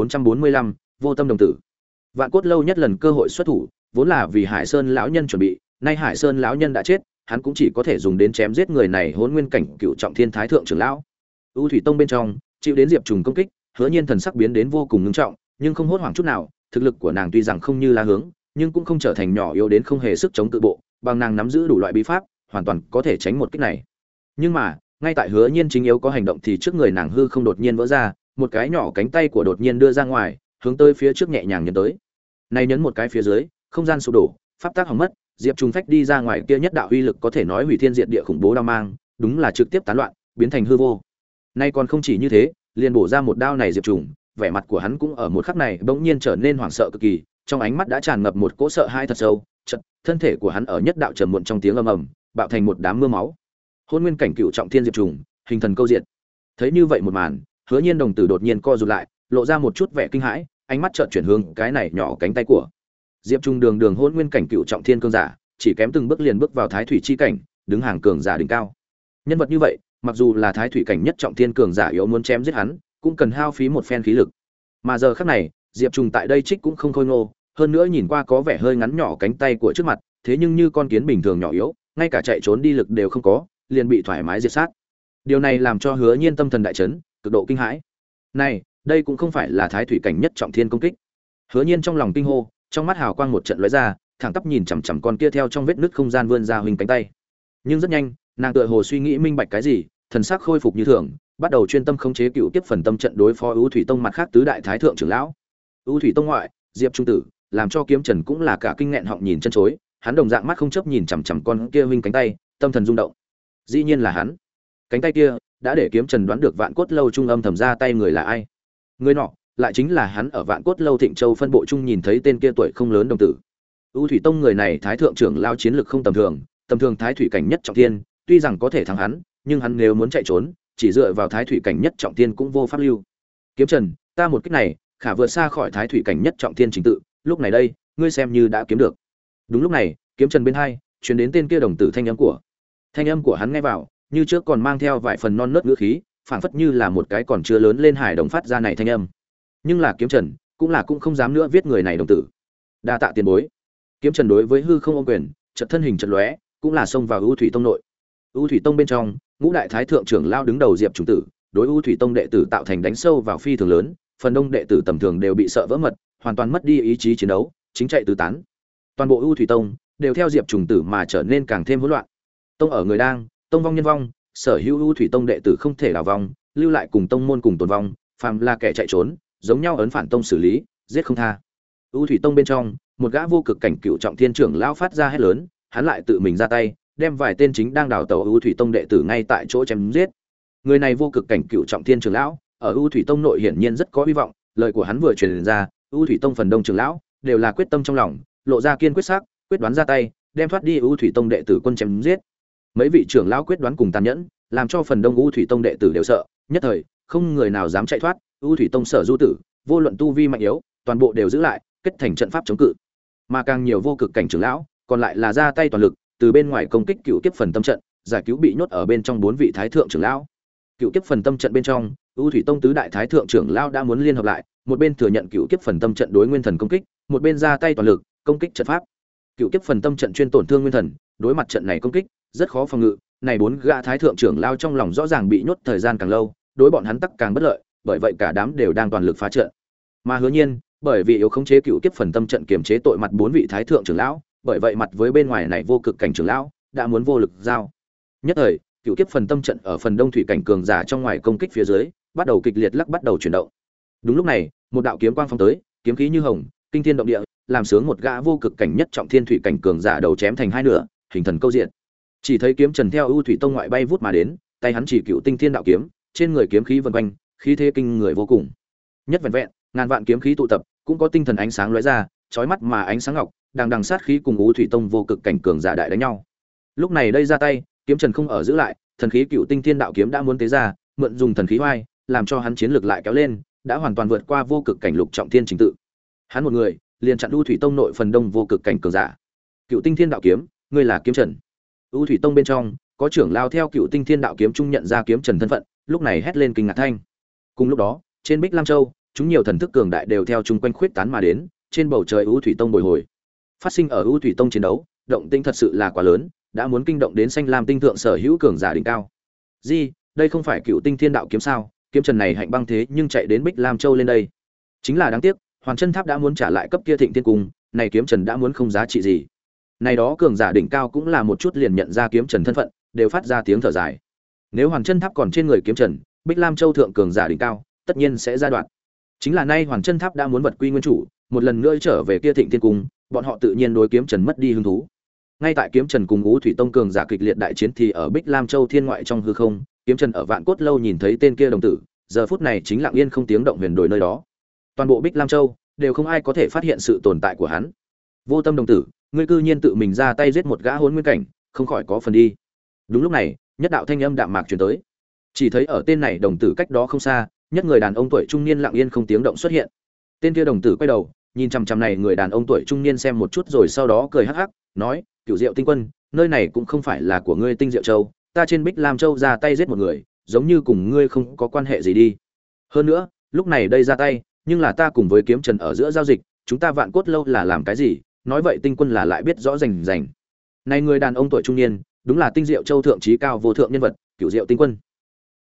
Speaker 1: 2445, vô tâm đồng tử. Vạn cốt lâu nhất lần cơ hội xuất thủ, vốn là vì Hải Sơn lão nhân chuẩn bị, nay Hải Sơn lão nhân đã chết, hắn cũng chỉ có thể dùng đến chém giết người này hỗn nguyên cảnh cựu trọng thiên thái thượng trưởng lão. U Thủy Tông bên trong, chịu đến Diệp Trùng công kích, Hứa Nhiên thần sắc biến đến vô cùng nghiêm trọng, nhưng không hốt hoảng chút nào, thực lực của nàng tuy rằng không như lá hướng, nhưng cũng không trở thành nhỏ yếu đến không hề sức chống tự bộ, bằng nàng nắm giữ đủ loại bí pháp, hoàn toàn có thể tránh một kích này. Nhưng mà, ngay tại Hứa Nhiên chính yếu có hành động thì trước người nàng hư không đột nhiên vỡ ra, một cái nhỏ cánh tay của đột nhiên đưa ra ngoài, hướng tới phía trước nhẹ nhàng nhấn tới. Này nhấn một cái phía dưới, không gian sụp đổ, pháp tắc hỏng mất, Diệp Trùng phách đi ra ngoài kia nhất đạo uy lực có thể nói hủy thiên diệt địa khủng bố đao mang, đúng là trực tiếp tán loạn, biến thành hư vô. Nay còn không chỉ như thế, liền bổ ra một đao này Diệp Trùng, vẻ mặt của hắn cũng ở một khắc này bỗng nhiên trở nên hoảng sợ cực kỳ, trong ánh mắt đã tràn ngập một cỗ sợ hãi thật sâu, chợt, thân thể của hắn ở nhất đạo trầm muộn trong tiếng ầm ầm, bạo thành một đám mưa máu. Hôn nguyên cảnh cựu trọng thiên Diệp Trùng, hình thần câu diệt. Thấy như vậy một màn, Hứa Nhiên đồng tử đột nhiên co rụt lại, lộ ra một chút vẻ kinh hãi, ánh mắt chợt chuyển hướng cái này nhỏ cánh tay của Diệp Trùng, đường hôn nguyên cảnh cựu trọng thiên cương giả, chỉ kém từng bước liền bước vào thái thủy chi cảnh, đứng hàng cường giả đỉnh cao. Nhân vật như vậy, mặc dù là thái thủy cảnh nhất trọng thiên cường giả yếu muốn chém giết hắn, cũng cần hao phí một phen khí lực. Mà giờ khắc này, Diệp Trùng tại đây trích cũng không khôi ngô, hơn nữa nhìn qua có vẻ hơi ngắn nhỏ cánh tay của trước mặt, thế nhưng như con kiến bình thường nhỏ yếu, ngay cả chạy trốn đi lực đều không có, liền bị thoải mái diệt sát. Điều này làm cho Hứa Nhiên tâm thần đại chấn, cực độ kinh hãi. Này, đây cũng không phải là thái thủy cảnh nhất trọng thiên công kích. Hứa Nhiên trong lòng kinh hô, trong mắt hào quang một trận lóe ra, thẳng tắp nhìn chằm chằm con kia theo trong vết nứt không gian vươn ra huỳnh cánh tay. Nhưng rất nhanh, nàng tựa hồ suy nghĩ minh bạch cái gì, thần sắc khôi phục như thường, bắt đầu chuyên tâm khống chế cựu tiếp phần tâm trận đối phó U Thủy Tông mặt khác tứ đại thái thượng trưởng lão. U Thủy Tông ngoại, Diệp Trung tử, làm cho Kiếm Trần cũng là cả kinh nghẹn họng nhìn chân chối, hắn đồng dạng mắt không chấp nhìn chằm chằm con kia huỳnh cánh tay, tâm thần rung động. Dĩ nhiên là hắn. Cánh tay kia đã để Kiếm Trần đoán được Vạn Cốt lâu trung âm thầm ra tay người là ai. Người nọ lại chính là hắn ở Vạn Cốt lâu Thịnh Châu phân bộ trung nhìn thấy tên kia tuổi không lớn đồng tử. U Thủy Tông người này thái thượng trưởng lao chiến lực không tầm thường thái thủy cảnh nhất trọng thiên, tuy rằng có thể thắng hắn, nhưng hắn nếu muốn chạy trốn, chỉ dựa vào thái thủy cảnh nhất trọng thiên cũng vô pháp lưu. Kiếm Trần, ta một kích này, khả vượt xa khỏi thái thủy cảnh nhất trọng thiên trình tự, lúc này đây, ngươi xem như đã kiếm được. Đúng lúc này, Kiếm Trần bên hai, truyền đến tên kia đồng tử thanh âm của hắn nghe vào, như trước còn mang theo vài phần non nớt ngữ khí, phảng phất như là một cái còn chưa lớn lên hài đồng phát ra này thanh âm. Nhưng là Kiếm Trần cũng không dám nữa viết người này đồng tử. Đa tạ tiền bối. Kiếm Trần đối với hư không ôm quyền, chợt thân hình chợt lóe, cũng là xông vào U Thủy Tông nội. U Thủy Tông bên trong, ngũ đại thái thượng trưởng lao đứng đầu Diệp Trùng Tử, đối U Thủy Tông đệ tử tạo thành đánh sâu vào phi thường lớn, phần đông đệ tử tầm thường đều bị sợ vỡ mật, hoàn toàn mất đi ý chí chiến đấu, chính chạy tứ tán. Toàn bộ U Thủy Tông đều theo Diệp Trùng Tử mà trở nên càng thêm hỗn loạn. Tông ở người đang, tông vong nhân vong, sở hữu U Thủy Tông đệ tử không thể đào vong, lưu lại cùng tông môn cùng tồn vong, phàm là kẻ chạy trốn, giống nhau ấn phản tông xử lý, giết không tha. U Thủy Tông bên trong, một gã vô cực cảnh cựu trọng thiên trưởng lão phát ra hét lớn, hắn lại tự mình ra tay, đem vài tên chính đang đào tẩu U Thủy Tông đệ tử ngay tại chỗ chém giết. Người này vô cực cảnh cựu trọng thiên trưởng lão, ở U Thủy Tông nội hiển nhiên rất có hy vọng, lời của hắn vừa truyền ra, U Thủy Tông phần đông trưởng lão đều là quyết tâm trong lòng, lộ ra kiên quyết sắc, quyết đoán ra tay, đem thoát đi U Thủy Tông đệ tử quân chém giết. Mấy vị trưởng lão quyết đoán cùng tàn nhẫn, làm cho phần đông U Thủy Tông đệ tử đều sợ, nhất thời không người nào dám chạy thoát. U Thủy Tông sở du tử, vô luận tu vi mạnh yếu, toàn bộ đều giữ lại, kết thành trận pháp chống cự. Mà càng nhiều vô cực cảnh trưởng lão, còn lại là ra tay toàn lực, từ bên ngoài công kích cựu kiếp phần tâm trận, giải cứu bị nhốt ở bên trong 4 vị thái thượng trưởng lão. Cựu kiếp phần tâm trận bên trong, U Thủy Tông tứ đại thái thượng trưởng lão đã muốn liên hợp lại, một bên thừa nhận cựu kiếp phần tâm trận đối nguyên thần công kích, một bên ra tay toàn lực công kích trận pháp. Cựu kiếp phần tâm trận chuyên tổn thương nguyên thần, đối mặt trận này công kích rất khó phòng ngự. Này 4 gã thái thượng trưởng lão trong lòng rõ ràng bị nhốt thời gian càng lâu, đối bọn hắn tắc càng bất lợi, bởi vậy cả đám đều đang toàn lực phá trận. Mà Hứa Nhiên, bởi vì yếu khống chế cựu kiếp phần tâm trận kiềm chế tội mặt 4 vị thái thượng trưởng lão, bởi vậy mặt với bên ngoài này vô cực cảnh trưởng lão đã muốn vô lực giao. Nhất thời, cựu kiếp phần tâm trận ở phần đông thủy cảnh cường giả trong ngoài công kích phía dưới, bắt đầu kịch liệt lắc bắt đầu chuyển động. Đúng lúc này, một đạo kiếm quang phóng tới, kiếm khí như hồng, kinh thiên động địa, làm sướng một gã vô cực cảnh nhất trọng thiên thủy cảnh cường giả đầu chém thành hai nửa, hình thần câu diện. Chỉ thấy kiếm Trần theo U Thủy Tông ngoại bay vút mà đến, tay hắn chỉ cựu tinh thiên đạo kiếm, trên người kiếm khí vần quanh, khí thế kinh người vô cùng. Nhất vẹn vẹn, ngàn vạn kiếm khí tụ tập, cũng có tinh thần ánh sáng lóe ra, chói mắt mà ánh sáng ngọc, đằng đằng sát khí cùng U Thủy Tông vô cực cảnh cường giả đại đánh nhau. Lúc này đây ra tay, kiếm Trần không ở giữ lại, thần khí cựu tinh thiên đạo kiếm đã muốn tế ra, mượn dùng thần khí oai, làm cho hắn chiến lực lại kéo lên, đã hoàn toàn vượt qua vô cực cảnh lục trọng thiên trình tự. Hắn một người, liền chặn U Thủy Tông nội phần đông vô cực cảnh cường giả. Cựu tinh thiên đạo kiếm, ngươi là kiếm Trần. U Thủy Tông bên trong, có trưởng lao theo cựu tinh thiên đạo kiếm trung nhận ra kiếm Trần thân phận, lúc này hét lên kinh ngạc thanh. Cùng lúc đó, trên Bích Lam Châu, chúng nhiều thần thức cường đại đều theo chung quanh khuyết tán mà đến, trên bầu trời U Thủy Tông bồi hồi. Phát sinh ở U Thủy Tông chiến đấu, động tĩnh thật sự là quá lớn, đã muốn kinh động đến Xanh Lam tinh thượng sở hữu cường giả đỉnh cao. Gì, đây không phải cựu tinh thiên đạo kiếm sao? Kiếm Trần này hạnh băng thế nhưng chạy đến Bích Lam Châu lên đây. Chính là đáng tiếc, Hoàn Chân Tháp đã muốn trả lại cấp kia Thịnh Thiên Cung, này kiếm Trần đã muốn không giá trị gì. Này đó cường giả đỉnh cao cũng là một chút liền nhận ra kiếm Trần thân phận, đều phát ra tiếng thở dài. Nếu Hoàn Chân Tháp còn trên người kiếm Trần, Bích Lam Châu thượng cường giả đỉnh cao, tất nhiên sẽ ra đoạn. Chính là nay Hoàn Chân Tháp đã muốn vật quy nguyên chủ, một lần nữa trở về kia Thịnh Thiên Cung, bọn họ tự nhiên đối kiếm Trần mất đi hứng thú. Ngay tại kiếm Trần cùng Ú Thủy Tông cường giả kịch liệt đại chiến thì ở Bích Lam Châu thiên ngoại trong hư không, kiếm Trần ở Vạn Cốt lâu nhìn thấy tên kia đồng tử, giờ phút này chính lặng yên không tiếng động huyền đổi nơi đó. Toàn bộ Bích Lam Châu đều không ai có thể phát hiện sự tồn tại của hắn. Vô Tâm đồng tử, ngươi cư nhiên tự mình ra tay giết một gã hỗn nguyên cảnh, không khỏi có phần đi. Đúng lúc này, nhất đạo thanh âm đạm mạc truyền tới. Chỉ thấy ở tên này đồng tử cách đó không xa, nhất người đàn ông tuổi trung niên lặng yên không tiếng động xuất hiện. Tên kia đồng tử quay đầu, nhìn chằm chằm này người đàn ông tuổi trung niên xem một chút rồi sau đó cười hắc hắc, nói: "Cửu Diệu Tinh Quân, nơi này cũng không phải là của ngươi Tinh Diệu Châu, ta trên Bích Lam Châu ra tay giết một người, giống như cùng ngươi không có quan hệ gì đi. Hơn nữa, lúc này đây ra tay, nhưng là ta cùng với kiếm Trần ở giữa giao dịch, chúng ta Vạn Cốt lâu là làm cái gì, nói vậy Tinh Quân là lại biết rõ rành rành." Này người đàn ông tuổi trung niên, đúng là Tinh Diệu Châu thượng trí cao vô thượng nhân vật, Cửu Diệu Tinh Quân.